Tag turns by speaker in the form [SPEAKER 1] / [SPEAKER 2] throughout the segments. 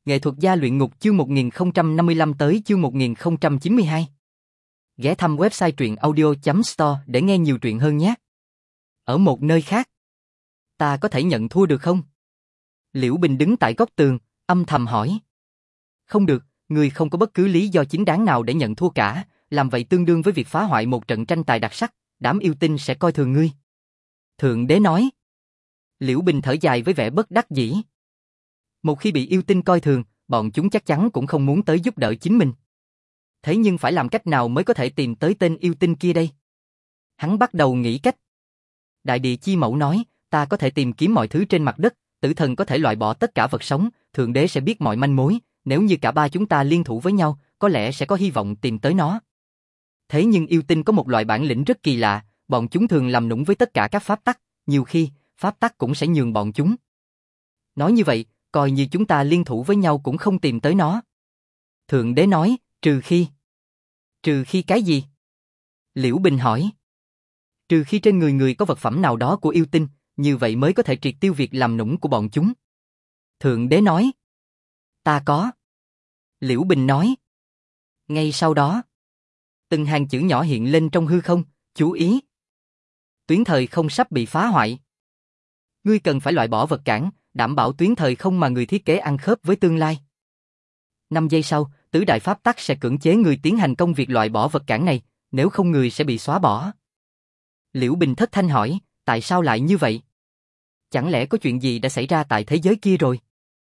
[SPEAKER 1] Nghệ thuật gia luyện ngục chương 1055 tới chương 1092. Ghé thăm website truyện audio.store để nghe nhiều truyện hơn nhé. Ở một nơi khác. Ta có thể nhận thua được không? Liễu Bình đứng tại góc tường, âm thầm hỏi. Không được, ngươi không có bất cứ lý do chính đáng nào để nhận thua cả, làm vậy tương đương với việc phá hoại một trận tranh tài đặc sắc, đám yêu tinh sẽ coi thường ngươi. Thượng đế nói. Liễu Bình thở dài với vẻ bất đắc dĩ. Một khi bị yêu tinh coi thường, bọn chúng chắc chắn cũng không muốn tới giúp đỡ chính mình. Thế nhưng phải làm cách nào mới có thể tìm tới tên yêu tinh kia đây? Hắn bắt đầu nghĩ cách. Đại địa chi mẫu nói, ta có thể tìm kiếm mọi thứ trên mặt đất, tử thần có thể loại bỏ tất cả vật sống, thượng đế sẽ biết mọi manh mối, nếu như cả ba chúng ta liên thủ với nhau, có lẽ sẽ có hy vọng tìm tới nó. Thế nhưng yêu tinh có một loại bản lĩnh rất kỳ lạ, bọn chúng thường làm nũng với tất cả các pháp tắc, nhiều khi, pháp tắc cũng sẽ nhường bọn chúng. Nói như vậy, coi như chúng ta liên thủ với nhau cũng không tìm tới nó. Thượng đế nói, trừ khi... Trừ khi cái gì? Liễu Bình hỏi. Trừ khi trên người người có vật phẩm nào đó của yêu tinh, như vậy mới có thể triệt tiêu việc làm nũng của bọn chúng. Thượng đế nói. Ta có. Liễu Bình nói. Ngay sau đó, từng hàng chữ nhỏ hiện lên trong hư không, chú ý. Tuyến thời không sắp bị phá hoại. Ngươi cần phải loại bỏ vật cản, đảm bảo tuyến thời không mà người thiết kế ăn khớp với tương lai. 5 giây sau, tứ đại pháp tắc sẽ cưỡng chế người tiến hành công việc loại bỏ vật cản này, nếu không người sẽ bị xóa bỏ. Liễu Bình thất thanh hỏi, tại sao lại như vậy? Chẳng lẽ có chuyện gì đã xảy ra tại thế giới kia rồi?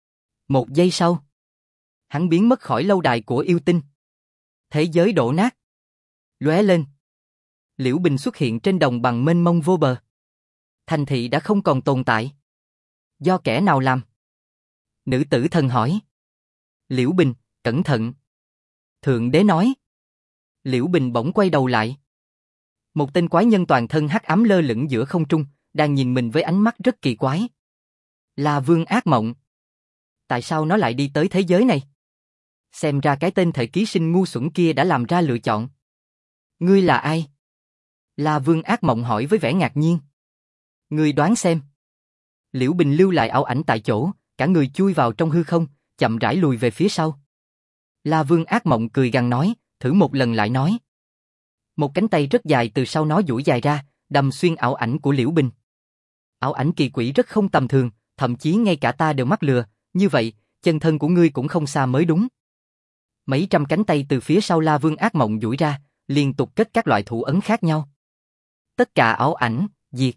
[SPEAKER 1] 1 giây sau, hắn biến mất khỏi lâu đài của yêu tinh. Thế giới đổ nát. Lóe lên. Liễu Bình xuất hiện trên đồng bằng mênh mông vô bờ. Thành thị đã không còn tồn tại. Do kẻ nào làm? Nữ tử thần hỏi. Liễu Bình, cẩn thận. Thượng đế nói. Liễu Bình bỗng quay đầu lại. Một tên quái nhân toàn thân hắc ám lơ lửng giữa không trung, đang nhìn mình với ánh mắt rất kỳ quái. Là Vương Ác Mộng. Tại sao nó lại đi tới thế giới này? Xem ra cái tên thể ký sinh ngu xuẩn kia đã làm ra lựa chọn. Ngươi là ai? La Vương Ác Mộng hỏi với vẻ ngạc nhiên. Ngươi đoán xem. Liễu Bình lưu lại ảo ảnh tại chỗ, cả người chui vào trong hư không, chậm rãi lùi về phía sau. La Vương Ác Mộng cười gằn nói, thử một lần lại nói. Một cánh tay rất dài từ sau nó duỗi dài ra, đâm xuyên ảo ảnh của Liễu Bình. Ảo ảnh kỳ quỷ rất không tầm thường, thậm chí ngay cả ta đều mắc lừa, như vậy, chân thân của ngươi cũng không xa mới đúng. Mấy trăm cánh tay từ phía sau La Vương Ác Mộng duỗi ra, liên tục kết các loại thủ ấn khác nhau. Tất cả ảo ảnh, diệt.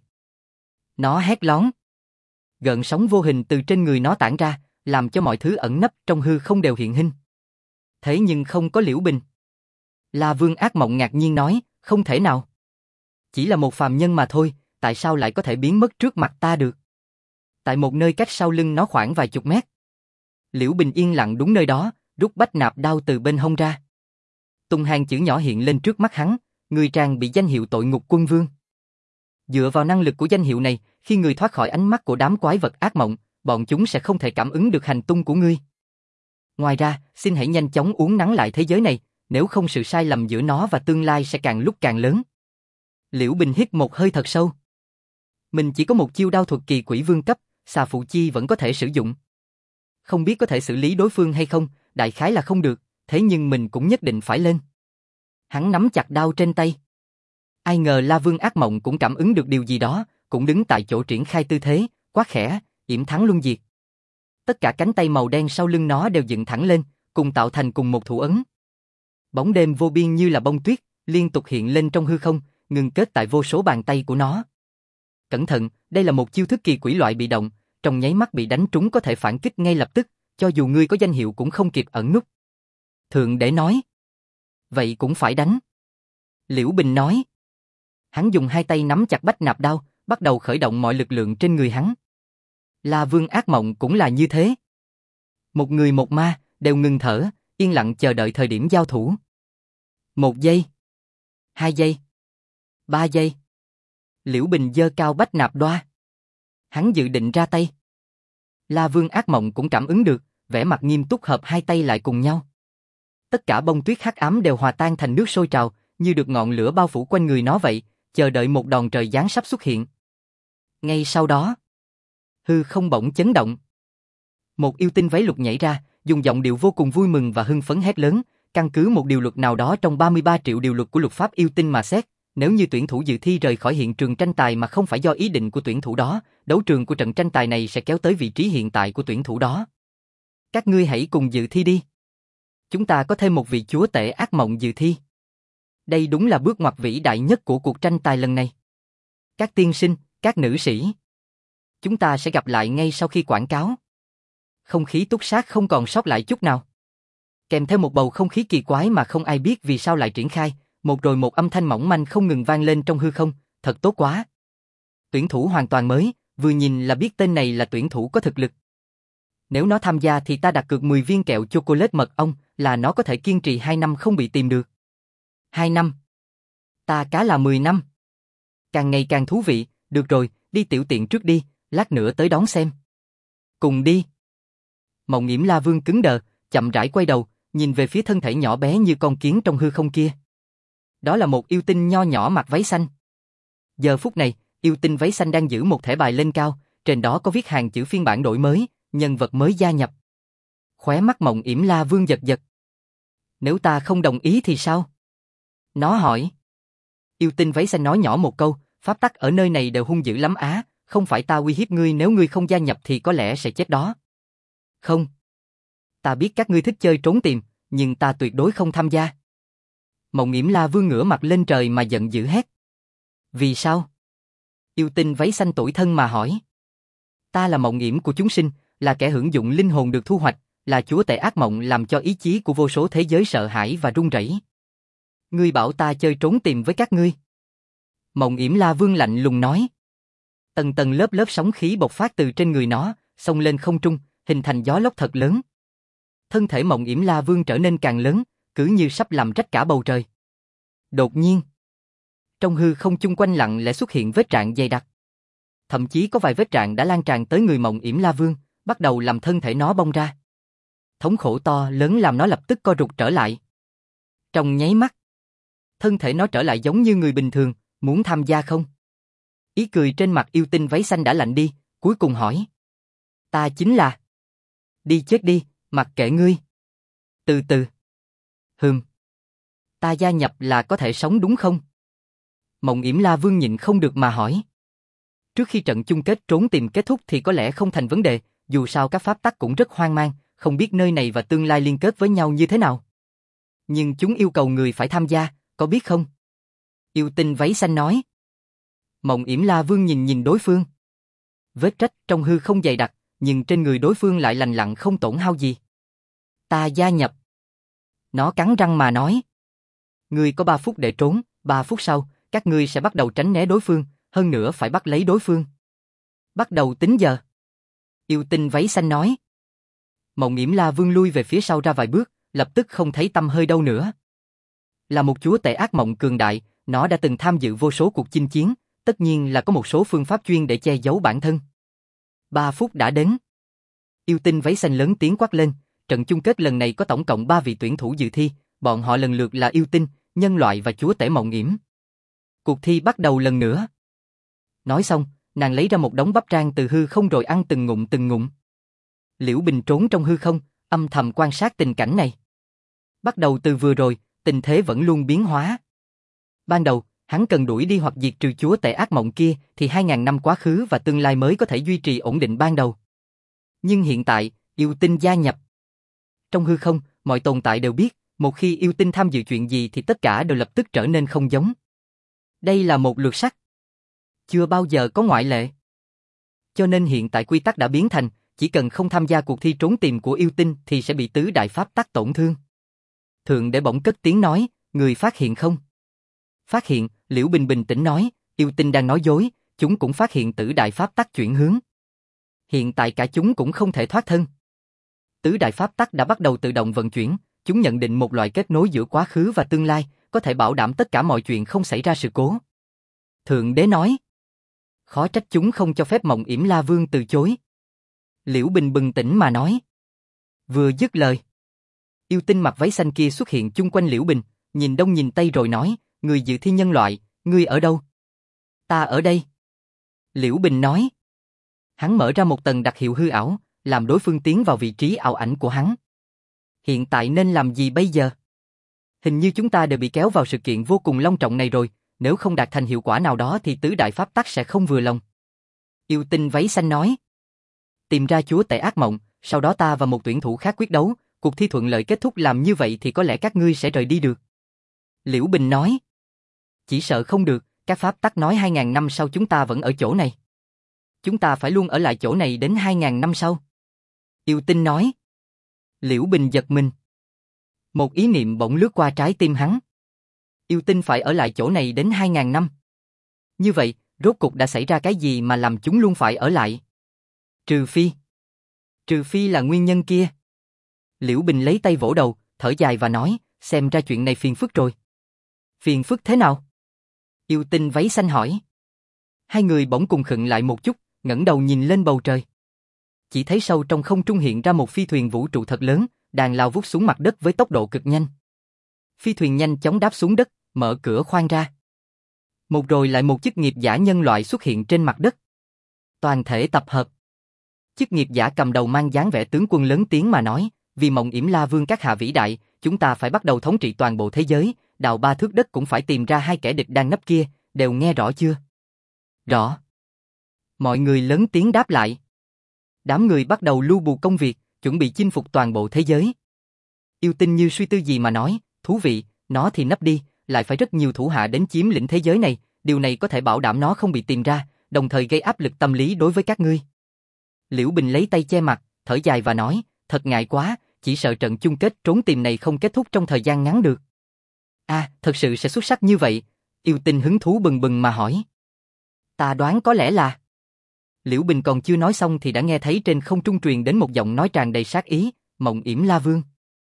[SPEAKER 1] Nó hét lón. Gợn sóng vô hình từ trên người nó tản ra, làm cho mọi thứ ẩn nấp trong hư không đều hiện hình. Thế nhưng không có Liễu Bình. La Vương Ác Mộng ngạc nhiên nói, không thể nào. Chỉ là một phàm nhân mà thôi, tại sao lại có thể biến mất trước mặt ta được? Tại một nơi cách sau lưng nó khoảng vài chục mét. Liễu Bình yên lặng đúng nơi đó, rút bách nạp đao từ bên hông ra. Từng hàng chữ nhỏ hiện lên trước mắt hắn, người trang bị danh hiệu tội ngục quân vương. Dựa vào năng lực của danh hiệu này, khi người thoát khỏi ánh mắt của đám quái vật ác mộng, bọn chúng sẽ không thể cảm ứng được hành tung của ngươi. Ngoài ra, xin hãy nhanh chóng uốn nắn lại thế giới này, nếu không sự sai lầm giữa nó và tương lai sẽ càng lúc càng lớn. Liễu Bình hít một hơi thật sâu. Mình chỉ có một chiêu đao thuật kỳ quỷ vương cấp, xà phụ chi vẫn có thể sử dụng. Không biết có thể xử lý đối phương hay không, đại khái là không được, thế nhưng mình cũng nhất định phải lên. Hắn nắm chặt đao trên tay. Ai ngờ La Vương Ác Mộng cũng cảm ứng được điều gì đó, cũng đứng tại chỗ triển khai tư thế, quát khẽ, yểm thắng luân diệt. Tất cả cánh tay màu đen sau lưng nó đều dựng thẳng lên, cùng tạo thành cùng một thủ ấn. Bóng đêm vô biên như là bông tuyết, liên tục hiện lên trong hư không, ngừng kết tại vô số bàn tay của nó. Cẩn thận, đây là một chiêu thức kỳ quỷ loại bị động, trong nháy mắt bị đánh trúng có thể phản kích ngay lập tức, cho dù ngươi có danh hiệu cũng không kịp ẩn núp. Thượng đế nói. Vậy cũng phải đánh. Liễu Bình nói. Hắn dùng hai tay nắm chặt bách nạp đao, bắt đầu khởi động mọi lực lượng trên người hắn. La Vương Ác Mộng cũng là như thế. Một người một ma, đều ngừng thở, yên lặng chờ đợi thời điểm giao thủ. 1 giây. 2 giây. 3 giây. Liễu Bình giơ cao bách nạp đoa. Hắn dự định ra tay. La Vương Ác Mộng cũng cảm ứng được, vẻ mặt nghiêm túc hợp hai tay lại cùng nhau. Tất cả bông tuyết hắc ám đều hòa tan thành nước sôi trào, như được ngọn lửa bao phủ quanh người nó vậy, chờ đợi một đòn trời giáng sắp xuất hiện. Ngay sau đó, hư không bỗng chấn động. Một yêu tinh váy lục nhảy ra, dùng giọng điệu vô cùng vui mừng và hưng phấn hét lớn, căn cứ một điều luật nào đó trong 33 triệu điều luật của luật pháp yêu tinh mà xét, nếu như tuyển thủ dự thi rời khỏi hiện trường tranh tài mà không phải do ý định của tuyển thủ đó, đấu trường của trận tranh tài này sẽ kéo tới vị trí hiện tại của tuyển thủ đó. Các ngươi hãy cùng dự thi đi. Chúng ta có thêm một vị chúa tể ác mộng dự thi. Đây đúng là bước ngoặt vĩ đại nhất của cuộc tranh tài lần này. Các tiên sinh, các nữ sĩ. Chúng ta sẽ gặp lại ngay sau khi quảng cáo. Không khí túc sát không còn sót lại chút nào. Kèm theo một bầu không khí kỳ quái mà không ai biết vì sao lại triển khai, một rồi một âm thanh mỏng manh không ngừng vang lên trong hư không, thật tốt quá. Tuyển thủ hoàn toàn mới, vừa nhìn là biết tên này là tuyển thủ có thực lực. Nếu nó tham gia thì ta đặt cược 10 viên kẹo chocolate mật ong là nó có thể kiên trì 2 năm không bị tìm được. 2 năm. Ta cá là 10 năm. Càng ngày càng thú vị, được rồi, đi tiểu tiện trước đi, lát nữa tới đón xem. Cùng đi. Mộng Nghiễm La Vương cứng đờ, chậm rãi quay đầu, nhìn về phía thân thể nhỏ bé như con kiến trong hư không kia. Đó là một yêu tinh nho nhỏ mặc váy xanh. Giờ phút này, yêu tinh váy xanh đang giữ một thẻ bài lên cao, trên đó có viết hàng chữ phiên bản đổi mới, nhân vật mới gia nhập. Khóe mắt Mộng Nghiễm La Vương giật giật. Nếu ta không đồng ý thì sao? Nó hỏi. Yêu tinh váy xanh nói nhỏ một câu, pháp tắc ở nơi này đều hung dữ lắm á, không phải ta uy hiếp ngươi, nếu ngươi không gia nhập thì có lẽ sẽ chết đó. Không. Ta biết các ngươi thích chơi trốn tìm, nhưng ta tuyệt đối không tham gia. Mộng Nghiễm La Vương ngửa mặt lên trời mà giận dữ hét. Vì sao? Yêu tinh váy xanh tủi thân mà hỏi. Ta là mộng nghiễm của chúng sinh, là kẻ hưởng dụng linh hồn được thu hoạch, là chúa tể ác mộng làm cho ý chí của vô số thế giới sợ hãi và run rẩy. Ngươi bảo ta chơi trốn tìm với các ngươi. Mộng Nghiễm La Vương lạnh lùng nói. Tầng tầng lớp lớp sóng khí bộc phát từ trên người nó, xông lên không trung, hình thành gió lốc thật lớn. Thân thể Mộng Nghiễm La Vương trở nên càng lớn, cứ như sắp làm rách cả bầu trời. Đột nhiên, trong hư không chung quanh lặng lẽ xuất hiện vết rạn dày đặc. Thậm chí có vài vết rạn đã lan tràn tới người Mộng Nghiễm La Vương, bắt đầu làm thân thể nó bong ra. Thống khổ to lớn làm nó lập tức co rụt trở lại. Trong nháy mắt, thân thể nó trở lại giống như người bình thường, muốn tham gia không? Ý cười trên mặt yêu tinh váy xanh đã lạnh đi, cuối cùng hỏi. Ta chính là... Đi chết đi, mặc kệ ngươi. Từ từ. Ta gia nhập là có thể sống đúng không? Mộng Nghiễm La Vương nhịn không được mà hỏi. Trước khi trận chung kết trốn tìm kết thúc thì có lẽ không thành vấn đề, dù sao các pháp tắc cũng rất hoang mang, không biết nơi này và tương lai liên kết với nhau như thế nào. Nhưng chúng yêu cầu người phải tham gia, có biết không? Yêu tinh váy xanh nói. Mộng Nghiễm La Vương nhìn đối phương. Vết rách trong hư không dày đặc, nhưng trên người đối phương lại lành lặn không tổn hao gì. Ta gia nhập. Nó cắn răng mà nói. Ngươi có 3 phút để trốn, 3 phút sau, các ngươi sẽ bắt đầu tránh né đối phương, hơn nữa phải bắt lấy đối phương. Bắt đầu tính giờ. Yêu tinh váy xanh nói. Mộng Nghiễm La Vương lui về phía sau ra vài bước, lập tức không thấy tăm hơi đâu nữa. Là một chúa tể ác mộng cường đại, nó đã từng tham dự vô số cuộc chinh chiến, tất nhiên là có một số phương pháp chuyên để che giấu bản thân. 3 phút đã đến. Yêu tinh váy xanh lớn tiếng quát lên, trận chung kết lần này có tổng cộng 3 vị tuyển thủ dự thi, bọn họ lần lượt là yêu tinh, nhân loại và chúa tể Mộng Nghiễm. Cuộc thi bắt đầu lần nữa. Nói xong, nàng lấy ra một đống bắp rang từ hư không rồi ăn từng ngụm từng ngụm. Liễu Bình trốn trong hư không, âm thầm quan sát tình cảnh này. Bắt đầu từ vừa rồi, tình thế vẫn luôn biến hóa. Ban đầu, hắn cần đuổi đi hoặc diệt trừ chúa tể ác mộng kia thì 2000 năm quá khứ và tương lai mới có thể duy trì ổn định ban đầu. Nhưng hiện tại, yêu tinh gia nhập. Trong hư không, mọi tồn tại đều biết, một khi yêu tinh tham dự chuyện gì thì tất cả đều lập tức trở nên không giống. Đây là một luật sắc. Chưa bao giờ có ngoại lệ. Cho nên hiện tại quy tắc đã biến thành, chỉ cần không tham gia cuộc thi trốn tìm của yêu tinh thì sẽ bị tứ đại pháp tắc tổn thương. Thượng Đế bỗng cất tiếng nói, người phát hiện không? Phát hiện, Liễu Bình bình tĩnh nói, yêu tinh đang nói dối, chúng cũng phát hiện tứ đại pháp tắc chuyển hướng. Hiện tại cả chúng cũng không thể thoát thân. Tứ đại pháp tắc đã bắt đầu tự động vận chuyển, chúng nhận định một loại kết nối giữa quá khứ và tương lai, có thể bảo đảm tất cả mọi chuyện không xảy ra sự cố. Thượng Đế nói. Khó trách chúng không cho phép Mộng Nghiễm La Vương từ chối. Liễu Bình bừng tỉnh mà nói. Vừa dứt lời, yêu tinh mặc váy xanh kia xuất hiện chung quanh Liễu Bình, nhìn đông nhìn tây rồi nói, người dự thi nhân loại, ngươi ở đâu? Ta ở đây. Liễu Bình nói. Hắn mở ra một tầng đặc hiệu hư ảo, làm đối phương tiến vào vị trí ảo ảnh của hắn. Hiện tại nên làm gì bây giờ? Hình như chúng ta đều bị kéo vào sự kiện vô cùng long trọng này rồi, nếu không đạt thành hiệu quả nào đó thì tứ đại pháp tắc sẽ không vừa lòng. Yêu tinh váy xanh nói. Tìm ra chúa tể ác mộng, sau đó ta và một tuyển thủ khác quyết đấu, cuộc thi thuận lợi kết thúc, làm như vậy thì có lẽ các ngươi sẽ rời đi được. Liễu Bình nói. Chỉ sợ không được, các pháp tắc nói 2.000 năm sau chúng ta vẫn ở chỗ này. Chúng ta phải luôn ở lại chỗ này đến 2.000 năm sau. Yêu tinh nói. Liễu Bình giật mình. Một ý niệm bỗng lướt qua trái tim hắn. Yêu tinh phải ở lại chỗ này đến 2.000 năm. Như vậy, rốt cục đã xảy ra cái gì mà làm chúng luôn phải ở lại? Trừ phi là nguyên nhân kia. Liễu Bình lấy tay vỗ đầu, thở dài và nói, xem ra chuyện này phiền phức rồi. Phiền phức thế nào? Yêu tinh váy xanh hỏi. Hai người bỗng cùng khựng lại một chút, ngẩng đầu nhìn lên bầu trời. Chỉ thấy sâu trong không trung hiện ra một phi thuyền vũ trụ thật lớn, đang lao vút xuống mặt đất với tốc độ cực nhanh. Phi thuyền nhanh chóng đáp xuống đất, mở cửa khoang ra. Một rồi lại một chức nghiệp giả nhân loại xuất hiện trên mặt đất. Toàn thể tập hợp. Chức nghiệp giả cầm đầu mang dáng vẻ tướng quân lớn tiếng mà nói, vì mộng yểm La Vương các hạ vĩ đại, chúng ta phải bắt đầu thống trị toàn bộ thế giới, đào 3 thước đất cũng phải tìm ra 2 kẻ địch đang nấp kia, đều nghe rõ chưa? Rõ. Mọi người lớn tiếng đáp lại. Đám người bắt đầu lưu bù công việc, chuẩn bị chinh phục toàn bộ thế giới. Yêu tinh như suy tư gì mà nói, thú vị, nó thì nấp đi, lại phải rất nhiều thủ hạ đến chiếm lĩnh thế giới này, điều này có thể bảo đảm nó không bị tìm ra, đồng thời gây áp lực tâm lý đối với các ngươi. Liễu Bình lấy tay che mặt, thở dài và nói, thật ngại quá, chỉ sợ trận chung kết trốn tìm này không kết thúc trong thời gian ngắn được. Thật sự sẽ xuất sắc như vậy? Yêu tinh hứng thú bừng bừng mà hỏi. Ta đoán có lẽ là... Liễu Bình còn chưa nói xong thì đã nghe thấy trên không trung truyền đến một giọng nói tràn đầy sát ý, mộng yểm La Vương.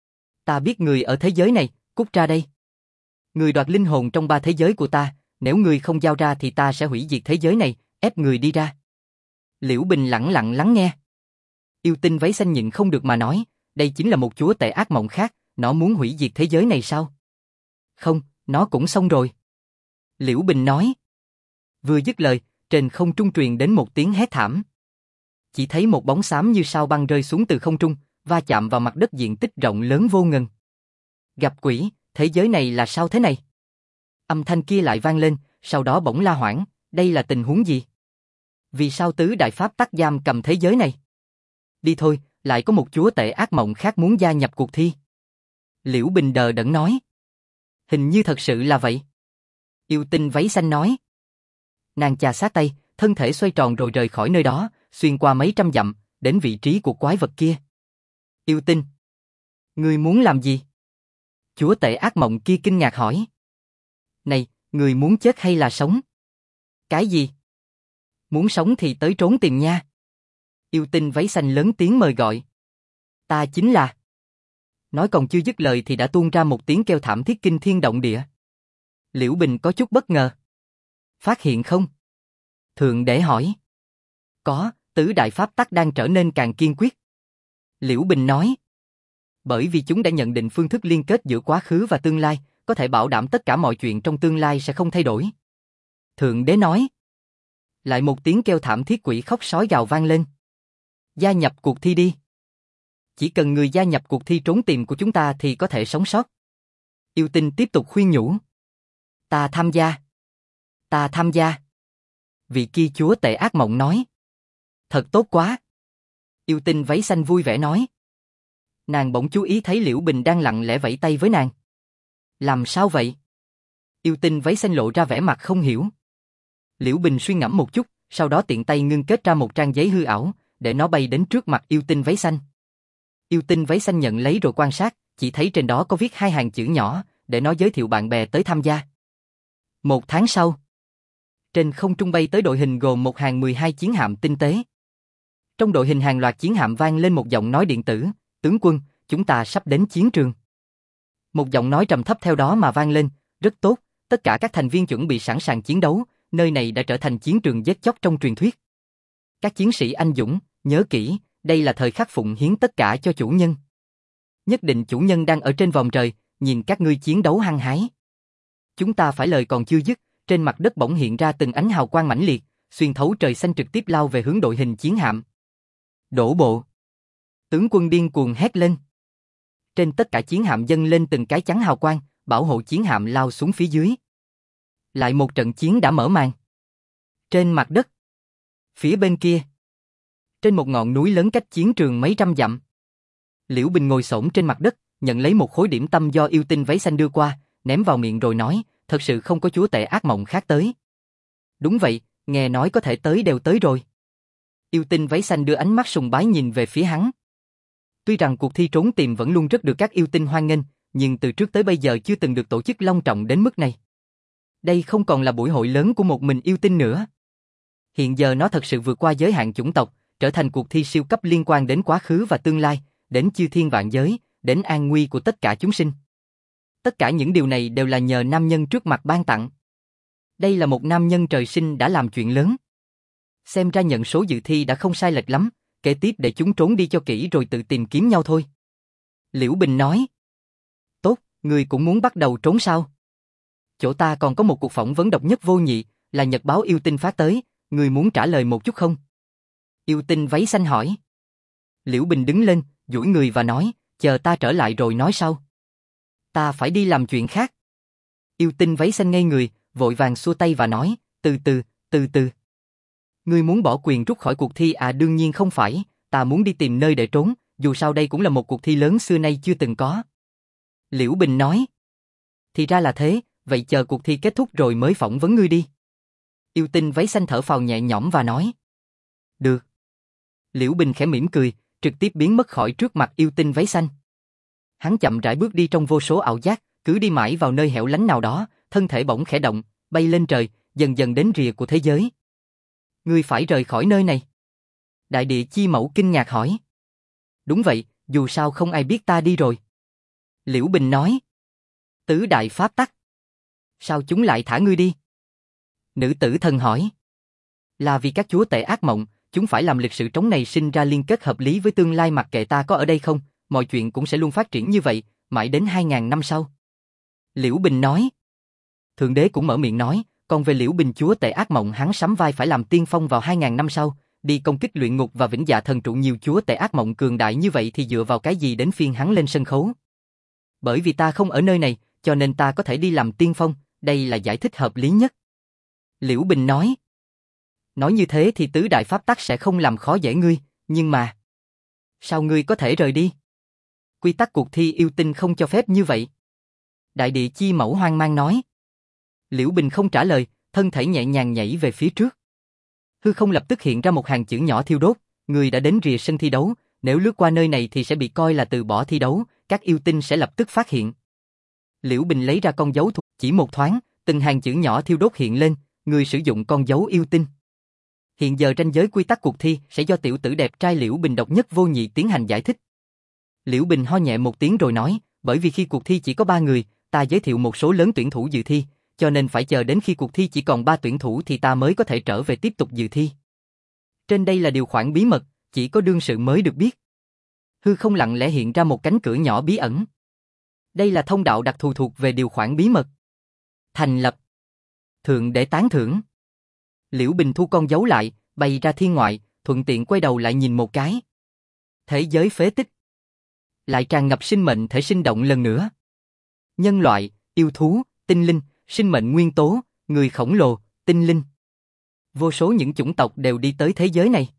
[SPEAKER 1] Ta biết người ở thế giới này, cút ra đây. Người đoạt linh hồn trong 3 thế giới của ta, nếu người không giao ra thì ta sẽ hủy diệt thế giới này, ép người đi ra. Liễu Bình lẳng lặng lắng nghe. Yêu tinh váy xanh nhịn không được mà nói, đây chính là một chúa tể ác mộng khác, nó muốn hủy diệt thế giới này sao? Không, nó cũng xong rồi. Liễu Bình nói. Vừa dứt lời, trên không trung truyền đến một tiếng hét thảm. Chỉ thấy một bóng xám như sao băng rơi xuống từ không trung, va chạm vào mặt đất diện tích rộng lớn vô ngần. Gặp quỷ, thế giới này là sao thế này? Âm thanh kia lại vang lên, sau đó bỗng la hoảng, đây là tình huống gì? Vì sao tứ đại pháp tắc giam cầm thế giới này? Đi thôi, lại có một chúa tể ác mộng khác muốn gia nhập cuộc thi. Liễu Bình đờ đẫn nói. Hình như thật sự là vậy. Yêu tinh váy xanh nói. Nàng chà sát tay, thân thể xoay tròn rồi rời khỏi nơi đó, xuyên qua mấy trăm dặm, đến vị trí của quái vật kia. Yêu tinh. Ngươi muốn làm gì? Chúa tể ác mộng kia kinh ngạc hỏi. Này, ngươi muốn chết hay là sống? Cái gì? Muốn sống thì tới trốn tìm nha. Yêu tinh váy xanh lớn tiếng mời gọi. Ta chính là... Nói còn chưa dứt lời thì đã tuôn ra một tiếng kêu thảm thiết kinh thiên động địa. Liễu Bình có chút bất ngờ. Phát hiện không? Thượng đế hỏi. Có, tứ đại pháp tắc đang trở nên càng kiên quyết. Liễu Bình nói. Bởi vì chúng đã nhận định phương thức liên kết giữa quá khứ và tương lai, có thể bảo đảm tất cả mọi chuyện trong tương lai sẽ không thay đổi. Thượng đế nói. Lại một tiếng kêu thảm thiết quỷ khóc sói gào vang lên. Gia nhập cuộc thi đi. Chỉ cần người gia nhập cuộc thi trốn tìm của chúng ta thì có thể sống sót. Yêu tinh tiếp tục khuyên nhủ. Ta tham gia. Ta tham gia. Vị kia chúa tể ác mộng nói. Thật tốt quá. Yêu tinh váy xanh vui vẻ nói. Nàng bỗng chú ý thấy Liễu Bình đang lặng lẽ vẫy tay với nàng. Làm sao vậy? Yêu tinh váy xanh lộ ra vẻ mặt không hiểu. Liễu Bình suy ngẫm một chút, sau đó tiện tay ngưng kết ra một trang giấy hư ảo, để nó bay đến trước mặt yêu tinh váy xanh. Yêu tinh váy xanh nhận lấy rồi quan sát, chỉ thấy trên đó có viết 2 hàng chữ nhỏ, để nó giới thiệu bạn bè tới tham gia. 1 tháng sau, trên không trung bay tới đội hình gồm một hàng 12 chiến hạm tinh tế. Trong đội hình hàng loạt chiến hạm vang lên một giọng nói điện tử, tướng quân, chúng ta sắp đến chiến trường. Một giọng nói trầm thấp theo đó mà vang lên, rất tốt, tất cả các thành viên chuẩn bị sẵn sàng chiến đấu, nơi này đã trở thành chiến trường giết chóc trong truyền thuyết. Các chiến sĩ anh dũng, nhớ kỹ, đây là thời khắc phụng hiến tất cả cho chủ nhân. Nhất định chủ nhân đang ở trên vòm trời, nhìn các ngươi chiến đấu hăng hái. Chúng ta phải lời còn chưa dứt, trên mặt đất bỗng hiện ra từng ánh hào quang mãnh liệt, xuyên thấu trời xanh trực tiếp lao về hướng đội hình chiến hạm. Đổ bộ. Tướng quân điên cuồng hét lên. Trên tất cả chiến hạm dâng lên từng cái chắn hào quang, bảo hộ chiến hạm lao xuống phía dưới. Lại một trận chiến đã mở màn. Trên mặt đất. Phía bên kia. Trên một ngọn núi lớn cách chiến trường mấy trăm dặm. Liễu Bình ngồi xổm trên mặt đất, nhận lấy một khối điểm tâm do yêu tinh váy xanh đưa qua, ném vào miệng rồi nói, thật sự không có chúa tể ác mộng khác tới. Đúng vậy, nghe nói có thể tới đều tới rồi. Yêu tinh váy xanh đưa ánh mắt sùng bái nhìn về phía hắn. Tuy rằng cuộc thi trốn tìm vẫn luôn rất được các yêu tinh hoan nghênh, nhưng từ trước tới bây giờ chưa từng được tổ chức long trọng đến mức này. Đây không còn là buổi hội lớn của một mình yêu tinh nữa. Hiện giờ nó thật sự vượt qua giới hạn chủng tộc, trở thành cuộc thi siêu cấp liên quan đến quá khứ và tương lai, đến chư thiên vạn giới, đến an nguy của tất cả chúng sinh. Tất cả những điều này đều là nhờ nam nhân trước mặt ban tặng. Đây là một nam nhân trời sinh đã làm chuyện lớn. Xem ra nhận số dự thi đã không sai lệch lắm, kế tiếp để chúng trốn đi cho kỹ rồi tự tìm kiếm nhau thôi. Liễu Bình nói. Tốt, ngươi cũng muốn bắt đầu trốn sao? Chỗ ta còn có một cuộc phỏng vấn độc nhất vô nhị, là nhật báo yêu tinh phát tới, ngươi muốn trả lời một chút không? Yêu tinh váy xanh hỏi. Liễu Bình đứng lên, duỗi người và nói, chờ ta trở lại rồi nói sau. Ta phải đi làm chuyện khác. Yêu tinh váy xanh ngây người, vội vàng xua tay và nói, từ từ. Ngươi muốn bỏ quyền rút khỏi cuộc thi à? Đương nhiên không phải, ta muốn đi tìm nơi để trốn, dù sao đây cũng là một cuộc thi lớn xưa nay chưa từng có. Liễu Bình nói. Thì ra là thế, vậy chờ cuộc thi kết thúc rồi mới phỏng vấn ngươi đi. Yêu tinh váy xanh thở phào nhẹ nhõm và nói. Được. Liễu Bình khẽ mỉm cười, trực tiếp biến mất khỏi trước mặt yêu tinh váy xanh. Hắn chậm rãi bước đi trong vô số ảo giác, cứ đi mãi vào nơi hẻo lánh nào đó, thân thể bỗng khẽ động, bay lên trời, dần dần đến rìa của thế giới. Ngươi phải rời khỏi nơi này. Đại địa chi mẫu kinh ngạc hỏi. Đúng vậy, dù sao không ai biết ta đi rồi. Liễu Bình nói. Tứ đại pháp tắc. Sao chúng lại thả ngươi đi? Nữ tử thần hỏi. Là vì các chúa tể ác mộng, chúng phải làm lịch sử trống này sinh ra liên kết hợp lý với tương lai, mặc kệ ta có ở đây không, mọi chuyện cũng sẽ luôn phát triển như vậy, mãi đến 2000 năm sau. Liễu Bình nói. Thượng đế cũng mở miệng nói, còn về Liễu Bình chúa tể ác mộng, hắn sắm vai phải làm tiên phong vào 2000 năm sau, đi công kích luyện ngục và vĩnh dạ thần trụ. Nhiều chúa tể ác mộng cường đại như vậy thì dựa vào cái gì đến phiên hắn lên sân khấu? Bởi vì ta không ở nơi này, cho nên ta có thể đi làm tiên phong, đây là giải thích hợp lý nhất. Liễu Bình nói. Nói như thế thì tứ đại pháp tắc sẽ không làm khó dễ ngươi, nhưng mà... Sao ngươi có thể rời đi? Quy tắc cuộc thi yêu tinh không cho phép như vậy. Đại địa chi mẫu hoang mang nói. Liễu Bình không trả lời, thân thể nhẹ nhàng nhảy về phía trước. Hư không lập tức hiện ra một hàng chữ nhỏ thiêu đốt, người đã đến rìa sân thi đấu, nếu lướt qua nơi này thì sẽ bị coi là từ bỏ thi đấu, các yêu tinh sẽ lập tức phát hiện. Liễu Bình lấy ra con dấu, chỉ một thoáng, từng hàng chữ nhỏ thiêu đốt hiện lên, người sử dụng con dấu yêu tinh. Hiện giờ ranh giới quy tắc cuộc thi sẽ do tiểu tử đẹp trai Liễu Bình độc nhất vô nhị tiến hành giải thích. Liễu Bình ho nhẹ một tiếng rồi nói, bởi vì khi cuộc thi chỉ có 3 người, ta giới thiệu một số lớn tuyển thủ dự thi, cho nên phải chờ đến khi cuộc thi chỉ còn 3 tuyển thủ thì ta mới có thể trở về tiếp tục dự thi. Trên đây là điều khoản bí mật, chỉ có đương sự mới được biết. Hư không lặng lẽ hiện ra một cánh cửa nhỏ bí ẩn. Đây là thông đạo đặc thù thuộc về điều khoản bí mật. Thành lập. Thượng để tán thưởng. Liễu Bình thu con dấu lại, bay ra thiên ngoại, thuận tiện quay đầu lại nhìn một cái. Thế giới phế tích. Lại tràn ngập sinh mệnh thể sinh động lần nữa. Nhân loại, yêu thú, tinh linh, sinh mệnh nguyên tố, người khổng lồ, tinh linh. Vô số những chủng tộc đều đi tới thế giới này.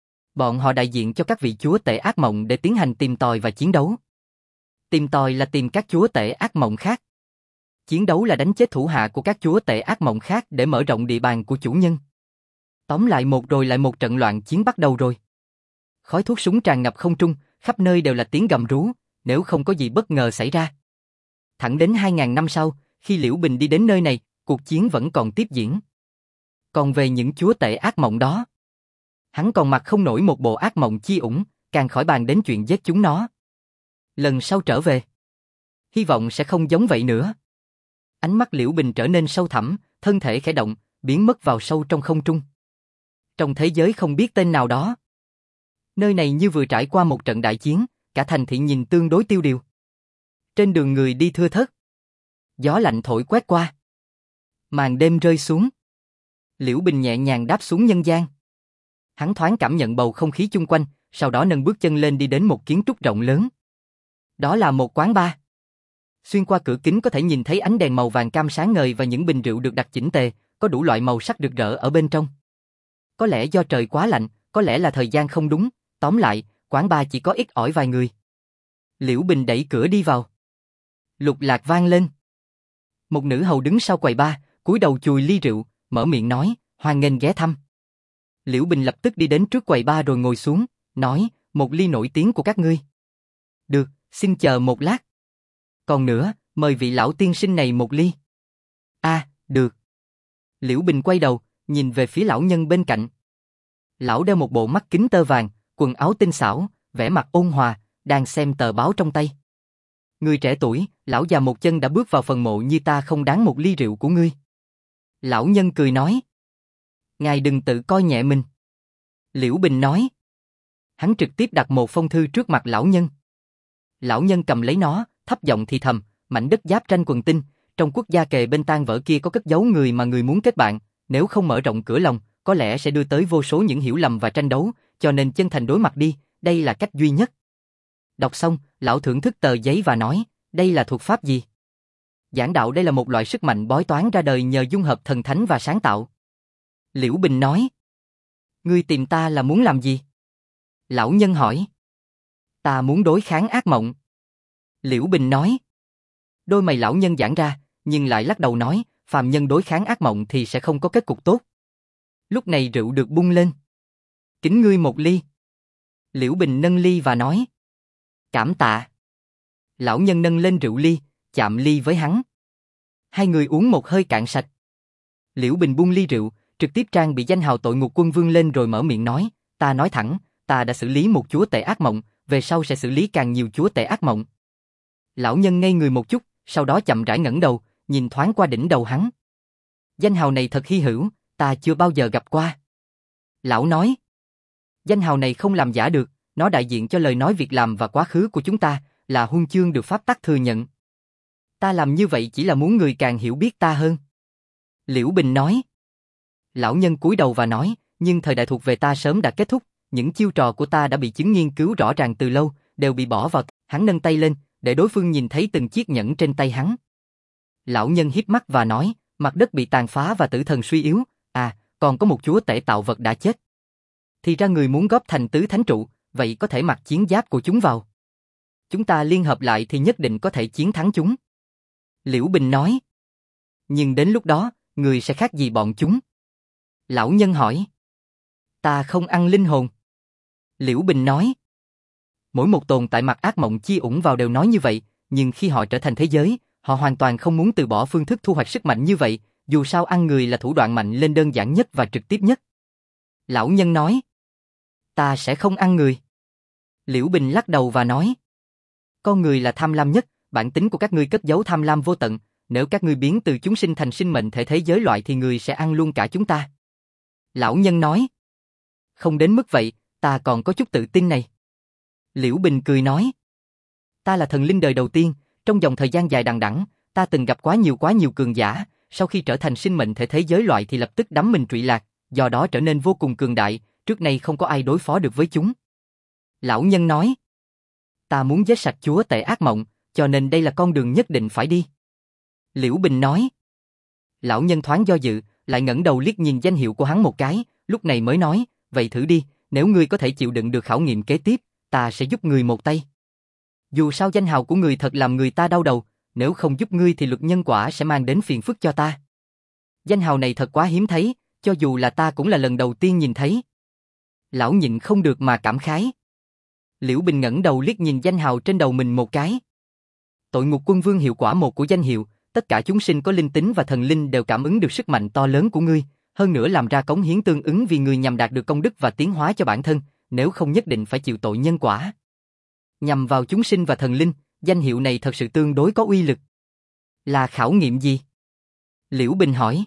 [SPEAKER 1] Bọn họ đại diện cho các vị chúa tể ác mộng để tiến hành tìm tòi và chiến đấu. Tìm tòi là tìm các chúa tể ác mộng khác. Chiến đấu là đánh chết thủ hạ của các chúa tể ác mộng khác để mở rộng địa bàn của chủ nhân. Tóm lại một rồi lại một trận loạn chiến bắt đầu rồi. Khói thuốc súng tràn ngập không trung, khắp nơi đều là tiếng gầm rú, nếu không có gì bất ngờ xảy ra. Thẳng đến 2000 năm sau, khi Liễu Bình đi đến nơi này, cuộc chiến vẫn còn tiếp diễn. Còn về những chúa tể ác mộng đó, hắn còn mặc không nổi một bộ ác mộng chi ủng, càng khỏi bàn đến chuyện giết chúng nó. Lần sau trở về, hy vọng sẽ không giống vậy nữa. Ánh mắt Liễu Bình trở nên sâu thẳm, thân thể khẽ động, biến mất vào sâu trong không trung. Trong thế giới không biết tên nào đó, nơi này như vừa trải qua một trận đại chiến, cả thành thị nhìn tương đối tiêu điều. Trên đường người đi thưa thớt. Gió lạnh thổi quét qua. Màn đêm rơi xuống. Liễu Bình nhẹ nhàng đáp xuống nhân gian. Hắn thoáng cảm nhận bầu không khí chung quanh, sau đó nâng bước chân lên đi đến một kiến trúc rộng lớn. Đó là một quán bar. Xuyên qua cửa kính có thể nhìn thấy ánh đèn màu vàng cam sáng ngời và những bình rượu được đặt chỉnh tề, có đủ loại màu sắc rực rỡ ở bên trong. Có lẽ do trời quá lạnh, có lẽ là thời gian không đúng, tóm lại, quán bar chỉ có ít ỏi vài người. Liễu Bình đẩy cửa đi vào. Lục lạc vang lên. Một nữ hầu đứng sau quầy bar, cúi đầu chùi ly rượu, mở miệng nói, hoan nghênh ghé thăm. Liễu Bình lập tức đi đến trước quầy bar rồi ngồi xuống, nói, một ly nổi tiếng của các ngươi. Được, xin chờ một lát. Còn nữa, mời vị lão tiên sinh này một ly. Được. Liễu Bình quay đầu, nhìn về phía lão nhân bên cạnh. Lão đeo một bộ mắt kính tơ vàng, quần áo tinh xảo, vẻ mặt ôn hòa, đang xem tờ báo trong tay. Người trẻ tuổi, lão già một chân đã bước vào phần mộ như ta không đáng một ly rượu của ngươi. Lão nhân cười nói. Ngài đừng tự coi nhẹ mình. Liễu Bình nói. Hắn trực tiếp đặt một phong thư trước mặt lão nhân. Lão nhân cầm lấy nó, thấp giọng thì thầm, mảnh đất giáp tranh quần tinh, trong quốc gia kề bên tan vỡ kia có cất giấu người mà người muốn kết bạn, nếu không mở rộng cửa lòng, có lẽ sẽ đưa tới vô số những hiểu lầm và tranh đấu, cho nên chân thành đối mặt đi, đây là cách duy nhất. Đọc xong, lão thưởng thức tờ giấy và nói, đây là thuật pháp gì? Giảng đạo đây là một loại sức mạnh bói toán ra đời nhờ dung hợp thần thánh và sáng tạo. Liễu Bình nói, ngươi tìm ta là muốn làm gì? Lão nhân hỏi. Ta muốn đối kháng ác mộng. Liễu Bình nói. Đôi mày lão nhân giãn ra, nhưng lại lắc đầu nói, phàm nhân đối kháng ác mộng thì sẽ không có kết cục tốt. Lúc này rượu được bung lên. Kính ngươi một ly. Liễu Bình nâng ly và nói. Cảm tạ. Lão nhân nâng lên rượu ly, chạm ly với hắn. Hai người uống một hơi cạn sạch. Liễu Bình buông ly rượu, trực tiếp trang bị danh hào tội ngục quân vương lên rồi mở miệng nói, ta nói thẳng, ta đã xử lý một chúa tể ác mộng, về sau sẽ xử lý càng nhiều chúa tể ác mộng. Lão nhân ngây người một chút, sau đó chậm rãi ngẩng đầu, nhìn thoáng qua đỉnh đầu hắn. Danh hào này thật hy hữu, ta chưa bao giờ gặp qua. Lão nói, danh hào này không làm giả được, nó đại diện cho lời nói việc làm và quá khứ của chúng ta, là huân chương được pháp tắc thừa nhận. Ta làm như vậy chỉ là muốn người càng hiểu biết ta hơn. Liễu Bình nói. Lão nhân cúi đầu và nói, nhưng thời đại thuộc về ta sớm đã kết thúc, những chiêu trò của ta đã bị chứng nghiên cứu rõ ràng từ lâu, đều bị bỏ vào. Hắn nâng tay lên, để đối phương nhìn thấy từng chiếc nhẫn trên tay hắn. Lão nhân híp mắt và nói, mặt đất bị tàn phá và tử thần suy yếu, còn có một chúa tể tạo vật đã chết. Thì ra người muốn góp thành tứ thánh trụ, vậy có thể mặc chiến giáp của chúng vào. Chúng ta liên hợp lại thì nhất định có thể chiến thắng chúng. Liễu Bình nói. Nhưng đến lúc đó, người sẽ khác gì bọn chúng? Lão nhân hỏi. Ta không ăn linh hồn. Liễu Bình nói. Mỗi một tồn tại mặt ác mộng chi ủng vào đều nói như vậy, nhưng khi họ trở thành thế giới, họ hoàn toàn không muốn từ bỏ phương thức thu hoạch sức mạnh như vậy, dù sao ăn người là thủ đoạn mạnh lên đơn giản nhất và trực tiếp nhất. Lão nhân nói. Ta sẽ không ăn người. Liễu Bình lắc đầu và nói. Con người là tham lam nhất, bản tính của các ngươi cất giấu tham lam vô tận, nếu các ngươi biến từ chúng sinh thành sinh mệnh thể thế giới loại thì người sẽ ăn luôn cả chúng ta. Lão nhân nói. Không đến mức vậy, ta còn có chút tự tin này. Liễu Bình cười nói. Ta là thần linh đời đầu tiên, trong dòng thời gian dài đằng đẵng, ta từng gặp quá nhiều cường giả, sau khi trở thành sinh mệnh thể thế giới loại thì lập tức đắm mình trụy lạc, do đó trở nên vô cùng cường đại, trước nay không có ai đối phó được với chúng. Lão nhân nói. Ta muốn giết sạch chúa tể ác mộng, cho nên đây là con đường nhất định phải đi. Liễu Bình nói. Lão nhân thoáng do dự, lại ngẩng đầu liếc nhìn danh hiệu của hắn một cái, lúc này mới nói, vậy thử đi, nếu ngươi có thể chịu đựng được khảo nghiệm kế tiếp, ta sẽ giúp ngươi một tay. Dù sao danh hào của ngươi thật làm người ta đau đầu, nếu không giúp ngươi thì luật nhân quả sẽ mang đến phiền phức cho ta. Danh hào này thật quá hiếm thấy, cho dù là ta cũng là lần đầu tiên nhìn thấy. Lão nhịn không được mà cảm khái. Liễu Bình ngẩng đầu liếc nhìn danh hào trên đầu mình một cái. Tội ngục quân vương hiệu quả một của danh hiệu, tất cả chúng sinh có linh tính và thần linh đều cảm ứng được sức mạnh to lớn của ngươi, hơn nữa làm ra cống hiến tương ứng vì người nhằm đạt được công đức và tiến hóa cho bản thân, nếu không nhất định phải chịu tội nhân quả. Nhằm vào chúng sinh và thần linh, danh hiệu này thật sự tương đối có uy lực. Là khảo nghiệm gì? Liễu Bình hỏi.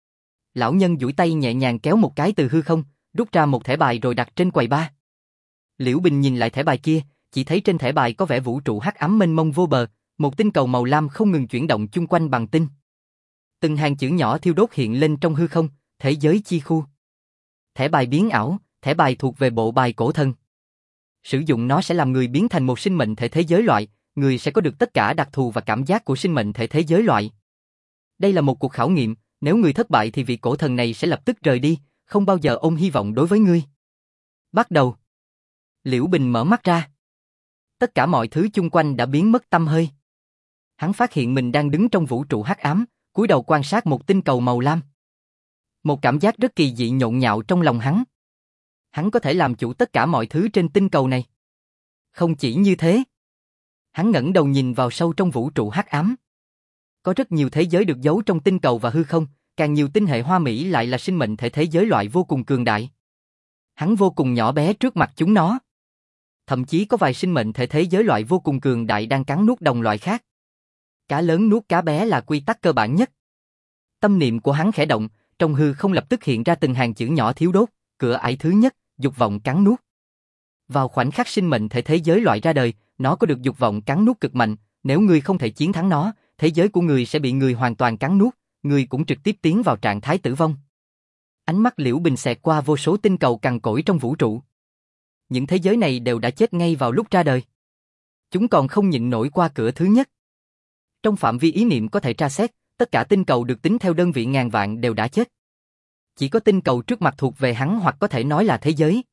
[SPEAKER 1] Lão nhân duỗi tay nhẹ nhàng kéo một cái từ hư không, rút ra một thẻ bài rồi đặt trên quầy bar. Liễu Bình nhìn lại thẻ bài kia, chỉ thấy trên thẻ bài có vẻ vũ trụ hắc ám mênh mông vô bờ, một tinh cầu màu lam không ngừng chuyển động chung quanh bằng tinh. Từng hàng chữ nhỏ thiêu đốt hiện lên trong hư không, thế giới chi khu. Thẻ bài biến ảo, thẻ bài thuộc về bộ bài cổ thần. Sử dụng nó sẽ làm người biến thành một sinh mệnh thể thế giới loại, người sẽ có được tất cả đặc thù và cảm giác của sinh mệnh thể thế giới loại. Đây là một cuộc khảo nghiệm, nếu người thất bại thì vị cổ thần này sẽ lập tức rời đi, không bao giờ ôm hy vọng đối với ngươi. Bắt đầu. Liễu Bình mở mắt ra. Tất cả mọi thứ chung quanh đã biến mất tăm hơi. Hắn phát hiện mình đang đứng trong vũ trụ hắc ám, cúi đầu quan sát một tinh cầu màu lam. Một cảm giác rất kỳ dị nhộn nhạo trong lòng hắn. Hắn có thể làm chủ tất cả mọi thứ trên tinh cầu này. Không chỉ như thế. Hắn ngẩng đầu nhìn vào sâu trong vũ trụ hắc ám. Có rất nhiều thế giới được giấu trong tinh cầu và hư không, càng nhiều tinh hệ hoa mỹ lại là sinh mệnh thể thế giới loại vô cùng cường đại. Hắn vô cùng nhỏ bé trước mặt chúng nó. Thậm chí có vài sinh mệnh thể thế giới loại vô cùng cường đại đang cắn nuốt đồng loại khác. Cá lớn nuốt cá bé là quy tắc cơ bản nhất. Tâm niệm của hắn khẽ động, trong hư không lập tức hiện ra từng hàng chữ nhỏ thiếu đốt, cửa ải thứ nhất, dục vọng cắn nuốt. Vào khoảnh khắc sinh mệnh thể thế giới loại ra đời, nó có được dục vọng cắn nuốt cực mạnh, nếu ngươi không thể chiến thắng nó, thế giới của ngươi sẽ bị người hoàn toàn cắn nuốt, ngươi cũng trực tiếp tiến vào trạng thái tử vong. Ánh mắt Liễu Bình xẹt qua vô số tinh cầu cằn cỗi trong vũ trụ. Những thế giới này đều đã chết ngay vào lúc ra đời. Chúng còn không nhịn nổi qua cửa thứ nhất. Trong phạm vi ý niệm có thể tra xét, tất cả tinh cầu được tính theo đơn vị ngàn vạn đều đã chết. Chỉ có tinh cầu trước mặt thuộc về hắn hoặc có thể nói là thế giới.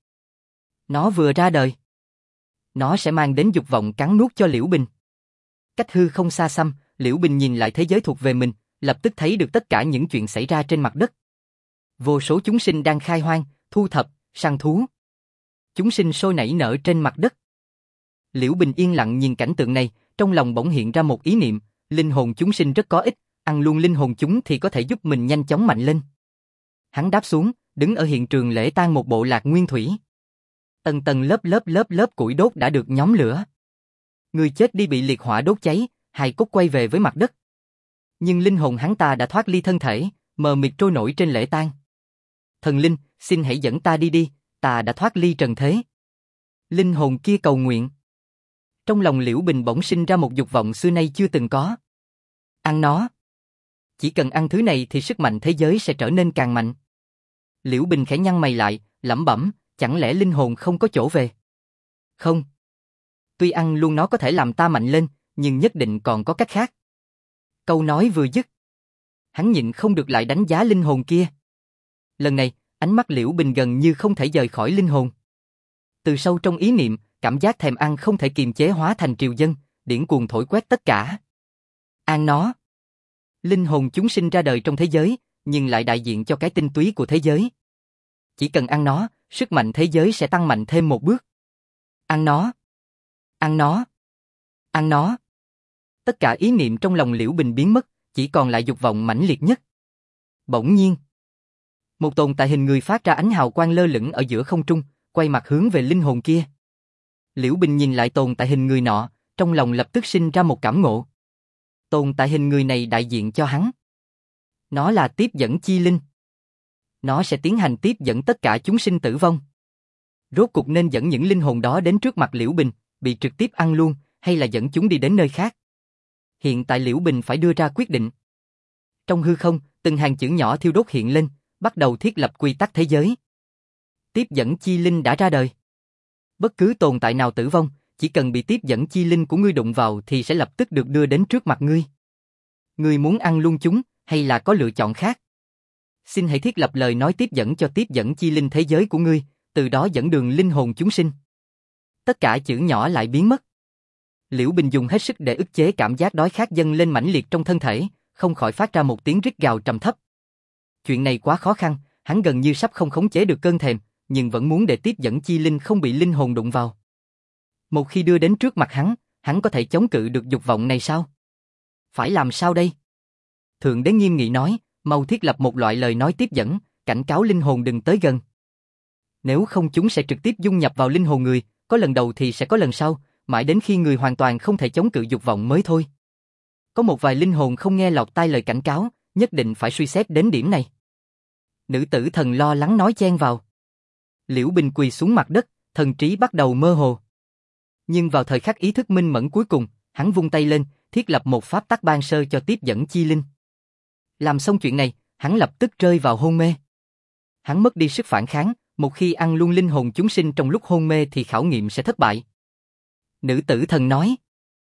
[SPEAKER 1] Nó vừa ra đời. Nó sẽ mang đến dục vọng cắn nuốt cho Liễu Bình. Cách hư không xa xăm, Liễu Bình nhìn lại thế giới thuộc về mình, lập tức thấy được tất cả những chuyện xảy ra trên mặt đất. Vô số chúng sinh đang khai hoang, thu thập, săn thú. Chúng sinh sôi nảy nở trên mặt đất. Liễu Bình yên lặng nhìn cảnh tượng này, trong lòng bỗng hiện ra một ý niệm, linh hồn chúng sinh rất có ích, ăn luôn linh hồn chúng thì có thể giúp mình nhanh chóng mạnh lên. Hắn đáp xuống, đứng ở hiện trường lễ tang một bộ lạc nguyên thủy. Tầng tầng lớp củi đốt đã được nhóm lửa. Người chết đi bị liệt hỏa đốt cháy, hài cốt quay về với mặt đất. Nhưng linh hồn hắn ta đã thoát ly thân thể, mờ mịt trôi nổi trên lễ tang. Thần linh, xin hãy dẫn ta đi đi, ta đã thoát ly trần thế. Linh hồn kia cầu nguyện. Trong lòng Liễu Bình bỗng sinh ra một dục vọng xưa nay chưa từng có. Ăn nó. Chỉ cần ăn thứ này thì sức mạnh thế giới sẽ trở nên càng mạnh. Liễu Bình khẽ nhăn mày lại, lẩm bẩm, chẳng lẽ linh hồn không có chỗ về? Không. Tuy ăn luôn nó có thể làm ta mạnh lên, nhưng nhất định còn có cách khác. Câu nói vừa dứt. Hắn nhịn không được lại đánh giá linh hồn kia. Lần này, ánh mắt Liễu Bình gần như không thể rời khỏi linh hồn. Từ sâu trong ý niệm, cảm giác thèm ăn không thể kiềm chế hóa thành triều dân, điển cuồng thổi quét tất cả. Ăn nó. Linh hồn chúng sinh ra đời trong thế giới, nhưng lại đại diện cho cái tinh túy của thế giới. Chỉ cần ăn nó, sức mạnh thế giới sẽ tăng mạnh thêm một bước. Ăn nó. Ăn nó. Ăn nó. Tất cả ý niệm trong lòng Liễu Bình biến mất, chỉ còn lại dục vọng mãnh liệt nhất. Bỗng nhiên, một tồn tại hình người phát ra ánh hào quang lơ lửng ở giữa không trung, quay mặt hướng về linh hồn kia. Liễu Bình nhìn lại tồn tại hình người nọ, trong lòng lập tức sinh ra một cảm ngộ. Tồn tại hình người này đại diện cho hắn. Nó là tiếp dẫn chi linh. Nó sẽ tiến hành tiếp dẫn tất cả chúng sinh tử vong. Rốt cuộc nên dẫn những linh hồn đó đến trước mặt Liễu Bình, bị trực tiếp ăn luôn, hay là dẫn chúng đi đến nơi khác. Hiện tại Liễu Bình phải đưa ra quyết định. Trong hư không, từng hàng chữ nhỏ thiêu đốt hiện lên, bắt đầu thiết lập quy tắc thế giới. Tiếp dẫn chi linh đã ra đời. Bất cứ tồn tại nào tử vong, chỉ cần bị tiếp dẫn chi linh của ngươi đụng vào thì sẽ lập tức được đưa đến trước mặt ngươi. Ngươi muốn ăn luôn chúng, hay là có lựa chọn khác? Xin hãy thiết lập lời nói tiếp dẫn cho tiếp dẫn chi linh thế giới của ngươi, từ đó dẫn đường linh hồn chúng sinh. Tất cả chữ nhỏ lại biến mất. Liễu Bình dùng hết sức để ức chế cảm giác đói khát dâng lên mãnh liệt trong thân thể, không khỏi phát ra một tiếng rít gào trầm thấp. Chuyện này quá khó khăn, hắn gần như sắp không khống chế được cơn thèm, nhưng vẫn muốn để tiếp dẫn chi linh không bị linh hồn đụng vào. Một khi đưa đến trước mặt hắn có thể chống cự được dục vọng này sao? Phải làm sao đây? Thượng Đế nghiêm nghị nói, mau thiết lập một loại lời nói tiếp dẫn, cảnh cáo linh hồn đừng tới gần. Nếu không chúng sẽ trực tiếp dung nhập vào linh hồn người, có lần đầu thì sẽ có lần sau, mãi đến khi người hoàn toàn không thể chống cự dục vọng mới thôi. Có một vài linh hồn không nghe lọt tai lời cảnh cáo, nhất định phải suy xét đến điểm này. Nữ tử thần lo lắng nói chen vào. Liễu Bình quỳ xuống mặt đất, thần trí bắt đầu mơ hồ. Nhưng vào thời khắc ý thức minh mẫn cuối cùng, hắn vung tay lên, thiết lập một pháp tắc ban sơ cho tiếp dẫn chi linh. Làm xong chuyện này, hắn lập tức rơi vào hôn mê. Hắn mất đi sức phản kháng, một khi ăn luôn linh hồn chúng sinh trong lúc hôn mê thì khảo nghiệm sẽ thất bại. Nữ tử thần nói.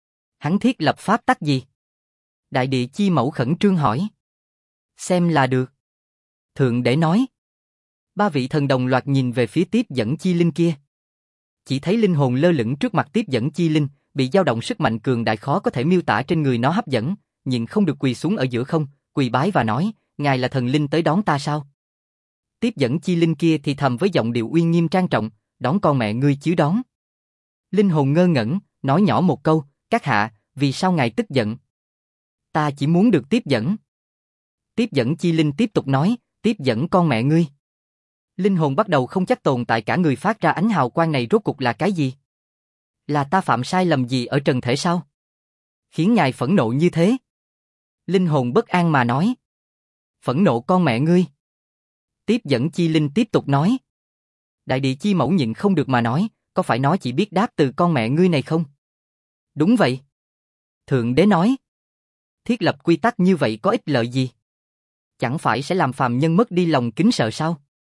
[SPEAKER 1] Hắn thiết lập pháp tắc gì? Đại địa chi mẫu khẩn trương hỏi. Xem là được. Thượng đế nói. Ba vị thần đồng loạt nhìn về phía tiếp dẫn chi linh kia. Chỉ thấy linh hồn lơ lửng trước mặt tiếp dẫn chi linh, bị dao động sức mạnh cường đại khó có thể miêu tả trên người nó hấp dẫn, nhưng không được quỳ xuống ở giữa không, quỳ bái và nói, ngài là thần linh tới đón ta sao? Tiếp dẫn chi linh kia thì thầm với giọng điệu uy nghiêm trang trọng, đón con mẹ ngươi chứ đón. Linh hồn ngơ ngẩn, nói nhỏ một câu, các hạ, vì sao ngài tức giận? Ta chỉ muốn được tiếp dẫn. Tiếp dẫn chi linh tiếp tục nói, tiếp dẫn con mẹ ngươi. Linh hồn bắt đầu không chắc tồn tại cả người phát ra ánh hào quang này rốt cục là cái gì? Là ta phạm sai lầm gì ở trần thể sao? Khiến ngài phẫn nộ như thế? Linh hồn bất an mà nói. Phẫn nộ con mẹ ngươi. Tiếp dẫn chi linh tiếp tục nói. Đại địa chi mẫu nhịn không được mà nói, có phải nó chỉ biết đáp từ con mẹ ngươi này không? Đúng vậy. Thượng đế nói. Thiết lập quy tắc như vậy có ích lợi gì? Chẳng phải sẽ làm phàm nhân mất đi lòng kính sợ sao?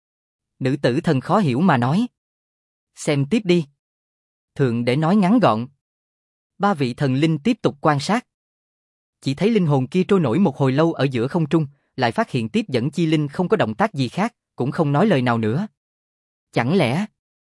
[SPEAKER 1] Nữ tử thần khó hiểu mà nói. Xem tiếp đi. Thượng đế nói ngắn gọn. Ba vị thần linh tiếp tục quan sát. Chỉ thấy linh hồn kia trôi nổi một hồi lâu ở giữa không trung, lại phát hiện tiếp dẫn chi linh không có động tác gì khác, cũng không nói lời nào nữa. Chẳng lẽ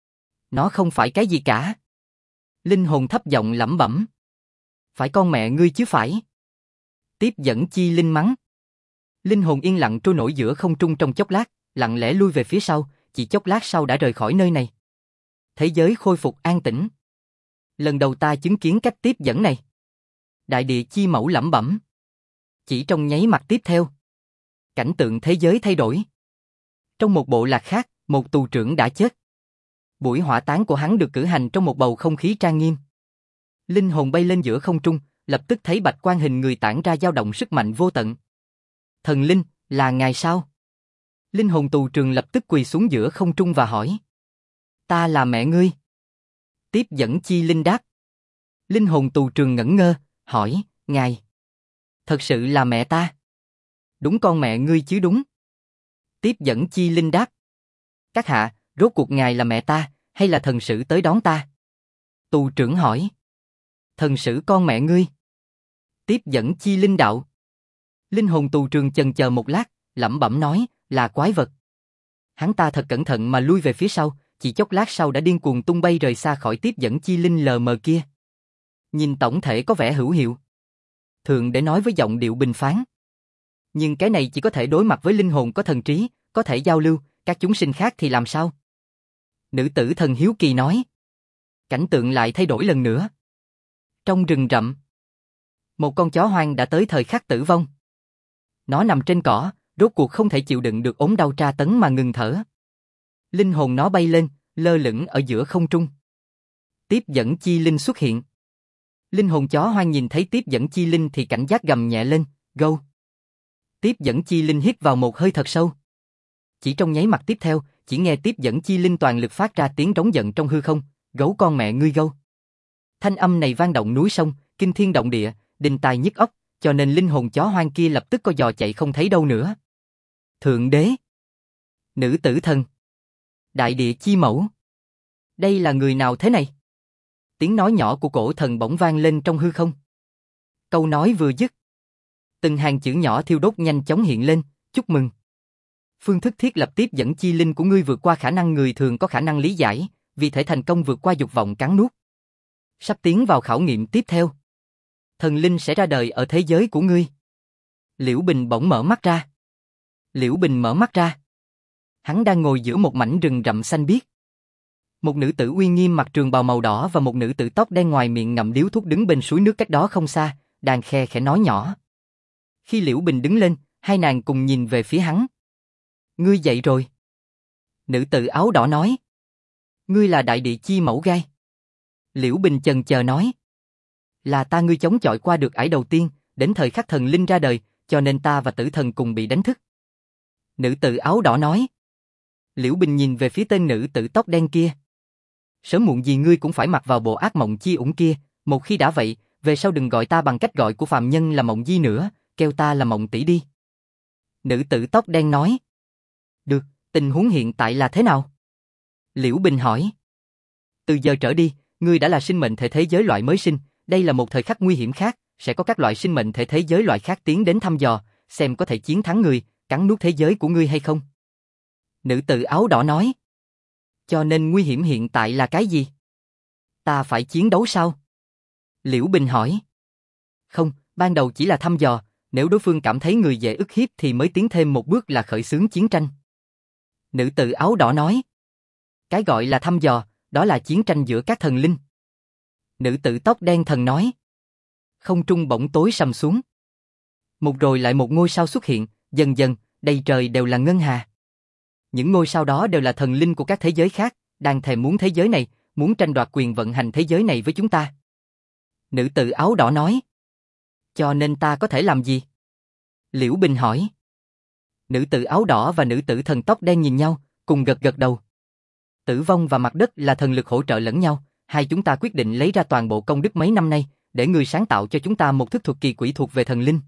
[SPEAKER 1] nó không phải cái gì cả? Linh hồn thấp giọng lẩm bẩm. Phải con mẹ ngươi chứ phải. Tiếp dẫn chi linh mắng. Linh hồn yên lặng trôi nổi giữa không trung trong chốc lát, lặng lẽ lui về phía sau, chỉ chốc lát sau đã rời khỏi nơi này. Thế giới khôi phục an tĩnh. Lần đầu ta chứng kiến cách tiếp dẫn này. Đại địa chi mẫu lẩm bẩm. Chỉ trong nháy mắt tiếp theo, cảnh tượng thế giới thay đổi. Trong một bộ lạc khác, một tù trưởng đã chết. Buổi hỏa táng của hắn được cử hành trong một bầu không khí trang nghiêm. Linh hồn bay lên giữa không trung, lập tức thấy bạch quang hình người tản ra dao động sức mạnh vô tận. Thần linh, là ngài sao? Linh hồn tù trưởng lập tức quỳ xuống giữa không trung và hỏi. Ta là mẹ ngươi. Tiếp dẫn chi linh đáp. Linh hồn tù trưởng ngẩn ngơ, hỏi, ngài. Thật sự là mẹ ta. Đúng con mẹ ngươi chứ đúng. Tiếp dẫn chi linh đáp. Các hạ, rốt cuộc ngài là mẹ ta, hay là thần sử tới đón ta? Tù trưởng hỏi. Thần sử con mẹ ngươi. Tiếp dẫn chi linh đạo. Linh hồn tù trưởng chần chờ một lát, lẩm bẩm nói, là quái vật. Hắn ta thật cẩn thận mà lui về phía sau, chỉ chốc lát sau đã điên cuồng tung bay rời xa khỏi tiếp dẫn chi linh lờ mờ kia. Nhìn tổng thể có vẻ hữu hiệu. Thượng đế nói với giọng điệu bình phán. Nhưng cái này chỉ có thể đối mặt với linh hồn có thần trí, có thể giao lưu, các chúng sinh khác thì làm sao? Nữ tử thần hiếu kỳ nói. Cảnh tượng lại thay đổi lần nữa. Trong rừng rậm, một con chó hoang đã tới thời khắc tử vong. Nó nằm trên cỏ, rốt cuộc không thể chịu đựng được ốm đau tra tấn mà ngừng thở. Linh hồn nó bay lên, lơ lửng ở giữa không trung. Tiếp dẫn chi linh xuất hiện. Linh hồn chó hoang nhìn thấy tiếp dẫn chi linh thì cảnh giác gầm nhẹ lên, gâu. Tiếp dẫn chi linh hít vào một hơi thật sâu. Chỉ trong nháy mắt tiếp theo, chỉ nghe tiếp dẫn chi linh toàn lực phát ra tiếng trống giận trong hư không, gấu con mẹ ngươi gâu. Thanh âm này vang động núi sông, kinh thiên động địa, đinh tai nhức óc, cho nên linh hồn chó hoang kia lập tức co giò chạy không thấy đâu nữa. Thượng đế, nữ tử thần, đại địa chi mẫu. Đây là người nào thế này? Tiếng nói nhỏ của cổ thần bỗng vang lên trong hư không. Câu nói vừa dứt, từng hàng chữ nhỏ thiêu đốt nhanh chóng hiện lên, chúc mừng. Phương thức thiết lập tiếp dẫn chi linh của ngươi vượt qua khả năng người thường có khả năng lý giải, vì thể thành công vượt qua dục vọng cắn nuốt. Sắp tiến vào khảo nghiệm tiếp theo. Thần linh sẽ ra đời ở thế giới của ngươi. Liễu Bình bỗng mở mắt ra. Liễu Bình mở mắt ra. Hắn đang ngồi giữa một mảnh rừng rậm xanh biếc. Một nữ tử uy nghiêm mặc trường bào màu đỏ và một nữ tử tóc đen ngoài miệng ngậm điếu thuốc đứng bên suối nước cách đó không xa, đang khe khẽ nói nhỏ. Khi Liễu Bình đứng lên, hai nàng cùng nhìn về phía hắn. Ngươi dậy rồi. Nữ tử áo đỏ nói. Ngươi là đại địa chi mẫu gai. Liễu Bình chần chờ nói. Là ta ngươi chống chọi qua được ải đầu tiên, đến thời khắc thần linh ra đời, cho nên ta và tử thần cùng bị đánh thức. Nữ tử áo đỏ nói. Liễu Bình nhìn về phía tên nữ tử tóc đen kia. Sớm muộn gì ngươi cũng phải mặc vào bộ ác mộng chi ủng kia, một khi đã vậy, về sau đừng gọi ta bằng cách gọi của phàm nhân là mộng di nữa, kêu ta là mộng tỷ đi. Nữ tử tóc đen nói. Được, tình huống hiện tại là thế nào? Liễu Bình hỏi. Từ giờ trở đi, ngươi đã là sinh mệnh thể thế giới loại mới sinh, Đây là một thời khắc nguy hiểm khác, sẽ có các loại sinh mệnh thể thế giới loại khác tiến đến thăm dò, xem có thể chiến thắng ngươi, cắn nuốt thế giới của ngươi hay không. Nữ tử áo đỏ nói. Cho nên nguy hiểm hiện tại là cái gì? Ta phải chiến đấu sao? Liễu Bình hỏi. Không, ban đầu chỉ là thăm dò, nếu đối phương cảm thấy người dễ ức hiếp thì mới tiến thêm một bước là khởi xướng chiến tranh. Nữ tử áo đỏ nói. Cái gọi là thăm dò, đó là chiến tranh giữa các thần linh. Nữ tử tóc đen thần nói. Không trung bỗng tối sầm xuống. Một rồi lại một ngôi sao xuất hiện, dần dần, đầy trời đều là ngân hà. Những ngôi sao đó đều là thần linh của các thế giới khác, đang thèm muốn thế giới này, muốn tranh đoạt quyền vận hành thế giới này với chúng ta. Nữ tử áo đỏ nói. Cho nên ta có thể làm gì? Liễu Bình hỏi. Nữ tử áo đỏ và nữ tử thần tóc đen nhìn nhau, cùng gật gật đầu. Tử vong và mặt đất là thần lực hỗ trợ lẫn nhau, hai chúng ta quyết định lấy ra toàn bộ công đức mấy năm nay, để người sáng tạo cho chúng ta một thức thuật kỳ quỷ thuộc về thần linh.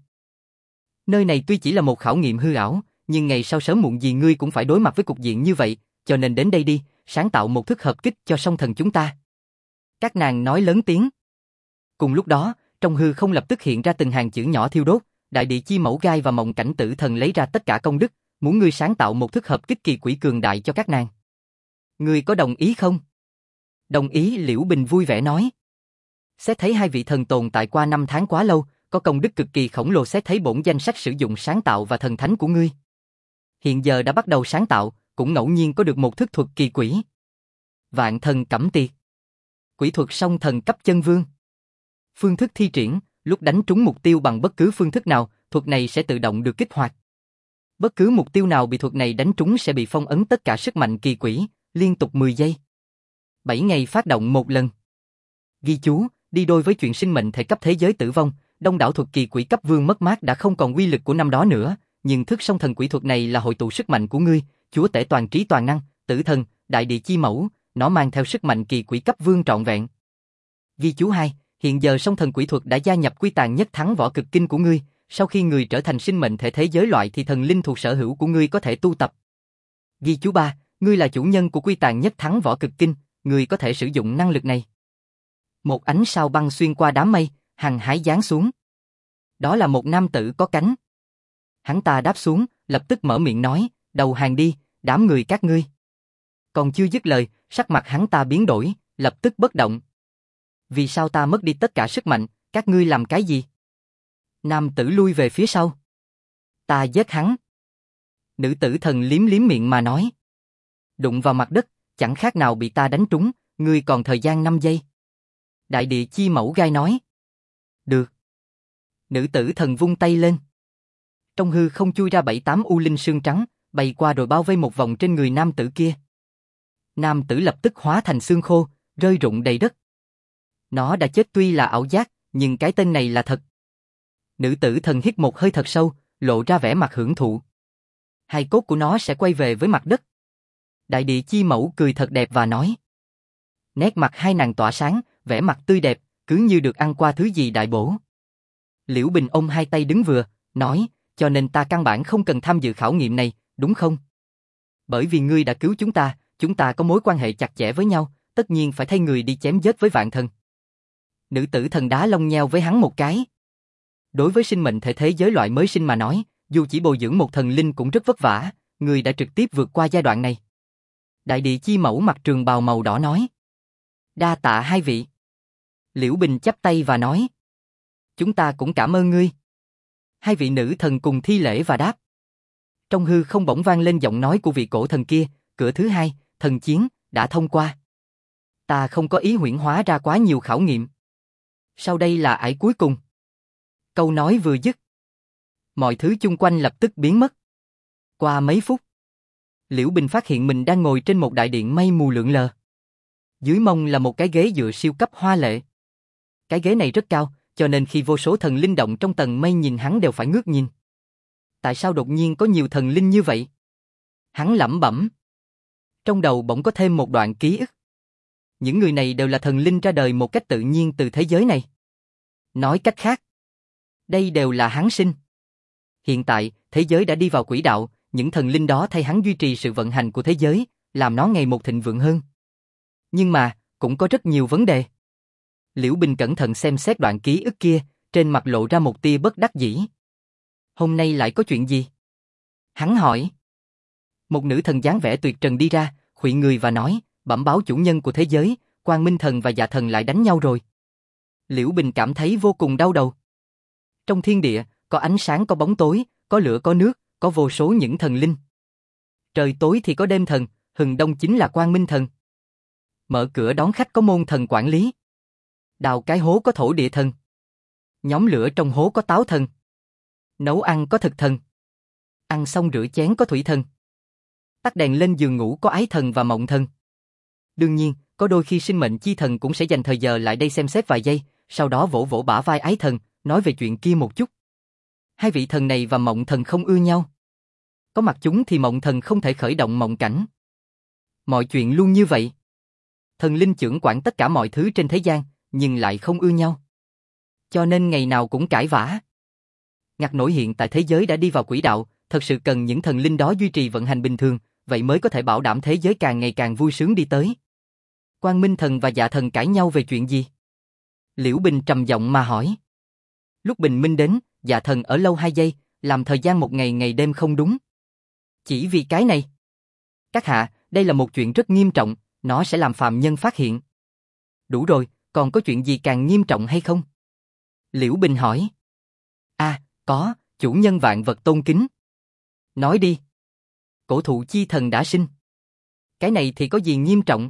[SPEAKER 1] Nơi này tuy chỉ là một khảo nghiệm hư ảo, nhưng ngày sau sớm muộn gì ngươi cũng phải đối mặt với cục diện như vậy, cho nên đến đây đi, sáng tạo một thức hợp kích cho song thần chúng ta. Các nàng nói lớn tiếng. Cùng lúc đó, trong hư không lập tức hiện ra từng hàng chữ nhỏ thiêu đốt, đại địa chi mẫu gai và mộng cảnh tử thần lấy ra tất cả công đức, muốn ngươi sáng tạo một thức hợp kích kỳ quỷ cường đại cho các nàng. Ngươi có đồng ý không? Đồng ý, Liễu Bình vui vẻ nói. Xét thấy hai vị thần tồn tại qua 5 tháng quá lâu, có công đức cực kỳ khổng lồ, xét thấy bổn danh sách sử dụng sáng tạo và thần thánh của ngươi. Hiện giờ đã bắt đầu sáng tạo, cũng ngẫu nhiên có được một thức thuật kỳ quỷ. Vạn thần cẩm tiệt. Quỷ thuật song thần cấp chân vương. Phương thức thi triển, lúc đánh trúng mục tiêu bằng bất cứ phương thức nào, thuật này sẽ tự động được kích hoạt. Bất cứ mục tiêu nào bị thuật này đánh trúng sẽ bị phong ấn tất cả sức mạnh kỳ quỷ, liên tục 10 giây. 7 ngày phát động một lần. Ghi chú, đi đôi với chuyện sinh mệnh thể cấp thế giới tử vong, đông đảo thuật kỳ quỷ cấp vương mất mát đã không còn uy lực của năm đó nữa, nhưng thức song thần quỷ thuật này là hội tụ sức mạnh của ngươi, chúa tể toàn trí toàn năng, tử thần, đại địa chi mẫu, nó mang theo sức mạnh kỳ quỷ cấp vương trọn vẹn. Ghi chú 2, hiện giờ song thần quỷ thuật đã gia nhập quy tàn nhất thắng võ cực kinh của ngươi, sau khi ngươi trở thành sinh mệnh thể thế giới loại thì thần linh thuộc sở hữu của ngươi có thể tu tập. Ghi chú 3, ngươi là chủ nhân của quy tàn nhất thắng võ cực kinh, ngươi có thể sử dụng năng lực này. Một ánh sao băng xuyên qua đám mây, hằng hải giáng xuống. Đó là một nam tử có cánh. Hắn ta đáp xuống, lập tức mở miệng nói, đầu hàng đi, đám người các ngươi. Còn chưa dứt lời, sắc mặt hắn ta biến đổi, lập tức bất động. Vì sao ta mất đi tất cả sức mạnh, các ngươi làm cái gì? Nam tử lui về phía sau. Ta giết hắn. Nữ tử thần liếm liếm miệng mà nói. Đụng vào mặt đất, chẳng khác nào bị ta đánh trúng, ngươi còn thời gian 5 giây. Đại địa chi mẫu gai nói. Được. Nữ tử thần vung tay lên. Trong hư không chui ra 7-8 u linh sương trắng, bay qua rồi bao vây một vòng trên người nam tử kia. Nam tử lập tức hóa thành xương khô, rơi rụng đầy đất. Nó đã chết tuy là ảo giác, nhưng cái tên này là thật. Nữ tử thần hít một hơi thật sâu, lộ ra vẻ mặt hưởng thụ. Hai cốt của nó sẽ quay về với mặt đất. Đại địa chi mẫu cười thật đẹp và nói. Nét mặt hai nàng tỏa sáng, vẻ mặt tươi đẹp, cứ như được ăn qua thứ gì đại bổ. Liễu Bình ôm hai tay đứng vừa, nói, cho nên ta căn bản không cần tham dự khảo nghiệm này, đúng không? Bởi vì ngươi đã cứu chúng ta có mối quan hệ chặt chẽ với nhau, tất nhiên phải thay người đi chém giết với vạn thần. Nữ tử thần đá lông nheo với hắn một cái. Đối với sinh mệnh thể thế giới loại mới sinh mà nói, dù chỉ bồi dưỡng một thần linh cũng rất vất vả, ngươi đã trực tiếp vượt qua giai đoạn này. Đại địa chi mẫu mặc trường bào màu đỏ nói. Đa tạ hai vị. Liễu Bình chắp tay và nói. Chúng ta cũng cảm ơn ngươi. Hai vị nữ thần cùng thi lễ và đáp. Trong hư không bỗng vang lên giọng nói của vị cổ thần kia, cửa thứ 2, thần chiến, đã thông qua. Ta không có ý huyễn hóa ra quá nhiều khảo nghiệm. Sau đây là ải cuối cùng. Câu nói vừa dứt. Mọi thứ chung quanh lập tức biến mất. Qua mấy phút, Liễu Bình phát hiện mình đang ngồi trên một đại điện mây mù lượn lờ. Dưới mông là một cái ghế dựa siêu cấp hoa lệ. Cái ghế này rất cao, cho nên khi vô số thần linh động trong tầng mây nhìn hắn đều phải ngước nhìn. Tại sao đột nhiên có nhiều thần linh như vậy? Hắn lẩm bẩm. Trong đầu bỗng có thêm một đoạn ký ức. Những người này đều là thần linh ra đời một cách tự nhiên từ thế giới này. Nói cách khác, đây đều là hắn sinh. Hiện tại, thế giới đã đi vào quỹ đạo, những thần linh đó thay hắn duy trì sự vận hành của thế giới, làm nó ngày một thịnh vượng hơn. Nhưng mà, cũng có rất nhiều vấn đề. Liễu Bình cẩn thận xem xét đoạn ký ức kia, trên mặt lộ ra một tia bất đắc dĩ. Hôm nay lại có chuyện gì? Hắn hỏi. Một nữ thần dáng vẻ tuyệt trần đi ra, khuỵu người và nói, bẩm báo chủ nhân của thế giới, Quang Minh Thần và Dạ Thần lại đánh nhau rồi. Liễu Bình cảm thấy vô cùng đau đầu. Trong thiên địa, có ánh sáng có bóng tối, có lửa có nước, có vô số những thần linh. Trời tối thì có đêm thần, hừng đông chính là Quang Minh Thần. Mở cửa đón khách có môn thần quản lý. Đào cái hố có thổ địa thần. Nhóm lửa trong hố có táo thần. Nấu ăn có thực thần. Ăn xong rửa chén có thủy thần. Tắt đèn lên giường ngủ có ái thần và mộng thần. Đương nhiên, có đôi khi sinh mệnh chi thần cũng sẽ dành thời giờ lại đây xem xét vài giây, sau đó vỗ vỗ bả vai ái thần, nói về chuyện kia một chút. Hai vị thần này và mộng thần không ưa nhau. Có mặt chúng thì mộng thần không thể khởi động mộng cảnh. Mọi chuyện luôn như vậy. Thần linh chưởng quản tất cả mọi thứ trên thế gian, nhưng lại không ưa nhau. Cho nên ngày nào cũng cãi vã. Ngặt nổi hiện tại thế giới đã đi vào quỹ đạo, thật sự cần những thần linh đó duy trì vận hành bình thường, vậy mới có thể bảo đảm thế giới càng ngày càng vui sướng đi tới. Quang Minh Thần và Dạ Thần cãi nhau về chuyện gì? Liễu Bình trầm giọng mà hỏi. Lúc bình minh đến, Dạ Thần ở lâu 2 giây, làm thời gian một ngày ngày đêm không đúng. Chỉ vì cái này. Các hạ, đây là một chuyện rất nghiêm trọng, nó sẽ làm phàm nhân phát hiện. Đủ rồi, còn có chuyện gì càng nghiêm trọng hay không? Liễu Bình hỏi. Có, chủ nhân vạn vật tôn kính. Nói đi. Cổ thụ chi thần đã sinh. Cái này thì có gì nghiêm trọng?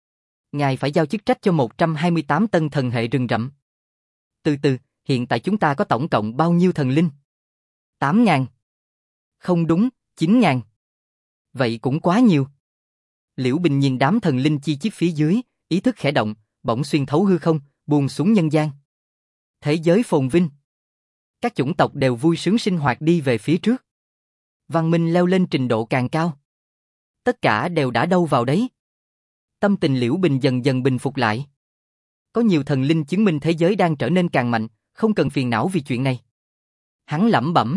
[SPEAKER 1] Ngài phải giao chức trách cho 128 tân thần hệ rừng rậm. Từ từ, hiện tại chúng ta có tổng cộng bao nhiêu thần linh? 8.000. Không đúng, 9.000. Vậy cũng quá nhiều. Liễu Bình nhìn đám thần linh chi chít phía dưới, ý thức khẽ động, bỗng xuyên thấu hư không, buông xuống nhân gian. Thế giới phồn vinh. Các chủng tộc đều vui sướng sinh hoạt đi về phía trước. Văn minh leo lên trình độ càng cao. Tất cả đều đã đâu vào đấy. Tâm tình Liễu Bình dần dần bình phục lại. Có nhiều thần linh chứng minh thế giới đang trở nên càng mạnh, không cần phiền não vì chuyện này. Hắn lẩm bẩm.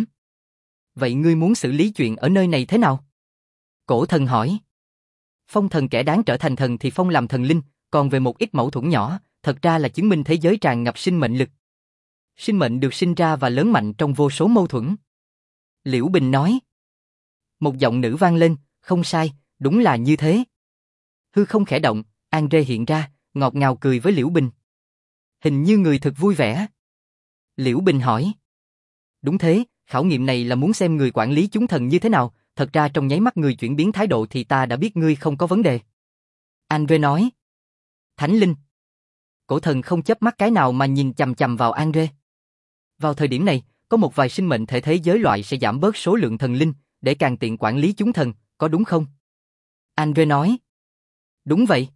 [SPEAKER 1] Vậy ngươi muốn xử lý chuyện ở nơi này thế nào? Cổ thần hỏi. Phong thần kẻ đáng trở thành thần thì phong làm thần linh, còn về một ít mâu thuẫn nhỏ, thật ra là chứng minh thế giới tràn ngập sinh mệnh lực. Sinh mệnh được sinh ra và lớn mạnh trong vô số mâu thuẫn. Liễu Bình nói. Một giọng nữ vang lên, không sai, đúng là như thế. Hư không khẽ động, Andre hiện ra, ngọt ngào cười với Liễu Bình. Hình như người thật vui vẻ. Liễu Bình hỏi. Đúng thế, khảo nghiệm này là muốn xem người quản lý chúng thần như thế nào, thật ra trong nháy mắt người chuyển biến thái độ thì ta đã biết ngươi không có vấn đề. Andre nói. Thánh linh. Cổ thần không chớp mắt cái nào mà nhìn chằm chằm vào Andre. Vào thời điểm này, có một vài sinh mệnh thể thế giới loại sẽ giảm bớt số lượng thần linh, để càng tiện quản lý chúng thần, có đúng không? Andre nói. Đúng vậy.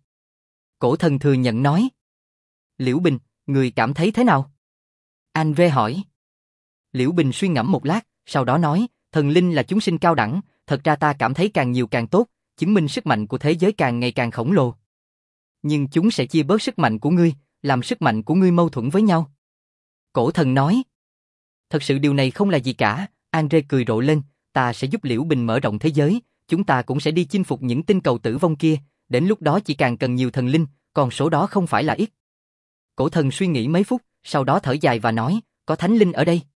[SPEAKER 1] Cổ thần thừa nhận nói. Liễu Bình, người cảm thấy thế nào? Andre hỏi. Liễu Bình suy ngẫm một lát, sau đó nói, thần linh là chúng sinh cao đẳng, thật ra ta cảm thấy càng nhiều càng tốt, chứng minh sức mạnh của thế giới càng ngày càng khổng lồ. Nhưng chúng sẽ chia bớt sức mạnh của ngươi, làm sức mạnh của ngươi mâu thuẫn với nhau. Cổ thần nói. Thật sự điều này không là gì cả, Andre cười rộ lên, ta sẽ giúp Liễu Bình mở rộng thế giới, chúng ta cũng sẽ đi chinh phục những tinh cầu tử vong kia, đến lúc đó chỉ càng cần nhiều thần linh, còn số đó không phải là ít. Cổ thần suy nghĩ mấy phút, sau đó thở dài và nói, có thánh linh ở đây.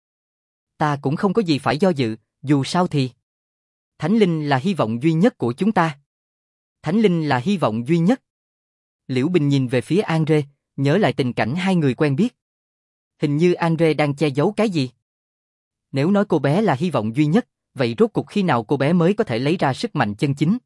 [SPEAKER 1] Ta cũng không có gì phải do dự, dù sao thì. Thánh linh là hy vọng duy nhất của chúng ta. Thánh linh là hy vọng duy nhất. Liễu Bình nhìn về phía Andre, nhớ lại tình cảnh hai người quen biết. Hình như Andre đang che giấu cái gì. Nếu nói cô bé là hy vọng duy nhất, vậy rốt cuộc khi nào cô bé mới có thể lấy ra sức mạnh chân chính?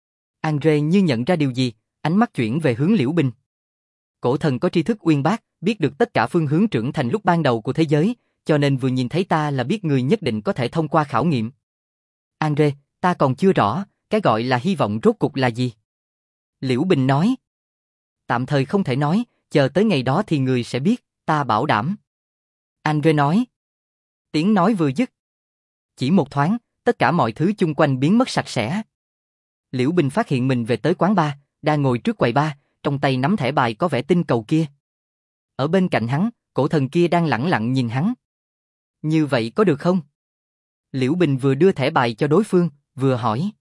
[SPEAKER 1] Andre như nhận ra điều gì, ánh mắt chuyển về hướng Liễu Bình. Cổ thần có tri thức uyên bác, biết được tất cả phương hướng trưởng thành lúc ban đầu của thế giới, cho nên vừa nhìn thấy ta là biết người nhất định có thể thông qua khảo nghiệm. Andre, ta còn chưa rõ, cái gọi là hy vọng rốt cuộc là gì? Liễu Bình nói. Tạm thời không thể nói, chờ tới ngày đó thì người sẽ biết, ta bảo đảm. Andre nói. Tiếng nói vừa dứt. Chỉ một thoáng, tất cả mọi thứ chung quanh biến mất sạch sẽ. Liễu Bình phát hiện mình về tới quán bar, đang ngồi trước quầy bar, trong tay nắm thẻ bài có vẻ tinh cầu kia. Ở bên cạnh hắn, cổ thần kia đang lẳng lặng nhìn hắn. Như vậy có được không? Liễu Bình vừa đưa thẻ bài cho đối phương, vừa hỏi.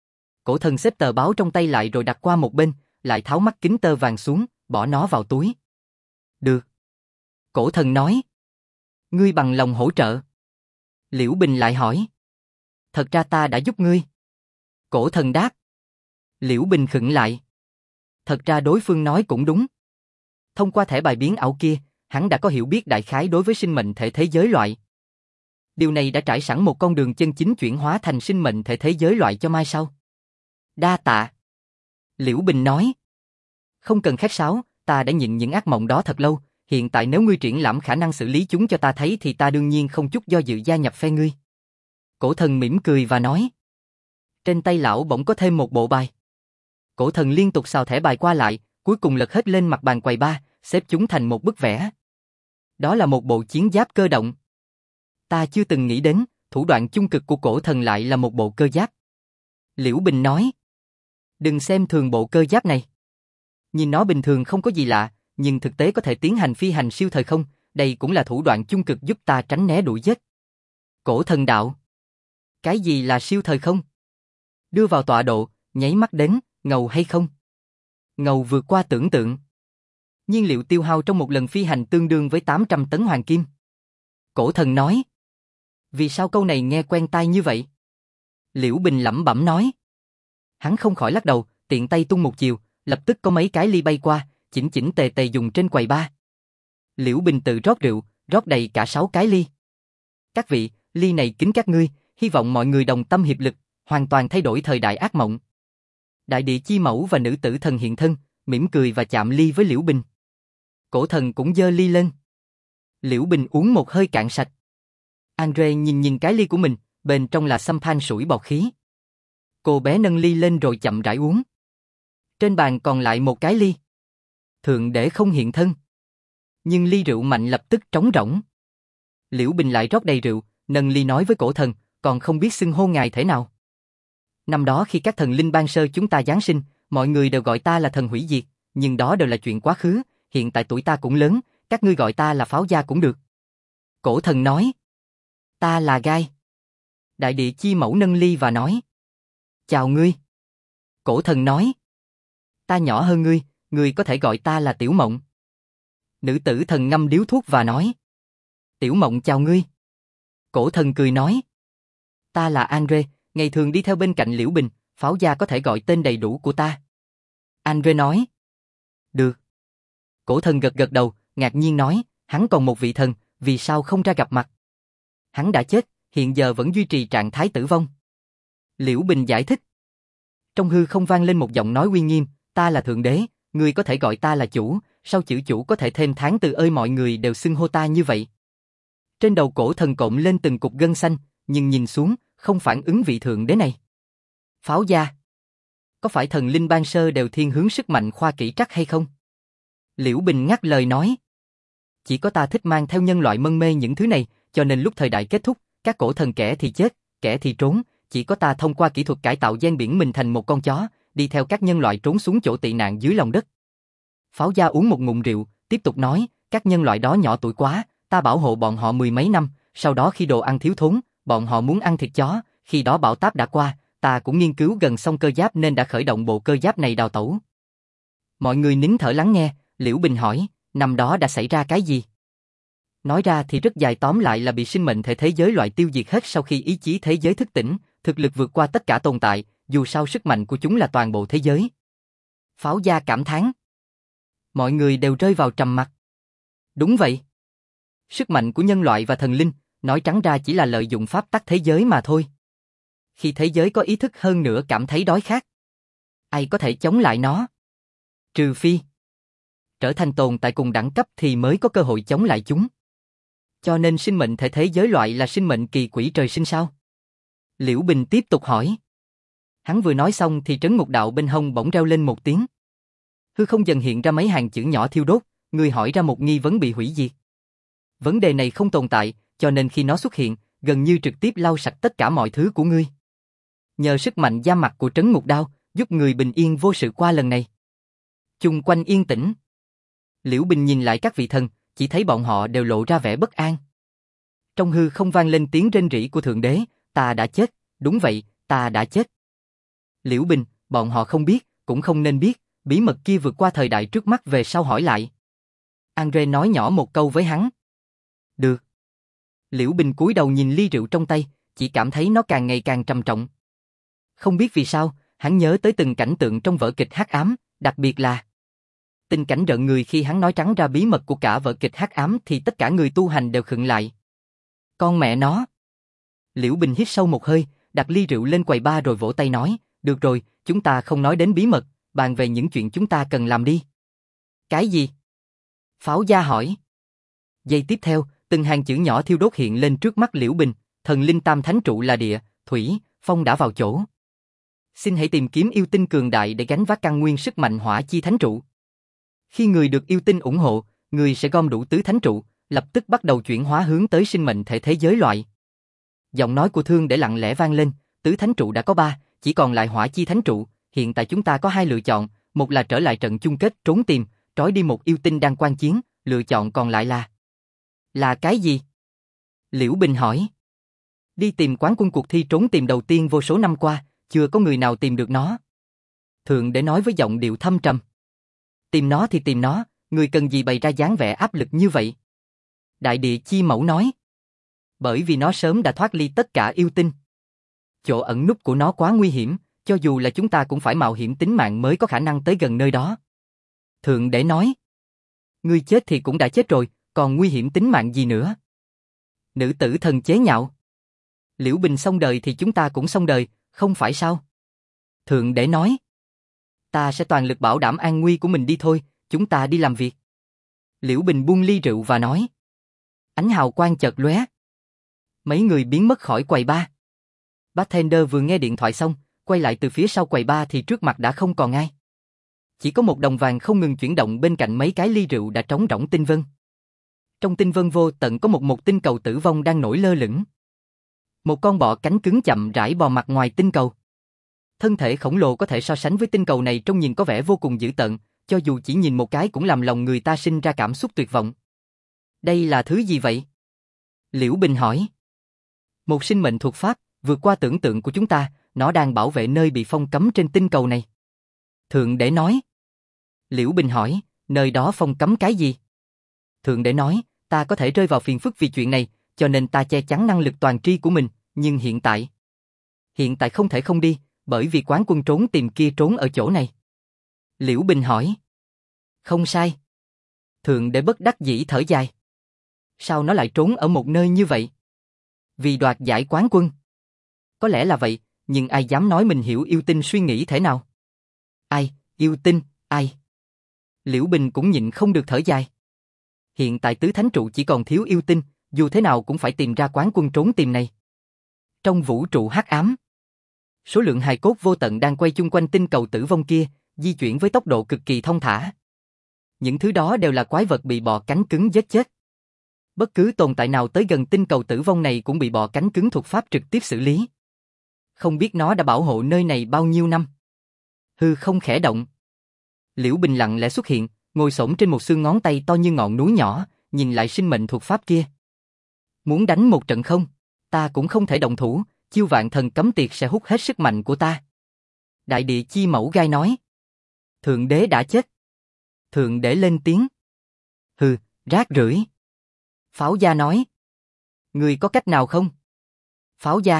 [SPEAKER 1] Cổ thần xếp tờ báo trong tay lại rồi đặt qua một bên, lại tháo mắt kính tơ vàng xuống, bỏ nó vào túi. Được. Cổ thần nói. Ngươi bằng lòng hỗ trợ. Liễu Bình lại hỏi. Thật ra ta đã giúp ngươi. Cổ thần đáp. Liễu Bình khựng lại. Thật ra đối phương nói cũng đúng. Thông qua thẻ bài biến ảo kia, hắn đã có hiểu biết đại khái đối với sinh mệnh thể thế giới loại. Điều này đã trải sẵn một con đường chân chính chuyển hóa thành sinh mệnh thể thế giới loại cho mai sau. Đa tạ. Liễu Bình nói. Không cần khách sáo, ta đã nhịn những ác mộng đó thật lâu, hiện tại nếu ngươi triển lãm khả năng xử lý chúng cho ta thấy thì ta đương nhiên không chút do dự gia nhập phe ngươi. Cổ thần mỉm cười và nói. Trên tay lão bỗng có thêm một bộ bài. Cổ thần liên tục xào thẻ bài qua lại, cuối cùng lật hết lên mặt bàn quầy ba, xếp chúng thành một bức vẽ. Đó là một bộ chiến giáp cơ động. Ta chưa từng nghĩ đến, thủ đoạn chung cực của cổ thần lại là một bộ cơ giáp. Liễu Bình nói. Đừng xem thường bộ cơ giáp này. Nhìn nó bình thường không có gì lạ, nhưng thực tế có thể tiến hành phi hành siêu thời không, đây cũng là thủ đoạn chung cực giúp ta tránh né đuổi giết. Cổ thần đạo. Cái gì là siêu thời không? Đưa vào tọa độ, nháy mắt đến, ngầu hay không? Ngầu vượt qua tưởng tượng. Nhiên liệu tiêu hao trong một lần phi hành tương đương với 800 tấn hoàng kim. Cổ thần nói. Vì sao câu này nghe quen tai như vậy? Liễu Bình lẩm bẩm nói. Hắn không khỏi lắc đầu, tiện tay tung một chiều, lập tức có mấy cái ly bay qua, chỉnh chỉnh tề tề dùng trên quầy ba. Liễu Bình tự rót rượu, rót đầy cả 6 cái ly. Các vị, ly này kính các ngươi, hy vọng mọi người đồng tâm hiệp lực, hoàn toàn thay đổi thời đại ác mộng. Đại địa chi mẫu và nữ tử thần hiện thân, mỉm cười và chạm ly với Liễu Bình. Cổ thần cũng giơ ly lên. Liễu Bình uống một hơi cạn sạch. Andre nhìn cái ly của mình, bên trong là sampan sủi bọt khí. Cô bé nâng ly lên rồi chậm rãi uống. Trên bàn còn lại một cái ly. Thượng đế không hiện thân. Nhưng ly rượu mạnh lập tức trống rỗng. Liễu Bình lại rót đầy rượu, nâng ly nói với cổ thần, còn không biết xưng hô ngài thế nào. Năm đó khi các thần linh ban sơ chúng ta giáng sinh, mọi người đều gọi ta là thần hủy diệt, nhưng đó đều là chuyện quá khứ, hiện tại tuổi ta cũng lớn, các ngươi gọi ta là pháo gia cũng được. Cổ thần nói. Ta là Gai. Đại địa chi mẫu nâng ly và nói. Chào ngươi. Cổ thần nói. Ta nhỏ hơn ngươi có thể gọi ta là Tiểu Mộng. Nữ tử thần ngâm điếu thuốc và nói. Tiểu Mộng chào ngươi. Cổ thần cười nói. Ta là Andre, ngày thường đi theo bên cạnh Liễu Bình, pháo gia có thể gọi tên đầy đủ của ta. Andre nói. Được. Cổ thần gật đầu, ngạc nhiên nói, hắn còn một vị thần, vì sao không ra gặp mặt? Hắn đã chết, hiện giờ vẫn duy trì trạng thái tử vong. Liễu Bình giải thích. Trong hư không vang lên một giọng nói uy nghiêm, ta là thượng đế, ngươi có thể gọi ta là chủ, sau chữ chủ có thể thêm tháng từ ơi mọi người đều xưng hô ta như vậy. Trên đầu cổ thần cộm lên từng cục gân xanh, nhưng nhìn xuống, không phản ứng vị thượng đế này. Pháo gia. Có phải thần linh ban sơ đều thiên hướng sức mạnh khoa kỹ trắc hay không? Liễu Bình ngắt lời nói. Chỉ có ta thích mang theo nhân loại mân mê những thứ này, cho nên lúc thời đại kết thúc, các cổ thần kẻ thì chết, kẻ thì trốn, chỉ có ta thông qua kỹ thuật cải tạo gen biển mình thành một con chó, đi theo các nhân loại trốn xuống chỗ tị nạn dưới lòng đất. Pháo gia uống một ngụm rượu, tiếp tục nói, các nhân loại đó nhỏ tuổi quá, ta bảo hộ bọn họ mười mấy năm, sau đó khi đồ ăn thiếu thốn, bọn họ muốn ăn thịt chó, khi đó bão táp đã qua, ta cũng nghiên cứu gần xong cơ giáp nên đã khởi động bộ cơ giáp này đào tẩu. Mọi người nín thở lắng nghe, Liễu Bình hỏi, năm đó đã xảy ra cái gì? Nói ra thì rất dài, tóm lại là bị sinh mệnh thể thế giới loại tiêu diệt hết sau khi ý chí thế giới thức tỉnh, thực lực vượt qua tất cả tồn tại, dù sao sức mạnh của chúng là toàn bộ thế giới. Pháo gia cảm thán. Mọi người đều rơi vào trầm mặc. Đúng vậy. Sức mạnh của nhân loại và thần linh, nói trắng ra chỉ là lợi dụng pháp tắc thế giới mà thôi. Khi thế giới có ý thức hơn nữa cảm thấy đói khát, ai có thể chống lại nó? Trừ phi trở thành tồn tại cùng đẳng cấp thì mới có cơ hội chống lại chúng. Cho nên sinh mệnh thể thế giới loại là sinh mệnh kỳ quỷ trời sinh sao? Liễu Bình tiếp tục hỏi. Hắn vừa nói xong thì trấn ngục đạo bên hông bỗng reo lên một tiếng. Hư không dần hiện ra mấy hàng chữ nhỏ thiêu đốt, người hỏi ra một nghi vấn bị hủy diệt. Vấn đề này không tồn tại, cho nên khi nó xuất hiện, gần như trực tiếp lau sạch tất cả mọi thứ của ngươi. Nhờ sức mạnh da mặt của trấn ngục đao, giúp người bình yên vô sự qua lần này. Chung quanh yên tĩnh. Liễu Bình nhìn lại các vị thần, chỉ thấy bọn họ đều lộ ra vẻ bất an. Trong hư không vang lên tiếng rên rỉ của thượng đế, ta đã chết, đúng vậy, ta đã chết. Liễu Bình, bọn họ không biết, cũng không nên biết, bí mật kia vượt qua thời đại trước mắt về sau hỏi lại. Andre nói nhỏ một câu với hắn. Được. Liễu Bình cúi đầu nhìn ly rượu trong tay, chỉ cảm thấy nó càng ngày càng trầm trọng. Không biết vì sao, hắn nhớ tới từng cảnh tượng trong vở kịch Hắc Ám, đặc biệt là tình cảnh rợn người khi hắn nói trắng ra bí mật của cả vở kịch Hắc Ám thì tất cả người tu hành đều khựng lại. Con mẹ nó. Liễu Bình hít sâu một hơi, đặt ly rượu lên quầy bar rồi vỗ tay nói, được rồi, chúng ta không nói đến bí mật, bàn về những chuyện chúng ta cần làm đi. Cái gì? Pháo gia hỏi. Giây tiếp theo, từng hàng chữ nhỏ thiêu đốt hiện lên trước mắt Liễu Bình, thần linh tam thánh trụ là địa, thủy, phong đã vào chỗ. Xin hãy tìm kiếm yêu tinh cường đại để gánh vác căn nguyên sức mạnh hỏa chi thánh trụ. Khi người được yêu tinh ủng hộ, người sẽ gom đủ tứ thánh trụ, lập tức bắt đầu chuyển hóa hướng tới sinh mệnh thể thế giới loại. Giọng nói của Thương để lặng lẽ vang lên, tứ thánh trụ đã có 3, chỉ còn lại hỏa chi thánh trụ, hiện tại chúng ta có 2 lựa chọn, một là trở lại trận chung kết trốn tìm, trói đi một yêu tinh đang quan chiến, lựa chọn còn lại là cái gì? Liễu Bình hỏi. Đi tìm quán quân cuộc thi trốn tìm đầu tiên vô số năm qua, chưa có người nào tìm được nó. Thượng để nói với giọng điệu thâm trầm. Tìm nó thì tìm nó, người cần gì bày ra dáng vẻ áp lực như vậy? Đại địa chi mẫu nói. Bởi vì nó sớm đã thoát ly tất cả yêu tinh. Chỗ ẩn núp của nó quá nguy hiểm, cho dù là chúng ta cũng phải mạo hiểm tính mạng mới có khả năng tới gần nơi đó. Thượng để nói. Ngươi chết thì cũng đã chết rồi, còn nguy hiểm tính mạng gì nữa? Nữ tử thần chế nhạo. Liễu Bình xong đời thì chúng ta cũng xong đời, không phải sao? Thượng để nói. Ta sẽ toàn lực bảo đảm an nguy của mình đi thôi, chúng ta đi làm việc. Liễu Bình buông ly rượu và nói. Ánh hào quang chợt lóe. Mấy người biến mất khỏi quầy bar. Bartender vừa nghe điện thoại xong, quay lại từ phía sau quầy bar thì trước mặt đã không còn ai. Chỉ có một đồng vàng không ngừng chuyển động bên cạnh mấy cái ly rượu đã trống rỗng tinh vân. Trong tinh vân vô tận có một tinh cầu tử vong đang nổi lơ lửng. Một con bọ cánh cứng chậm rãi bò mặt ngoài tinh cầu. Thân thể khổng lồ có thể so sánh với tinh cầu này trông nhìn có vẻ vô cùng dữ tợn, cho dù chỉ nhìn một cái cũng làm lòng người ta sinh ra cảm xúc tuyệt vọng. Đây là thứ gì vậy? Liễu Bình hỏi. Một sinh mệnh thuộc pháp, vượt qua tưởng tượng của chúng ta, nó đang bảo vệ nơi bị phong cấm trên tinh cầu này. Thượng đế nói. Liễu Bình hỏi, nơi đó phong cấm cái gì? Thượng đế nói, ta có thể rơi vào phiền phức vì chuyện này, cho nên ta che chắn năng lực toàn tri của mình, nhưng hiện tại không thể không đi, bởi vì quán quân trốn tìm kia trốn ở chỗ này. Liễu Bình hỏi. Không sai. Thượng đế bất đắc dĩ thở dài. Sao nó lại trốn ở một nơi như vậy? Vì đoạt giải quán quân. Có lẽ là vậy, nhưng ai dám nói mình hiểu yêu tinh suy nghĩ thế nào? Ai, yêu tinh, ai? Liễu Bình cũng nhịn không được thở dài. Hiện tại tứ thánh trụ chỉ còn thiếu yêu tinh, dù thế nào cũng phải tìm ra quán quân trốn tìm này. Trong vũ trụ hắc ám, số lượng hài cốt vô tận đang quay chung quanh tinh cầu tử vong kia, di chuyển với tốc độ cực kỳ thông thả. Những thứ đó đều là quái vật bị bọ cánh cứng giết chết. Bất cứ tồn tại nào tới gần tinh cầu tử vong này cũng bị bọ cánh cứng thuộc pháp trực tiếp xử lý. Không biết nó đã bảo hộ nơi này bao nhiêu năm. Hư không khẽ động. Liễu Bình lặng lẽ xuất hiện, ngồi xổm trên một xương ngón tay to như ngọn núi nhỏ, nhìn lại sinh mệnh thuộc pháp kia. Muốn đánh một trận không? Ta cũng không thể động thủ, chiêu vạn thần cấm tiệt sẽ hút hết sức mạnh của ta. Đại địa chi mẫu gai nói. Thượng đế đã chết. Thượng đế lên tiếng. Hừ, rác rưởi. Pháo gia nói. Người có cách nào không? Pháo gia.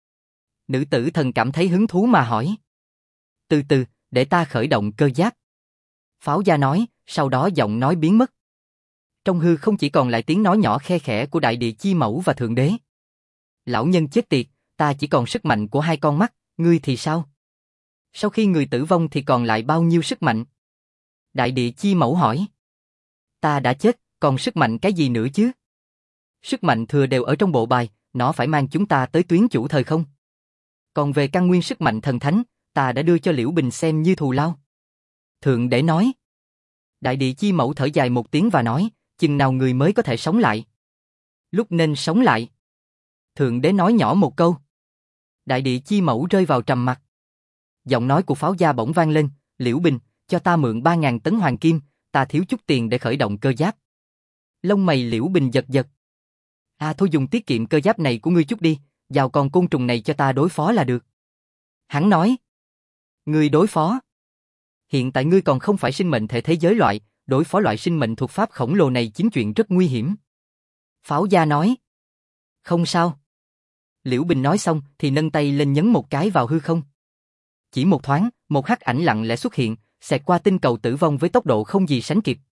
[SPEAKER 1] Nữ tử thần cảm thấy hứng thú mà hỏi. Từ từ, để ta khởi động cơ giáp. Pháo gia nói, sau đó giọng nói biến mất. Trong hư không chỉ còn lại tiếng nói nhỏ khe khẽ của đại địa chi mẫu và thượng đế. Lão nhân chết tiệt, ta chỉ còn sức mạnh của 2 con mắt, ngươi thì sao? Sau khi người tử vong thì còn lại bao nhiêu sức mạnh? Đại địa chi mẫu hỏi. Ta đã chết, còn sức mạnh cái gì nữa chứ? Sức mạnh thừa đều ở trong bộ bài, nó phải mang chúng ta tới tuyến chủ thời không? Còn về căn nguyên sức mạnh thần thánh, ta đã đưa cho Liễu Bình xem như thù lao. Thượng đế nói. Đại địa chi mẫu thở dài một tiếng và nói, chừng nào người mới có thể sống lại? Lúc nên sống lại. Thượng đế nói nhỏ một câu. Đại địa chi mẫu rơi vào trầm mặc. Giọng nói của pháo gia bỗng vang lên, Liễu Bình, cho ta mượn 3.000 tấn hoàng kim, ta thiếu chút tiền để khởi động cơ giáp. Lông mày Liễu Bình giật giật. Thôi dùng tiết kiệm cơ giáp này của ngươi chút đi, giao con côn trùng này cho ta đối phó là được. Hắn nói. Ngươi đối phó? Hiện tại ngươi còn không phải sinh mệnh thể thế giới loại, đối phó loại sinh mệnh thuật pháp khổng lồ này chính chuyện rất nguy hiểm. Pháo gia nói. Không sao. Liễu Bình nói xong thì nâng tay lên nhấn một cái vào hư không. Chỉ một thoáng, một hắc ảnh lặng lẽ xuất hiện, xẹt qua tinh cầu tử vong với tốc độ không gì sánh kịp.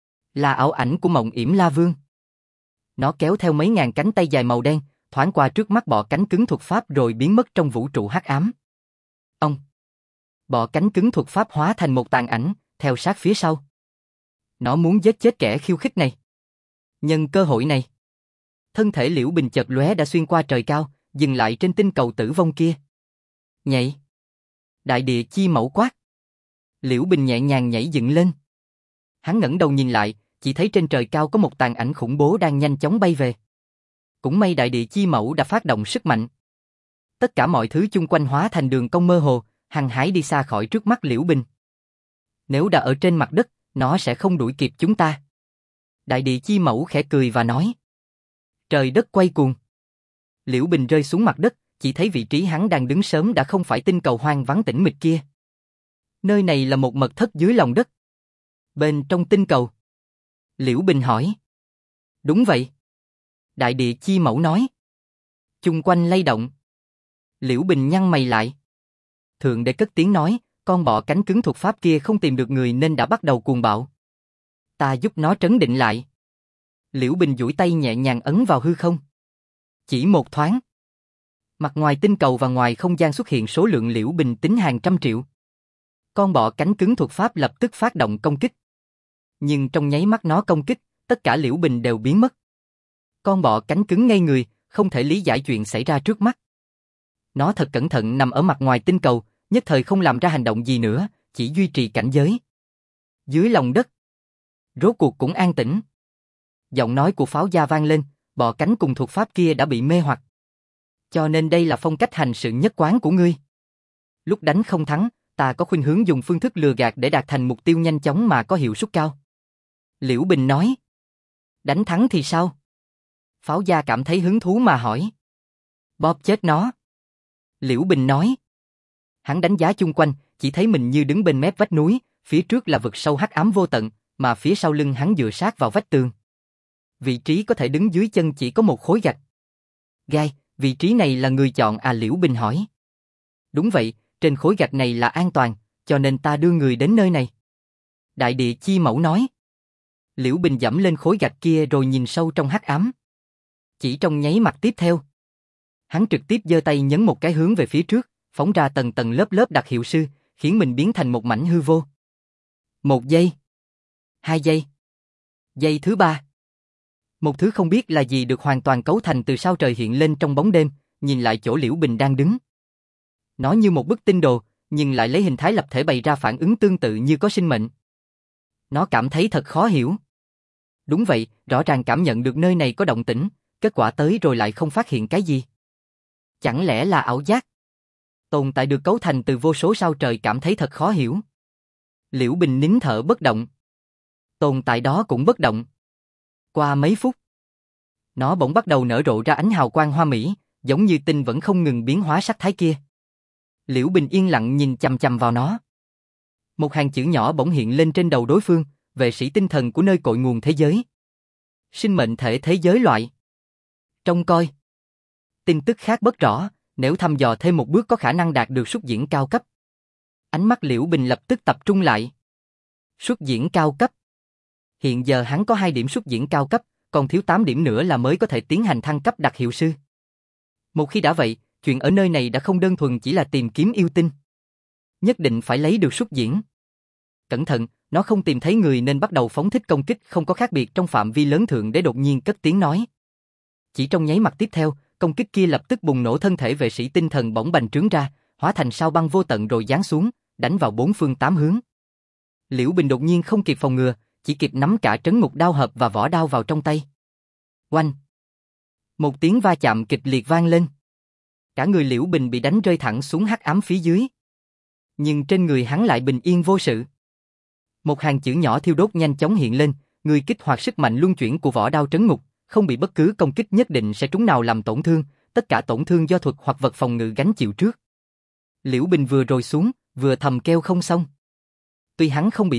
[SPEAKER 1] Là ảo ảnh của Mộng Yểm La Vương. Nó kéo theo mấy ngàn cánh tay dài màu đen, thoáng qua trước mắt bọ cánh cứng thuật pháp rồi biến mất trong vũ trụ hắc ám. Ông. Bọ cánh cứng thuật pháp hóa thành một tàn ảnh, theo sát phía sau. Nó muốn giết chết kẻ khiêu khích này. Nhân cơ hội này, thân thể Liễu Bình chợt lóe đã xuyên qua trời cao, dừng lại trên tinh cầu tử vong kia. Nhảy. Đại địa chi mẫu quát. Liễu Bình nhẹ nhàng nhảy dựng lên. Hắn ngẩng đầu nhìn lại, chỉ thấy trên trời cao có một tàn ảnh khủng bố đang nhanh chóng bay về. Cũng may đại địa chi mẫu đã phát động sức mạnh. Tất cả mọi thứ chung quanh hóa thành đường cong mơ hồ, hăng hái đi xa khỏi trước mắt Liễu Bình. Nếu đã ở trên mặt đất, nó sẽ không đuổi kịp chúng ta. Đại địa chi mẫu khẽ cười và nói. Trời đất quay cuồng. Liễu Bình rơi xuống mặt đất, chỉ thấy vị trí hắn đang đứng sớm đã không phải tinh cầu hoang vắng tĩnh mịch kia. Nơi này là một mật thất dưới lòng đất. Bên trong tinh cầu. Liễu Bình hỏi. Đúng vậy. Đại địa chi mẫu nói. Chung quanh lay động. Liễu Bình nhăn mày lại. Thượng đế cất tiếng nói, con bọ cánh cứng thuật pháp kia không tìm được người nên đã bắt đầu cuồng bạo. Ta giúp nó trấn định lại. Liễu Bình duỗi tay nhẹ nhàng ấn vào hư không. Chỉ một thoáng. Mặt ngoài tinh cầu và ngoài không gian xuất hiện số lượng Liễu Bình tính hàng trăm triệu. Con bọ cánh cứng thuật pháp lập tức phát động công kích. Nhưng trong nháy mắt nó công kích, tất cả Liễu Bình đều biến mất. Con bọ cánh cứng ngây người, không thể lý giải chuyện xảy ra trước mắt. Nó thật cẩn thận nằm ở mặt ngoài tinh cầu, nhất thời không làm ra hành động gì nữa, chỉ duy trì cảnh giới. Dưới lòng đất, rốt cuộc cũng an tĩnh. Giọng nói của Pháo gia vang lên, bọ cánh cùng thuật pháp kia đã bị mê hoặc. Cho nên đây là phong cách hành sự nhất quán của ngươi. Lúc đánh không thắng, ta có khuynh hướng dùng phương thức lừa gạt để đạt thành mục tiêu nhanh chóng mà có hiệu suất cao. Liễu Bình nói. Đánh thắng thì sao? Pháo gia cảm thấy hứng thú mà hỏi. Bóp chết nó. Liễu Bình nói. Hắn đánh giá chung quanh, chỉ thấy mình như đứng bên mép vách núi, phía trước là vực sâu hắc ám vô tận, mà phía sau lưng hắn dựa sát vào vách tường. Vị trí có thể đứng dưới chân chỉ có một khối gạch. Gai, vị trí này là người chọn à? Liễu Bình hỏi. Đúng vậy, trên khối gạch này là an toàn, cho nên ta đưa người đến nơi này. Đại địa chi mẫu nói. Liễu Bình dẫm lên khối gạch kia rồi nhìn sâu trong hắc ám. Chỉ trong nháy mắt tiếp theo, hắn trực tiếp giơ tay nhấn một cái hướng về phía trước, phóng ra tầng tầng lớp lớp đặc hiệu sư, khiến mình biến thành một mảnh hư vô. 1 giây, 2 giây, giây thứ 3. Một thứ không biết là gì được hoàn toàn cấu thành từ sao trời hiện lên trong bóng đêm, nhìn lại chỗ Liễu Bình đang đứng. Nó như một bức tinh đồ, nhưng lại lấy hình thái lập thể bày ra phản ứng tương tự như có sinh mệnh. Nó cảm thấy thật khó hiểu. Đúng vậy, rõ ràng cảm nhận được nơi này có động tĩnh, kết quả tới rồi lại không phát hiện cái gì. Chẳng lẽ là ảo giác? Tồn tại được cấu thành từ vô số sao trời cảm thấy thật khó hiểu. Liễu Bình nín thở bất động. Tồn tại đó cũng bất động. Qua mấy phút, nó bỗng bắt đầu nở rộ ra ánh hào quang hoa mỹ, giống như tinh vẫn không ngừng biến hóa sắc thái kia. Liễu Bình yên lặng nhìn chằm chằm vào nó. Một hàng chữ nhỏ bỗng hiện lên trên đầu đối phương, vệ sĩ tinh thần của nơi cội nguồn thế giới. Sinh mệnh thể thế giới loại. Trông coi. Tin tức khác bất rõ, nếu thăm dò thêm một bước có khả năng đạt được xuất diễn cao cấp. Ánh mắt Liễu Bình lập tức tập trung lại. Xuất diễn cao cấp. Hiện giờ hắn có 2 điểm xuất diễn cao cấp, còn thiếu 8 điểm nữa là mới có thể tiến hành thăng cấp đặc hiệu sư. Một khi đã vậy, chuyện ở nơi này đã không đơn thuần chỉ là tìm kiếm yêu tinh. Nhất định phải lấy được xuất diễn. Cẩn thận, nó không tìm thấy người nên bắt đầu phóng thích công kích không có khác biệt trong phạm vi lớn. Thượng đế đột nhiên cất tiếng nói. Chỉ trong nháy mắt tiếp theo, công kích kia lập tức bùng nổ, thân thể vệ sĩ tinh thần bỗng bành trướng ra, hóa thành sao băng vô tận rồi giáng xuống, đánh vào 4 phương 8 hướng. Liễu Bình đột nhiên không kịp phòng ngừa, chỉ kịp nắm cả trấn ngục đao hợp và vỏ đao vào trong tay. Oanh! Một tiếng va chạm kịch liệt vang lên. Cả người Liễu Bình bị đánh rơi thẳng xuống hắc ám phía dưới. Nhưng trên người hắn lại bình yên vô sự. Một hàng chữ nhỏ thiêu đốt nhanh chóng hiện lên, người kích hoạt sức mạnh luân chuyển của vỏ đao trấn ngục, không bị bất cứ công kích nhất định sẽ trúng nào làm tổn thương, tất cả tổn thương do thuật hoặc vật phòng ngự gánh chịu trước. Liễu Bình vừa rồi xuống, vừa thầm kêu không xong. Tuy hắn không bị thương,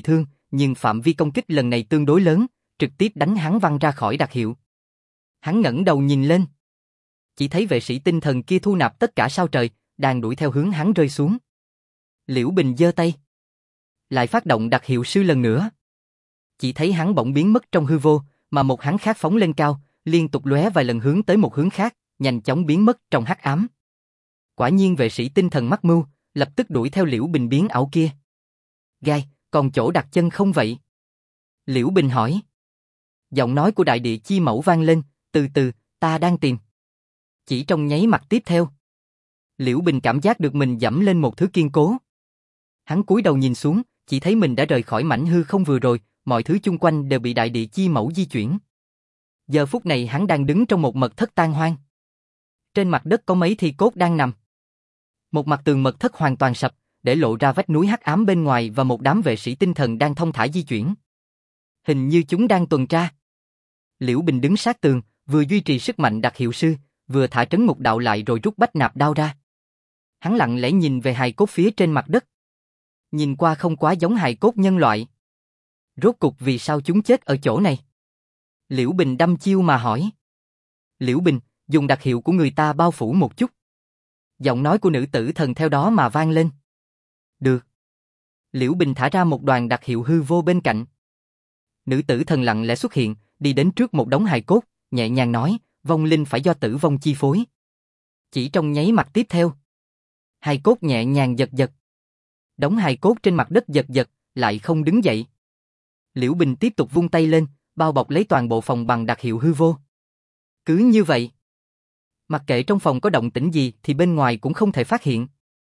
[SPEAKER 1] nhưng phạm vi công kích lần này tương đối lớn, trực tiếp đánh hắn văng ra khỏi đặc hiệu. Hắn ngẩng đầu nhìn lên. Chỉ thấy vệ sĩ tinh thần kia thu nạp tất cả sao trời, đang đuổi theo hướng hắn rơi xuống. Liễu Bình giơ tay. Lại phát động đặc hiệu sư lần nữa. Chỉ thấy hắn bỗng biến mất trong hư vô, mà một hắn khác phóng lên cao, liên tục lóe vài lần hướng tới một hướng khác, nhanh chóng biến mất trong hắc ám. Quả nhiên vệ sĩ tinh thần mắc mưu, lập tức đuổi theo Liễu Bình biến ảo kia. Gai, còn chỗ đặt chân không vậy? Liễu Bình hỏi. Giọng nói của đại địa chi mẫu vang lên, từ từ, ta đang tìm. Chỉ trong nháy mắt tiếp theo, Liễu Bình cảm giác được mình dẫm lên một thứ kiên cố. Hắn cúi đầu nhìn xuống, chỉ thấy mình đã rời khỏi mảnh hư không vừa rồi, mọi thứ chung quanh đều bị đại địa chi mẫu di chuyển. Giờ phút này hắn đang đứng trong một mật thất tan hoang. Trên mặt đất có mấy thi cốt đang nằm. Một mặt tường mật thất hoàn toàn sập, để lộ ra vách núi hắc ám bên ngoài và một đám vệ sĩ tinh thần đang thong thả di chuyển. Hình như chúng đang tuần tra. Liễu Bình đứng sát tường, vừa duy trì sức mạnh đặc hiệu sư, vừa thả trấn ngục đạo lại rồi rút bách nạp đao ra. Hắn lặng lẽ nhìn về hài cốt phía trên mặt đất. Nhìn qua không quá giống hài cốt nhân loại. Rốt cục vì sao chúng chết ở chỗ này? Liễu Bình đăm chiêu mà hỏi. Liễu Bình, dùng đặc hiệu của người ta bao phủ một chút. Giọng nói của nữ tử thần theo đó mà vang lên. Được. Liễu Bình thả ra một đoàn đặc hiệu hư vô bên cạnh. Nữ tử thần lặng lẽ xuất hiện, đi đến trước một đống hài cốt, nhẹ nhàng nói, vong linh phải do tử vong chi phối. Chỉ trong nháy mắt tiếp theo, hài cốt nhẹ nhàng giật giật. Đống hài cốt trên mặt đất giật giật, lại không đứng dậy. Liễu Bình tiếp tục vung tay lên, bao bọc lấy toàn bộ phòng bằng đặc hiệu hư vô. Cứ như vậy, mặc kệ trong phòng có động tĩnh gì thì bên ngoài cũng không thể phát hiện.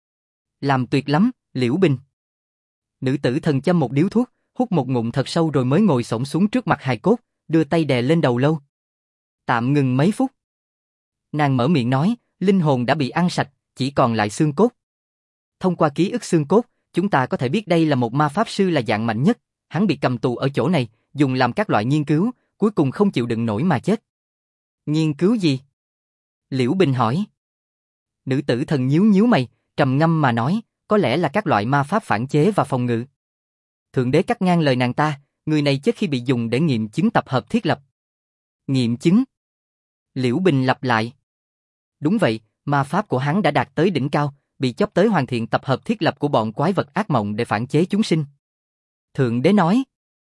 [SPEAKER 1] Làm tuyệt lắm, Liễu Bình. Nữ tử thần châm một điếu thuốc, hút một ngụm thật sâu rồi mới ngồi xổm xuống trước mặt hài cốt, đưa tay đè lên đầu lâu. Tạm ngừng mấy phút. Nàng mở miệng nói, linh hồn đã bị ăn sạch, chỉ còn lại xương cốt. Thông qua ký ức xương cốt, chúng ta có thể biết đây là một ma pháp sư là dạng mạnh nhất. Hắn bị cầm tù ở chỗ này, dùng làm các loại nghiên cứu, cuối cùng không chịu đựng nổi mà chết. Nghiên cứu gì? Liễu Bình hỏi. Nữ tử thần nhíu nhíu mày, trầm ngâm mà nói, có lẽ là các loại ma pháp phản chế và phòng ngự. Thượng đế cắt ngang lời nàng ta, người này chết khi bị dùng để nghiệm chứng tập hợp thiết lập. Nghiệm chứng? Liễu Bình lặp lại. Đúng vậy, ma pháp của hắn đã đạt tới đỉnh cao, bị chóp tới hoàn thiện tập hợp thiết lập của bọn quái vật ác mộng để phản chế chúng sinh. Thượng đế nói.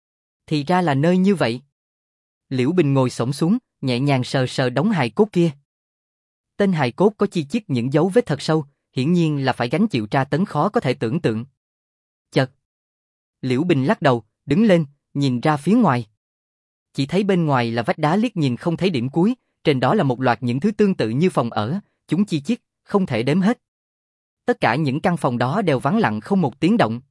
[SPEAKER 1] Thì ra là nơi như vậy. Liễu Bình ngồi xổm xuống, nhẹ nhàng sờ sờ đống hài cốt kia. Tên hài cốt có chi chít những dấu vết thật sâu, hiển nhiên là phải gánh chịu tra tấn khó có thể tưởng tượng. Chật. Liễu Bình lắc đầu, đứng lên, nhìn ra phía ngoài. Chỉ thấy bên ngoài là vách đá liếc nhìn không thấy điểm cuối, trên đó là một loạt những thứ tương tự như phòng ở, chúng chi chít, không thể đếm hết. Tất cả những căn phòng đó đều vắng lặng không một tiếng động.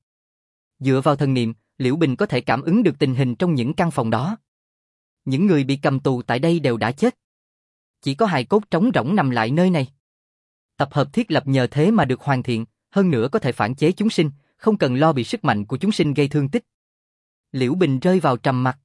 [SPEAKER 1] Dựa vào thần niệm, Liễu Bình có thể cảm ứng được tình hình trong những căn phòng đó. Những người bị cầm tù tại đây đều đã chết. Chỉ có hài cốt trống rỗng nằm lại nơi này. Tập hợp thiết lập nhờ thế mà được hoàn thiện, hơn nữa có thể phản chế chúng sinh, không cần lo bị sức mạnh của chúng sinh gây thương tích. Liễu Bình rơi vào trầm mặc.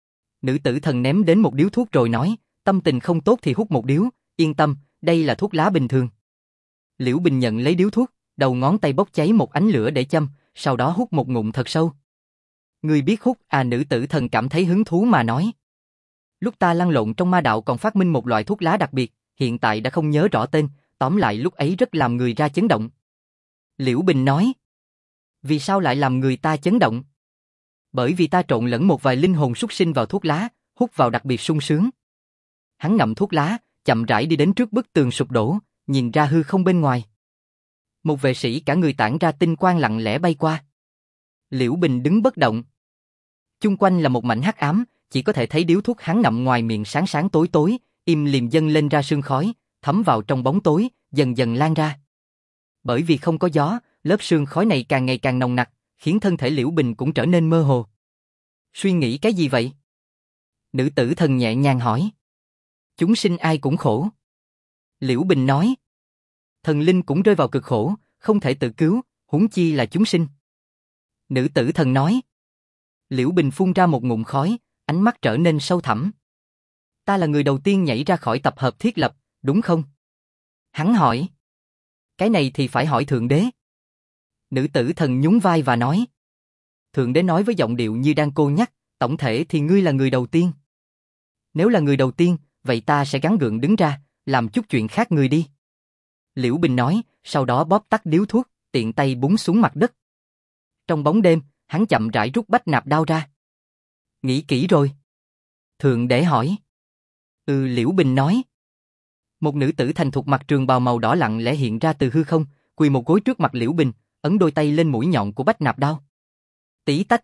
[SPEAKER 1] Nữ tử thần ném đến một điếu thuốc rồi nói, tâm tình không tốt thì hút một điếu, yên tâm, đây là thuốc lá bình thường. Liễu Bình nhận lấy điếu thuốc, đầu ngón tay bốc cháy một ánh lửa để châm, sau đó hút một ngụm thật sâu. Ngươi biết hút à? Nữ tử thần cảm thấy hứng thú mà nói. Lúc ta lăn lộn trong ma đạo còn phát minh một loại thuốc lá đặc biệt, hiện tại đã không nhớ rõ tên, tóm lại lúc ấy rất làm người ra chấn động. Liễu Bình nói. Vì sao lại làm người ta chấn động? Bởi vì ta trộn lẫn một vài linh hồn súc sinh vào thuốc lá, hút vào đặc biệt sung sướng. Hắn ngậm thuốc lá, chậm rãi đi đến trước bức tường sụp đổ, nhìn ra hư không bên ngoài. Một vệ sĩ cả người tản ra tinh quang lặng lẽ bay qua. Liễu Bình đứng bất động. Chung quanh là một mảnh hắc ám, chỉ có thể thấy điếu thuốc hắn ngậm ngoài miệng sáng sáng tối tối, im lìm dâng lên ra sương khói, thấm vào trong bóng tối, dần dần lan ra. Bởi vì không có gió, lớp sương khói này càng ngày càng nồng nặc, khiến thân thể Liễu Bình cũng trở nên mơ hồ. Suy nghĩ cái gì vậy? Nữ tử thần nhẹ nhàng hỏi. Chúng sinh ai cũng khổ. Liễu Bình nói. Thần linh cũng rơi vào cực khổ, không thể tự cứu, huống chi là chúng sinh. Nữ tử thần nói. Liễu Bình phun ra một ngụm khói, ánh mắt trở nên sâu thẳm. Ta là người đầu tiên nhảy ra khỏi tập hợp thiết lập, đúng không? Hắn hỏi. Cái này thì phải hỏi Thượng Đế. Nữ tử thần nhún vai và nói. Thượng đế nói với giọng điệu như đang cô nhắc, tổng thể thì ngươi là người đầu tiên. Nếu là người đầu tiên, vậy ta sẽ gắng gượng đứng ra, làm chút chuyện khác người đi. Liễu Bình nói, sau đó bóp tắt điếu thuốc, tiện tay búng xuống mặt đất. Trong bóng đêm, hắn chậm rãi rút bách nạp đao ra. Nghĩ kỹ rồi. Thượng đế hỏi. Liễu Bình nói. Một nữ tử thành thục mặc trường bào màu đỏ lặng lẽ hiện ra từ hư không, quỳ một gối trước mặt Liễu Bình, ấn đôi tay lên mũi nhọn của bách nạp đao. Tí tách.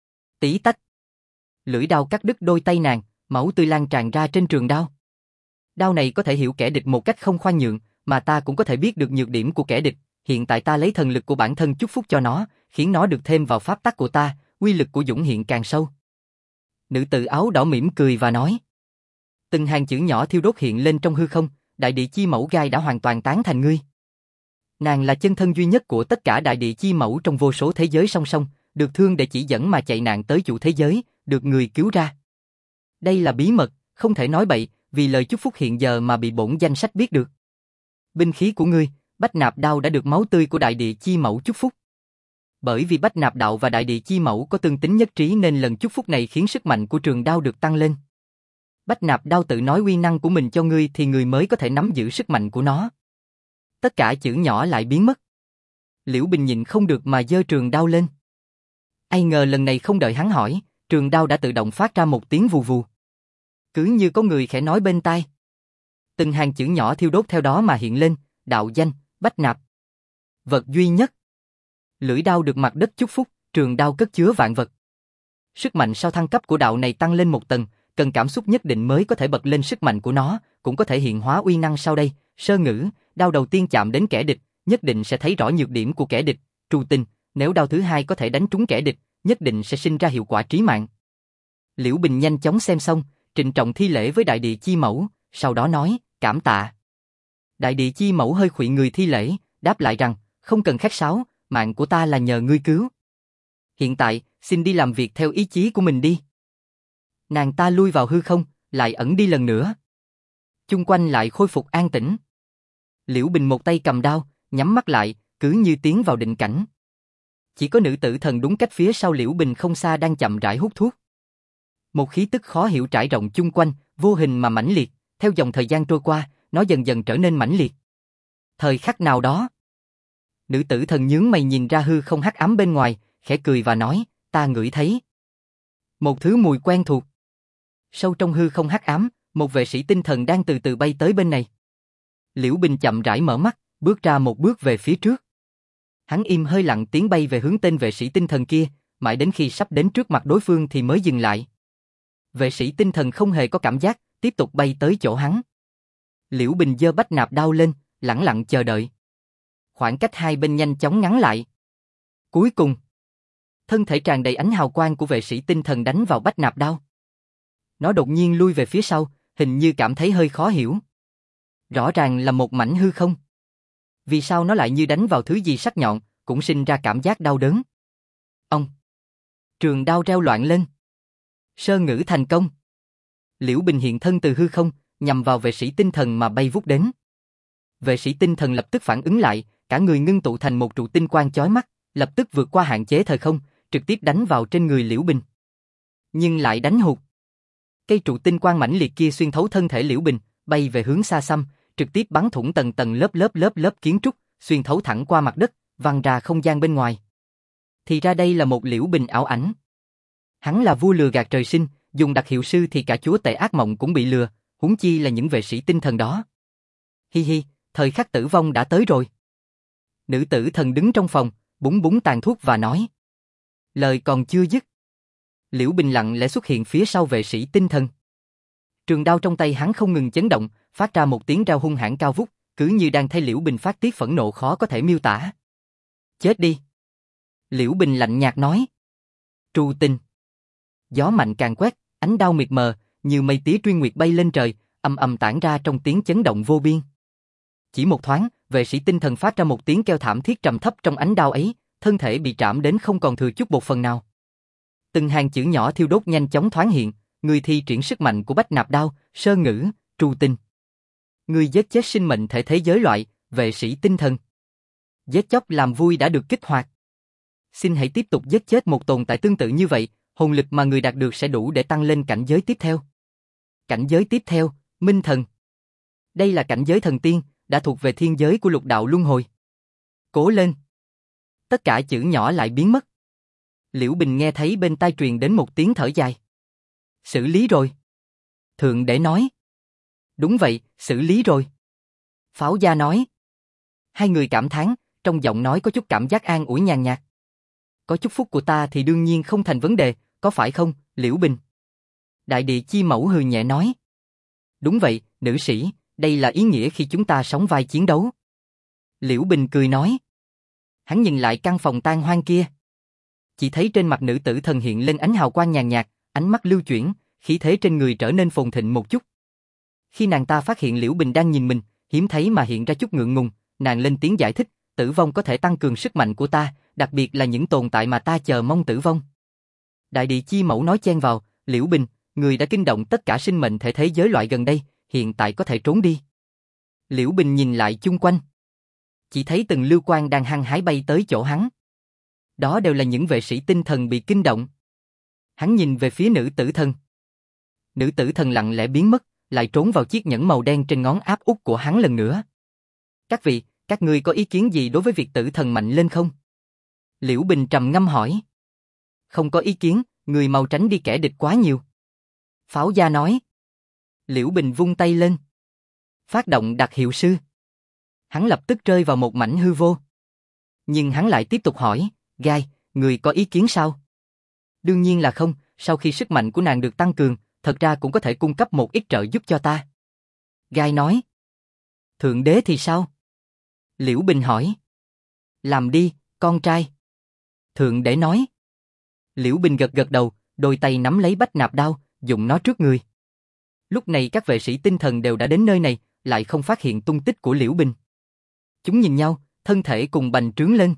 [SPEAKER 1] Tí tách. Lưỡi đao cắt đứt đôi tay nàng, máu tươi lan tràn ra trên trường đao. Đao này có thể hiểu kẻ địch một cách không khoan nhượng, mà ta cũng có thể biết được nhược điểm của kẻ địch. Hiện tại ta lấy thần lực của bản thân chúc phúc cho nó, khiến nó được thêm vào pháp tắc của ta, uy lực của dũng hiện càng sâu. Nữ tử áo đỏ mỉm cười và nói. Từng hàng chữ nhỏ thiêu đốt hiện lên trong hư không, đại địa chi mẫu gai đã hoàn toàn tán thành ngươi. Nàng là chân thân duy nhất của tất cả đại địa chi mẫu trong vô số thế giới song song, được thương để chỉ dẫn mà chạy nạn tới chủ thế giới, được người cứu ra. Đây là bí mật, không thể nói bậy, vì lời chúc phúc hiện giờ mà bị bổn danh sách biết được. Binh khí của ngươi, bách nạp đao đã được máu tươi của đại địa chi mẫu chúc phúc. Bởi vì bách nạp đạo và đại địa chi mẫu có tương tính nhất trí nên lần chúc phúc này khiến sức mạnh của trường đao được tăng lên. Bách nạp đao tự nói uy năng của mình cho ngươi thì ngươi mới có thể nắm giữ sức mạnh của nó. Tất cả chữ nhỏ lại biến mất. Liễu Bình nhịn không được mà giơ trường đao lên. Ai ngờ lần này không đợi hắn hỏi, trường đao đã tự động phát ra một tiếng vù vù. Cứ như có người khẽ nói bên tai. Từng hàng chữ nhỏ thiêu đốt theo đó mà hiện lên, đạo danh, bách nạp. Vật duy nhất. Lưỡi đao được mặt đất chúc phúc, trường đao cất chứa vạn vật. Sức mạnh sau thăng cấp của đạo này tăng lên một tầng, cần cảm xúc nhất định mới có thể bật lên sức mạnh của nó, cũng có thể hiện hóa uy năng sau đây. Sơ ngữ, đao đầu tiên chạm đến kẻ địch, nhất định sẽ thấy rõ nhược điểm của kẻ địch. Trù tình, nếu đao thứ hai có thể đánh trúng kẻ địch, nhất định sẽ sinh ra hiệu quả trí mạng. Liễu Bình nhanh chóng xem xong, trịnh trọng thi lễ với đại địa chi mẫu, sau đó nói, cảm tạ. Đại địa chi mẫu hơi khuỵu người thi lễ, đáp lại rằng, không cần khách sáo, mạng của ta là nhờ ngươi cứu. Hiện tại, xin đi làm việc theo ý chí của mình đi. Nàng ta lui vào hư không, lại ẩn đi lần nữa. Chung quanh lại khôi phục an tĩnh. Liễu Bình một tay cầm đao, nhắm mắt lại, cứ như tiến vào định cảnh. Chỉ có nữ tử thần đúng cách phía sau Liễu Bình không xa đang chậm rãi hút thuốc. Một khí tức khó hiểu trải rộng chung quanh, vô hình mà mãnh liệt, theo dòng thời gian trôi qua, nó dần dần trở nên mãnh liệt. Thời khắc nào đó, nữ tử thần nhướng mày nhìn ra hư không hắc ám bên ngoài, khẽ cười và nói, ta ngửi thấy một thứ mùi quen thuộc. Sâu trong hư không hắc ám, một vệ sĩ tinh thần đang từ từ bay tới bên này. Liễu Bình chậm rãi mở mắt, bước ra một bước về phía trước. Hắn im hơi lặng tiến bay về hướng tên vệ sĩ tinh thần kia, mãi đến khi sắp đến trước mặt đối phương thì mới dừng lại. Vệ sĩ tinh thần không hề có cảm giác, tiếp tục bay tới chỗ hắn. Liễu Bình giơ bách nạp đao lên, lẳng lặng chờ đợi. Khoảng cách hai bên nhanh chóng ngắn lại. Cuối cùng, thân thể tràn đầy ánh hào quang của vệ sĩ tinh thần đánh vào bách nạp đao. Nó đột nhiên lui về phía sau, hình như cảm thấy hơi khó hiểu. Rõ ràng là một mảnh hư không. Vì sao nó lại như đánh vào thứ gì sắc nhọn, cũng sinh ra cảm giác đau đớn. Ông! Trường đao reo loạn lên. Sơ ngữ thành công. Liễu Bình hiện thân từ hư không, nhằm vào vệ sĩ tinh thần mà bay vút đến. Vệ sĩ tinh thần lập tức phản ứng lại, cả người ngưng tụ thành một trụ tinh quang chói mắt, lập tức vượt qua hạn chế thời không, trực tiếp đánh vào trên người Liễu Bình. Nhưng lại đánh hụt. Cây trụ tinh quang mãnh liệt kia xuyên thấu thân thể Liễu Bình, bay về hướng xa xăm, trực tiếp bắn thủng tầng tầng lớp kiến trúc, xuyên thấu thẳng qua mặt đất, văng ra không gian bên ngoài. Thì ra đây là một Liễu Bình ảo ảnh. Hắn là vua lừa gạt trời sinh, dùng đặc hiệu sư thì cả chúa tể ác mộng cũng bị lừa, huống chi là những vệ sĩ tinh thần đó. Hi hi, thời khắc tử vong đã tới rồi. Nữ tử thần đứng trong phòng, búng búng tàn thuốc và nói. Lời còn chưa dứt. Liễu Bình lặng lẽ xuất hiện phía sau vệ sĩ tinh thần. Trường đao trong tay hắn không ngừng chấn động, phát ra một tiếng rao hung hãn cao vút, cứ như đang thấy Liễu Bình phát tiết phẫn nộ khó có thể miêu tả. Chết đi. Liễu Bình lạnh nhạt nói. Trù tình. Gió mạnh càng quét, ánh đao miệt mờ, như mây tía truy nguyệt bay lên trời, ầm ầm tản ra trong tiếng chấn động vô biên. Chỉ một thoáng, vệ sĩ tinh thần phát ra một tiếng kêu thảm thiết trầm thấp trong ánh đao ấy, thân thể bị trảm đến không còn thừa chút bột phần nào. Từng hàng chữ nhỏ thiêu đốt nhanh chóng thoáng hiện, người thi triển sức mạnh của bách nạp đao, sơ ngữ, trù tình. Người giết chết sinh mệnh thể thế giới loại, vệ sĩ tinh thần. Giết chóc làm vui đã được kích hoạt. Xin hãy tiếp tục giết chết một tồn tại tương tự như vậy, hồn lực mà người đạt được sẽ đủ để tăng lên cảnh giới tiếp theo. Cảnh giới tiếp theo, Minh Thần. Đây là cảnh giới thần tiên, đã thuộc về thiên giới của lục đạo luân hồi. Cố lên. Tất cả chữ nhỏ lại biến mất. Liễu Bình nghe thấy bên tai truyền đến một tiếng thở dài. Xử lý rồi. Thượng Đế nói. Đúng vậy, xử lý rồi. Pháo Gia nói. Hai người cảm thán, trong giọng nói có chút cảm giác an ủi nhàn nhạt. Có chúc phúc của ta thì đương nhiên không thành vấn đề, có phải không, Liễu Bình? Đại địa chi mẫu hừ nhẹ nói. Đúng vậy, nữ sĩ, đây là ý nghĩa khi chúng ta sóng vai chiến đấu. Liễu Bình cười nói. Hắn nhìn lại căn phòng tan hoang kia. Chỉ thấy trên mặt nữ tử thần hiện lên ánh hào quang nhàn nhạt, ánh mắt lưu chuyển, khí thế trên người trở nên phồn thịnh một chút. Khi nàng ta phát hiện Liễu Bình đang nhìn mình, hiếm thấy mà hiện ra chút ngượng ngùng, nàng lên tiếng giải thích, tử vong có thể tăng cường sức mạnh của ta, đặc biệt là những tồn tại mà ta chờ mong tử vong. Đại địa chi mẫu nói chen vào, Liễu Bình, người đã kinh động tất cả sinh mệnh thể thế giới loại gần đây, hiện tại có thể trốn đi. Liễu Bình nhìn lại chung quanh. Chỉ thấy từng lưu quang đang hăng hái bay tới chỗ hắn. Đó đều là những vệ sĩ tinh thần bị kinh động. Hắn nhìn về phía nữ tử thần. Nữ tử thần lặng lẽ biến mất, lại trốn vào chiếc nhẫn màu đen trên ngón áp út của hắn lần nữa. Các vị, các ngươi có ý kiến gì đối với việc tử thần mạnh lên không? Liễu Bình trầm ngâm hỏi. Không có ý kiến, người mau tránh đi kẻ địch quá nhiều. Pháo Gia nói. Liễu Bình vung tay lên. Phát động đặc hiệu sư. Hắn lập tức rơi vào một mảnh hư vô. Nhưng hắn lại tiếp tục hỏi, Gai, người có ý kiến sao? Đương nhiên là không, sau khi sức mạnh của nàng được tăng cường, thật ra cũng có thể cung cấp một ít trợ giúp cho ta. Gai nói. Thượng Đế thì sao? Liễu Bình hỏi. Làm đi, con trai. Thượng Đế nói. Liễu Bình gật gật đầu, đôi tay nắm lấy bách nạp đao, dùng nó trước người. Lúc này các vệ sĩ tinh thần đều đã đến nơi này, lại không phát hiện tung tích của Liễu Bình. Chúng nhìn nhau, thân thể cùng bành trướng lên.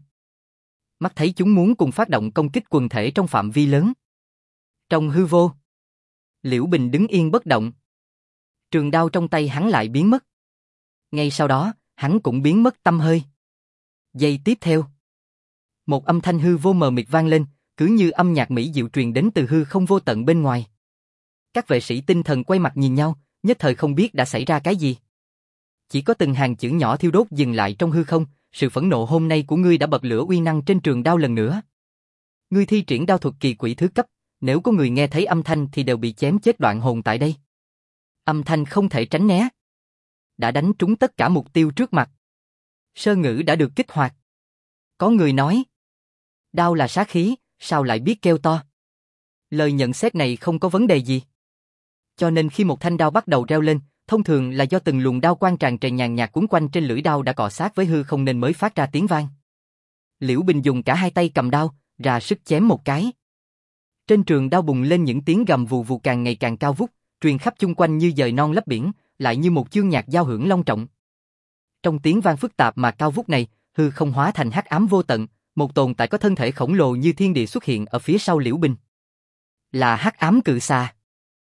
[SPEAKER 1] Mắt thấy chúng muốn cùng phát động công kích quần thể trong phạm vi lớn. Trong hư vô, Liễu Bình đứng yên bất động. Trường đao trong tay hắn lại biến mất. Ngay sau đó, hắn cũng biến mất tăm hơi. Giây tiếp theo, một âm thanh hư vô mờ mịt vang lên, cứ như âm nhạc mỹ diệu truyền đến từ hư không vô tận bên ngoài. Các vệ sĩ tinh thần quay mặt nhìn nhau, nhất thời không biết đã xảy ra cái gì. Chỉ có từng hàng chữ nhỏ thiêu đốt dừng lại trong hư không, sự phẫn nộ hôm nay của ngươi đã bật lửa uy năng trên trường đao lần nữa. Ngươi thi triển đao thuật kỳ quỷ thứ cấp, nếu có người nghe thấy âm thanh thì đều bị chém chết đoạn hồn tại đây. Âm thanh không thể tránh né. Đã đánh trúng tất cả mục tiêu trước mặt. Sơ ngữ đã được kích hoạt. Có người nói, đao là sát khí, sao lại biết kêu to? Lời nhận xét này không có vấn đề gì. Cho nên khi một thanh đao bắt đầu reo lên, thông thường là do từng luồng đao quang tràn trề nhàn nhạt cuốn quanh trên lưỡi đao đã cọ sát với hư không nên mới phát ra tiếng vang. Liễu Bình dùng cả hai tay cầm đao, ra sức chém một cái. Trên trường đao bùng lên những tiếng gầm vù vù càng ngày càng cao vút, truyền khắp chung quanh như dời non lấp biển, lại như một chương nhạc giao hưởng long trọng. Trong tiếng vang phức tạp mà cao vút này, hư không hóa thành hắc ám vô tận, một tồn tại có thân thể khổng lồ như thiên địa xuất hiện ở phía sau Liễu Bình. Là hắc ám cự xà.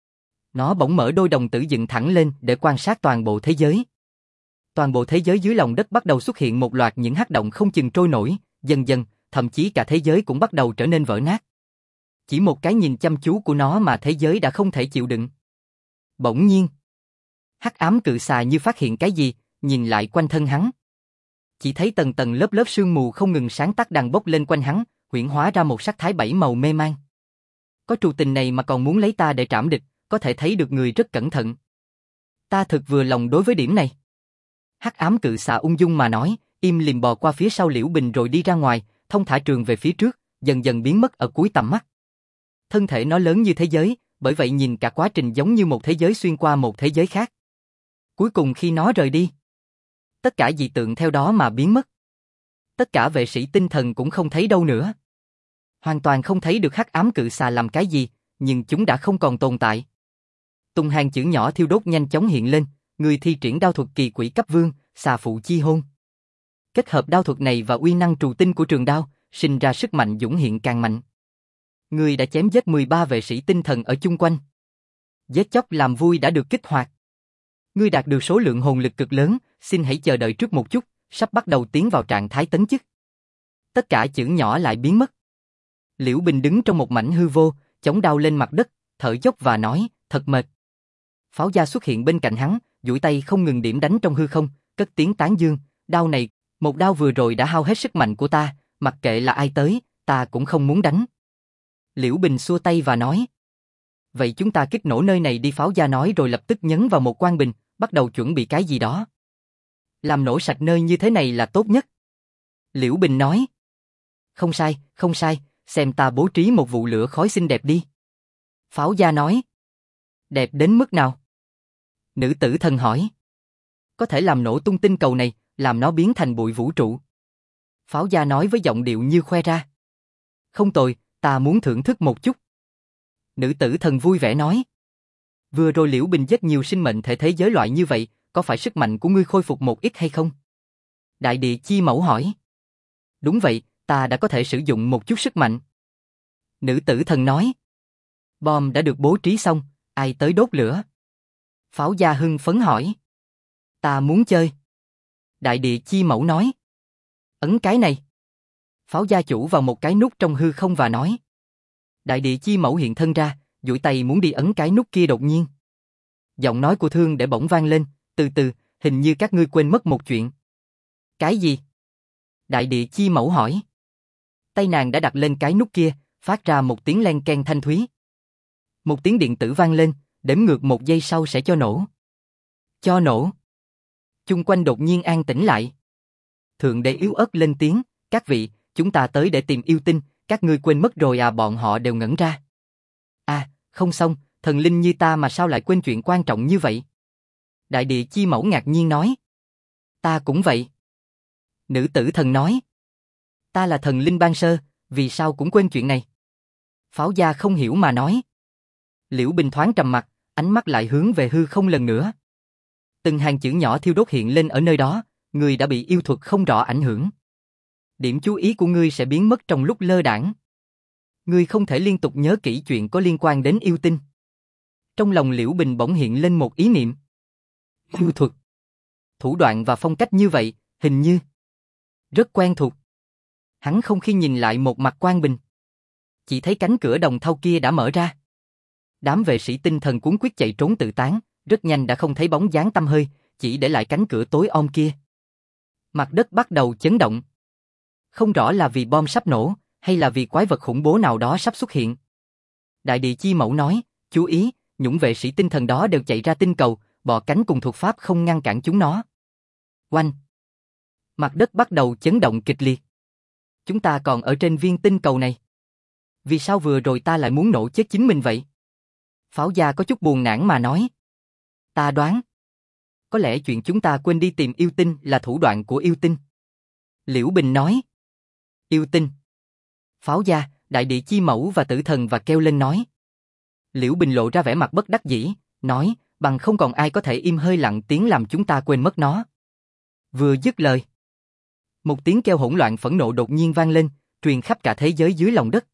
[SPEAKER 1] Nó bỗng mở đôi đồng tử dựng thẳng lên để quan sát toàn bộ thế giới. Toàn bộ thế giới dưới lòng đất bắt đầu xuất hiện một loạt những hắc động không chừng trôi nổi, dần dần, thậm chí cả thế giới cũng bắt đầu trở nên vỡ nát. Chỉ một cái nhìn chăm chú của nó mà thế giới đã không thể chịu đựng. Bỗng nhiên, hắc ám cự xà như phát hiện cái gì, nhìn lại quanh thân hắn. Chỉ thấy tầng tầng lớp lớp sương mù không ngừng sáng tắt đang bốc lên quanh hắn, huyễn hóa ra một sắc thái bảy màu mê man. Có trù tình này mà còn muốn lấy ta để trảm địch, có thể thấy được người rất cẩn thận. Ta thực vừa lòng đối với điểm này. Hắc ám cự xà ung dung mà nói, im lìm bò qua phía sau Liễu Bình rồi đi ra ngoài, thông thả trường về phía trước, dần dần biến mất ở cuối tầm mắt. Thân thể nó lớn như thế giới, bởi vậy nhìn cả quá trình giống như một thế giới xuyên qua một thế giới khác. Cuối cùng khi nó rời đi, tất cả dị tượng theo đó mà biến mất. Tất cả vệ sĩ tinh thần cũng không thấy đâu nữa. Hoàn toàn không thấy được hắc ám cự xà làm cái gì, nhưng chúng đã không còn tồn tại. Từng hàng chữ nhỏ thiêu đốt nhanh chóng hiện lên, người thi triển đao thuật kỳ quỷ cấp vương, xà phụ chi hôn. Kết hợp đao thuật này và uy năng trù tinh của trường đao, sinh ra sức mạnh dũng hiện càng mạnh. Người đã chém giết 13 vệ sĩ tinh thần ở chung quanh. Giết chóc làm vui đã được kích hoạt. Ngươi đạt được số lượng hồn lực cực lớn, xin hãy chờ đợi trước một chút, sắp bắt đầu tiến vào trạng thái tấn chức. Tất cả chữ nhỏ lại biến mất. Liễu Bình đứng trong một mảnh hư vô, chống đao lên mặt đất, thở dốc và nói, thật mệt. Pháo gia xuất hiện bên cạnh hắn, duỗi tay không ngừng điểm đánh trong hư không, cất tiếng tán dương, đao này, một đao vừa rồi đã hao hết sức mạnh của ta, mặc kệ là ai tới, ta cũng không muốn đánh. Liễu Bình xua tay và nói, vậy chúng ta kích nổ nơi này đi, Pháo gia nói rồi lập tức nhấn vào một quan bình, bắt đầu chuẩn bị cái gì đó. Làm nổ sạch nơi như thế này là tốt nhất. Liễu Bình nói, không sai, không sai, xem ta bố trí một vụ lửa khói xinh đẹp đi. Pháo gia nói, đẹp đến mức nào? Nữ tử thần hỏi, có thể làm nổ tung tinh cầu này, làm nó biến thành bụi vũ trụ. Pháo gia nói với giọng điệu như khoe ra. Không tồi, ta muốn thưởng thức một chút. Nữ tử thần vui vẻ nói, vừa rồi Liễu Bình giết nhiều sinh mệnh thể thế giới loại như vậy, có phải sức mạnh của ngươi khôi phục một ít hay không? Đại địa chi mẫu hỏi. Đúng vậy, ta đã có thể sử dụng một chút sức mạnh. Nữ tử thần nói. Bom đã được bố trí xong, ai tới đốt lửa? Pháo gia hưng phấn hỏi. Ta muốn chơi. Đại địa chi mẫu nói. Ấn cái này. Pháo gia chủ vào một cái nút trong hư không và nói. Đại địa chi mẫu hiện thân ra, duỗi tay muốn đi ấn cái nút kia đột nhiên. Giọng nói của Thương để bỗng vang lên, từ từ, hình như các ngươi quên mất một chuyện. Cái gì? Đại địa chi mẫu hỏi. Tay nàng đã đặt lên cái nút kia, phát ra một tiếng len keng thanh thúy. Một tiếng điện tử vang lên, đếm ngược 1 giây sau sẽ cho nổ. Cho nổ. Chung quanh đột nhiên an tĩnh lại. Thượng đế yếu ớt lên tiếng, các vị, chúng ta tới để tìm yêu tinh, các ngươi quên mất rồi à? Bọn họ đều ngẩn ra. À, không xong, thần linh như ta mà sao lại quên chuyện quan trọng như vậy? Đại địa chi mẫu ngạc nhiên nói. Ta cũng vậy. Nữ tử thần nói. Ta là thần linh ban sơ, vì sao cũng quên chuyện này? Pháo gia không hiểu mà nói. Liễu Bình thoáng trầm mặt, ánh mắt lại hướng về hư không lần nữa. Từng hàng chữ nhỏ thiêu đốt hiện lên ở nơi đó, người đã bị yêu thuật không rõ ảnh hưởng. Điểm chú ý của ngươi sẽ biến mất trong lúc lơ đãng. Ngươi không thể liên tục nhớ kỹ chuyện có liên quan đến yêu tinh. Trong lòng Liễu Bình bỗng hiện lên một ý niệm. Yêu thuật. Thủ đoạn và phong cách như vậy, hình như rất quen thuộc. Hắn không khi nhìn lại một mặt Quan Bình. Chỉ thấy cánh cửa đồng thau kia đã mở ra. Đám vệ sĩ tinh thần cuống quýt chạy trốn tự tán, rất nhanh đã không thấy bóng dáng tăm hơi, chỉ để lại cánh cửa tối om kia. Mặt đất bắt đầu chấn động. Không rõ là vì bom sắp nổ, hay là vì quái vật khủng bố nào đó sắp xuất hiện. Đại địa chi mẫu nói, chú ý, những vệ sĩ tinh thần đó đều chạy ra tinh cầu, bọ cánh cùng thuật pháp không ngăn cản chúng nó. Oanh! Mặt đất bắt đầu chấn động kịch liệt. Chúng ta còn ở trên viên tinh cầu này. Vì sao vừa rồi ta lại muốn nổ chết chính mình vậy? Pháo gia có chút buồn nản mà nói. Ta đoán. Có lẽ chuyện chúng ta quên đi tìm yêu tinh là thủ đoạn của yêu tinh. Liễu Bình nói. Yêu tinh. Pháo gia, đại địa chi mẫu và tử thần và kêu lên nói. Liễu Bình lộ ra vẻ mặt bất đắc dĩ, nói, bằng không còn ai có thể im hơi lặng tiếng làm chúng ta quên mất nó. Vừa dứt lời. Một tiếng kêu hỗn loạn phẫn nộ đột nhiên vang lên, truyền khắp cả thế giới dưới lòng đất.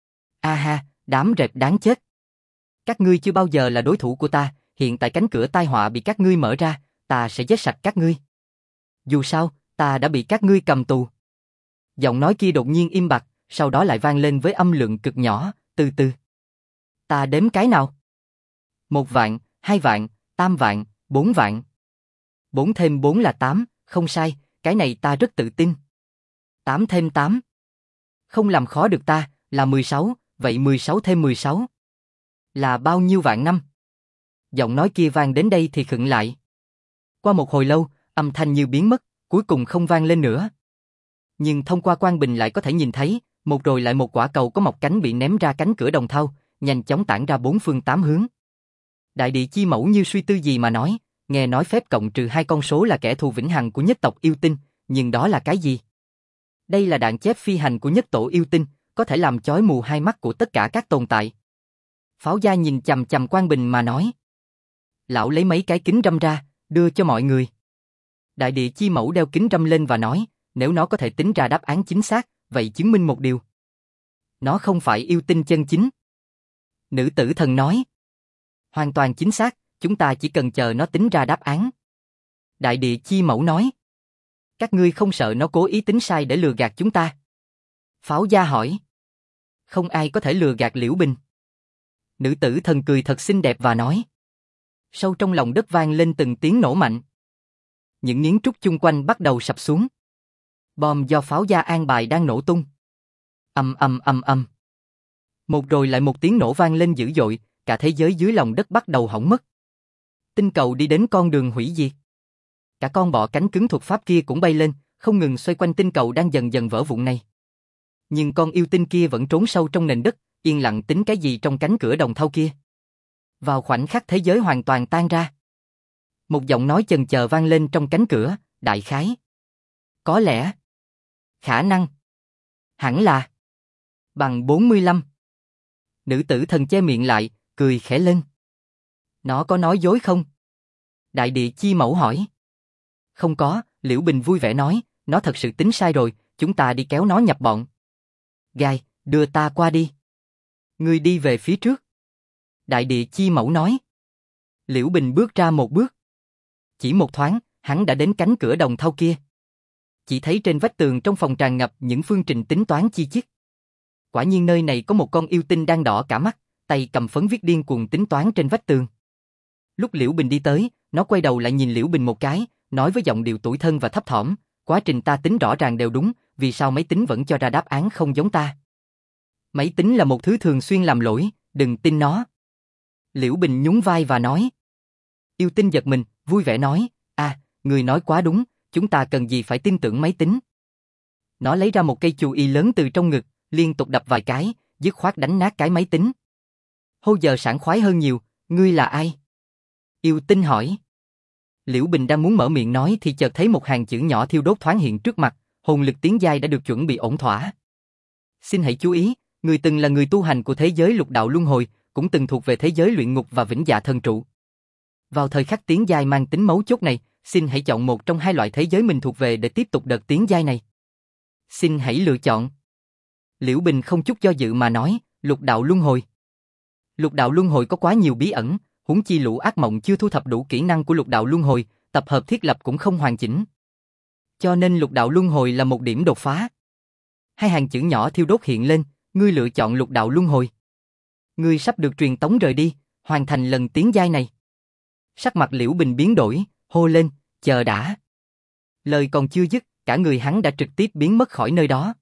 [SPEAKER 1] A ha, đám rệp đáng chết. Các ngươi chưa bao giờ là đối thủ của ta, hiện tại cánh cửa tai họa bị các ngươi mở ra, ta sẽ giết sạch các ngươi. Dù sao, ta đã bị các ngươi cầm tù. Giọng nói kia đột nhiên im bặt, sau đó lại vang lên với âm lượng cực nhỏ, từ từ. Ta đếm cái nào? 1 vạn, 2 vạn, 3 vạn, 4 vạn. 4 thêm 4 là 8, không sai, cái này ta rất tự tin. 8 thêm 8. Không làm khó được ta, là 16, vậy 16 thêm 16. Là bao nhiêu vạn năm? Giọng nói kia vang đến đây thì khựng lại. Qua một hồi lâu, âm thanh như biến mất, cuối cùng không vang lên nữa. Nhưng thông qua quang bình lại có thể nhìn thấy, một rồi lại một quả cầu có mọc cánh bị ném ra cánh cửa đồng thau, nhanh chóng tản ra 4 phương 8 hướng. Đại địa chi mẫu như suy tư gì mà nói, nghe nói phép cộng trừ 2 con số là kẻ thù vĩnh hằng của nhất tộc yêu tinh, nhưng đó là cái gì? Đây là đạn chép phi hành của nhất tổ yêu tinh, có thể làm chói mù hai mắt của tất cả các tồn tại. Pháo gia nhìn chằm chằm Quang Bình mà nói. Lão lấy mấy cái kính râm ra, đưa cho mọi người. Đại địa chi mẫu đeo kính râm lên và nói, nếu nó có thể tính ra đáp án chính xác, vậy chứng minh một điều. Nó không phải yêu tinh chân chính. Nữ tử thần nói. Hoàn toàn chính xác, chúng ta chỉ cần chờ nó tính ra đáp án. Đại địa chi mẫu nói. Các ngươi không sợ nó cố ý tính sai để lừa gạt chúng ta? Pháo gia hỏi. Không ai có thể lừa gạt Liễu Bình. Nữ tử thần cười thật xinh đẹp và nói. Sâu trong lòng đất vang lên từng tiếng nổ mạnh. Những miếng trúc chung quanh bắt đầu sập xuống. Bom do pháo gia an bài đang nổ tung. Ầm ầm ầm ầm. Một rồi lại một tiếng nổ vang lên dữ dội, cả thế giới dưới lòng đất bắt đầu hỏng mất. Tinh cầu đi đến con đường hủy diệt. Cả con bọ cánh cứng thuật pháp kia cũng bay lên, không ngừng xoay quanh tinh cầu đang dần dần vỡ vụn này. Nhưng con yêu tinh kia vẫn trốn sâu trong nền đất, yên lặng tính cái gì trong cánh cửa đồng thau kia. Vào khoảnh khắc thế giới hoàn toàn tan ra. Một giọng nói chần chờ vang lên trong cánh cửa, đại khái. Có lẽ. Khả năng. Hẳn là. Bằng 45. Nữ tử thần che miệng lại, cười khẽ lên. Nó có nói dối không? Đại địa chi mẫu hỏi. Không có, Liễu Bình vui vẻ nói, nó thật sự tính sai rồi, chúng ta đi kéo nó nhập bọn. Gai, đưa ta qua đi. Ngươi đi về phía trước. Đại địa chi mẫu nói. Liễu Bình bước ra một bước. Chỉ một thoáng, hắn đã đến cánh cửa đồng thau kia. Chỉ thấy trên vách tường trong phòng tràn ngập những phương trình tính toán chi tiết. Quả nhiên nơi này có một con yêu tinh đang đỏ cả mắt, tay cầm phấn viết điên cuồng tính toán trên vách tường. Lúc Liễu Bình đi tới, nó quay đầu lại nhìn Liễu Bình một cái, nói với giọng điệu tủi thân và thấp thỏm, quá trình ta tính rõ ràng đều đúng, vì sao máy tính vẫn cho ra đáp án không giống ta? Máy tính là một thứ thường xuyên làm lỗi, đừng tin nó. Liễu Bình nhún vai và nói. Yêu tinh giật mình, vui vẻ nói, người nói quá đúng, chúng ta cần gì phải tin tưởng máy tính. Nó lấy ra một cây chù y lớn từ trong ngực, liên tục đập vài cái, dứt khoát đánh nát cái máy tính. Hô giờ sảng khoái hơn nhiều, ngươi là ai? Yêu tinh hỏi. Liễu Bình đang muốn mở miệng nói thì chợt thấy một hàng chữ nhỏ thiêu đốt thoáng hiện trước mặt, hồn lực tiến giai đã được chuẩn bị ổn thỏa. Xin hãy chú ý, người từng là người tu hành của thế giới lục đạo luân hồi, cũng từng thuộc về thế giới luyện ngục và vĩnh dạ thần trụ. Vào thời khắc tiến giai mang tính mấu chốt này, xin hãy chọn một trong hai loại thế giới mình thuộc về để tiếp tục đợt tiến giai này. Xin hãy lựa chọn. Liễu Bình không chút do dự mà nói, lục đạo luân hồi. Lục đạo luân hồi có quá nhiều bí ẩn, huống chi lũ ác mộng chưa thu thập đủ kỹ năng của lục đạo luân hồi, tập hợp thiết lập cũng không hoàn chỉnh. Cho nên lục đạo luân hồi là một điểm đột phá. Hai hàng chữ nhỏ thiêu đốt hiện lên, ngươi lựa chọn lục đạo luân hồi. Ngươi sắp được truyền tống rời đi, hoàn thành lần tiến giai này. Sắc mặt Liễu Bình biến đổi, hô lên, chờ đã. Lời còn chưa dứt, cả người hắn đã trực tiếp biến mất khỏi nơi đó.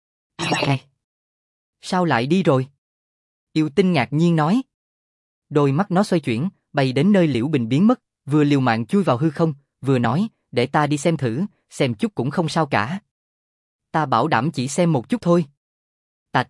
[SPEAKER 1] Sao lại đi rồi? Yêu tinh ngạc nhiên nói. Đôi mắt nó xoay chuyển, bay đến nơi Liễu Bình biến mất, vừa liều mạng chui vào hư không, vừa nói, để ta đi xem thử, xem chút cũng không sao cả. Ta bảo đảm chỉ xem một chút thôi. Tạch.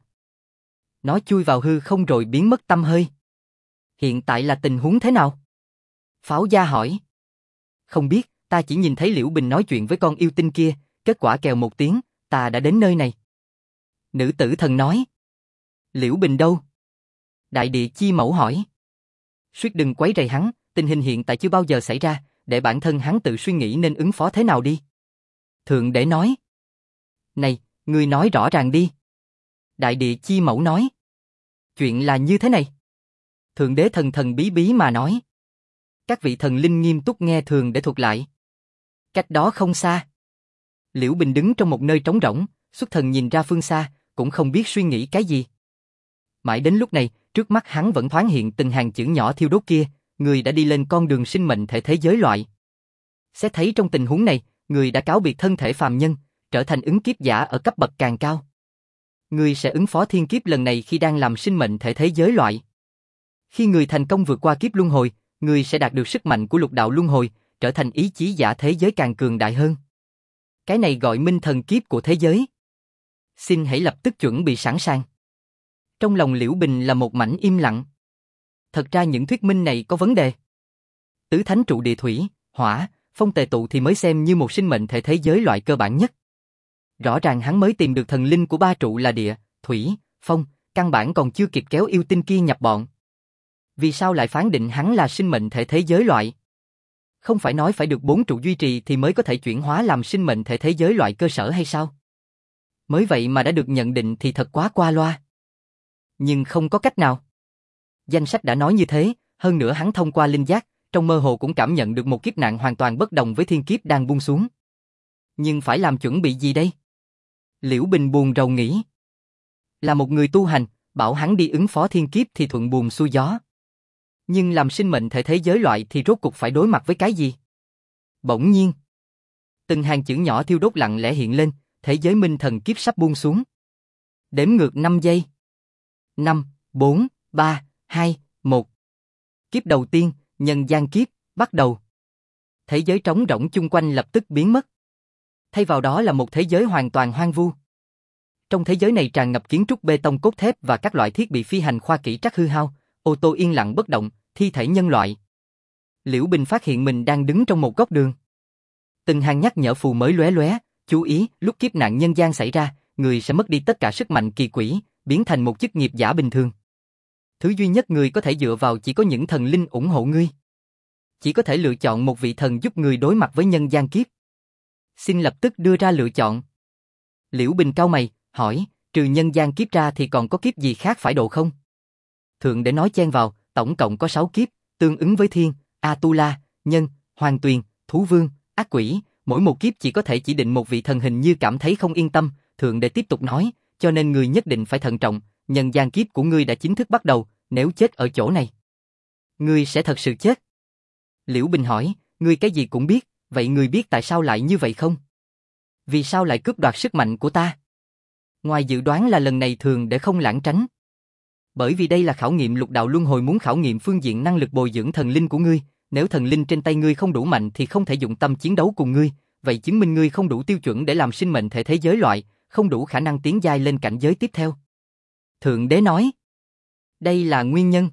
[SPEAKER 1] Nó chui vào hư không rồi biến mất tăm hơi. Hiện tại là tình huống thế nào? Pháo gia hỏi. Không biết, ta chỉ nhìn thấy Liễu Bình nói chuyện với con yêu tinh kia, kết quả kèo một tiếng, ta đã đến nơi này. Nữ tử thần nói. Liễu Bình đâu? Đại địa chi mẫu hỏi. Suýt đừng quấy rầy hắn, tình hình hiện tại chưa bao giờ xảy ra, để bản thân hắn tự suy nghĩ nên ứng phó thế nào đi. Thượng đế nói. Này, ngươi nói rõ ràng đi. Đại địa chi mẫu nói. Chuyện là như thế này. Thượng đế thần thần bí bí mà nói. Các vị thần linh nghiêm túc nghe thường để thuật lại. Cách đó không xa. Liễu Bình đứng trong một nơi trống rỗng, xuất thần nhìn ra phương xa, cũng không biết suy nghĩ cái gì. Mãi đến lúc này, trước mắt hắn vẫn thoáng hiện từng hàng chữ nhỏ thiêu đốt kia, người đã đi lên con đường sinh mệnh thể thế giới loại. Sẽ thấy trong tình huống này, người đã cáo biệt thân thể phàm nhân, trở thành ứng kiếp giả ở cấp bậc càng cao. Người sẽ ứng phó thiên kiếp lần này khi đang làm sinh mệnh thể thế giới loại. Khi người thành công vượt qua kiếp luân hồi, người sẽ đạt được sức mạnh của lục đạo luân hồi, trở thành ý chí giả thế giới càng cường đại hơn. Cái này gọi minh thần kiếp của thế giới. Xin hãy lập tức chuẩn bị sẵn sàng. Trong lòng Liễu Bình là một mảnh im lặng. Thật ra những thuyết minh này có vấn đề. Tứ thánh trụ địa thủy, hỏa, phong tề tụ thì mới xem như một sinh mệnh thể thế giới loại cơ bản nhất. Rõ ràng hắn mới tìm được thần linh của ba trụ là địa, thủy, phong, căn bản còn chưa kịp kéo yêu tinh kia nhập bọn. Vì sao lại phán định hắn là sinh mệnh thể thế giới loại? Không phải nói phải được 4 trụ duy trì thì mới có thể chuyển hóa làm sinh mệnh thể thế giới loại cơ sở hay sao? Mới vậy mà đã được nhận định thì thật quá qua loa. Nhưng không có cách nào. Danh sách đã nói như thế, hơn nữa hắn thông qua linh giác, trong mơ hồ cũng cảm nhận được một kiếp nạn hoàn toàn bất đồng với thiên kiếp đang buông xuống. Nhưng phải làm chuẩn bị gì đây? Liễu Bình buồn rầu nghĩ. Là một người tu hành, bảo hắn đi ứng phó thiên kiếp thì thuận buồm xuôi gió. Nhưng làm sinh mệnh thể thế giới loại thì rốt cục phải đối mặt với cái gì? Bỗng nhiên, từng hàng chữ nhỏ thiêu đốt lặng lẽ hiện lên, thế giới minh thần kiếp sắp buông xuống. Đếm ngược 5 giây. 5, 4, 3, 2, 1. Kiếp đầu tiên, nhân gian kiếp, bắt đầu. Thế giới trống rỗng chung quanh lập tức biến mất. Thay vào đó là một thế giới hoàn toàn hoang vu. Trong thế giới này tràn ngập kiến trúc bê tông cốt thép và các loại thiết bị phi hành khoa kỹ trắc hư hao, ô tô yên lặng bất động, thi thể nhân loại. Liễu Bình phát hiện mình đang đứng trong một góc đường. Từng hàng nhắc nhở phù mới lóe lóe, chú ý, lúc kiếp nạn nhân gian xảy ra, người sẽ mất đi tất cả sức mạnh kỳ quỷ, biến thành một chức nghiệp giả bình thường. Thứ duy nhất người có thể dựa vào chỉ có những thần linh ủng hộ ngươi. Chỉ có thể lựa chọn một vị thần giúp người đối mặt với nhân gian kiếp. Xin lập tức đưa ra lựa chọn. Liễu Bình cau mày, hỏi, trừ nhân gian kiếp ra thì còn có kiếp gì khác phải độ không? Thượng Đế nói chen vào, tổng cộng có 6 kiếp, tương ứng với thiên, Atula, nhân, hoàng tuyền, thú vương, ác quỷ, mỗi một kiếp chỉ có thể chỉ định một vị thần. Hình như cảm thấy không yên tâm, Thượng Đế tiếp tục nói, cho nên người nhất định phải thận trọng, nhân gian kiếp của ngươi đã chính thức bắt đầu, nếu chết ở chỗ này, ngươi sẽ thật sự chết. Liễu Bình hỏi, ngươi cái gì cũng biết, vậy ngươi biết tại sao lại như vậy không? Vì sao lại cướp đoạt sức mạnh của ta? Ngoài dự đoán là lần này Thường để không lãng tránh. Bởi vì đây là khảo nghiệm lục đạo luân hồi, muốn khảo nghiệm phương diện năng lực bồi dưỡng thần linh của ngươi, nếu thần linh trên tay ngươi không đủ mạnh thì không thể dụng tâm chiến đấu cùng ngươi, vậy chứng minh ngươi không đủ tiêu chuẩn để làm sinh mệnh thể thế giới loại, không đủ khả năng tiến giai lên cảnh giới tiếp theo. Thượng Đế nói. Đây là nguyên nhân.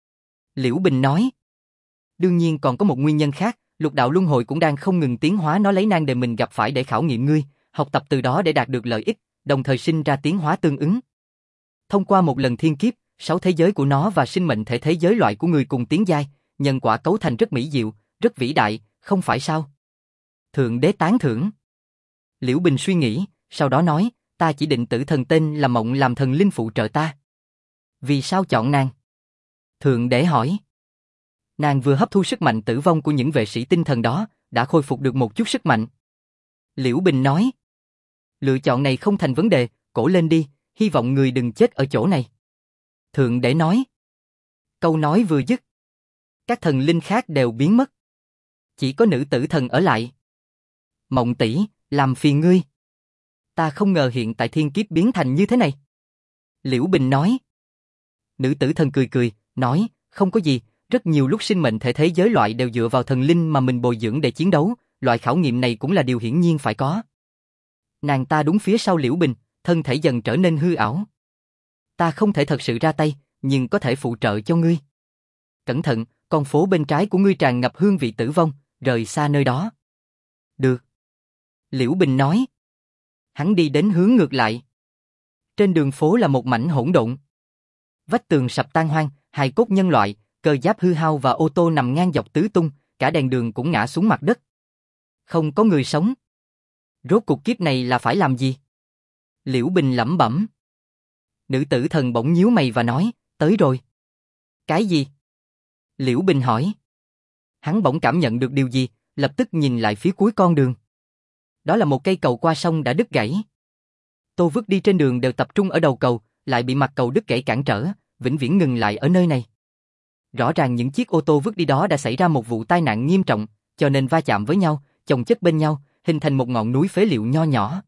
[SPEAKER 1] Liễu Bình nói. Đương nhiên còn có một nguyên nhân khác, lục đạo luân hồi cũng đang không ngừng tiến hóa, nó lấy nan đề mình gặp phải để khảo nghiệm ngươi, học tập từ đó để đạt được lợi ích, đồng thời sinh ra tiến hóa tương ứng. Thông qua một lần thiên kiếp, 6 thế giới của nó và sinh mệnh thể thế giới loại của người cùng tiến giai, nhân quả cấu thành rất mỹ diệu, rất vĩ đại, không phải sao? Thượng Đế tán thưởng. Liễu Bình suy nghĩ, sau đó nói, ta chỉ định tử thần tên là Mộng làm thần linh phụ trợ ta. Vì sao chọn nàng? Thượng Đế hỏi. Nàng vừa hấp thu sức mạnh tử vong của những vệ sĩ tinh thần đó, đã khôi phục được một chút sức mạnh. Liễu Bình nói. Lựa chọn này không thành vấn đề, cổ lên đi, hy vọng người đừng chết ở chỗ này. Thượng Đế nói. Câu nói vừa dứt, các thần linh khác đều biến mất. Chỉ có nữ tử thần ở lại. Mộng tỷ, làm phiền ngươi. Ta không ngờ hiện tại thiên kiếp biến thành như thế này. Liễu Bình nói. Nữ tử thần cười cười, nói, không có gì, rất nhiều lúc sinh mệnh thể thế giới loại đều dựa vào thần linh mà mình bồi dưỡng để chiến đấu, loại khảo nghiệm này cũng là điều hiển nhiên phải có. Nàng ta đúng phía sau Liễu Bình, thân thể dần trở nên hư ảo. Ta không thể thật sự ra tay, nhưng có thể phụ trợ cho ngươi. Cẩn thận, con phố bên trái của ngươi tràn ngập hương vị tử vong, rời xa nơi đó. Được. Liễu Bình nói. Hắn đi đến hướng ngược lại. Trên đường phố là một mảnh hỗn độn. Vách tường sập tan hoang, hài cốt nhân loại, cơ giáp hư hao và ô tô nằm ngang dọc tứ tung, cả đèn đường cũng ngã xuống mặt đất. Không có người sống. Rốt cuộc kiếp này là phải làm gì? Liễu Bình lẩm bẩm. Nữ tử thần bỗng nhíu mày và nói, tới rồi. Cái gì? Liễu Bình hỏi. Hắn bỗng cảm nhận được điều gì, lập tức nhìn lại phía cuối con đường. Đó là một cây cầu qua sông đã đứt gãy. Tô vứt đi trên đường đều tập trung ở đầu cầu, lại bị mặt cầu đứt gãy cản trở, vĩnh viễn ngừng lại ở nơi này. Rõ ràng những chiếc ô tô vứt đi đó đã xảy ra một vụ tai nạn nghiêm trọng, cho nên va chạm với nhau, chồng chất bên nhau, hình thành một ngọn núi phế liệu nho nhỏ.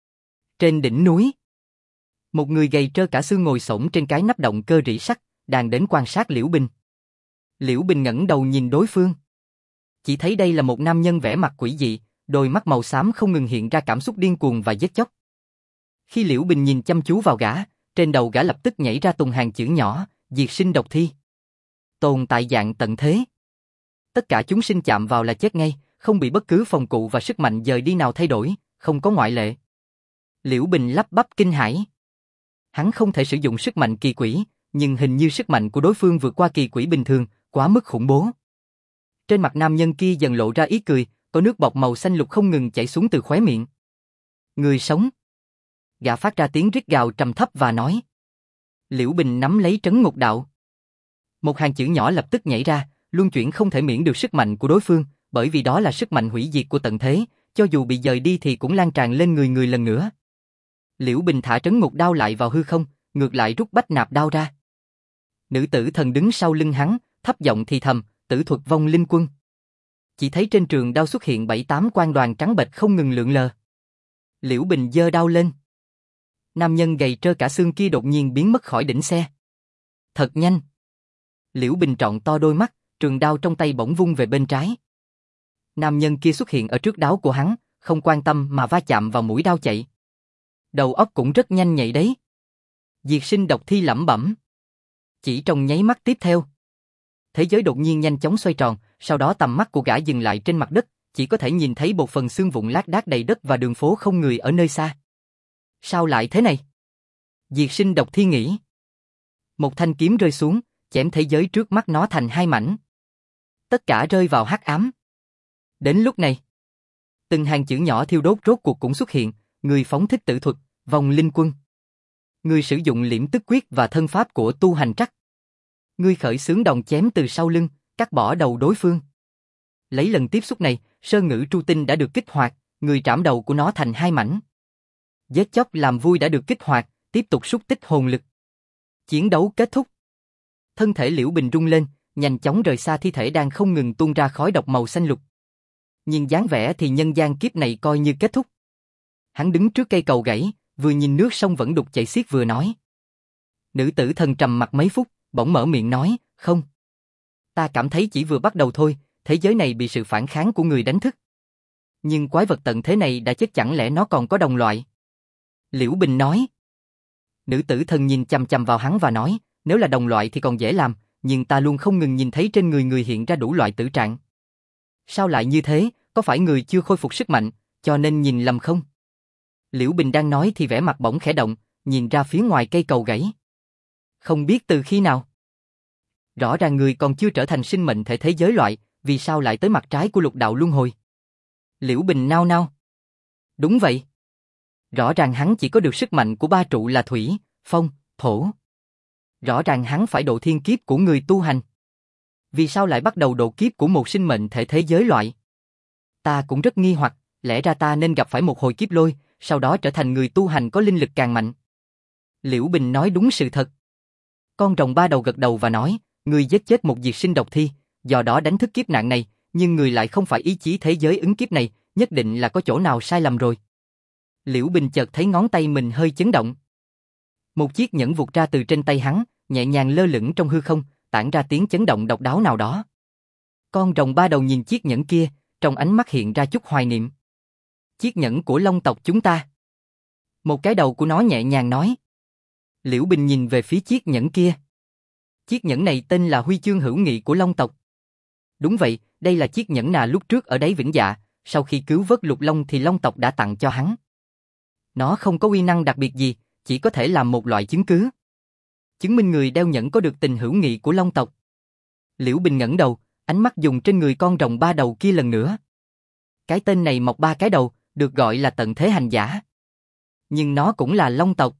[SPEAKER 1] Trên đỉnh núi, một người gầy trơ cả xương ngồi xổm trên cái nắp động cơ rỉ sắt, đang đến quan sát Liễu Bình. Liễu Bình ngẩng đầu nhìn đối phương. Chỉ thấy đây là một nam nhân vẻ mặt quỷ dị, đôi mắt màu xám không ngừng hiện ra cảm xúc điên cuồng và giết chóc. Khi Liễu Bình nhìn chăm chú vào gã, trên đầu gã lập tức nhảy ra từng hàng chữ nhỏ, diệt sinh độc thi. Tồn tại dạng tận thế. Tất cả chúng sinh chạm vào là chết ngay, không bị bất cứ phòng cụ và sức mạnh dời đi nào thay đổi, không có ngoại lệ. Liễu Bình lắp bắp kinh hãi. Hắn không thể sử dụng sức mạnh kỳ quỷ, nhưng hình như sức mạnh của đối phương vượt qua kỳ quỷ bình thường, quá mức khủng bố. Trên mặt nam nhân kia dần lộ ra ý cười, có nước bọt màu xanh lục không ngừng chảy xuống từ khóe miệng. Người sống. Gã phát ra tiếng rít gào trầm thấp và nói. Liễu Bình nắm lấy trấn ngục đạo. Một hàng chữ nhỏ lập tức nhảy ra, luân chuyển không thể miễn được sức mạnh của đối phương, bởi vì đó là sức mạnh hủy diệt của tận thế, cho dù bị dời đi thì cũng lan tràn lên người người lần nữa. Liễu Bình thả trấn ngục đao lại vào hư không, ngược lại rút bách nạp đao ra. Nữ tử thần đứng sau lưng hắn, thấp giọng thì thầm, tử thuật vong linh quân. Chỉ thấy trên trường đao xuất hiện 7-8 quang đoàn trắng bệch không ngừng lượn lờ. Liễu Bình giơ đao lên. Nam nhân gầy trơ cả xương kia đột nhiên biến mất khỏi đỉnh xe. Thật nhanh. Liễu Bình trọn to đôi mắt, trường đao trong tay bỗng vung về bên trái. Nam nhân kia xuất hiện ở trước đáo của hắn, không quan tâm mà va chạm vào mũi đao chạy. Đầu óc cũng rất nhanh nhạy đấy. Diệt Sinh độc thi lẩm bẩm. Chỉ trong nháy mắt tiếp theo, thế giới đột nhiên nhanh chóng xoay tròn, sau đó tầm mắt của gã dừng lại trên mặt đất, chỉ có thể nhìn thấy một phần xương vụn lác đác đầy đất và đường phố không người ở nơi xa. Sao lại thế này? Diệt Sinh độc thi nghĩ. Một thanh kiếm rơi xuống, chém thế giới trước mắt nó thành hai mảnh. Tất cả rơi vào hắc ám. Đến lúc này, từng hàng chữ nhỏ thiêu đốt rốt cuộc cũng xuất hiện, người phóng thích tử thuật, vong linh quân. Người sử dụng liễm tức quyết và thân pháp của tu hành trắc. Người khởi xướng đòn chém từ sau lưng, cắt bỏ đầu đối phương. Lấy lần tiếp xúc này, Sơn Ngữ Tru Tinh đã được kích hoạt, người trảm đầu của nó thành hai mảnh. Giết chóc làm vui đã được kích hoạt, tiếp tục súc tích hồn lực. Chiến đấu kết thúc. Thân thể Liễu Bình rung lên, nhanh chóng rời xa thi thể đang không ngừng tuôn ra khói độc màu xanh lục. Nhìn dáng vẻ thì nhân gian kiếp này coi như kết thúc. Hắn đứng trước cây cầu gãy, vừa nhìn nước sông vẫn đục chảy xiết vừa nói. Nữ tử thần trầm mặt mấy phút, bỗng mở miệng nói, không. Ta cảm thấy chỉ vừa bắt đầu thôi, thế giới này bị sự phản kháng của người đánh thức. Nhưng quái vật tận thế này đã chết, chẳng lẽ nó còn có đồng loại? Liễu Bình nói. Nữ tử thần nhìn chằm chằm vào hắn và nói, nếu là đồng loại thì còn dễ làm, nhưng ta luôn không ngừng nhìn thấy trên người người hiện ra đủ loại tử trạng. Sao lại như thế, có phải người chưa khôi phục sức mạnh, cho nên nhìn lầm không? Liễu Bình đang nói thì vẻ mặt bỗng khẽ động, nhìn ra phía ngoài cây cầu gãy. Không biết từ khi nào. Rõ ràng người còn chưa trở thành sinh mệnh thể thế giới loại, vì sao lại tới mặt trái của lục đạo luân hồi? Liễu Bình nao nao. Đúng vậy. Rõ ràng hắn chỉ có được sức mạnh của ba trụ là thủy, phong, thổ. Rõ ràng hắn phải độ thiên kiếp của người tu hành. Vì sao lại bắt đầu độ kiếp của một sinh mệnh thể thế giới loại? Ta cũng rất nghi hoặc, lẽ ra ta nên gặp phải một hồi kiếp lôi, sau đó trở thành người tu hành có linh lực càng mạnh. Liễu Bình nói đúng sự thật. Con rồng ba đầu gật đầu và nói, người giết chết một diệt sinh độc thi, do đó đánh thức kiếp nạn này, nhưng người lại không phải ý chí thế giới ứng kiếp này, nhất định là có chỗ nào sai lầm rồi. Liễu Bình chợt thấy ngón tay mình hơi chấn động. Một chiếc nhẫn vụt ra từ trên tay hắn, nhẹ nhàng lơ lửng trong hư không, tản ra tiếng chấn động độc đáo nào đó. Con rồng ba đầu nhìn chiếc nhẫn kia, trong ánh mắt hiện ra chút hoài niệm. Chiếc nhẫn của Long tộc chúng ta. Một cái đầu của nó nhẹ nhàng nói. Liễu Bình nhìn về phía chiếc nhẫn kia. Chiếc nhẫn này tên là huy chương hữu nghị của Long tộc. Đúng vậy, đây là chiếc nhẫn nà lúc trước ở đáy Vĩnh Dạ, sau khi cứu vớt Lục Long thì Long tộc đã tặng cho hắn. Nó không có uy năng đặc biệt gì, chỉ có thể làm một loại chứng cứ. Chứng minh người đeo nhẫn có được tình hữu nghị của Long tộc. Liễu Bình ngẩng đầu, ánh mắt dùng trên người con rồng ba đầu kia lần nữa. Cái tên này mọc ba cái đầu, được gọi là tận thế hành giả. Nhưng nó cũng là Long tộc.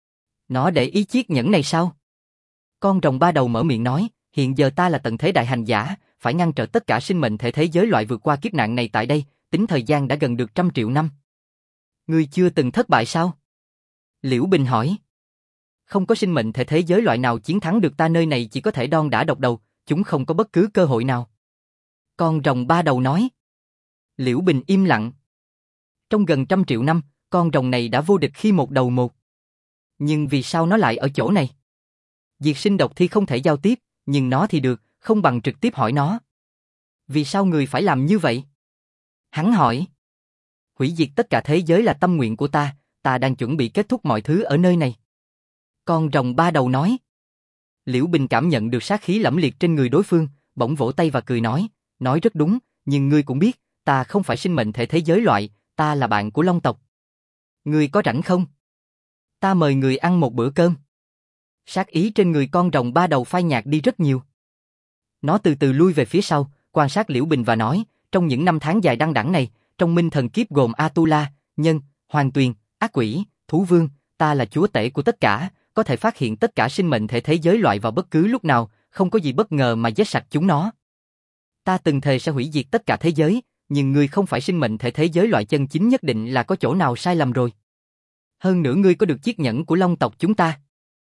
[SPEAKER 1] Nó để ý chiếc nhẫn này sao? Con rồng ba đầu mở miệng nói, hiện giờ ta là tận thế đại hành giả, phải ngăn trở tất cả sinh mệnh thể thế giới loại vượt qua kiếp nạn này tại đây, tính thời gian đã gần được 100 triệu năm. Ngươi chưa từng thất bại sao? Liễu Bình hỏi. Không có sinh mệnh thể thế giới loại nào chiến thắng được ta, nơi này chỉ có thể đon đả độc đầu, chúng không có bất cứ cơ hội nào. Con rồng ba đầu nói. Liễu Bình im lặng. Trong gần 100 triệu năm, con rồng này đã vô địch khi một đầu một. Nhưng vì sao nó lại ở chỗ này? Diệt sinh độc thi không thể giao tiếp, nhưng nó thì được, không bằng trực tiếp hỏi nó. Vì sao người phải làm như vậy? Hắn hỏi. Hủy diệt tất cả thế giới là tâm nguyện của ta, ta đang chuẩn bị kết thúc mọi thứ ở nơi này. Con rồng ba đầu nói. Liễu Bình cảm nhận được sát khí lẫm liệt trên người đối phương, bỗng vỗ tay và cười nói rất đúng, nhưng ngươi cũng biết, ta không phải sinh mệnh thể thế giới loại, ta là bạn của Long tộc. Ngươi có rảnh không? Ta mời người ăn một bữa cơm. Sát ý trên người con rồng ba đầu phai nhạt đi rất nhiều. Nó từ từ lui về phía sau, quan sát Liễu Bình và nói, trong những năm tháng dài đăng đẵng này, trong minh thần kiếp gồm Atula, Nhân, Hoàng Tuyền, Ác Quỷ, Thú Vương, ta là chúa tể của tất cả, có thể phát hiện tất cả sinh mệnh thể thế giới loại vào bất cứ lúc nào, không có gì bất ngờ mà giết sạch chúng nó. Ta từng thề sẽ hủy diệt tất cả thế giới, nhưng ngươi không phải sinh mệnh thể thế giới loại chân chính, nhất định là có chỗ nào sai lầm rồi. Hơn nữa ngươi có được chiếc nhẫn của Long tộc chúng ta.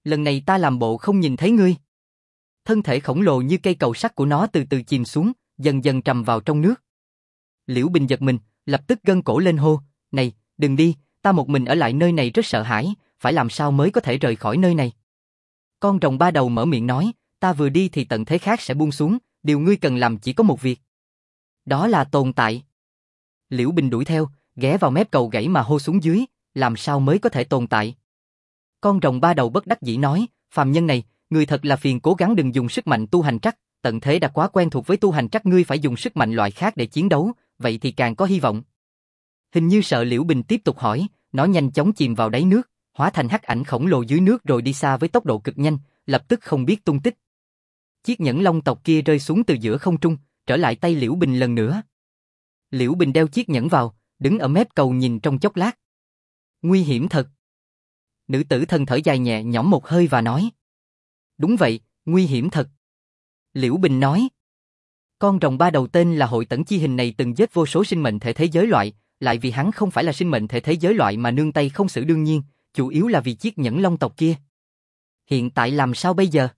[SPEAKER 1] Lần này ta làm bộ không nhìn thấy ngươi. Thân thể khổng lồ như cây cầu sắt của nó từ từ chìm xuống, dần dần trầm vào trong nước. Liễu Bình giật mình, lập tức gân cổ lên hô, này, đừng đi, ta một mình ở lại nơi này rất sợ hãi, phải làm sao mới có thể rời khỏi nơi này. Con rồng ba đầu mở miệng nói, ta vừa đi thì tận thế khác sẽ buông xuống, điều ngươi cần làm chỉ có một việc. Đó là tồn tại. Liễu Bình đuổi theo, ghé vào mép cầu gãy mà hô xuống dưới, làm sao mới có thể tồn tại. Con rồng ba đầu bất đắc dĩ nói, phàm nhân này, ngươi thật là phiền, cố gắng đừng dùng sức mạnh tu hành trắc, tận thế đã quá quen thuộc với tu hành trắc, ngươi phải dùng sức mạnh loại khác để chiến đấu, vậy thì càng có hy vọng. Hình như sợ Liễu Bình tiếp tục hỏi, nó nhanh chóng chìm vào đáy nước, hóa thành hắc ảnh khổng lồ dưới nước rồi đi xa với tốc độ cực nhanh, lập tức không biết tung tích. Chiếc nhẫn long tộc kia rơi xuống từ giữa không trung, trở lại tay Liễu Bình lần nữa. Liễu Bình đeo chiếc nhẫn vào, đứng ở mép cầu nhìn trong chốc lát. Nguy hiểm thật. Nữ tử thần thở dài nhẹ nhõm một hơi và nói. Đúng vậy, nguy hiểm thật. Liễu Bình nói. Con rồng ba đầu tên là Hội Tẩn Chi Hình này từng giết vô số sinh mệnh thể thế giới loại, lại vì hắn không phải là sinh mệnh thể thế giới loại mà nương tay không xử đương nhiên, chủ yếu là vì chiếc nhẫn long tộc kia. Hiện tại làm sao bây giờ?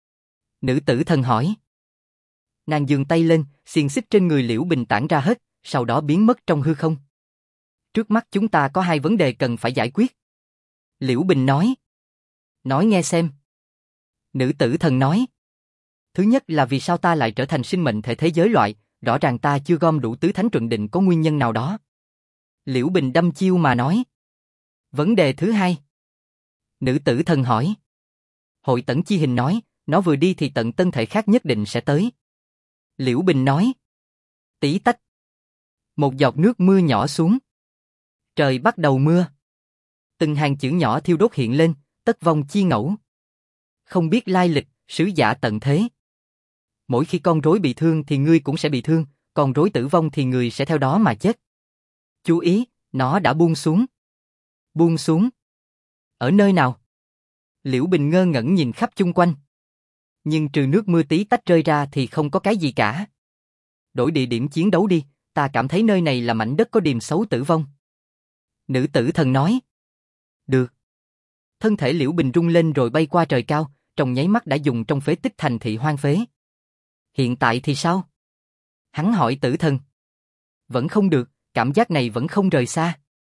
[SPEAKER 1] Nữ tử thần hỏi. Nàng giương tay lên, xiềng xích trên người Liễu Bình tản ra hết, sau đó biến mất trong hư không. Trước mắt chúng ta có hai vấn đề cần phải giải quyết. Liễu Bình nói. Nói nghe xem. Nữ tử thần nói. Thứ nhất là vì sao ta lại trở thành sinh mệnh thể thế giới loại, rõ ràng ta chưa gom đủ tứ thánh trận định có nguyên nhân nào đó. Liễu Bình đăm chiêu mà nói. Vấn đề thứ hai. Nữ tử thần hỏi. Hội Tẩn Chi Hình nói, nó vừa đi thì tận tân thể khác nhất định sẽ tới. Liễu Bình nói. Tí tách. Một giọt nước mưa nhỏ xuống. Trời bắt đầu mưa. Từng hàng chữ nhỏ thiêu đốt hiện lên, tất vong chi ngẫu. Không biết lai lịch, sứ giả tận thế. Mỗi khi con rối bị thương thì ngươi cũng sẽ bị thương, con rối tử vong thì người sẽ theo đó mà chết. Chú ý, nó đã buông xuống. Buông xuống. Ở nơi nào? Liễu Bình ngơ ngẩn nhìn khắp chung quanh. Nhưng trừ nước mưa tí tách rơi ra thì không có cái gì cả. Đổi địa điểm chiến đấu đi, ta cảm thấy nơi này là mảnh đất có điềm xấu tử vong. Nữ tử thần nói. Được. Thân thể Liễu Bình rung lên rồi bay qua trời cao, trong nháy mắt đã dùng trong phế tích thành thị hoang phế. Hiện tại thì sao? Hắn hỏi tử thần. Vẫn không được, cảm giác này vẫn không rời xa.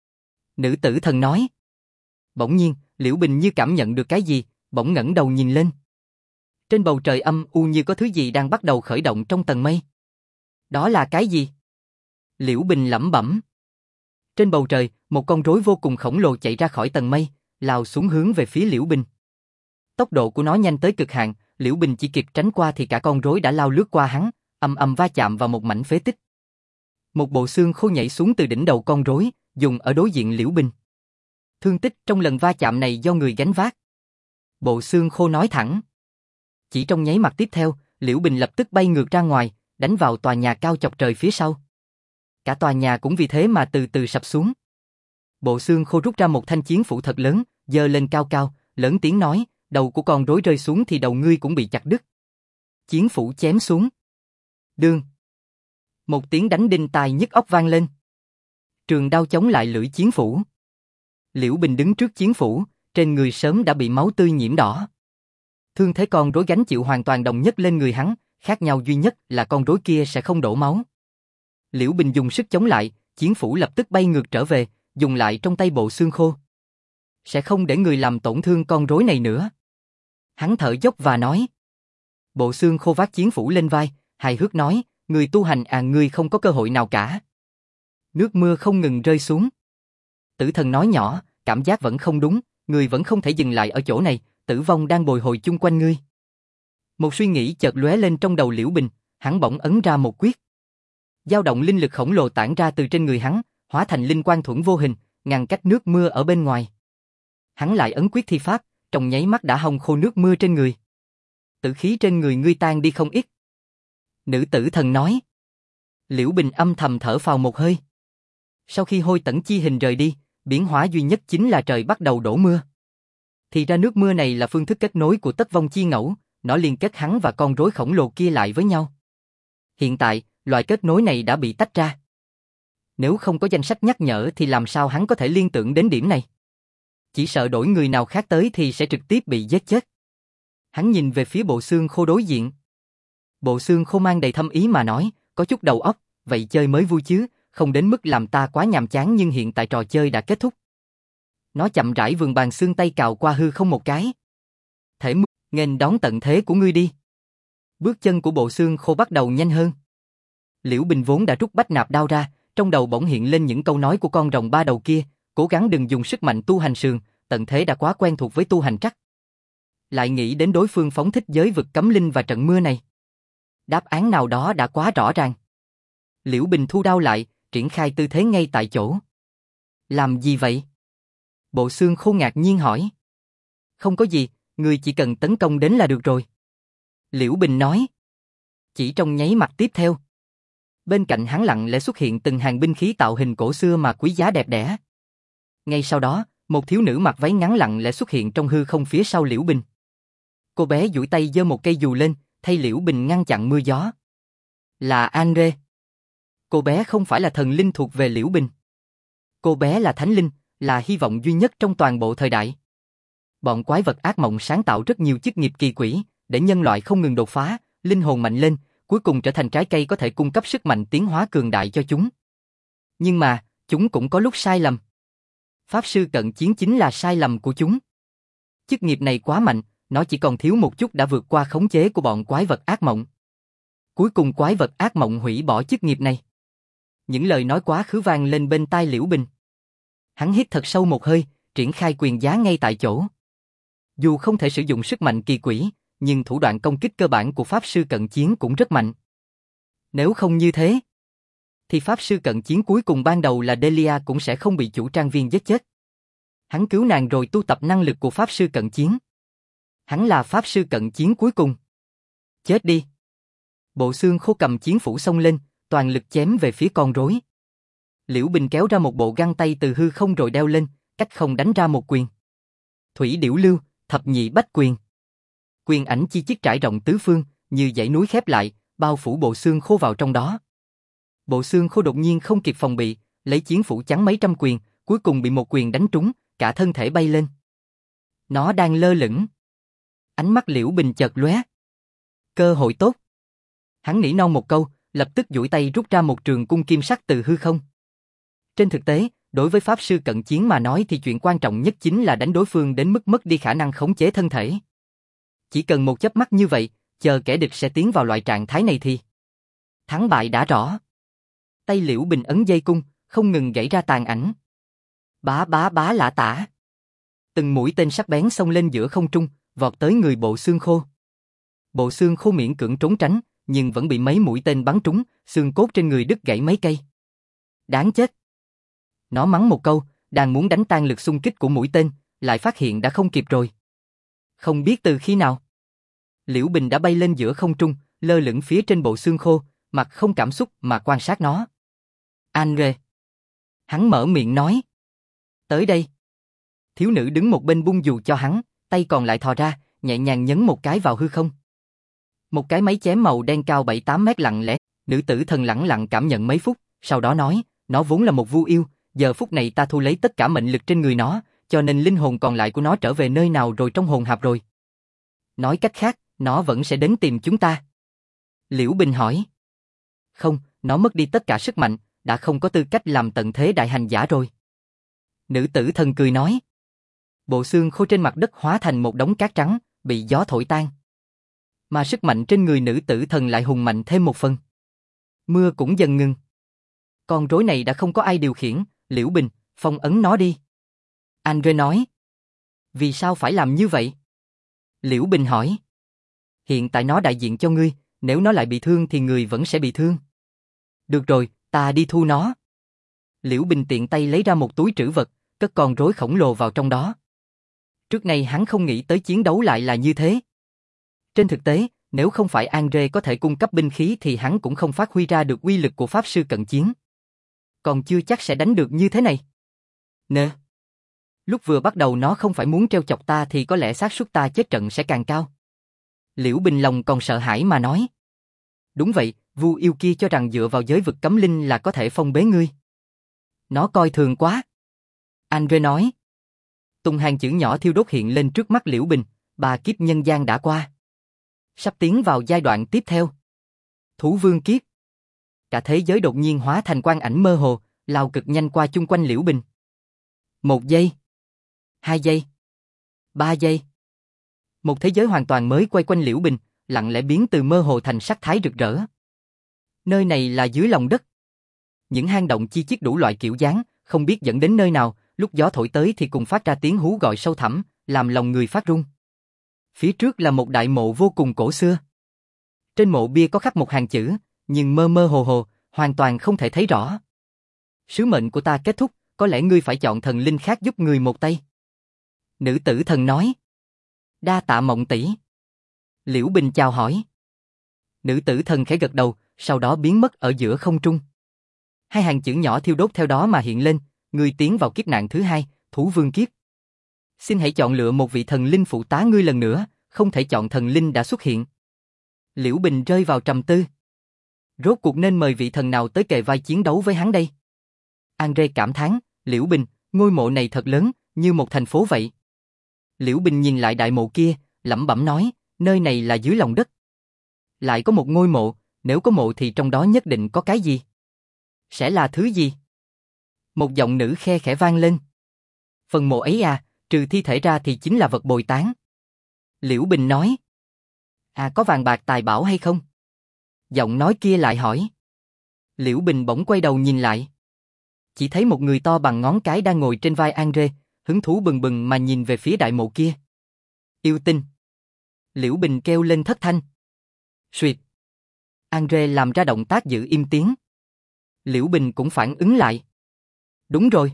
[SPEAKER 1] Nữ tử thần nói. Bỗng nhiên, Liễu Bình như cảm nhận được cái gì, bỗng ngẩng đầu nhìn lên. Trên bầu trời âm u như có thứ gì đang bắt đầu khởi động trong tầng mây. Đó là cái gì? Liễu Bình lẩm bẩm. Trên bầu trời, một con rối vô cùng khổng lồ chạy ra khỏi tầng mây, lao xuống hướng về phía Liễu Bình. Tốc độ của nó nhanh tới cực hạn, Liễu Bình chỉ kịp tránh qua thì cả con rối đã lao lướt qua hắn, ầm ầm va chạm vào một mảnh phế tích. Một bộ xương khô nhảy xuống từ đỉnh đầu con rối, dùng ở đối diện Liễu Bình. Thương tích trong lần va chạm này do người gánh vác. Bộ xương khô nói thẳng. Chỉ trong nháy mắt tiếp theo, Liễu Bình lập tức bay ngược ra ngoài, đánh vào tòa nhà cao chọc trời phía sau. Cả tòa nhà cũng vì thế mà từ từ sập xuống. Bộ xương khô rút ra một thanh chiến phủ thật lớn, giơ lên cao cao, lớn tiếng nói, đầu của con rối rơi xuống thì đầu ngươi cũng bị chặt đứt. Chiến phủ chém xuống. Đương. Một tiếng đánh đinh tai nhức óc vang lên. Trường đao chống lại lưỡi chiến phủ. Liễu Bình đứng trước chiến phủ, trên người sớm đã bị máu tươi nhiễm đỏ. Thương thế con rối gánh chịu hoàn toàn đồng nhất lên người hắn, khác nhau duy nhất là con rối kia sẽ không đổ máu. Liễu Bình dùng sức chống lại, chiến phủ lập tức bay ngược trở về, dùng lại trong tay bộ xương khô. Sẽ không để người làm tổn thương con rối này nữa. Hắn thở dốc và nói. Bộ xương khô vác chiến phủ lên vai, hài hước nói, người tu hành ngươi không có cơ hội nào cả. Nước mưa không ngừng rơi xuống. Tử thần nói nhỏ, cảm giác vẫn không đúng, người vẫn không thể dừng lại ở chỗ này, tử vong đang bồi hồi chung quanh ngươi. Một suy nghĩ chợt lóe lên trong đầu Liễu Bình, hắn bỗng ấn ra một quyết. Dao động linh lực khổng lồ tản ra từ trên người hắn, hóa thành linh quang thuẫn vô hình, ngăn cách nước mưa ở bên ngoài. Hắn lại ấn quyết thi pháp, trong nháy mắt đã hong khô nước mưa trên người. Tử khí trên người ngươi tan đi không ít. Nữ tử thần nói. Liễu Bình âm thầm thở phào một hơi. Sau khi Hôi Tẩn Chi Hình rời đi, biến hóa duy nhất chính là trời bắt đầu đổ mưa. Thì ra nước mưa này là phương thức kết nối của tất vong chi ngẫu, nó liên kết hắn và con rối khổng lồ kia lại với nhau. Hiện tại, loại kết nối này đã bị tách ra. Nếu không có danh sách nhắc nhở thì làm sao hắn có thể liên tưởng đến điểm này? chỉ sợ đổi người nào khác tới thì sẽ trực tiếp bị giết chết. Hắn nhìn về phía bộ xương khô đối diện. Bộ xương khô mang đầy thâm ý mà nói, có chút đầu óc, vậy chơi mới vui chứ, không đến mức làm ta quá nhàm chán nhưng hiện tại trò chơi đã kết thúc. Nó chậm rãi vươn bàn xương tay cào qua hư không một cái. Thể nghênh đón tận thế của ngươi đi. Bước chân của bộ xương khô bắt đầu nhanh hơn. Liễu Bình vốn đã rút bách nạp đao ra, trong đầu bỗng hiện lên những câu nói của con rồng ba đầu kia, cố gắng đừng dùng sức mạnh tu hành sườn, tận thế đã quá quen thuộc với tu hành trắc. Lại nghĩ đến đối phương phóng thích giới vực cấm linh và trận mưa này. Đáp án nào đó đã quá rõ ràng. Liễu Bình thu đao lại, triển khai tư thế ngay tại chỗ. Làm gì vậy? Bộ xương khô ngạc nhiên hỏi. Không có gì, ngươi chỉ cần tấn công đến là được rồi. Liễu Bình nói. Chỉ trong nháy mắt tiếp theo. Bên cạnh hắn lặng lẽ xuất hiện từng hàng binh khí tạo hình cổ xưa mà quý giá đẹp đẽ. Ngay sau đó, một thiếu nữ mặc váy ngắn lặng lẽ xuất hiện trong hư không phía sau Liễu Bình. Cô bé duỗi tay giơ một cây dù lên, thay Liễu Bình ngăn chặn mưa gió. Là Andre. Cô bé không phải là thần linh thuộc về Liễu Bình. Cô bé là thánh linh, là hy vọng duy nhất trong toàn bộ thời đại. Bọn quái vật ác mộng sáng tạo rất nhiều chức nghiệp kỳ quỷ, để nhân loại không ngừng đột phá, linh hồn mạnh lên, cuối cùng trở thành trái cây có thể cung cấp sức mạnh tiến hóa cường đại cho chúng. Nhưng mà, chúng cũng có lúc sai lầm. Pháp sư cận chiến chính là sai lầm của chúng. Chức nghiệp này quá mạnh, nó chỉ còn thiếu một chút đã vượt qua khống chế của bọn quái vật ác mộng. Cuối cùng quái vật ác mộng hủy bỏ chức nghiệp này. Những lời nói quá khứ vang lên bên tai Liễu Bình. Hắn hít thật sâu một hơi, triển khai quyền giá ngay tại chỗ. Dù không thể sử dụng sức mạnh kỳ quỷ, nhưng thủ đoạn công kích cơ bản của Pháp sư cận chiến cũng rất mạnh. Nếu không như thế, thì Pháp sư cận chiến cuối cùng ban đầu là Delia cũng sẽ không bị chủ trang viên giết chết. Hắn cứu nàng rồi tu tập năng lực của Pháp sư cận chiến. Hắn là Pháp sư cận chiến cuối cùng. Chết đi. Bộ xương khô cầm chiến phủ xông lên, toàn lực chém về phía con rối. Liễu Bình kéo ra một bộ găng tay từ hư không rồi đeo lên, cách không đánh ra một quyền. Thủy điểu lưu, thập nhị bách quyền. Quyền ảnh chi chít trải rộng tứ phương, như dãy núi khép lại, bao phủ bộ xương khô vào trong đó. Bộ xương khô đột nhiên không kịp phòng bị, lấy chiến phủ chắn mấy trăm quyền, cuối cùng bị một quyền đánh trúng, cả thân thể bay lên. Nó đang lơ lửng. Ánh mắt Liễu Bình chợt lóe. Cơ hội tốt. Hắn nỉ non một câu, lập tức duỗi tay rút ra một trường cung kim sắc từ hư không. Trên thực tế, đối với Pháp sư cận chiến mà nói thì chuyện quan trọng nhất chính là đánh đối phương đến mức mất đi khả năng khống chế thân thể. Chỉ cần một chớp mắt như vậy, chờ kẻ địch sẽ tiến vào loại trạng thái này thì thắng bại đã rõ. Tay Liễu Bình ấn dây cung, không ngừng gãy ra tàn ảnh. Bá bá bá lả tả. Từng mũi tên sắc bén xông lên giữa không trung, vọt tới người bộ xương khô. Bộ xương khô miễn cưỡng trốn tránh, nhưng vẫn bị mấy mũi tên bắn trúng, xương cốt trên người đứt gãy mấy cây. Đáng chết. Nó mắng một câu, đang muốn đánh tan lực xung kích của mũi tên, lại phát hiện đã không kịp rồi. Không biết từ khi nào, Liễu Bình đã bay lên giữa không trung, lơ lửng phía trên bộ xương khô, mặt không cảm xúc mà quan sát nó. Andre. Hắn mở miệng nói. Tới đây. Thiếu nữ đứng một bên bung dù cho hắn, tay còn lại thò ra, nhẹ nhàng nhấn một cái vào hư không. Một cái máy chém màu đen cao 7-8 mét lặng lẽ, nữ tử thần lẳng lặng cảm nhận mấy phút, sau đó nói, nó vốn là một vu yêu, giờ phút này ta thu lấy tất cả mệnh lực trên người nó, cho nên linh hồn còn lại của nó trở về nơi nào rồi trong hồn hạp rồi. Nói cách khác, nó vẫn sẽ đến tìm chúng ta. Liễu Bình hỏi. Không, nó mất đi tất cả sức mạnh, đã không có tư cách làm tận thế đại hành giả rồi. Nữ tử thần cười nói. Bộ xương khô trên mặt đất hóa thành một đống cát trắng, bị gió thổi tan. Mà sức mạnh trên người nữ tử thần lại hùng mạnh thêm một phần. Mưa cũng dần ngừng. Con rối này đã không có ai điều khiển, Liễu Bình, phong ấn nó đi. Andre nói. Vì sao phải làm như vậy? Liễu Bình hỏi. Hiện tại nó đại diện cho ngươi, nếu nó lại bị thương thì người vẫn sẽ bị thương. Được rồi, ta đi thu nó. Liễu Bình tiện tay lấy ra một túi trữ vật, cất con rối khổng lồ vào trong đó. Trước nay hắn không nghĩ tới chiến đấu lại là như thế. Trên thực tế, nếu không phải Andre có thể cung cấp binh khí thì hắn cũng không phát huy ra được uy lực của Pháp sư cận chiến. Còn chưa chắc sẽ đánh được như thế này. Nè. Lúc vừa bắt đầu nó không phải muốn trêu chọc ta thì có lẽ xác suất ta chết trận sẽ càng cao. Liễu Bình lòng còn sợ hãi mà nói. Đúng vậy, vu yêu kia cho rằng dựa vào giới vực cấm linh là có thể phong bế ngươi. Nó coi thường quá. Andre nói. Từng hàng chữ nhỏ thiêu đốt hiện lên trước mắt Liễu Bình, 3 kiếp nhân gian đã qua. Sắp tiến vào giai đoạn tiếp theo. Thú vương kiếp. Cả thế giới đột nhiên hóa thành quang ảnh mơ hồ, lao cực nhanh qua chung quanh Liễu Bình. 1 giây. 2 giây. 3 giây. Một thế giới hoàn toàn mới quay quanh Liễu Bình, lặng lẽ biến từ mơ hồ thành sắc thái rực rỡ. Nơi này là dưới lòng đất. Những hang động chi chít đủ loại kiểu dáng, không biết dẫn đến nơi nào, lúc gió thổi tới thì cùng phát ra tiếng hú gọi sâu thẳm, làm lòng người phát run. Phía trước là một đại mộ vô cùng cổ xưa. Trên mộ bia có khắc một hàng chữ, nhưng mơ mơ hồ hồ, hoàn toàn không thể thấy rõ. Sứ mệnh của ta kết thúc, có lẽ ngươi phải chọn thần linh khác giúp ngươi một tay. Nữ tử thần nói. Đa tạ Mộng tỷ. Liễu Bình chào hỏi. Nữ tử thần khẽ gật đầu, sau đó biến mất ở giữa không trung. 2 hàng chữ nhỏ thiêu đốt theo đó mà hiện lên, ngươi tiến vào kiếp nạn thứ 2, thú vương kiếp. Xin hãy chọn lựa một vị thần linh phụ tá ngươi lần nữa, không thể chọn thần linh đã xuất hiện. Liễu Bình rơi vào trầm tư. Rốt cuộc nên mời vị thần nào tới kề vai chiến đấu với hắn đây? Andre cảm thán, Liễu Bình, ngôi mộ này thật lớn, như một thành phố vậy. Liễu Bình nhìn lại đại mộ kia, lẩm bẩm nói, nơi này là dưới lòng đất. Lại có một ngôi mộ, nếu có mộ thì trong đó nhất định có cái gì? Sẽ là thứ gì? Một giọng nữ khe khẽ vang lên. Phần mộ ấy à, trừ thi thể ra thì chính là vật bồi táng. Liễu Bình nói. À, có vàng bạc tài bảo hay không? Giọng nói kia lại hỏi. Liễu Bình bỗng quay đầu nhìn lại. Chỉ thấy một người to bằng ngón cái đang ngồi trên vai Andre, hứng thú bừng bừng mà nhìn về phía đại mộ kia. Yêu tinh. Liễu Bình kêu lên thất thanh. Suyệt. Andre làm ra động tác giữ im tiếng. Liễu Bình cũng phản ứng lại. Đúng rồi.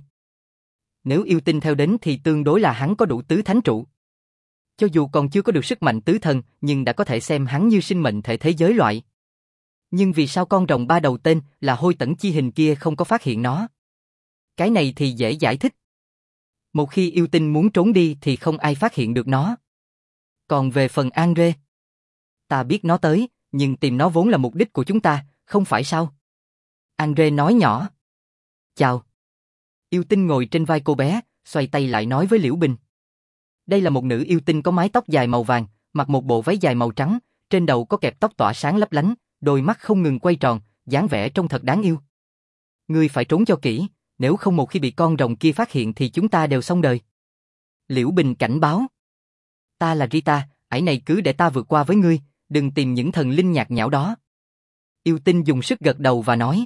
[SPEAKER 1] Nếu yêu tinh theo đến thì tương đối là hắn có đủ tứ thánh trụ. Cho dù còn chưa có được sức mạnh tứ thần, nhưng đã có thể xem hắn như sinh mệnh thể thế giới loại. Nhưng vì sao con rồng 3 đầu tên là Hôi Tẩn Chi Hình kia không có phát hiện nó? Cái này thì dễ giải thích. Một khi yêu tinh muốn trốn đi thì không ai phát hiện được nó. Còn về phần Andre, ta biết nó tới, nhưng tìm nó vốn là mục đích của chúng ta, không phải sao? Andre nói nhỏ. Chào. Yêu tinh ngồi trên vai cô bé, xoay tay lại nói với Liễu Bình. Đây là một nữ yêu tinh có mái tóc dài màu vàng, mặc một bộ váy dài màu trắng, trên đầu có kẹp tóc tỏa sáng lấp lánh, đôi mắt không ngừng quay tròn, dáng vẻ trông thật đáng yêu. Ngươi phải trốn cho kỹ, nếu không một khi bị con rồng kia phát hiện thì chúng ta đều xong đời. Liễu Bình cảnh báo. Ta là Rita, ải này cứ để ta vượt qua với ngươi, đừng tìm những thần linh nhạt nhẽo đó. Yêu tinh dùng sức gật đầu và nói.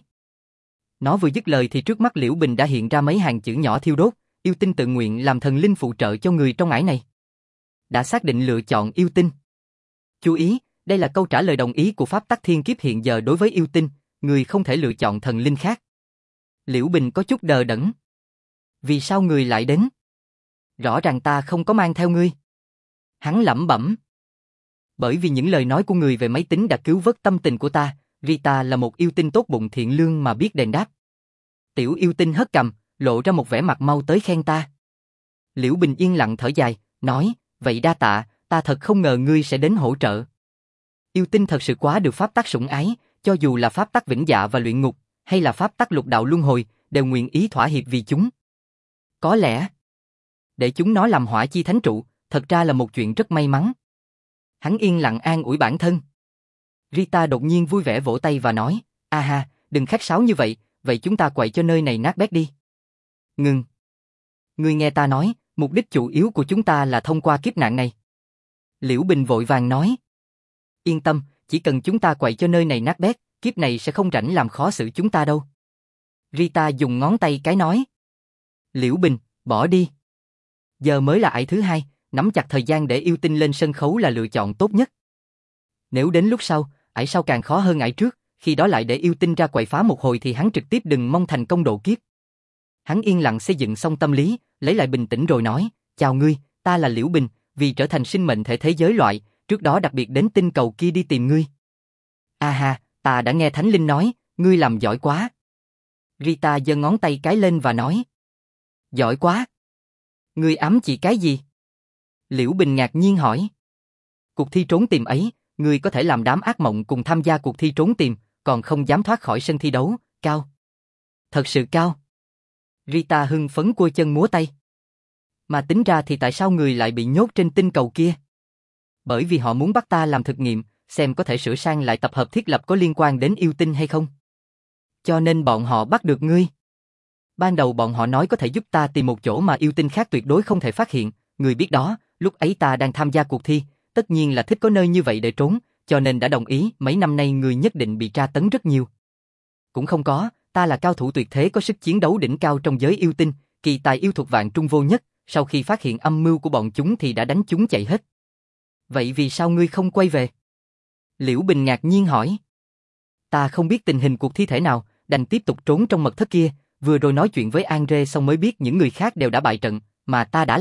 [SPEAKER 1] Nó vừa dứt lời thì trước mắt Liễu Bình đã hiện ra mấy hàng chữ nhỏ thiêu đốt, yêu tinh tự nguyện làm thần linh phụ trợ cho người trong ải này. Đã xác định lựa chọn yêu tinh. Chú ý, đây là câu trả lời đồng ý của pháp tắc thiên kiếp hiện giờ đối với yêu tinh, người không thể lựa chọn thần linh khác. Liễu Bình có chút đờ đẫn. Vì sao người lại đến? Rõ ràng ta không có mang theo ngươi. Hắn lẩm bẩm. Bởi vì những lời nói của người về máy tính đã cứu vớt tâm tình của ta, Rita là một yêu tinh tốt bụng thiện lương mà biết đền đáp. Tiểu yêu tinh hất cằm, lộ ra một vẻ mặt mau tới khen ta. Liễu Bình yên lặng thở dài, nói, vậy đa tạ, ta thật không ngờ ngươi sẽ đến hỗ trợ. Yêu tinh thật sự quá được pháp tắc sủng ái, cho dù là pháp tắc vĩnh dạ và luyện ngục, hay là pháp tắc lục đạo luân hồi, đều nguyện ý thỏa hiệp vì chúng. Có lẽ, để chúng nó làm hỏa chi thánh trụ, thật ra là một chuyện rất may mắn. Hắn yên lặng an ủi bản thân. Rita đột nhiên vui vẻ vỗ tay và nói, a ha, đừng khách sáo như vậy, vậy chúng ta quậy cho nơi này nát bét đi. Ngừng. Ngươi nghe ta nói, mục đích chủ yếu của chúng ta là thông qua kiếp nạn này. Liễu Bình vội vàng nói. Yên tâm, chỉ cần chúng ta quậy cho nơi này nát bét, kiếp này sẽ không rảnh làm khó xử chúng ta đâu. Rita dùng ngón tay cái nói. Liễu Bình, bỏ đi. Giờ mới là ải thứ 2, nắm chặt thời gian để yêu tinh lên sân khấu là lựa chọn tốt nhất. Nếu đến lúc sau, ải sau càng khó hơn ải trước, khi đó lại để yêu tinh ra quậy phá một hồi thì hắn trực tiếp đừng mong thành công độ kiếp. Hắn yên lặng xây dựng xong tâm lý, lấy lại bình tĩnh rồi nói, chào ngươi, ta là Liễu Bình, vì trở thành sinh mệnh thể thế giới loại, trước đó đặc biệt đến tinh cầu kia đi tìm ngươi. A ha, ta đã nghe Thánh Linh nói, ngươi làm giỏi quá. Rita giơ ngón tay cái lên và nói. Giỏi quá. Ngươi ám chỉ cái gì? Liễu Bình ngạc nhiên hỏi. Cuộc thi trốn tìm ấy, ngươi có thể làm đám ác mộng cùng tham gia cuộc thi trốn tìm, còn không dám thoát khỏi sân thi đấu, cao. Thật sự cao. Rita hưng phấn cua chân múa tay. Mà tính ra thì tại sao người lại bị nhốt trên tinh cầu kia? Bởi vì họ muốn bắt ta làm thực nghiệm, xem có thể sửa sang lại tập hợp thiết lập có liên quan đến yêu tinh hay không. Cho nên bọn họ bắt được ngươi. Ban đầu bọn họ nói có thể giúp ta tìm một chỗ mà yêu tinh khác tuyệt đối không thể phát hiện, người biết đó, lúc ấy ta đang tham gia cuộc thi, tất nhiên là thích có nơi như vậy để trốn, cho nên đã đồng ý, mấy năm nay người nhất định bị tra tấn rất nhiều. Cũng không có, ta là cao thủ tuyệt thế có sức chiến đấu đỉnh cao trong giới yêu tinh, kỳ tài yêu thuật vạn trung vô nhất, sau khi phát hiện âm mưu của bọn chúng thì đã đánh chúng chạy hết. Vậy vì sao ngươi không quay về? Liễu Bình ngạc nhiên hỏi. Ta không biết tình hình cuộc thi thể nào, đành tiếp tục trốn trong mật thất kia, vừa rồi nói chuyện với Andre xong mới biết những người khác đều đã bại trận, mà ta đã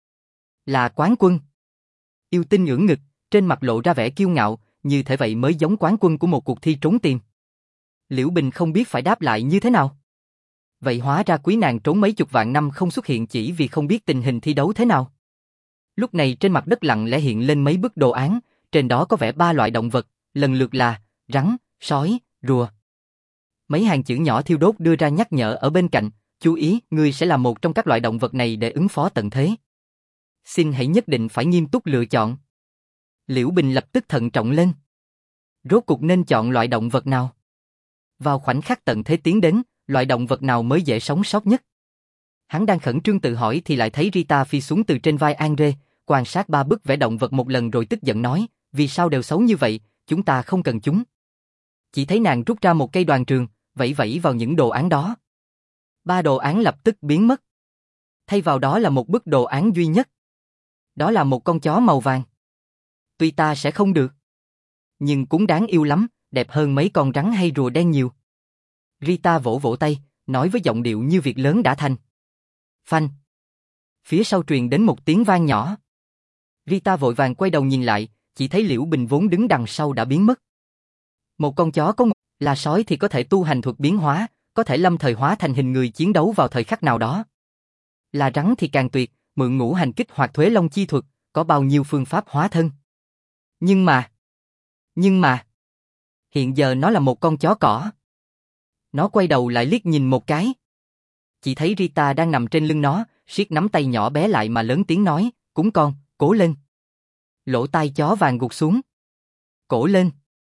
[SPEAKER 1] là quán quân. Yêu tinh ưỡn ngực, trên mặt lộ ra vẻ kiêu ngạo, như thể vậy mới giống quán quân của một cuộc thi trốn tìm. Liễu Bình không biết phải đáp lại như thế nào. Vậy hóa ra quý nàng trốn mấy chục vạn năm không xuất hiện chỉ vì không biết tình hình thi đấu thế nào. Lúc này trên mặt đất lặng lẽ hiện lên mấy bức đồ án, trên đó có vẽ 3 loại động vật, lần lượt là rắn, sói, rùa. Mấy hàng chữ nhỏ thiêu đốt đưa ra nhắc nhở ở bên cạnh, chú ý, ngươi sẽ là một trong các loại động vật này để ứng phó tận thế. Xin hãy nhất định phải nghiêm túc lựa chọn. Liễu Bình lập tức thận trọng lên. Rốt cuộc nên chọn loại động vật nào? Vào khoảnh khắc tận thế tiến đến, loại động vật nào mới dễ sống sót nhất? Hắn đang khẩn trương tự hỏi thì lại thấy Rita phi xuống từ trên vai Andre, quan sát 3 bức vẽ động vật một lần rồi tức giận nói, vì sao đều xấu như vậy, chúng ta không cần chúng. Chỉ thấy nàng rút ra một cây đoàn trường, vẫy vẫy vào những đồ án đó. 3 đồ án lập tức biến mất. Thay vào đó là một bức đồ án duy nhất. Đó là một con chó màu vàng. Tuy ta sẽ không được, nhưng cũng đáng yêu lắm, đẹp hơn mấy con rắn hay rùa đen nhiều. Rita vỗ vỗ tay, nói với giọng điệu như việc lớn đã thành. Phanh. Phía sau truyền đến một tiếng vang nhỏ. Rita vội vàng quay đầu nhìn lại, chỉ thấy Liễu Bình vốn đứng đằng sau đã biến mất. Một con chó có là sói thì có thể tu hành thuật biến hóa, có thể lâm thời hóa thành hình người chiến đấu vào thời khắc nào đó. Là rắn thì càng tuyệt, mượn ngũ hành kích hoạt thuế long chi thuật, có bao nhiêu phương pháp hóa thân. Nhưng mà, hiện giờ nó là một con chó cỏ. Nó quay đầu lại liếc nhìn một cái. Chỉ thấy Rita đang nằm trên lưng nó, siết nắm tay nhỏ bé lại mà lớn tiếng nói, cún con, cố lên. Lỗ tai chó vàng gục xuống. Cổ lên.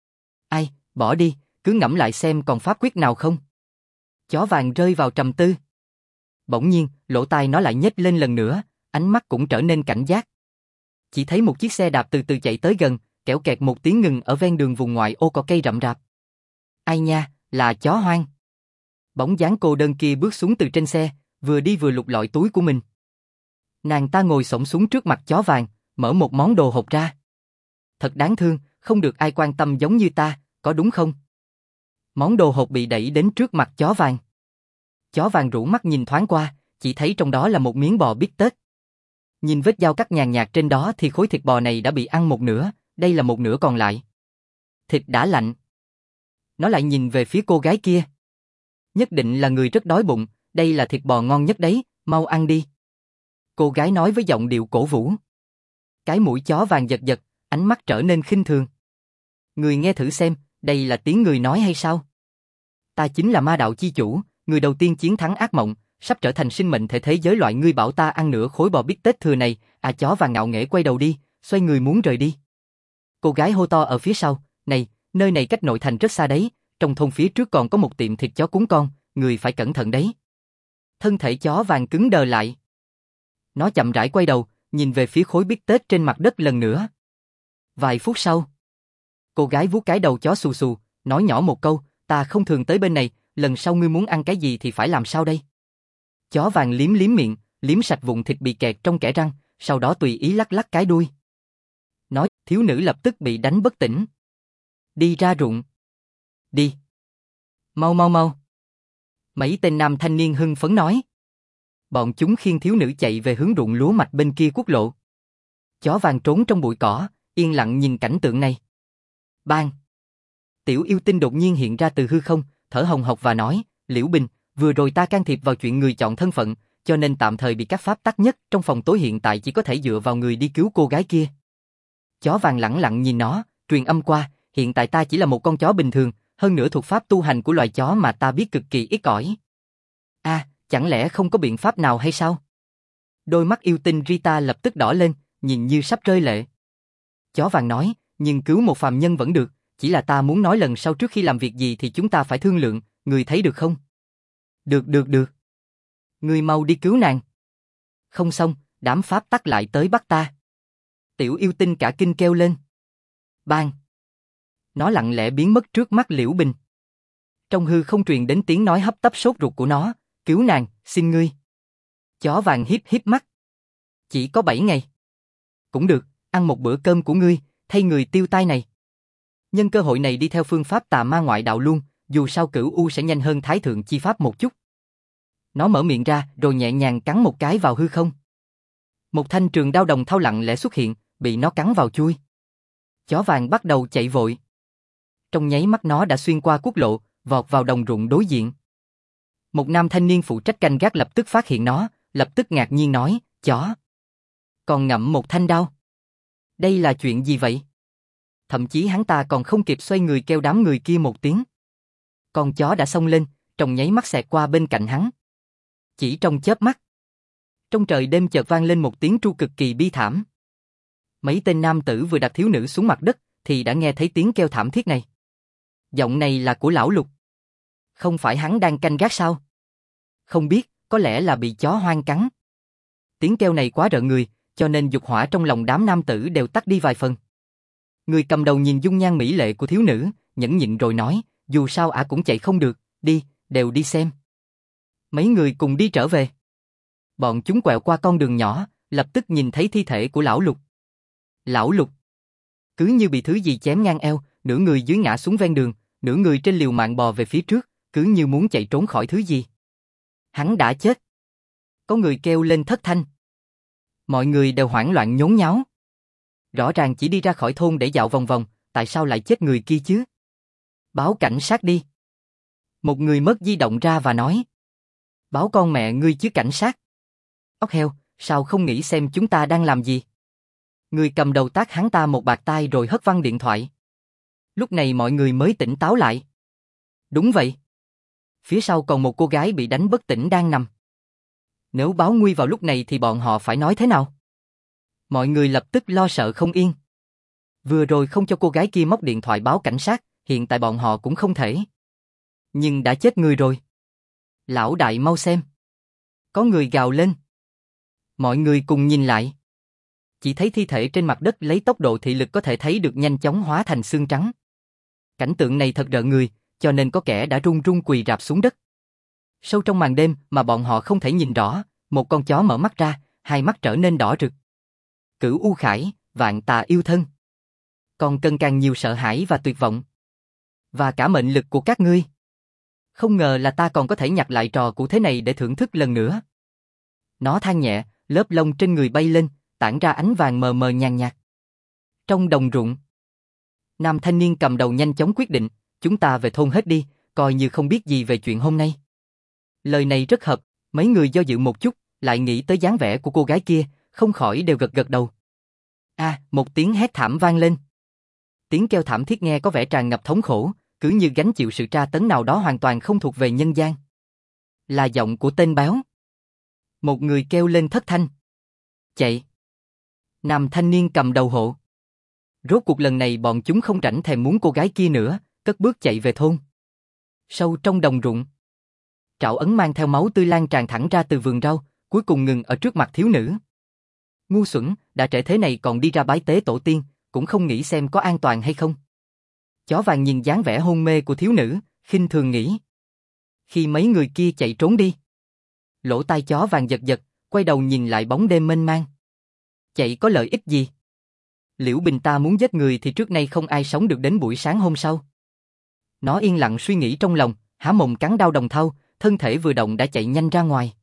[SPEAKER 1] Ai, bỏ đi, cứ ngẫm lại xem còn pháp quyết nào không. Chó vàng rơi vào trầm tư. Bỗng nhiên, lỗ tai nó lại nhếch lên lần nữa, ánh mắt cũng trở nên cảnh giác. Chỉ thấy một chiếc xe đạp từ từ chạy tới gần, kẽo kẹt một tiếng ngừng ở ven đường vùng ngoại ô có cây rậm rạp. Ai nha, là chó hoang. Bóng dáng cô đơn kia bước xuống từ trên xe, vừa đi vừa lục lọi túi của mình. Nàng ta ngồi xổm xuống trước mặt chó vàng, mở một món đồ hộp ra. Thật đáng thương, không được ai quan tâm giống như ta, có đúng không? Món đồ hộp bị đẩy đến trước mặt chó vàng. Chó vàng rũ mắt nhìn thoáng qua, chỉ thấy trong đó là một miếng bò bít tết. Nhìn vết dao cắt nhàn nhạt trên đó thì khối thịt bò này đã bị ăn một nửa, đây là một nửa còn lại. Thịt đã lạnh. Nó lại nhìn về phía cô gái kia. Nhất định là người rất đói bụng, đây là thịt bò ngon nhất đấy, mau ăn đi. Cô gái nói với giọng điệu cổ vũ. Cái mũi chó vàng giật giật, ánh mắt trở nên khinh thường. Người nghe thử xem, đây là tiếng người nói hay sao? Ta chính là ma đạo chi chủ, người đầu tiên chiến thắng ác mộng, sắp trở thành sinh mệnh thể thế giới loại, ngươi bảo ta ăn nửa khối bò bít tết thừa này, à? Chó vàng ngạo nghễ quay đầu đi, xoay người muốn rời đi. Cô gái hô to ở phía sau, này, nơi này cách nội thành rất xa đấy, trong thôn phía trước còn có một tiệm thịt chó cún con, người phải cẩn thận đấy. Thân thể chó vàng cứng đờ lại. Nó chậm rãi quay đầu, nhìn về phía khối bít tết trên mặt đất lần nữa. Vài phút sau, cô gái vuốt cái đầu chó xù xù, nói nhỏ một câu, ta không thường tới bên này, lần sau ngươi muốn ăn cái gì thì phải làm sao đây? Chó vàng liếm liếm miệng, liếm sạch vụn thịt bị kẹt trong kẽ răng, sau đó tùy ý lắc lắc cái đuôi. Nói, thiếu nữ lập tức bị đánh bất tỉnh. Đi ra ruộng. Đi. Mau mau mau. Mấy tên nam thanh niên hưng phấn nói. Bọn chúng khiêng thiếu nữ chạy về hướng ruộng lúa mạch bên kia quốc lộ. Chó vàng trốn trong bụi cỏ, yên lặng nhìn cảnh tượng này. Bang! Tiểu yêu tinh đột nhiên hiện ra từ hư không, thở hồng hộc và nói, Liễu Bình, vừa rồi ta can thiệp vào chuyện người chọn thân phận, cho nên tạm thời bị các pháp tắc nhất trong phòng tối hiện tại chỉ có thể dựa vào người đi cứu cô gái kia. Chó vàng lẳng lặng nhìn nó, truyền âm qua, hiện tại ta chỉ là một con chó bình thường, hơn nữa thuật pháp tu hành của loài chó mà ta biết cực kỳ ít ỏi. À, chẳng lẽ không có biện pháp nào hay sao? Đôi mắt yêu tinh Rita lập tức đỏ lên, nhìn như sắp rơi lệ. Chó vàng nói, nhưng cứu một phàm nhân vẫn được, chỉ là ta muốn nói lần sau trước khi làm việc gì thì chúng ta phải thương lượng, người thấy được không? Được. Ngươi mau đi cứu nàng. Không xong, đám pháp tắc lại tới bắt ta. Tiểu yêu tinh cả kinh kêu lên. Bang! Nó lặng lẽ biến mất trước mắt Liễu Bình. Trong hư không truyền đến tiếng nói hấp tấp sốt ruột của nó, cứu nàng, xin ngươi. Chó vàng híp mắt. Chỉ có 7 ngày. Cũng được, ăn một bữa cơm của ngươi, thay người tiêu tai này. Nhân cơ hội này đi theo phương pháp tà ma ngoại đạo luôn, dù sao Cửu U sẽ nhanh hơn Thái Thượng Chi Pháp một chút. Nó mở miệng ra rồi nhẹ nhàng cắn một cái vào hư không. Một thanh trường đao đồng thau lặng lẽ xuất hiện, bị nó cắn vào chui. Chó vàng bắt đầu chạy vội. Trong nháy mắt nó đã xuyên qua quốc lộ, vọt vào đồng ruộng đối diện. Một nam thanh niên phụ trách canh gác lập tức phát hiện nó, lập tức ngạc nhiên nói, chó. Còn ngậm một thanh đao. Đây là chuyện gì vậy? Thậm chí hắn ta còn không kịp xoay người kêu đám người kia một tiếng. Con chó đã xông lên, trong nháy mắt xẹt qua bên cạnh hắn. Chỉ trong chớp mắt. Trong trời đêm chợt vang lên một tiếng tru cực kỳ bi thảm. Mấy tên nam tử vừa đặt thiếu nữ xuống mặt đất, thì đã nghe thấy tiếng kêu thảm thiết này. Giọng này là của lão Lục. Không phải hắn đang canh gác sao? Không biết, có lẽ là bị chó hoang cắn. Tiếng kêu này quá rợn người, cho nên dục hỏa trong lòng đám nam tử đều tắt đi vài phần. Người cầm đầu nhìn dung nhan mỹ lệ của thiếu nữ, nhẫn nhịn rồi nói, dù sao ả cũng chạy không được, đi, đều đi xem. Mấy người cùng đi trở về. Bọn chúng quẹo qua con đường nhỏ, lập tức nhìn thấy thi thể của lão Lục. Lão Lục cứ như bị thứ gì chém ngang eo, nửa người dưới ngã xuống ven đường, nửa người trên liều mạng bò về phía trước, cứ như muốn chạy trốn khỏi thứ gì. Hắn đã chết. Có người kêu lên thất thanh. Mọi người đều hoảng loạn nhốn nháo. Rõ ràng chỉ đi ra khỏi thôn để dạo vòng vòng, tại sao lại chết người kia chứ? Báo cảnh sát đi. Một người mất di động ra và nói. Báo con mẹ ngươi chứ cảnh sát. Ốc heo, sao không nghĩ xem chúng ta đang làm gì? Người cầm đầu tát hắn ta một bạt tai rồi hất văng điện thoại. Lúc này mọi người mới tỉnh táo lại. Đúng vậy. Phía sau còn một cô gái bị đánh bất tỉnh đang nằm. Nếu báo nguy vào lúc này thì bọn họ phải nói thế nào? Mọi người lập tức lo sợ không yên. Vừa rồi không cho cô gái kia móc điện thoại báo cảnh sát, hiện tại bọn họ cũng không thể. Nhưng đã chết người rồi. Lão đại mau xem. Có người gào lên. Mọi người cùng nhìn lại. Chỉ thấy thi thể trên mặt đất lấy tốc độ thị lực có thể thấy được nhanh chóng hóa thành xương trắng. Cảnh tượng này thật rợn người, cho nên có kẻ đã run run quỳ rạp xuống đất. Sâu trong màn đêm mà bọn họ không thể nhìn rõ, một con chó mở mắt ra, hai mắt trở nên đỏ rực. Cửu U Khải, vạn tà yêu thân. Còn cần càng nhiều sợ hãi và tuyệt vọng. Và cả mệnh lực của các ngươi. Không ngờ là ta còn có thể nhặt lại trò cũ thế này để thưởng thức lần nữa. Nó than nhẹ, lớp lông trên người bay lên, tản ra ánh vàng mờ mờ nhàn nhạt. Trong đồng ruộng, nam thanh niên cầm đầu nhanh chóng quyết định, chúng ta về thôn hết đi, coi như không biết gì về chuyện hôm nay. Lời này rất hợp, mấy người do dự một chút, lại nghĩ tới dáng vẻ của cô gái kia, không khỏi đều gật gật đầu. Một tiếng hét thảm vang lên. Tiếng kêu thảm thiết nghe có vẻ tràn ngập thống khổ, cứ như gánh chịu sự tra tấn nào đó hoàn toàn không thuộc về nhân gian. Là giọng của tên béo. Một người kêu lên thất thanh. Chạy. Nam thanh niên cầm đầu hộ. Rốt cuộc lần này bọn chúng không rảnh thèm muốn cô gái kia nữa, cất bước chạy về thôn. Sâu trong đồng ruộng, trảo ấn mang theo máu tươi lan tràn thẳng ra từ vườn rau, cuối cùng ngừng ở trước mặt thiếu nữ. Ngu xuẩn, đã trễ thế này còn đi ra bái tế tổ tiên, cũng không nghĩ xem có an toàn hay không. Chó vàng nhìn dáng vẻ hôn mê của thiếu nữ, khinh thường nghĩ. Khi mấy người kia chạy trốn đi, lỗ tai chó vàng giật giật, quay đầu nhìn lại bóng đêm mênh mang. Chạy có lợi ích gì? Liễu Bình ta muốn giết người thì trước nay không ai sống được đến buổi sáng hôm sau. Nó yên lặng suy nghĩ trong lòng, há mồm cắn đao đồng thau, thân thể vừa động đã chạy nhanh ra ngoài.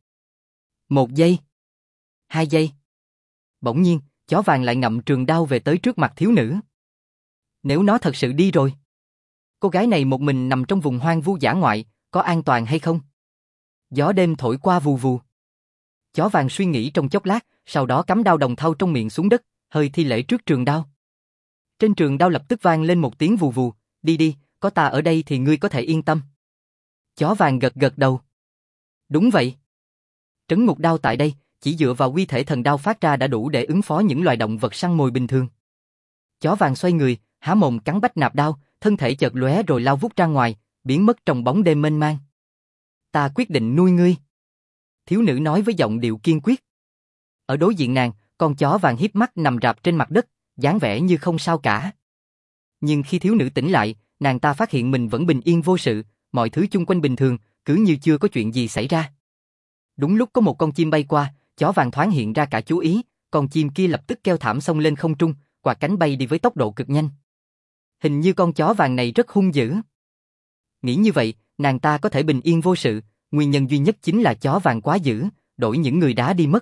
[SPEAKER 1] 1 giây. 2 giây. Bỗng nhiên, chó vàng lại ngậm trường đao về tới trước mặt thiếu nữ. Nếu nó thật sự đi rồi, cô gái này một mình nằm trong vùng hoang vu dã ngoại, có an toàn hay không? Gió đêm thổi qua vù vù. Chó vàng suy nghĩ trong chốc lát, sau đó cắm đao đồng thau trong miệng xuống đất, hơi thi lễ trước trường đao. Trên trường đao lập tức vang lên một tiếng vù vù, đi đi, có ta ở đây thì ngươi có thể yên tâm. Chó vàng gật gật đầu. Đúng vậy. Trấn ngục đao tại đây, chỉ dựa vào uy thể thần đao phát ra đã đủ để ứng phó những loài động vật săn mồi bình thường. Chó vàng xoay người, há mồm cắn bách nạp đao, thân thể chợt lóe rồi lao vút ra ngoài, biến mất trong bóng đêm mênh mang. Ta quyết định nuôi ngươi. Thiếu nữ nói với giọng điệu kiên quyết. Ở đối diện nàng, con chó vàng híp mắt nằm rạp trên mặt đất, dáng vẻ như không sao cả. Nhưng khi thiếu nữ tỉnh lại, nàng ta phát hiện mình vẫn bình yên vô sự, mọi thứ chung quanh bình thường, cứ như chưa có chuyện gì xảy ra. Đúng lúc có một con chim bay qua, chó vàng thoáng hiện ra cả chú ý, con chim kia lập tức kêu thảm xông lên không trung, quạt cánh bay đi với tốc độ cực nhanh. Hình như con chó vàng này rất hung dữ. Nghĩ như vậy, nàng ta có thể bình yên vô sự, nguyên nhân duy nhất chính là chó vàng quá dữ, đổi những người đá đi mất.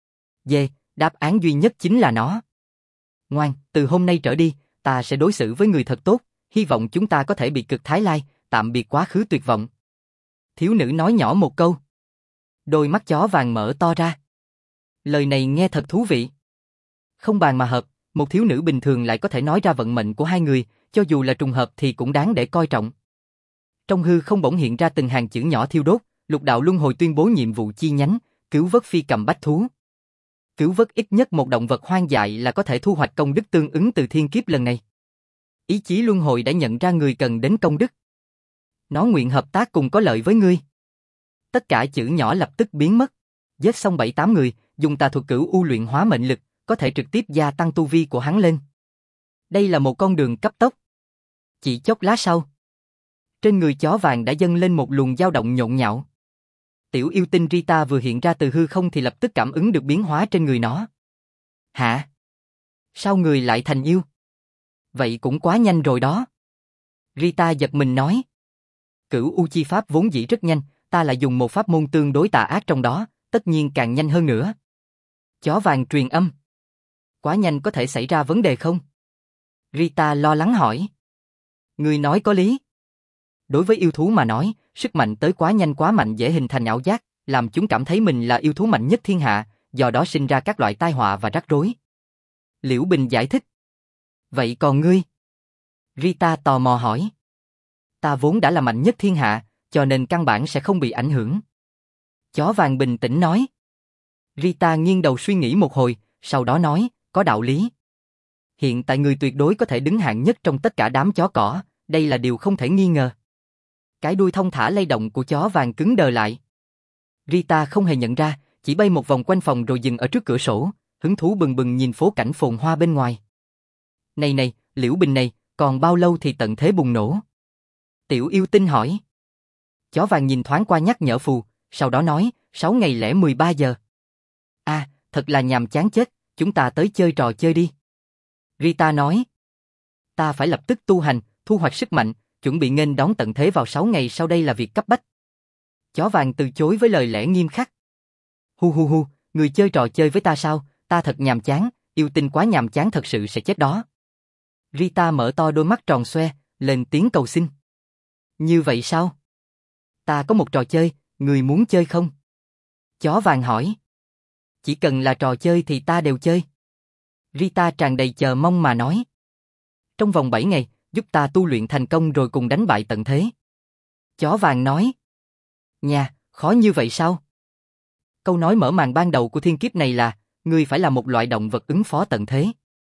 [SPEAKER 1] Dê, đáp án duy nhất chính là nó. Ngoan, từ hôm nay trở đi, ta sẽ đối xử với người thật tốt, hy vọng chúng ta có thể bị cực thái lai, tạm biệt quá khứ tuyệt vọng. Thiếu nữ nói nhỏ một câu. Đôi mắt chó vàng mở to ra. Lời này nghe thật thú vị. Không bàn mà hợp, một thiếu nữ bình thường lại có thể nói ra vận mệnh của hai người, cho dù là trùng hợp thì cũng đáng để coi trọng. Trong hư không bỗng hiện ra từng hàng chữ nhỏ thiêu đốt, Lục đạo luân hồi tuyên bố nhiệm vụ chi nhánh, cứu vớt phi cầm bách thú. Cứu vớt ít nhất một động vật hoang dại là có thể thu hoạch công đức tương ứng từ thiên kiếp lần này. Ý chí luân hồi đã nhận ra người cần đến công đức. Nó nguyện hợp tác cùng có lợi với ngươi. Tất cả chữ nhỏ lập tức biến mất. Giết xong 7-8 người, dùng tà thuật cửu u luyện hóa mệnh lực, có thể trực tiếp gia tăng tu vi của hắn lên. Đây là một con đường cấp tốc. Chỉ chốc lát sau, trên người chó vàng đã dâng lên một luồng dao động nhộn nhạo. Tiểu yêu tinh Rita vừa hiện ra từ hư không thì lập tức cảm ứng được biến hóa trên người nó. Hả? Sao người lại thành yêu? Vậy cũng quá nhanh rồi đó. Rita giật mình nói. Cửu u chi pháp vốn dĩ rất nhanh, ta lại dùng một pháp môn tương đối tà ác trong đó, tất nhiên càng nhanh hơn nữa. Chó vàng truyền âm. Quá nhanh có thể xảy ra vấn đề không? Rita lo lắng hỏi. Người nói có lý. Đối với yêu thú mà nói, sức mạnh tới quá nhanh quá mạnh dễ hình thành ảo giác, làm chúng cảm thấy mình là yêu thú mạnh nhất thiên hạ, do đó sinh ra các loại tai họa và rắc rối. Liễu Bình giải thích. Vậy còn ngươi? Rita tò mò hỏi. Ta vốn đã là mạnh nhất thiên hạ, cho nên căn bản sẽ không bị ảnh hưởng. Chó vàng bình tĩnh nói. Rita nghiêng đầu suy nghĩ một hồi, sau đó nói, có đạo lý. Hiện tại người tuyệt đối có thể đứng hạng nhất trong tất cả đám chó cỏ, đây là điều không thể nghi ngờ. Cái đuôi thông thả lay động của chó vàng cứng đờ lại. Rita không hề nhận ra, chỉ bay một vòng quanh phòng rồi dừng ở trước cửa sổ, hứng thú bừng bừng nhìn phố cảnh phồn hoa bên ngoài. Này này, Liễu Bình này, còn bao lâu thì tận thế bùng nổ? Tiểu yêu tinh hỏi. Chó vàng nhìn thoáng qua nhắc nhở phù, sau đó nói, 6 ngày lẻ 13 giờ. À, thật là nhàm chán chết, chúng ta tới chơi trò chơi đi. Rita nói. Ta phải lập tức tu hành, thu hoạch sức mạnh, chuẩn bị nghênh đón tận thế vào 6 ngày sau đây là việc cấp bách. Chó vàng từ chối với lời lẽ nghiêm khắc. Hu hu hu, người chơi trò chơi với ta sao, ta thật nhàm chán, yêu tinh quá nhàm chán thật sự sẽ chết đó. Rita mở to đôi mắt tròn xoe, lên tiếng cầu xin. Như vậy sao? Ta có một trò chơi, người muốn chơi không? Chó vàng hỏi. Chỉ cần là trò chơi thì ta đều chơi. Rita tràn đầy chờ mong mà nói. Trong vòng 7 ngày, giúp ta tu luyện thành công rồi cùng đánh bại tận thế. Chó vàng nói. Nha, khó như vậy sao? Câu nói mở màn ban đầu của thiên kiếp này là, ngươi phải là một loại động vật ứng phó tận thế.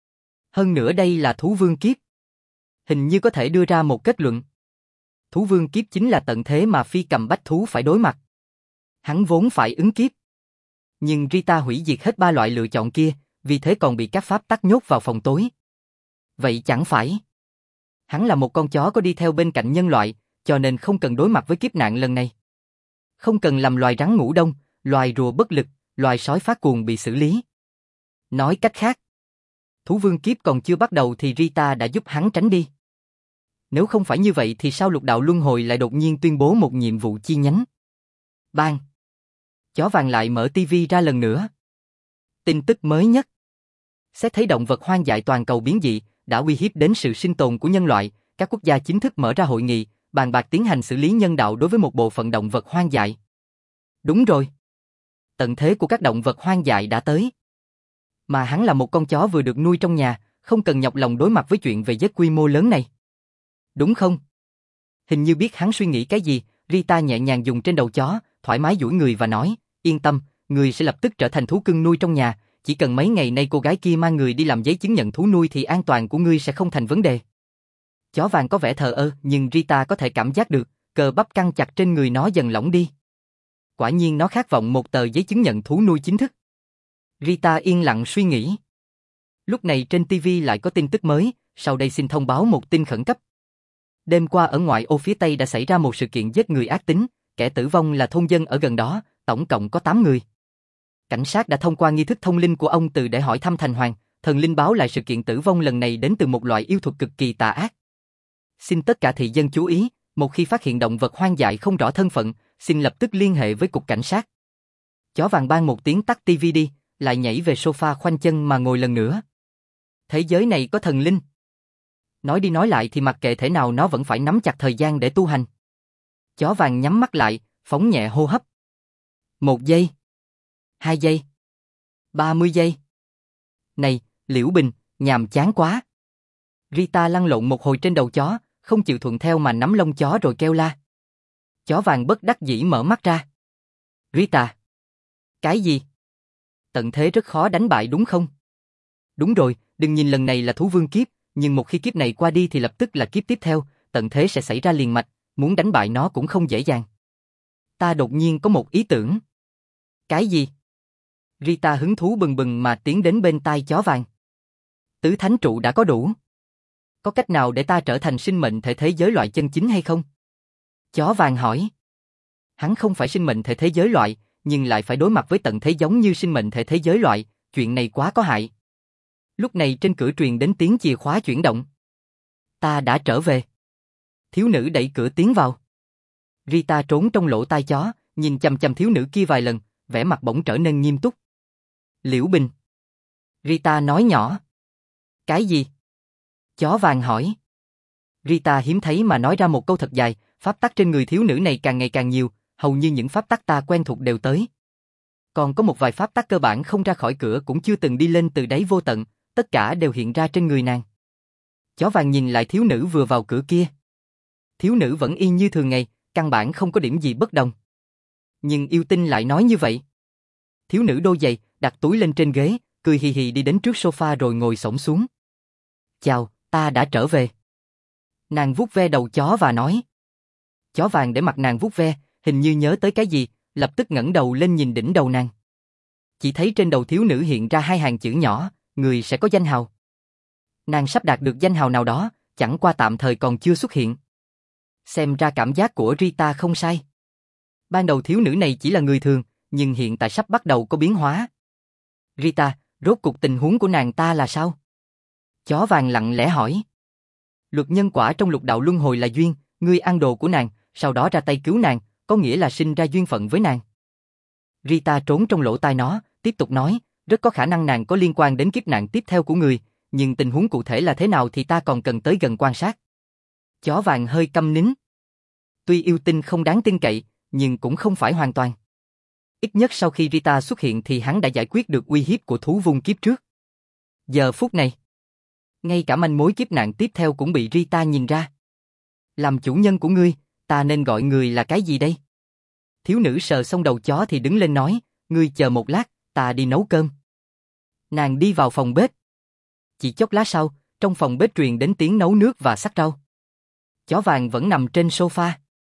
[SPEAKER 1] Hơn nữa đây là thú vương kiếp. Hình như có thể đưa ra một kết luận. Thú vương kiếp chính là tận thế mà phi cầm bách thú phải đối mặt. Hắn vốn phải ứng kiếp. Nhưng Rita hủy diệt hết 3 loại lựa chọn kia, vì thế còn bị các pháp tắc nhốt vào phòng tối. Vậy chẳng phải. Hắn là một con chó có đi theo bên cạnh nhân loại, cho nên không cần đối mặt với kiếp nạn lần này. Không cần làm loài rắn ngủ đông, loài rùa bất lực, loài sói phát cuồng bị xử lý. Nói cách khác, thú vương kiếp còn chưa bắt đầu thì Rita đã giúp hắn tránh đi. Nếu không phải như vậy thì sao lục đạo luân hồi lại đột nhiên tuyên bố một nhiệm vụ chi nhánh? Bang! Chó vàng lại mở tivi ra lần nữa. Tin tức mới nhất. Xét thấy động vật hoang dại toàn cầu biến dị đã uy hiếp đến sự sinh tồn của nhân loại, các quốc gia chính thức mở ra hội nghị, bàn bạc tiến hành xử lý nhân đạo đối với một bộ phận động vật hoang dại. Đúng rồi. Tận thế của các động vật hoang dại đã tới. Mà hắn là một con chó vừa được nuôi trong nhà, không cần nhọc lòng đối mặt với chuyện về giết quy mô lớn này. Đúng không? Hình như biết hắn suy nghĩ cái gì, Rita nhẹ nhàng dùng trên đầu chó, thoải mái duỗi người và nói, yên tâm, người sẽ lập tức trở thành thú cưng nuôi trong nhà, chỉ cần mấy ngày nay cô gái kia mang người đi làm giấy chứng nhận thú nuôi thì an toàn của ngươi sẽ không thành vấn đề. Chó vàng có vẻ thờ ơ, nhưng Rita có thể cảm giác được, cơ bắp căng chặt trên người nó dần lỏng đi. Quả nhiên nó khát vọng một tờ giấy chứng nhận thú nuôi chính thức. Rita yên lặng suy nghĩ. Lúc này trên TV lại có tin tức mới, sau đây xin thông báo một tin khẩn cấp. Đêm qua ở ngoại ô phía Tây đã xảy ra một sự kiện giết người ác tính, kẻ tử vong là thôn dân ở gần đó, tổng cộng có 8 người. Cảnh sát đã thông qua nghi thức thông linh của ông Từ để hỏi thăm thành hoàng, thần linh báo lại sự kiện tử vong lần này đến từ một loại yêu thuật cực kỳ tà ác. Xin tất cả thị dân chú ý, một khi phát hiện động vật hoang dại không rõ thân phận, xin lập tức liên hệ với cục cảnh sát. Chó vàng ban một tiếng tắt TV đi, lại nhảy về sofa khoanh chân mà ngồi lần nữa. Thế giới này có thần linh. Nói đi nói lại thì mặc kệ thể nào nó vẫn phải nắm chặt thời gian để tu hành. Chó vàng nhắm mắt lại, phóng nhẹ hô hấp. 1 giây. 2 giây. 30 giây. Này, Liễu Bình, nhàm chán quá. Rita lăn lộn một hồi trên đầu chó, không chịu thuận theo mà nắm lông chó rồi kêu la. Chó vàng bất đắc dĩ mở mắt ra. Rita. Cái gì? Tận thế rất khó đánh bại đúng không? Đúng rồi, đừng nhìn lần này là thú vương kiếp, nhưng một khi kiếp này qua đi thì lập tức là kiếp tiếp theo, tận thế sẽ xảy ra liền mạch, muốn đánh bại nó cũng không dễ dàng. Ta đột nhiên có một ý tưởng. Cái gì? Rita hứng thú bừng bừng mà tiến đến bên tai chó vàng. Tứ thánh trụ đã có đủ. Có cách nào để ta trở thành sinh mệnh thể thế giới loại chân chính hay không? Chó vàng hỏi. Hắn không phải sinh mệnh thể thế giới loại, nhưng lại phải đối mặt với tận thế giống như sinh mệnh thể thế giới loại, chuyện này quá có hại. Lúc này trên cửa truyền đến tiếng chìa khóa chuyển động. Ta đã trở về. Thiếu nữ đẩy cửa tiến vào. Rita trốn trong lỗ tai chó, nhìn chằm chằm thiếu nữ kia vài lần, vẻ mặt bỗng trở nên nghiêm túc. Liễu Bình. Rita nói nhỏ. Cái gì? Chó vàng hỏi. Rita hiếm thấy mà nói ra một câu thật dài, pháp tắc trên người thiếu nữ này càng ngày càng nhiều, hầu như những pháp tắc ta quen thuộc đều tới. Còn có một vài pháp tắc cơ bản không ra khỏi cửa cũng chưa từng đi lên từ đáy vô tận, tất cả đều hiện ra trên người nàng. Chó vàng nhìn lại thiếu nữ vừa vào cửa kia. Thiếu nữ vẫn y như thường ngày, căn bản không có điểm gì bất đồng. Nhưng yêu tinh lại nói như vậy. Thiếu nữ đôi giày, đặt túi lên trên ghế, cười hì hì đi đến trước sofa rồi ngồi xổm xuống. Chào, ta đã trở về. Nàng vuốt ve đầu chó và nói. Chó vàng để mặt nàng vuốt ve, hình như nhớ tới cái gì, lập tức ngẩng đầu lên nhìn đỉnh đầu nàng. Chỉ thấy trên đầu thiếu nữ hiện ra 2 hàng chữ nhỏ, người sẽ có danh hào. Nàng sắp đạt được danh hào nào đó, chẳng qua tạm thời còn chưa xuất hiện. Xem ra cảm giác của Rita không sai. Ban đầu thiếu nữ này chỉ là người thường, nhưng hiện tại sắp bắt đầu có biến hóa. Rita, rốt cuộc tình huống của nàng ta là sao? Chó vàng lặng lẽ hỏi. Luật nhân quả trong lục đạo luân hồi là duyên, ngươi ăn đồ của nàng, sau đó ra tay cứu nàng, có nghĩa là sinh ra duyên phận với nàng. Rita trốn trong lỗ tai nó, tiếp tục nói, rất có khả năng nàng có liên quan đến kiếp nạn tiếp theo của người, nhưng tình huống cụ thể là thế nào thì ta còn cần tới gần quan sát. Chó vàng hơi câm nín. Tuy yêu tinh không đáng tin cậy, nhưng cũng không phải hoàn toàn. Ít nhất sau khi Rita xuất hiện thì hắn đã giải quyết được uy hiếp của thú vung kiếp trước. Giờ phút này, ngay cả manh mối kiếp nạn tiếp theo cũng bị Rita nhìn ra. Làm chủ nhân của ngươi, ta nên gọi người là cái gì đây? Thiếu nữ sờ xong đầu chó thì đứng lên nói, ngươi chờ một lát, ta đi nấu cơm. Nàng đi vào phòng bếp. Chỉ chốc lát sau, trong phòng bếp truyền đến tiếng nấu nước và xắt rau. Chó vàng vẫn nằm trên sofa.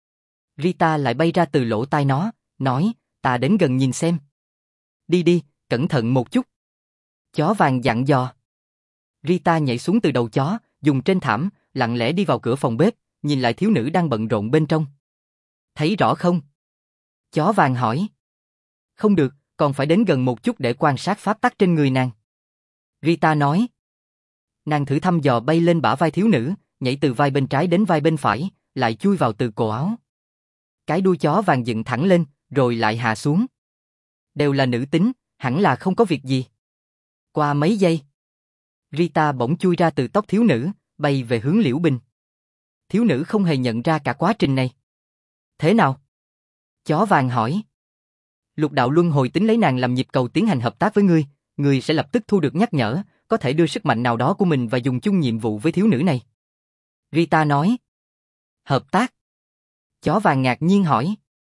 [SPEAKER 1] Rita lại bay ra từ lỗ tai nó, nói, ta đến gần nhìn xem. Đi đi, cẩn thận một chút. Chó vàng dặn dò. Rita nhảy xuống từ đầu chó, dùng trên thảm, lặng lẽ đi vào cửa phòng bếp, nhìn lại thiếu nữ đang bận rộn bên trong. Thấy rõ không? Chó vàng hỏi. Không được, còn phải đến gần một chút để quan sát pháp tắc trên người nàng. Rita nói. Nàng thử thăm dò bay lên bả vai thiếu nữ, nhảy từ vai bên trái đến vai bên phải, lại chui vào từ cổ áo. Cái đuôi chó vàng dựng thẳng lên, rồi lại hạ xuống. Đều là nữ tính, hẳn là không có việc gì. Qua mấy giây, Rita bỗng chui ra từ tóc thiếu nữ, bay về hướng Liễu Bình. Thiếu nữ không hề nhận ra cả quá trình này. Thế nào? Chó vàng hỏi. Lục đạo luân hồi tính lấy nàng làm nhịp cầu tiến hành hợp tác với ngươi, ngươi sẽ lập tức thu được nhắc nhở, có thể đưa sức mạnh nào đó của mình và dùng chung nhiệm vụ với thiếu nữ này. Rita nói. Hợp tác? Chó vàng ngạc nhiên hỏi.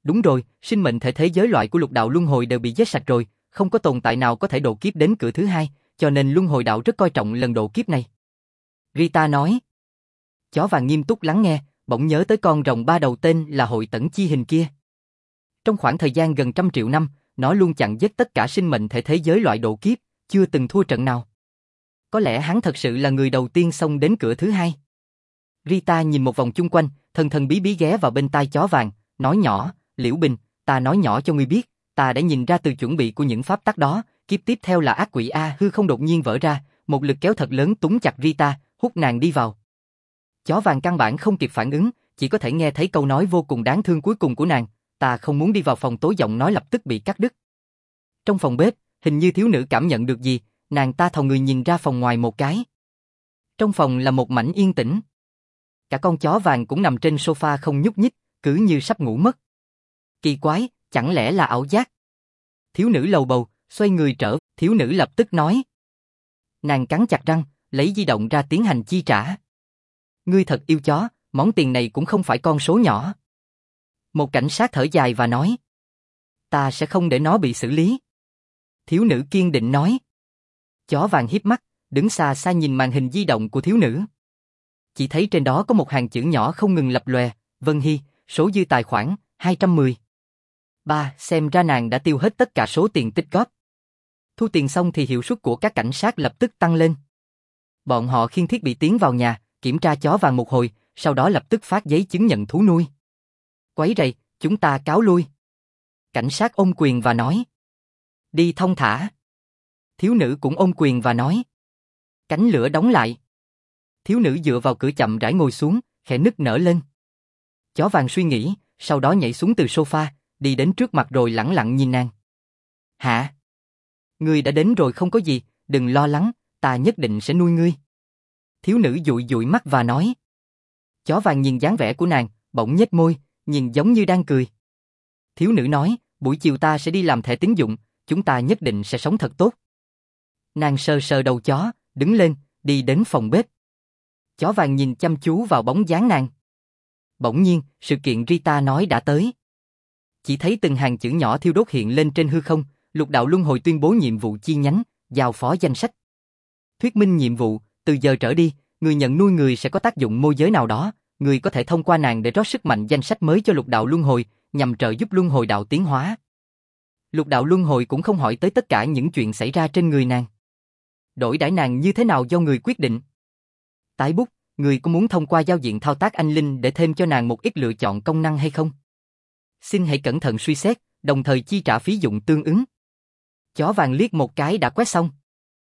[SPEAKER 1] Đúng rồi, sinh mệnh thể thế giới loại của lục đạo luân hồi đều bị giết sạch rồi, không có tồn tại nào có thể độ kiếp đến cửa thứ hai, cho nên luân hồi đạo rất coi trọng lần độ kiếp này. Rita nói. Chó vàng nghiêm túc lắng nghe, bỗng nhớ tới con rồng ba đầu tên là Hội Tẩn Chi Hình kia. Trong khoảng thời gian gần 100 triệu năm, nó luôn chặn giết tất cả sinh mệnh thể thế giới loại độ kiếp, chưa từng thua trận nào. Có lẽ hắn thật sự là người đầu tiên xông đến cửa thứ hai. Rita nhìn một vòng chung quanh, thần thần bí bí ghé vào bên tai chó vàng, nói nhỏ, Liễu Bình, ta nói nhỏ cho ngươi biết, ta đã nhìn ra từ chuẩn bị của những pháp tắc đó, kiếp tiếp theo là ác quỷ A. Hư không đột nhiên vỡ ra, một lực kéo thật lớn túm chặt Rita, hút nàng đi vào. Chó vàng căn bản không kịp phản ứng, chỉ có thể nghe thấy câu nói vô cùng đáng thương cuối cùng của nàng, ta không muốn đi vào phòng tối, giọng nói lập tức bị cắt đứt. Trong phòng bếp, hình như thiếu nữ cảm nhận được gì, nàng ta thò người nhìn ra phòng ngoài một cái. Trong phòng là một mảnh yên tĩnh. Cả con chó vàng cũng nằm trên sofa không nhúc nhích, cứ như sắp ngủ mất. Kỳ quái, chẳng lẽ là ảo giác? Thiếu nữ lầu bầu, xoay người trở, thiếu nữ lập tức nói. Nàng cắn chặt răng, lấy di động ra tiến hành chi trả. Ngươi thật yêu chó, món tiền này cũng không phải con số nhỏ. Một cảnh sát thở dài và nói. Ta sẽ không để nó bị xử lý. Thiếu nữ kiên định nói. Chó vàng híp mắt, đứng xa xa nhìn màn hình di động của thiếu nữ. Chỉ thấy trên đó có một hàng chữ nhỏ không ngừng lập lòe, Vân Hy, số dư tài khoản, 210. Xem ra nàng đã tiêu hết tất cả số tiền tích góp. Thu tiền xong thì hiệu suất của các cảnh sát lập tức tăng lên. Bọn họ khiêng thiết bị tiến vào nhà, kiểm tra chó vàng một hồi, sau đó lập tức phát giấy chứng nhận thú nuôi. Quấy rầy, chúng ta cáo lui. Cảnh sát ôm quyền và nói. Đi thong thả. Thiếu nữ cũng ôm quyền và nói. Cánh lửa đóng lại. Thiếu nữ dựa vào cửa chậm rãi ngồi xuống, khẽ nức nở lên. Chó vàng suy nghĩ, sau đó nhảy xuống từ sofa, đi đến trước mặt rồi lẳng lặng nhìn nàng. Hả? Ngươi đã đến rồi không có gì, đừng lo lắng, ta nhất định sẽ nuôi ngươi. Thiếu nữ dụi dụi mắt và nói. Chó vàng nhìn dáng vẻ của nàng, bỗng nhếch môi, nhìn giống như đang cười. Thiếu nữ nói, buổi chiều ta sẽ đi làm thẻ tín dụng, chúng ta nhất định sẽ sống thật tốt. Nàng sờ sờ đầu chó, đứng lên, đi đến phòng bếp. Chó vàng nhìn chăm chú vào bóng dáng nàng. Bỗng nhiên, sự kiện Rita nói đã tới. Chỉ thấy từng hàng chữ nhỏ thiêu đốt hiện lên trên hư không, lục đạo luân hồi tuyên bố nhiệm vụ chi nhánh, giao phó danh sách. Thuyết minh nhiệm vụ, từ giờ trở đi, người nhận nuôi người sẽ có tác dụng môi giới nào đó, người có thể thông qua nàng để rót sức mạnh danh sách mới cho lục đạo luân hồi, nhằm trợ giúp luân hồi đạo tiến hóa. Lục đạo luân hồi cũng không hỏi tới tất cả những chuyện xảy ra trên người nàng. Đổi đãi nàng như thế nào do người quyết định. Tái bút, người có muốn thông qua giao diện thao tác anh linh để thêm cho nàng một ít lựa chọn công năng hay không? Xin hãy cẩn thận suy xét, đồng thời chi trả phí dụng tương ứng. Chó vàng liếc một cái đã quét xong.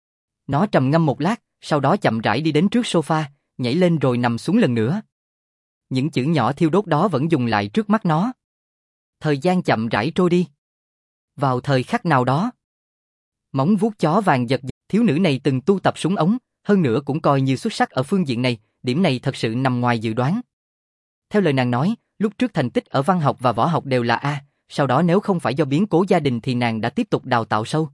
[SPEAKER 1] Nó trầm ngâm một lát, sau đó chậm rãi đi đến trước sofa, nhảy lên rồi nằm xuống lần nữa. Những chữ nhỏ thiêu đốt đó vẫn dùng lại trước mắt nó. Thời gian chậm rãi trôi đi. Vào thời khắc nào đó, móng vuốt chó vàng giật giật. Thiếu nữ này từng tu tập súng ống, hơn nữa cũng coi như xuất sắc ở phương diện này, điểm này thật sự nằm ngoài dự đoán. Theo lời nàng nói, lúc trước thành tích ở văn học và võ học đều là A, sau đó nếu không phải do biến cố gia đình thì nàng đã tiếp tục đào tạo sâu.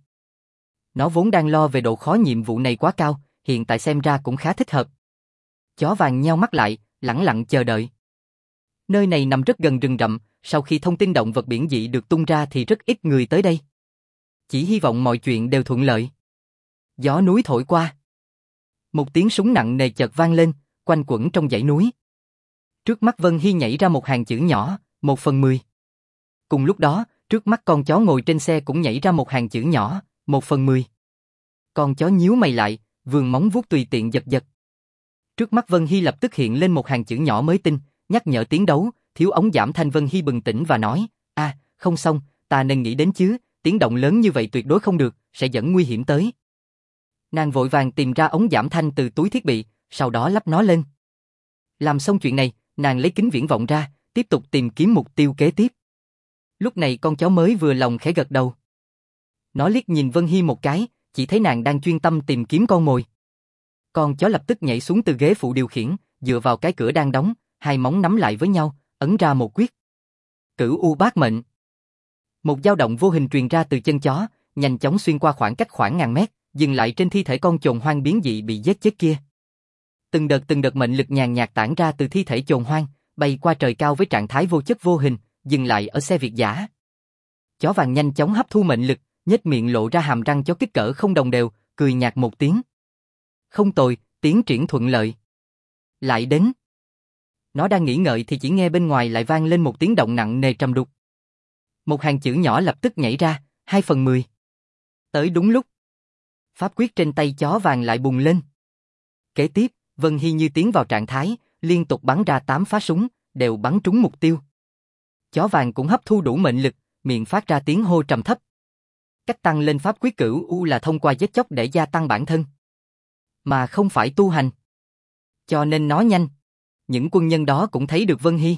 [SPEAKER 1] Nó vốn đang lo về độ khó nhiệm vụ này quá cao, hiện tại xem ra cũng khá thích hợp. Chó vàng nheo mắt lại, lẳng lặng chờ đợi. Nơi này nằm rất gần rừng rậm, sau khi thông tin động vật biển dị được tung ra thì rất ít người tới đây. Chỉ hy vọng mọi chuyện đều thuận lợi. Gió núi thổi qua. Một tiếng súng nặng nề chợt vang lên, quanh quẩn trong dãy núi. Trước mắt Vân Hy nhảy ra một hàng chữ nhỏ, 1/10. Cùng lúc đó, trước mắt con chó ngồi trên xe cũng nhảy ra một hàng chữ nhỏ, 1/10. Con chó nhíu mày lại, vươn móng vuốt tùy tiện giật giật. Trước mắt Vân Hy lập tức hiện lên một hàng chữ nhỏ mới tinh, nhắc nhở tiếng đấu, thiếu ống giảm thanh. Vân Hy bừng tỉnh và nói, không xong, ta nên nghĩ đến chứ, tiếng động lớn như vậy tuyệt đối không được, sẽ dẫn nguy hiểm tới. Nàng vội vàng tìm ra ống giảm thanh từ túi thiết bị, sau đó lắp nó lên. Làm xong chuyện này, nàng lấy kính viễn vọng ra, tiếp tục tìm kiếm mục tiêu kế tiếp. Lúc này con chó mới vừa lòng khẽ gật đầu. Nó liếc nhìn Vân Hy một cái, chỉ thấy nàng đang chuyên tâm tìm kiếm con mồi. Con chó lập tức nhảy xuống từ ghế phụ điều khiển, dựa vào cái cửa đang đóng, hai móng nắm lại với nhau, ấn ra một quyết. Cửu U Bát Mệnh. Một dao động vô hình truyền ra từ chân chó, nhanh chóng xuyên qua khoảng cách khoảng ngàn mét, dừng lại trên thi thể con chồn hoang biến dị bị giết chết kia. Từng đợt mệnh lực nhàn nhạt tản ra từ thi thể chồn hoang, bay qua trời cao với trạng thái vô chất vô hình, dừng lại ở xe Việt giả. Chó vàng nhanh chóng hấp thu mệnh lực, nhếch miệng lộ ra hàm răng chó kích cỡ không đồng đều, cười nhạt một tiếng. Không tồi, tiến triển thuận lợi. Lại đến. Nó đang nghĩ ngợi thì chỉ nghe bên ngoài lại vang lên một tiếng động nặng nề trầm đục. Một hàng chữ nhỏ lập tức nhảy ra, 2/10. Tới đúng lúc. Pháp quyết trên tay chó vàng lại bùng lên. Kế tiếp, Vân Hy như tiến vào trạng thái, liên tục bắn ra 8 phát súng, đều bắn trúng mục tiêu. Chó vàng cũng hấp thu đủ mệnh lực, miệng phát ra tiếng hô trầm thấp. Cách tăng lên pháp quyết cửu U là thông qua giết chóc để gia tăng bản thân, mà không phải tu hành. Cho nên nó nhanh. Những quân nhân đó cũng thấy được Vân Hy.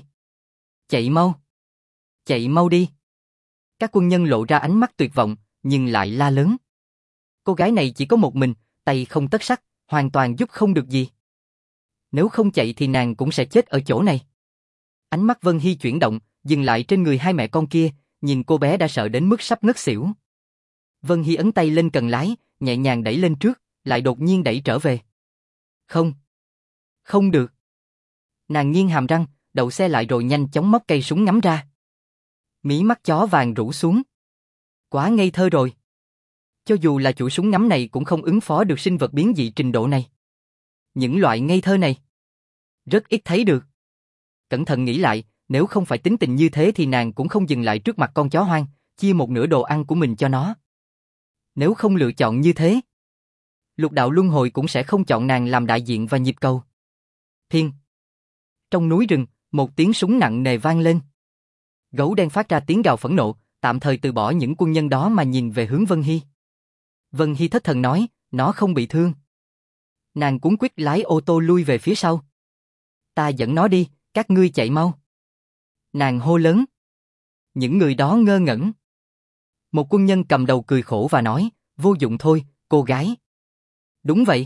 [SPEAKER 1] Chạy mau! Chạy mau đi! Các quân nhân lộ ra ánh mắt tuyệt vọng, nhưng lại la lớn. Cô gái này chỉ có một mình, tay không tất sắt, hoàn toàn giúp không được gì. Nếu không chạy thì nàng cũng sẽ chết ở chỗ này. Ánh mắt Vân Hy chuyển động, dừng lại trên người hai mẹ con kia, nhìn cô bé đã sợ đến mức sắp ngất xỉu. Vân Hy ấn tay lên cần lái, nhẹ nhàng đẩy lên trước, lại đột nhiên đẩy trở về. Không. Không được. Nàng nghiêng hàm răng, đậu xe lại rồi nhanh chóng móc cây súng ngắm ra. Mí mắt chó vàng rũ xuống. Quá ngây thơ rồi. Cho dù là chủ súng ngắm này cũng không ứng phó được sinh vật biến dị trình độ này. Những loại ngây thơ này rất ít thấy được. Cẩn thận nghĩ lại, nếu không phải tính tình như thế thì nàng cũng không dừng lại trước mặt con chó hoang, chia một nửa đồ ăn của mình cho nó. Nếu không lựa chọn như thế, Lục đạo luân hồi cũng sẽ không chọn nàng làm đại diện và nhịp cầu. Thiên. Trong núi rừng, một tiếng súng nặng nề vang lên. Gấu đen phát ra tiếng gào phẫn nộ, tạm thời từ bỏ những quân nhân đó mà nhìn về hướng Vân Hy. Vân Hy thất thần nói, nó không bị thương. Nàng cuống quýt lái ô tô lui về phía sau. Ta dẫn nó đi, các ngươi chạy mau. Nàng hô lớn. Những người đó ngơ ngẩn. Một quân nhân cầm đầu cười khổ và nói, vô dụng thôi, cô gái. Đúng vậy.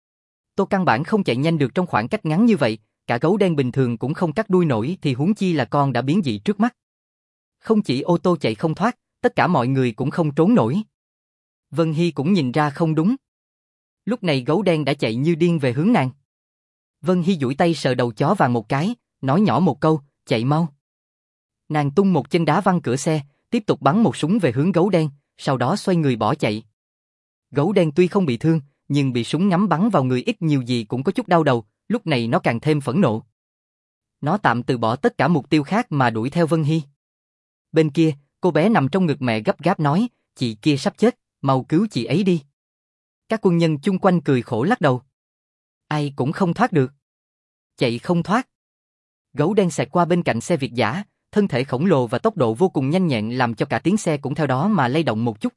[SPEAKER 1] Tôi căn bản không chạy nhanh được trong khoảng cách ngắn như vậy, cả gấu đen bình thường cũng không cắt đuôi nổi thì huống chi là con đã biến dị trước mắt. Không chỉ ô tô chạy không thoát, tất cả mọi người cũng không trốn nổi. Vân Hy cũng nhìn ra không đúng. Lúc này gấu đen đã chạy như điên về hướng nàng. Vân Hy duỗi tay sờ đầu chó vàng một cái, nói nhỏ một câu, chạy mau. Nàng tung một chân đá văng cửa xe, tiếp tục bắn một súng về hướng gấu đen, sau đó xoay người bỏ chạy. Gấu đen tuy không bị thương, nhưng bị súng ngắm bắn vào người ít nhiều gì cũng có chút đau đầu, lúc này nó càng thêm phẫn nộ. Nó tạm từ bỏ tất cả mục tiêu khác mà đuổi theo Vân Hy. Bên kia, cô bé nằm trong ngực mẹ gấp gáp nói, chị kia sắp chết, mau cứu chị ấy đi. Các quân nhân chung quanh cười khổ lắc đầu. Ai cũng không thoát được. Chạy không thoát. Gấu đen xẹt qua bên cạnh xe Việt giả, thân thể khổng lồ và tốc độ vô cùng nhanh nhẹn làm cho cả tiếng xe cũng theo đó mà lay động một chút.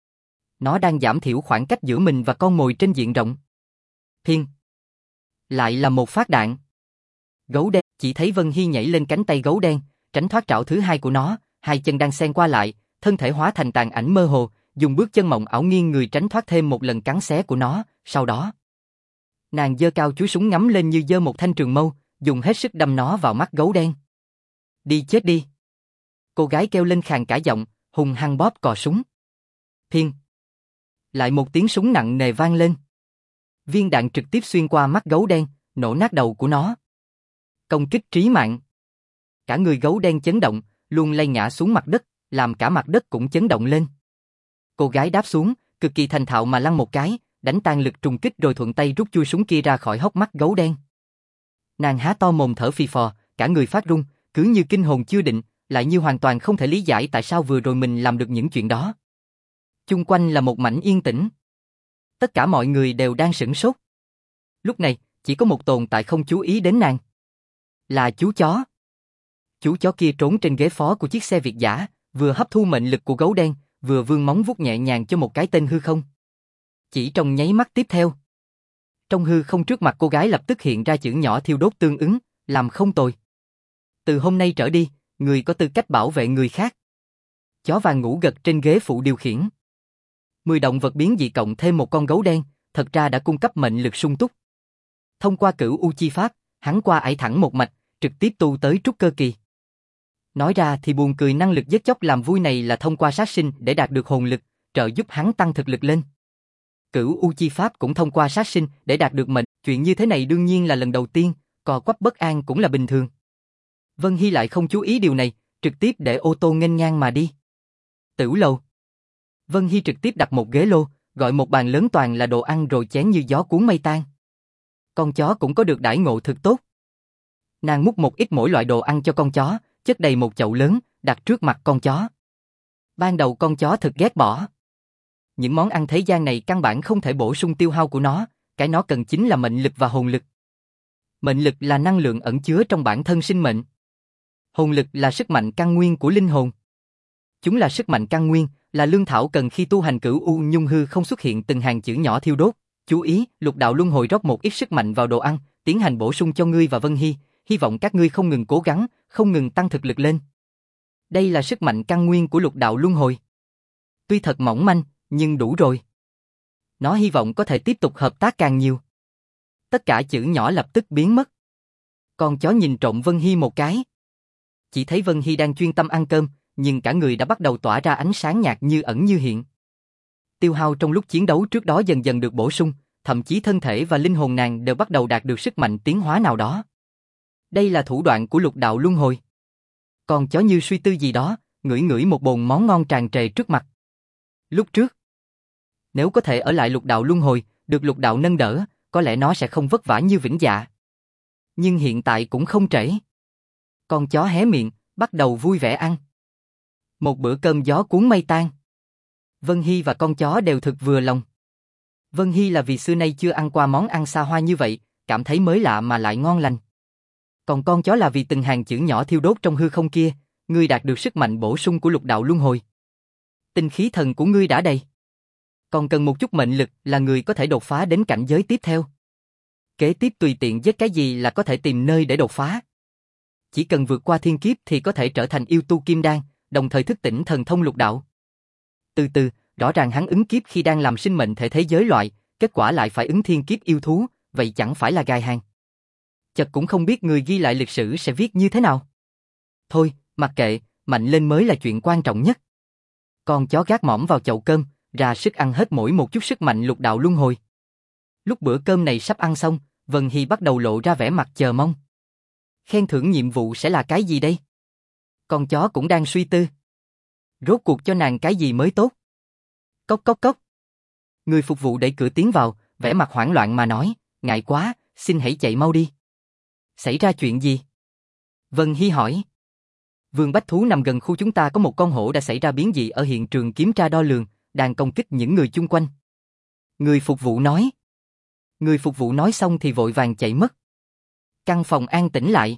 [SPEAKER 1] Nó đang giảm thiểu khoảng cách giữa mình và con mồi trên diện rộng. Thiên. Lại là một phát đạn. Gấu đen chỉ thấy Vân Hy nhảy lên cánh tay gấu đen, tránh thoát trảo thứ hai của nó, hai chân đang xen qua lại, thân thể hóa thành tàn ảnh mơ hồ, dùng bước chân mộng ảo nghiêng người tránh thoát thêm một lần cắn xé của nó, sau đó nàng giơ cao chuôi súng ngắm lên như giơ một thanh trường mâu, dùng hết sức đâm nó vào mắt gấu đen. Đi chết đi. Cô gái kêu lên khàn cả giọng, hùng hăng bóp cò súng. Thiên. Lại một tiếng súng nặng nề vang lên. Viên đạn trực tiếp xuyên qua mắt gấu đen, nổ nát đầu của nó. Công kích trí mạng. Cả người gấu đen chấn động, luôn lay ngã xuống mặt đất, làm cả mặt đất cũng chấn động lên. Cô gái đáp xuống, cực kỳ thành thạo mà lăn một cái, đánh tan lực trùng kích rồi thuận tay rút chui súng kia ra khỏi hốc mắt gấu đen. Nàng há to mồm thở phì phò, cả người phát run, cứ như kinh hồn chưa định, lại như hoàn toàn không thể lý giải tại sao vừa rồi mình làm được những chuyện đó. Chung quanh là một mảnh yên tĩnh. Tất cả mọi người đều đang sửng sốt. Lúc này, chỉ có một tồn tại không chú ý đến nàng. Là chú chó. Chú chó kia trốn trên ghế phó của chiếc xe Việt giả, vừa hấp thu mệnh lực của gấu đen, vừa vươn móng vuốt nhẹ nhàng cho một cái tên hư không. Chỉ trong nháy mắt tiếp theo, trong hư không trước mặt cô gái lập tức hiện ra chữ nhỏ thiêu đốt tương ứng, làm không tồi. Từ hôm nay trở đi, người có tư cách bảo vệ người khác. Chó vàng ngủ gật trên ghế phụ điều khiển. 10 động vật biến dị cộng thêm một con gấu đen, thật ra đã cung cấp mệnh lực sung túc. Thông qua cửu U chi pháp, hắn qua ải thẳng một mạch, trực tiếp tu tới trúc cơ kỳ. Nói ra thì buồn cười, năng lực giết chóc làm vui này là thông qua sát sinh để đạt được hồn lực, trợ giúp hắn tăng thực lực lên. Cửu U chi pháp cũng thông qua sát sinh để đạt được mệnh, chuyện như thế này đương nhiên là lần đầu tiên, cò quắp bất an cũng là bình thường. Vân Hy lại không chú ý điều này, trực tiếp để ô tô nghênh ngang mà đi. Tửu lầu. Vân Hy trực tiếp đặt một ghế lô, gọi một bàn lớn toàn là đồ ăn rồi chén như gió cuốn mây tan. Con chó cũng có được đãi ngộ thực tốt. Nàng múc một ít mỗi loại đồ ăn cho con chó, chất đầy một chậu lớn, đặt trước mặt con chó. Ban đầu con chó thực ghét bỏ. Những món ăn thế gian này căn bản không thể bổ sung tiêu hao của nó, cái nó cần chính là mệnh lực và hồn lực. Mệnh lực là năng lượng ẩn chứa trong bản thân sinh mệnh. Hồn lực là sức mạnh căn nguyên của linh hồn. Chúng là sức mạnh căn nguyên, là lương thảo cần khi tu hành Cửu U Nhung Hư không xuất hiện từng hàng chữ nhỏ thiêu đốt. Chú ý, lục đạo luân hồi rót một ít sức mạnh vào đồ ăn, tiến hành bổ sung cho ngươi và Vân Hy, hy vọng các ngươi không ngừng cố gắng, không ngừng tăng thực lực lên. Đây là sức mạnh căn nguyên của lục đạo luân hồi. Tuy thật mỏng manh, nhưng đủ rồi. Nó hy vọng có thể tiếp tục hợp tác càng nhiều. Tất cả chữ nhỏ lập tức biến mất. Con chó nhìn trộm Vân Hy một cái. Chỉ thấy Vân Hy đang chuyên tâm ăn cơm, nhưng cả người đã bắt đầu tỏa ra ánh sáng nhạt như ẩn như hiện. Tiêu hao trong lúc chiến đấu trước đó dần dần được bổ sung, thậm chí thân thể và linh hồn nàng đều bắt đầu đạt được sức mạnh tiến hóa nào đó. Đây là thủ đoạn của lục đạo luân hồi. Con chó như suy tư gì đó, ngửi ngửi một bồn món ngon tràn trề trước mặt. Lúc trước, nếu có thể ở lại lục đạo luân hồi, được lục đạo nâng đỡ, có lẽ nó sẽ không vất vả như Vĩnh Dạ. Nhưng hiện tại cũng không trễ. Con chó hé miệng, bắt đầu vui vẻ ăn. Một bữa cơm gió cuốn mây tan. Vân Hy và con chó đều thực vừa lòng. Vân Hy là vì xưa nay chưa ăn qua món ăn xa hoa như vậy, cảm thấy mới lạ mà lại ngon lành. Còn con chó là vì từng hàng chữ nhỏ thiêu đốt trong hư không kia, ngươi đạt được sức mạnh bổ sung của lục đạo luân hồi. Tinh khí thần của ngươi đã đầy. Còn cần một chút mệnh lực là người có thể đột phá đến cảnh giới tiếp theo. Kế tiếp tùy tiện giết cái gì là có thể tìm nơi để đột phá. Chỉ cần vượt qua thiên kiếp thì có thể trở thành yêu tu kim đan, đồng thời thức tỉnh thần thông lục đạo. Từ từ, rõ ràng hắn ứng kiếp khi đang làm sinh mệnh thể thế giới loại, kết quả lại phải ứng thiên kiếp yêu thú, vậy chẳng phải là gài hàng. Chật cũng không biết người ghi lại lịch sử sẽ viết như thế nào. Thôi, mặc kệ, mạnh lên mới là chuyện quan trọng nhất. Con chó gác mõm vào chậu cơm, ra sức ăn hết mỗi một chút sức mạnh lục đạo luân hồi. Lúc bữa cơm này sắp ăn xong, Vân Hy bắt đầu lộ ra vẻ mặt chờ mong. Khen thưởng nhiệm vụ sẽ là cái gì đây? Con chó cũng đang suy tư. Rốt cuộc cho nàng cái gì mới tốt? Cốc cốc cốc. Người phục vụ đẩy cửa tiến vào, vẻ mặt hoảng loạn mà nói, ngại quá, xin hãy chạy mau đi. Xảy ra chuyện gì? Vân Hy hỏi. Vườn bách thú nằm gần khu chúng ta có một con hổ đã xảy ra biến dị ở hiện trường kiểm tra đo lường, đang công kích những người chung quanh. Người phục vụ nói. Người phục vụ nói xong thì vội vàng chạy mất. Căn phòng an tĩnh lại.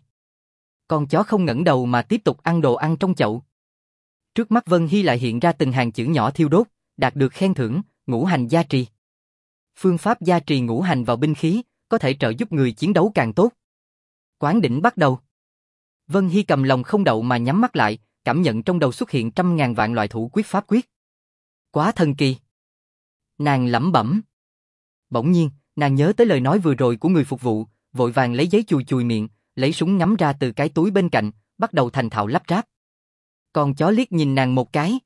[SPEAKER 1] Con chó không ngẩng đầu mà tiếp tục ăn đồ ăn trong chậu. Trước mắt Vân Hy lại hiện ra từng hàng chữ nhỏ thiêu đốt, đạt được khen thưởng, ngũ hành gia trì. Phương pháp gia trì ngũ hành vào binh khí, có thể trợ giúp người chiến đấu càng tốt. Quán đỉnh bắt đầu. Vân Hy cầm lòng không đậu mà nhắm mắt lại, cảm nhận trong đầu xuất hiện trăm ngàn vạn loại thủ quyết pháp quyết. Quá thần kỳ. Nàng lẩm bẩm. Bỗng nhiên, nàng nhớ tới lời nói vừa rồi của người phục vụ, vội vàng lấy giấy chùi chùi miệng, lấy súng ngắm ra từ cái túi bên cạnh, bắt đầu thành thạo lắp ráp. Con chó liếc nhìn nàng một cái.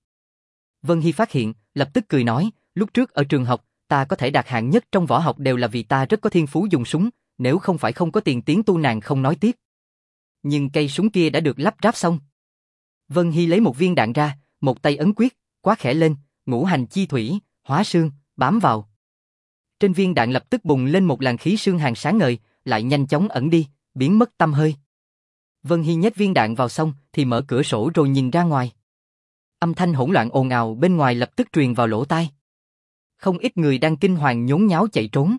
[SPEAKER 1] Vân Hy phát hiện, lập tức cười nói, lúc trước ở trường học, ta có thể đạt hạng nhất trong võ học đều là vì ta rất có thiên phú dùng súng, nếu không phải không có tiền tiến tu nàng không nói tiếp. Nhưng cây súng kia đã được lắp ráp xong. Vân Hy lấy một viên đạn ra, một tay ấn quyết, quát khẽ lên, ngũ hành chi thủy, hóa xương, bám vào. Trên viên đạn lập tức bùng lên một làn khí xương hàn sáng ngời, lại nhanh chóng ẩn đi, biến mất tăm hơi. Vân Hy nhét viên đạn vào xong thì mở cửa sổ rồi nhìn ra ngoài. Âm thanh hỗn loạn ồn ào bên ngoài lập tức truyền vào lỗ tai. Không ít người đang kinh hoàng nhốn nháo chạy trốn.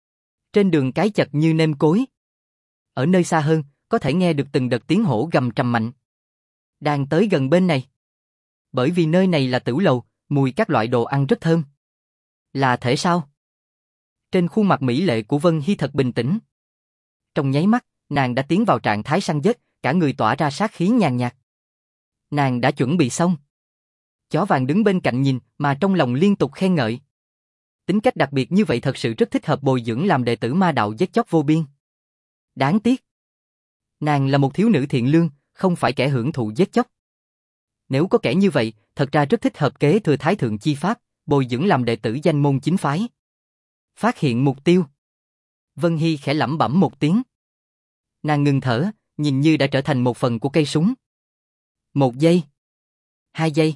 [SPEAKER 1] Trên đường cái chật như nêm cối. Ở nơi xa hơn, có thể nghe được từng đợt tiếng hổ gầm trầm mạnh. Đang tới gần bên này. Bởi vì nơi này là tửu lầu, mùi các loại đồ ăn rất thơm. Là thể sao? Trên khuôn mặt mỹ lệ của Vân Hy thật bình tĩnh. Trong nháy mắt, nàng đã tiến vào trạng thái săn giết, cả người tỏa ra sát khí nhàn nhạt. Nàng đã chuẩn bị xong. Chó vàng đứng bên cạnh nhìn mà trong lòng liên tục khen ngợi. Tính cách đặc biệt như vậy thật sự rất thích hợp bồi dưỡng làm đệ tử ma đạo giết chóc vô biên. Đáng tiếc. Nàng là một thiếu nữ thiện lương, không phải kẻ hưởng thụ giết chóc. Nếu có kẻ như vậy, thật ra rất thích hợp kế thừa thái thượng chi pháp, bồi dưỡng làm đệ tử danh môn chính phái. Phát hiện mục tiêu. Vân Hy khẽ lẩm bẩm một tiếng. Nàng ngừng thở, nhìn như đã trở thành một phần của cây súng. 1 giây, 2 giây,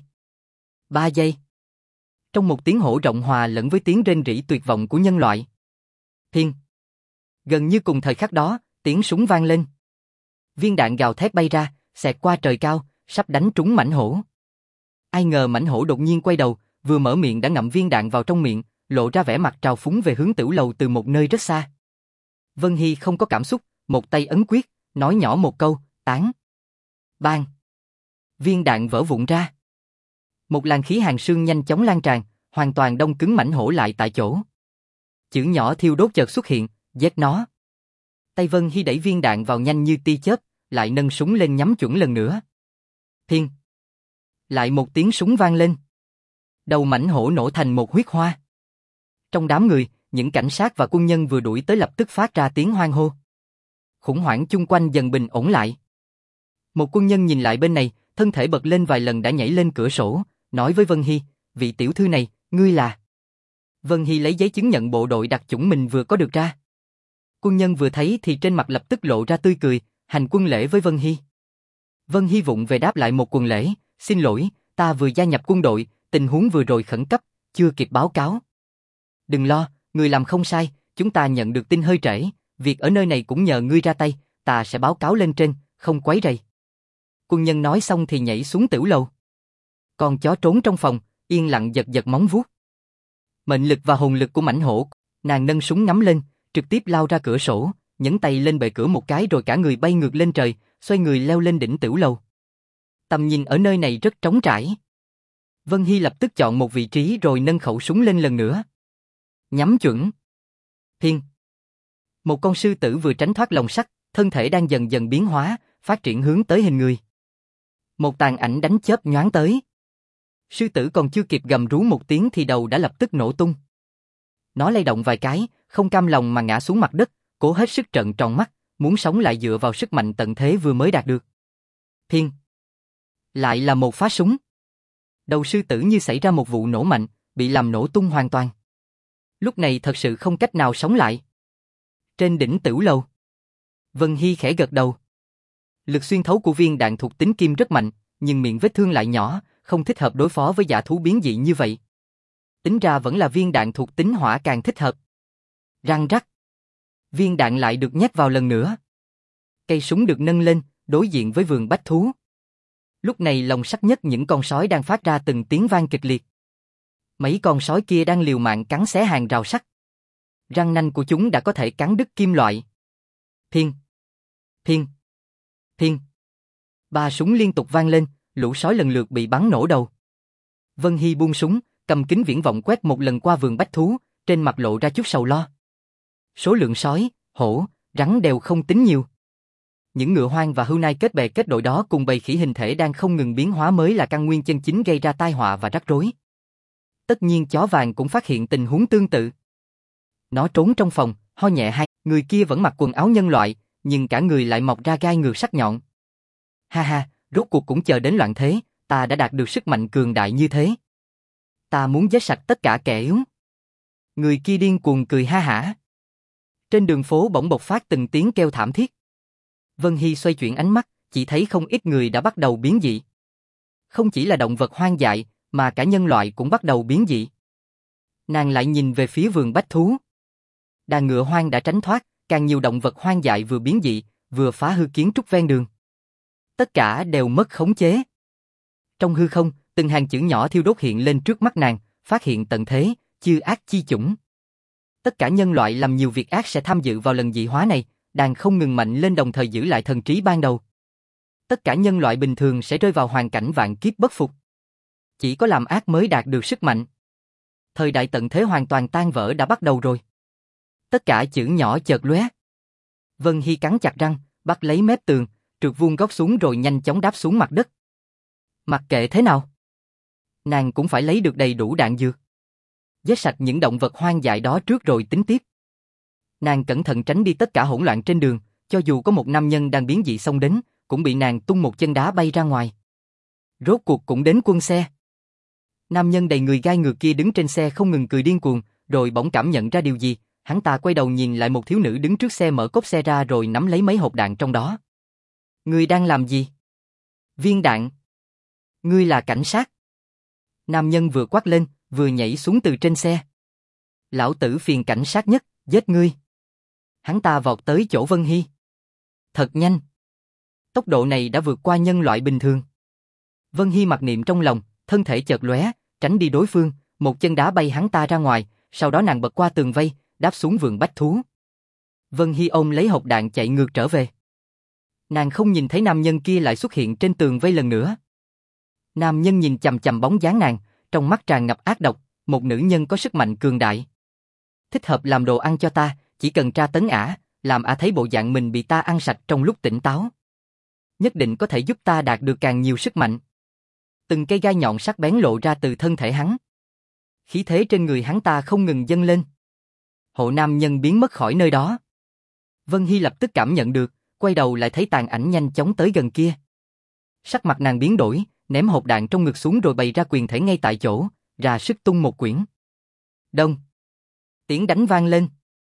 [SPEAKER 1] 3 giây. Trong một tiếng hổ rộng hòa lẫn với tiếng rên rỉ tuyệt vọng của nhân loại. Thiên. Gần như cùng thời khắc đó, tiếng súng vang lên. Viên đạn gào thét bay ra, xẹt qua trời cao, sắp đánh trúng mãnh hổ. Ai ngờ mãnh hổ đột nhiên quay đầu, vừa mở miệng đã ngậm viên đạn vào trong miệng, lộ ra vẻ mặt trào phúng về hướng tiểu lầu từ một nơi rất xa. Vân Hy không có cảm xúc, một tay ấn quyết, nói nhỏ một câu, tán. Bang. Viên đạn vỡ vụn ra. Một làn khí hàn sương nhanh chóng lan tràn, hoàn toàn đông cứng mãnh hổ lại tại chỗ. Chữ nhỏ thiêu đốt chợt xuất hiện, giết nó. Tay Vân Hy đẩy viên đạn vào nhanh như tia chớp, lại nâng súng lên nhắm chuẩn lần nữa. Thiên. Lại một tiếng súng vang lên. Đầu mãnh hổ nổ thành một huyết hoa. Trong đám người, những cảnh sát và quân nhân vừa đuổi tới lập tức phát ra tiếng hoan hô. Khủng hoảng chung quanh dần bình ổn lại. Một quân nhân nhìn lại bên này, thân thể bật lên vài lần đã nhảy lên cửa sổ, nói với Vân Hy, vị tiểu thư này, ngươi là... Vân Hy lấy giấy chứng nhận bộ đội đặc chủng mình vừa có được ra. Quân nhân vừa thấy thì trên mặt lập tức lộ ra tươi cười, hành quân lễ với Vân Hy. Vân Hy vụng về đáp lại một quần lễ, xin lỗi, ta vừa gia nhập quân đội, tình huống vừa rồi khẩn cấp, chưa kịp báo cáo. Đừng lo, người làm không sai, chúng ta nhận được tin hơi trễ, việc ở nơi này cũng nhờ ngươi ra tay, ta sẽ báo cáo lên trên, không quấy rầy. Quân nhân nói xong thì nhảy xuống tiểu lầu. Con chó trốn trong phòng, yên lặng giật giật móng vuốt. Mệnh lực và hồn lực của mãnh hổ, nàng nâng súng ngắm lên, trực tiếp lao ra cửa sổ, nhấn tay lên bệ cửa một cái rồi cả người bay ngược lên trời, xoay người leo lên đỉnh tiểu lầu. Tầm nhìn ở nơi này rất trống trải. Vân Hy lập tức chọn một vị trí rồi nâng khẩu súng lên lần nữa. Nhắm chuẩn. Thiên. Một con sư tử vừa tránh thoát lồng sắt, thân thể đang dần dần biến hóa, phát triển hướng tới hình người. Một tàn ảnh đánh chớp nhoáng tới. Sư tử còn chưa kịp gầm rú một tiếng thì đầu đã lập tức nổ tung. Nó lay động vài cái, không cam lòng mà ngã xuống mặt đất, cố hết sức trợn tròn mắt, muốn sống lại dựa vào sức mạnh tận thế vừa mới đạt được. Thiên. Lại là một phát súng. Đầu sư tử như xảy ra một vụ nổ mạnh, bị làm nổ tung hoàn toàn. Lúc này thật sự không cách nào sống lại. Trên đỉnh tiểu lầu, Vân Hy khẽ gật đầu. Lực xuyên thấu của viên đạn thuộc tính kim rất mạnh, nhưng miệng vết thương lại nhỏ, không thích hợp đối phó với dã thú biến dị như vậy. Tính ra vẫn là viên đạn thuộc tính hỏa càng thích hợp. Răng rắc. Viên đạn lại được nhét vào lần nữa. Cây súng được nâng lên, đối diện với vườn bách thú. Lúc này lồng sắt nhất những con sói đang phát ra từng tiếng vang kịch liệt. Mấy con sói kia đang liều mạng cắn xé hàng rào sắt. Răng nanh của chúng đã có thể cắn đứt kim loại. Thiên. Thiên. Thiên. 3 súng liên tục vang lên, lũ sói lần lượt bị bắn nổ đầu. Vân Hy buông súng, cầm kính viễn vọng quét một lần qua vườn bách thú, trên mặt lộ ra chút sầu lo. Số lượng sói, hổ, rắn đều không tính nhiều. Những ngựa hoang và hươu nai kết bè kết đội đó cùng bầy khỉ hình thể đang không ngừng biến hóa mới là căn nguyên chân chính gây ra tai họa và rắc rối. Tất nhiên chó vàng cũng phát hiện tình huống tương tự. Nó trốn trong phòng, ho nhẹ hai, người kia vẫn mặc quần áo nhân loại, nhưng cả người lại mọc ra gai ngược sắc nhọn. Ha ha, rốt cuộc cũng chờ đến loạn thế, ta đã đạt được sức mạnh cường đại như thế. Ta muốn giết sạch tất cả kẻ yếu. Người kia điên cuồng cười ha hả. Trên đường phố bỗng bộc phát từng tiếng kêu thảm thiết. Vân Hy xoay chuyển ánh mắt, chỉ thấy không ít người đã bắt đầu biến dị. Không chỉ là động vật hoang dại, mà cả nhân loại cũng bắt đầu biến dị. Nàng lại nhìn về phía vườn bách thú. Đàn ngựa hoang đã tránh thoát, càng nhiều động vật hoang dại vừa biến dị, vừa phá hư kiến trúc ven đường. Tất cả đều mất khống chế. Trong hư không, từng hàng chữ nhỏ thiêu đốt hiện lên trước mắt nàng, phát hiện tận thế, chư ác chi chủng. Tất cả nhân loại làm nhiều việc ác sẽ tham dự vào lần dị hóa này, đang không ngừng mạnh lên đồng thời giữ lại thần trí ban đầu. Tất cả nhân loại bình thường sẽ rơi vào hoàn cảnh vạn kiếp bất phục. Chỉ có làm ác mới đạt được sức mạnh. Thời đại tận thế hoàn toàn tan vỡ đã bắt đầu rồi. Tất cả chữ nhỏ chợt lóe. Vân Hy cắn chặt răng, bắt lấy mép tường, trượt vuông góc xuống rồi nhanh chóng đáp xuống mặt đất. Mặc kệ thế nào, nàng cũng phải lấy được đầy đủ đạn dược. Giết sạch những động vật hoang dại đó trước rồi tính tiếp. Nàng cẩn thận tránh đi tất cả hỗn loạn trên đường, cho dù có một nam nhân đang biến dị xông đến, cũng bị nàng tung một chân đá bay ra ngoài. Rốt cuộc cũng đến quân xe. Nam nhân đầy người gai ngược kia đứng trên xe không ngừng cười điên cuồng, rồi bỗng cảm nhận ra điều gì, hắn ta quay đầu nhìn lại một thiếu nữ đứng trước xe mở cốp xe ra rồi nắm lấy mấy hộp đạn trong đó. Ngươi đang làm gì? Viên đạn. Ngươi là cảnh sát. Nam nhân vừa quát lên, vừa nhảy xuống từ trên xe. Lão tử phiền cảnh sát nhất, giết ngươi. Hắn ta vọt tới chỗ Vân Hy. Thật nhanh. Tốc độ này đã vượt qua nhân loại bình thường. Vân Hy mặc niệm trong lòng, thân thể chợt lóe, tránh đi đối phương, một chân đá bay hắn ta ra ngoài, sau đó nàng bật qua tường vây, đáp xuống vườn bách thú. Vân Hy ôm lấy hộp đạn chạy ngược trở về. Nàng không nhìn thấy nam nhân kia lại xuất hiện trên tường vây lần nữa. Nam nhân nhìn chằm chằm bóng dáng nàng, trong mắt tràn ngập ác độc, một nữ nhân có sức mạnh cường đại. Thích hợp làm đồ ăn cho ta, chỉ cần tra tấn ả, làm ả thấy bộ dạng mình bị ta ăn sạch trong lúc tỉnh táo. Nhất định có thể giúp ta đạt được càng nhiều sức mạnh. Từng cây gai nhọn sắc bén lộ ra từ thân thể hắn. Khí thế trên người hắn ta không ngừng dâng lên. Hộ nam nhân biến mất khỏi nơi đó. Vân Hy lập tức cảm nhận được, quay đầu lại thấy tàn ảnh nhanh chóng tới gần kia. Sắc mặt nàng biến đổi, ném hộp đạn trong ngực xuống rồi bày ra quyền thể ngay tại chỗ, ra sức tung một quyển. Đông. Tiếng đánh vang lên.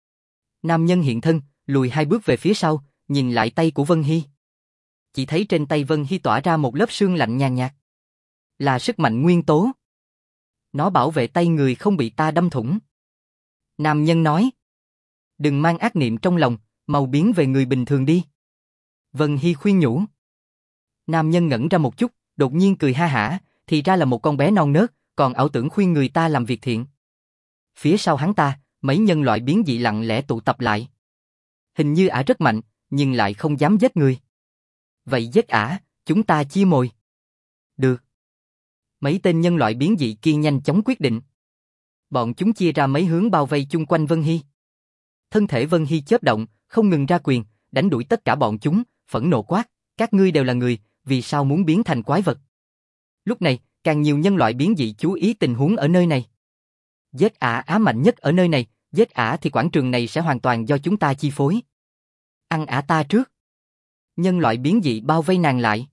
[SPEAKER 1] Nam nhân hiện thân, lùi 2 bước về phía sau, nhìn lại tay của Vân Hy. Chỉ thấy trên tay Vân Hy tỏa ra một lớp sương lạnh nhàn nhạt. Là sức mạnh nguyên tố. Nó bảo vệ tay người không bị ta đâm thủng. Nam nhân nói. Đừng mang ác niệm trong lòng, mau biến về người bình thường đi. Vân Hy khuyên nhủ. Nam nhân ngẩn ra một chút, đột nhiên cười ha hả, thì ra là một con bé non nớt, còn ảo tưởng khuyên người ta làm việc thiện. Phía sau hắn ta, mấy nhân loại biến dị lặng lẽ tụ tập lại. Hình như ả rất mạnh, nhưng lại không dám giết người. Vậy giết ả, chúng ta chia mồi. Được. Mấy tên nhân loại biến dị kia nhanh chóng quyết định. Bọn chúng chia ra mấy hướng bao vây chung quanh Vân Hy. Thân thể Vân Hy chớp động, không ngừng ra quyền, đánh đuổi tất cả bọn chúng, phẫn nộ quát, các ngươi đều là người, vì sao muốn biến thành quái vật? Lúc này, càng nhiều nhân loại biến dị chú ý tình huống ở nơi này. Giết ả, Á mạnh nhất ở nơi này, giết ả thì quảng trường này sẽ hoàn toàn do chúng ta chi phối. Ăn ả ta trước. Nhân loại biến dị bao vây nàng lại.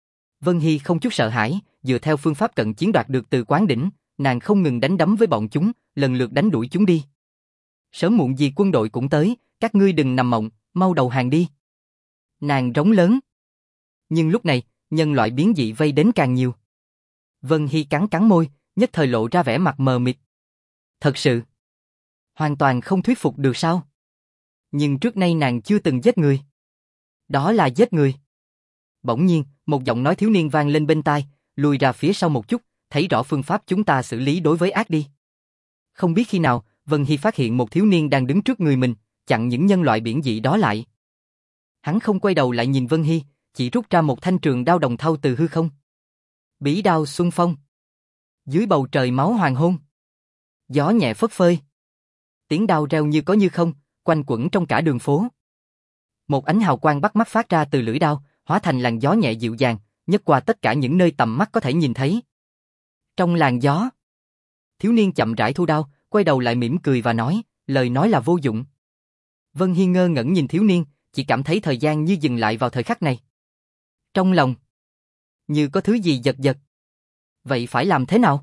[SPEAKER 1] Vân Hy không chút sợ hãi, dựa theo phương pháp cận chiến đoạt được từ quán đỉnh, nàng không ngừng đánh đấm với bọn chúng, lần lượt đánh đuổi chúng đi. Sớm muộn gì quân đội cũng tới, các ngươi đừng nằm mộng, mau đầu hàng đi. Nàng rống lớn. Nhưng lúc này, nhân loại biến dị vây đến càng nhiều. Vân Hy cắn cắn môi, nhất thời lộ ra vẻ mặt mờ mịt. Thật sự, hoàn toàn không thuyết phục được sao? Nhưng trước nay nàng chưa từng giết người. Đó là giết người. Bỗng nhiên, một giọng nói thiếu niên vang lên bên tai, lùi ra phía sau một chút, thấy rõ phương pháp chúng ta xử lý đối với ác đi. Không biết khi nào, Vân Hy phát hiện một thiếu niên đang đứng trước người mình, chặn những nhân loại biển dị đó lại. Hắn không quay đầu lại nhìn Vân Hy, chỉ rút ra một thanh trường đao đồng thau từ hư không. Bí đao xuân phong. Dưới bầu trời máu hoàng hôn. Gió nhẹ phất phới. Tiếng đao reo như có như không, quanh quẩn trong cả đường phố. Một ánh hào quang bắt mắt phát ra từ lưỡi đao, hóa thành làn gió nhẹ dịu dàng, nhấc qua tất cả những nơi tầm mắt có thể nhìn thấy. Trong làn gió, thiếu niên chậm rãi thu đao, quay đầu lại mỉm cười và nói, lời nói là vô dụng. Vân Hy ngơ ngẩn nhìn thiếu niên, chỉ cảm thấy thời gian như dừng lại vào thời khắc này. Trong lòng, như có thứ gì giật giật. Vậy phải làm thế nào?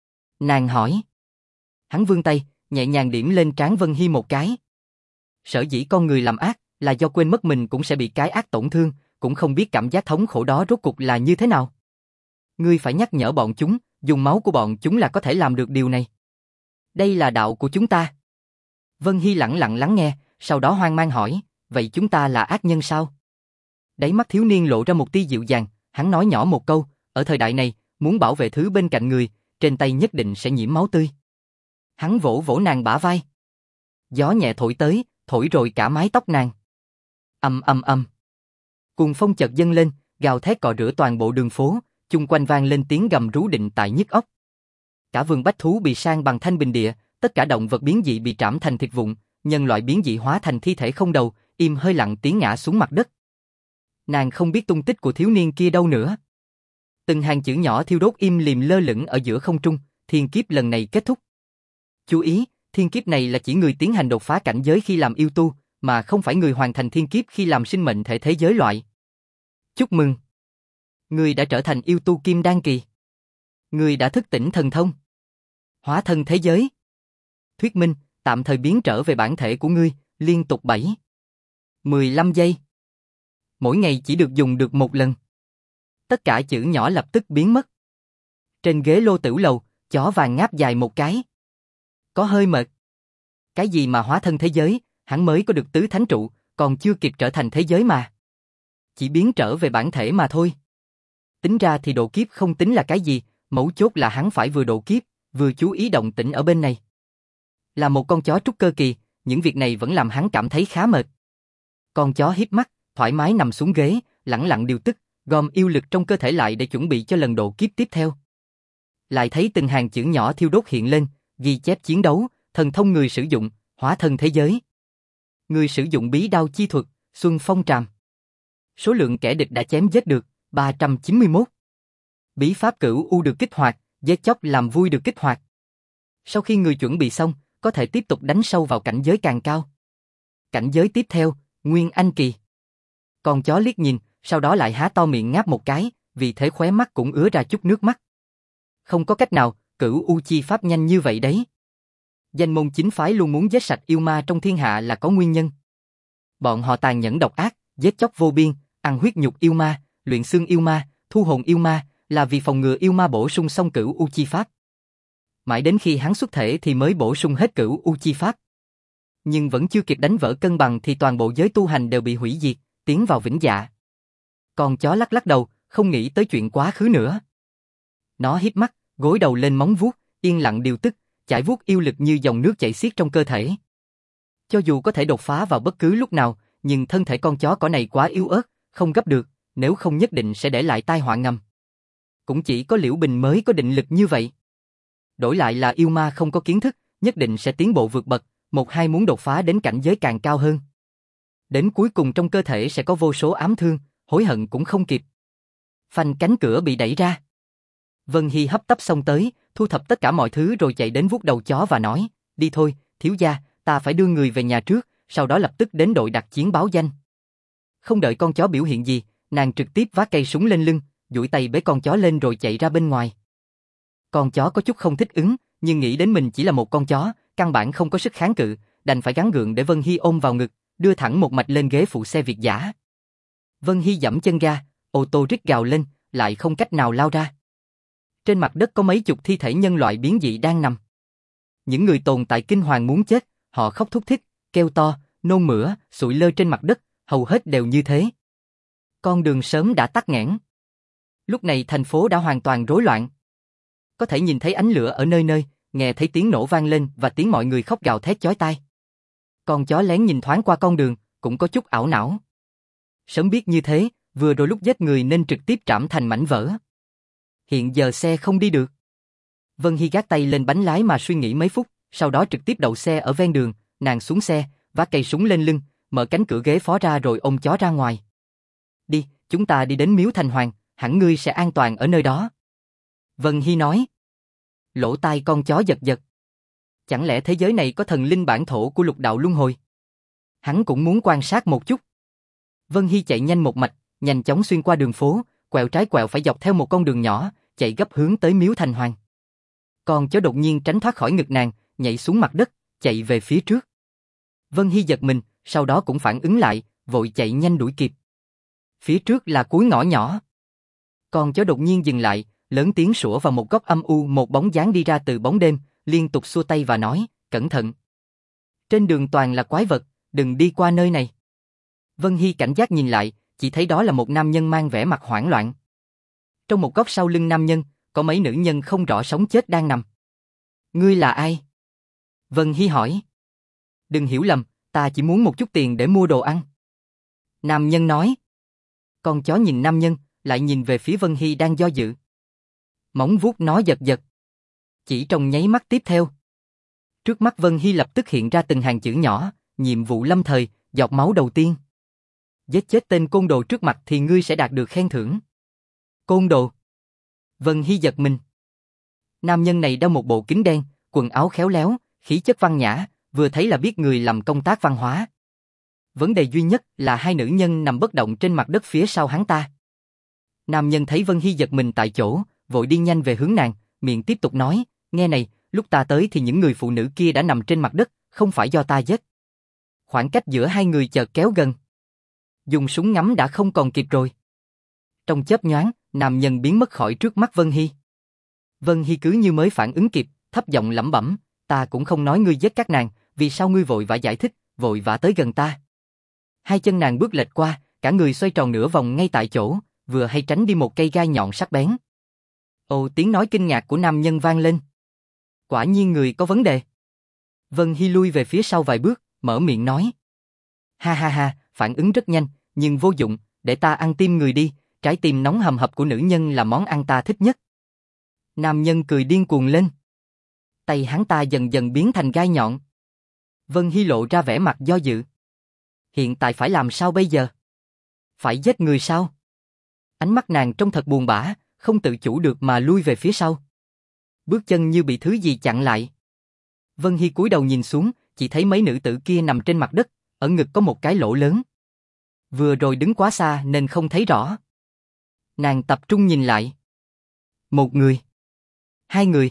[SPEAKER 1] Nàng hỏi. Hắn vươn tay, nhẹ nhàng điểm lên trán Vân Hy một cái. Sở dĩ con người làm ác, là do quên mất mình cũng sẽ bị cái ác tổn thương, cũng không biết cảm giác thống khổ đó rốt cuộc là như thế nào. Ngươi phải nhắc nhở bọn chúng, dùng máu của bọn chúng là có thể làm được điều này. Đây là đạo của chúng ta. Vân Hy lặng lặng lắng nghe, sau đó hoang mang hỏi, vậy chúng ta là ác nhân sao? Đáy mắt thiếu niên lộ ra một tia dịu dàng, hắn nói nhỏ một câu, ở thời đại này, muốn bảo vệ thứ bên cạnh người, trên tay nhất định sẽ nhiễm máu tươi. Hắn vỗ vỗ nàng bả vai. Gió nhẹ thổi tới, thổi rồi cả mái tóc nàng. Ầm ầm ầm. Cuồng phong chợt dâng lên, gào thét cọ rửa toàn bộ đường phố, chung quanh vang lên tiếng gầm rú định tại nhức óc. Cả vườn bách thú bị san bằng thanh bình địa, tất cả động vật biến dị bị trảm thành thịt vụn, nhân loại biến dị hóa thành thi thể không đầu, im hơi lặng tiếng ngã xuống mặt đất. Nàng không biết tung tích của thiếu niên kia đâu nữa. Từng hàng chữ nhỏ thiêu đốt im lìm lơ lửng ở giữa không trung, thiên kiếp lần này kết thúc. Chú ý, thiên kiếp này là chỉ người tiến hành đột phá cảnh giới khi làm yêu tu, mà không phải người hoàn thành thiên kiếp khi làm sinh mệnh thể thế giới loại. Chúc mừng! Ngươi đã trở thành yêu tu kim đan kỳ. Ngươi đã thức tỉnh thần thông. Hóa thân thế giới. Thuyết minh, tạm thời biến trở về bản thể của ngươi, liên tục 15 giây. Mỗi ngày chỉ được dùng được một lần. Tất cả chữ nhỏ lập tức biến mất. Trên ghế lô tửu lầu, chó vàng ngáp dài một cái. Có hơi mệt. Cái gì mà hóa thân thế giới, hắn mới có được tứ thánh trụ, còn chưa kịp trở thành thế giới mà. Chỉ biến trở về bản thể mà thôi. Tính ra thì độ kiếp không tính là cái gì, mấu chốt là hắn phải vừa độ kiếp, vừa chú ý động tĩnh ở bên này. Là một con chó trúc cơ kỳ, những việc này vẫn làm hắn cảm thấy khá mệt. Con chó híp mắt, thoải mái nằm xuống ghế, lẳng lặng điều tức, gom yêu lực trong cơ thể lại để chuẩn bị cho lần độ kiếp tiếp theo. Lại thấy từng hàng chữ nhỏ thiêu đốt hiện lên, ghi chép chiến đấu, thần thông người sử dụng, hóa thân thế giới. Người sử dụng bí đao chi thuật, Xuân Phong Tràm. Số lượng kẻ địch đã chém giết được, 391. Bí pháp cửu u được kích hoạt, giết chóc làm vui được kích hoạt. Sau khi người chuẩn bị xong, có thể tiếp tục đánh sâu vào cảnh giới càng cao. Cảnh giới tiếp theo, Nguyên Anh Kỳ. Con chó liếc nhìn, sau đó lại há to miệng ngáp một cái, vì thế khóe mắt cũng ứa ra chút nước mắt. Không có cách nào, cửu u chi pháp nhanh như vậy đấy. Danh môn chính phái luôn muốn giết sạch yêu ma trong thiên hạ là có nguyên nhân. Bọn họ tàn nhẫn độc ác, giết chóc vô biên, ăn huyết nhục yêu ma, luyện xương yêu ma, thu hồn yêu ma, là vì phòng ngừa yêu ma bổ sung xong cửu u chi pháp. Mãi đến khi hắn xuất thể thì mới bổ sung hết cửu u chi pháp. Nhưng vẫn chưa kịp đánh vỡ cân bằng thì toàn bộ giới tu hành đều bị hủy diệt, tiến vào vĩnh dạ. Con chó lắc lắc đầu, không nghĩ tới chuyện quá khứ nữa. Nó híp mắt, gối đầu lên móng vuốt, yên lặng điều tức, chảy vuốt yêu lực như dòng nước chảy xiết trong cơ thể. Cho dù có thể đột phá vào bất cứ lúc nào, nhưng thân thể con chó cỏ này quá yếu ớt, không gấp được, nếu không nhất định sẽ để lại tai họa ngầm. Cũng chỉ có Liễu Bình mới có định lực như vậy. Đổi lại là yêu ma không có kiến thức, nhất định sẽ tiến bộ vượt bậc, một hai muốn đột phá đến cảnh giới càng cao hơn. Đến cuối cùng trong cơ thể sẽ có vô số ám thương, hối hận cũng không kịp. Phanh, cánh cửa bị đẩy ra. Vân Hy hấp tấp xông tới, thu thập tất cả mọi thứ rồi chạy đến vuốt đầu chó và nói, đi thôi, thiếu gia, ta phải đưa người về nhà trước, sau đó lập tức đến đội đặc chiến báo danh. Không đợi con chó biểu hiện gì, nàng trực tiếp vác cây súng lên lưng, duỗi tay bế con chó lên rồi chạy ra bên ngoài. Con chó có chút không thích ứng, nhưng nghĩ đến mình chỉ là một con chó, căn bản không có sức kháng cự, đành phải gắng gượng để Vân Hy ôm vào ngực, đưa thẳng một mạch lên ghế phụ xe Việt dã. Vân Hy giẫm chân ga, ô tô rít gào lên, lại không cách nào lao ra. Trên mặt đất có mấy chục thi thể nhân loại biến dị đang nằm. Những người tồn tại kinh hoàng muốn chết, họ khóc thút thít, kêu to, nôn mửa, sụi lơ trên mặt đất, hầu hết đều như thế. Con đường sớm đã tắc nghẽn. Lúc này thành phố đã hoàn toàn rối loạn. Có thể nhìn thấy ánh lửa ở nơi nơi, nghe thấy tiếng nổ vang lên và tiếng mọi người khóc gào thét chói tai. Con chó lén nhìn thoáng qua con đường, cũng có chút ảo não. Sớm biết như thế, vừa rồi lúc giết người nên trực tiếp trảm thành mảnh vỡ. Hiện giờ xe không đi được. Vân Hy gác tay lên bánh lái mà suy nghĩ mấy phút, sau đó trực tiếp đậu xe ở ven đường, nàng xuống xe, vác cây súng lên lưng, mở cánh cửa ghế phó ra rồi ôm chó ra ngoài. Đi, chúng ta đi đến Miếu Thành Hoàng, hẳn ngươi sẽ an toàn ở nơi đó. Vân Hy nói. Lỗ tai con chó giật giật. Chẳng lẽ thế giới này có thần linh bản thổ của lục đạo luân hồi? Hắn cũng muốn quan sát một chút. Vân Hy chạy nhanh một mạch, nhanh chóng xuyên qua đường phố, quẹo trái quẹo phải dọc theo một con đường nhỏ, chạy gấp hướng tới Miếu Thành Hoàng. Con chó đột nhiên tránh thoát khỏi ngực nàng, nhảy xuống mặt đất, chạy về phía trước. Vân Hy giật mình, sau đó cũng phản ứng lại, vội chạy nhanh đuổi kịp. Phía trước là cuối ngõ nhỏ. Con chó đột nhiên dừng lại, lớn tiếng sủa vào một góc âm u, một bóng dáng đi ra từ bóng đêm, liên tục xua tay và nói, cẩn thận. Trên đường toàn là quái vật, đừng đi qua nơi này. Vân Hy cảnh giác nhìn lại, chỉ thấy đó là một nam nhân mang vẻ mặt hoảng loạn. Trong một góc sau lưng nam nhân, có mấy nữ nhân không rõ sống chết đang nằm. Ngươi là ai? Vân Hy hỏi. Đừng hiểu lầm, ta chỉ muốn một chút tiền để mua đồ ăn. Nam nhân nói. Con chó nhìn nam nhân, lại nhìn về phía Vân Hy đang do dự. Móng vuốt nó giật giật. Chỉ trong nháy mắt tiếp theo. Trước mắt Vân Hy lập tức hiện ra từng hàng chữ nhỏ, nhiệm vụ lâm thời, giọt máu đầu tiên. Giết chết tên côn đồ trước mặt thì ngươi sẽ đạt được khen thưởng. Côn đồ. Vân Hy giật mình. Nam nhân này đeo một bộ kính đen, quần áo khéo léo, khí chất văn nhã, vừa thấy là biết người làm công tác văn hóa. Vấn đề duy nhất là hai nữ nhân nằm bất động trên mặt đất phía sau hắn ta. Nam nhân thấy Vân Hy giật mình tại chỗ, vội đi nhanh về hướng nàng, miệng tiếp tục nói, nghe này, lúc ta tới thì những người phụ nữ kia đã nằm trên mặt đất, không phải do ta giết. Khoảng cách giữa hai người chợt kéo gần. Dùng súng ngắm đã không còn kịp rồi. Trong chớp nhoáng, nam nhân biến mất khỏi trước mắt Vân Hy. Vân Hy cứ như mới phản ứng kịp, thấp giọng lẩm bẩm, ta cũng không nói ngươi giết các nàng, vì sao ngươi vội vã giải thích, vội vã tới gần ta. Hai chân nàng bước lệch qua, cả người xoay tròn nửa vòng ngay tại chỗ, vừa hay tránh đi một cây gai nhọn sắc bén. Ồ, tiếng nói kinh ngạc của nam nhân vang lên. Quả nhiên người có vấn đề. Vân Hy lui về phía sau vài bước, mở miệng nói. Ha ha ha, phản ứng rất nhanh, nhưng vô dụng, để ta ăn tim người đi, trái tim nóng hầm hập của nữ nhân là món ăn ta thích nhất. Nam nhân cười điên cuồng lên. Tay hắn ta dần dần biến thành gai nhọn. Vân Hy lộ ra vẻ mặt do dự. Hiện tại phải làm sao bây giờ? Phải giết người sao? Ánh mắt nàng trông thật buồn bã, không tự chủ được mà lui về phía sau. Bước chân như bị thứ gì chặn lại. Vân Hy cúi đầu nhìn xuống, chỉ thấy mấy nữ tử kia nằm trên mặt đất, ở ngực có một cái lỗ lớn. Vừa rồi đứng quá xa nên không thấy rõ. Nàng tập trung nhìn lại. Một người. Hai người.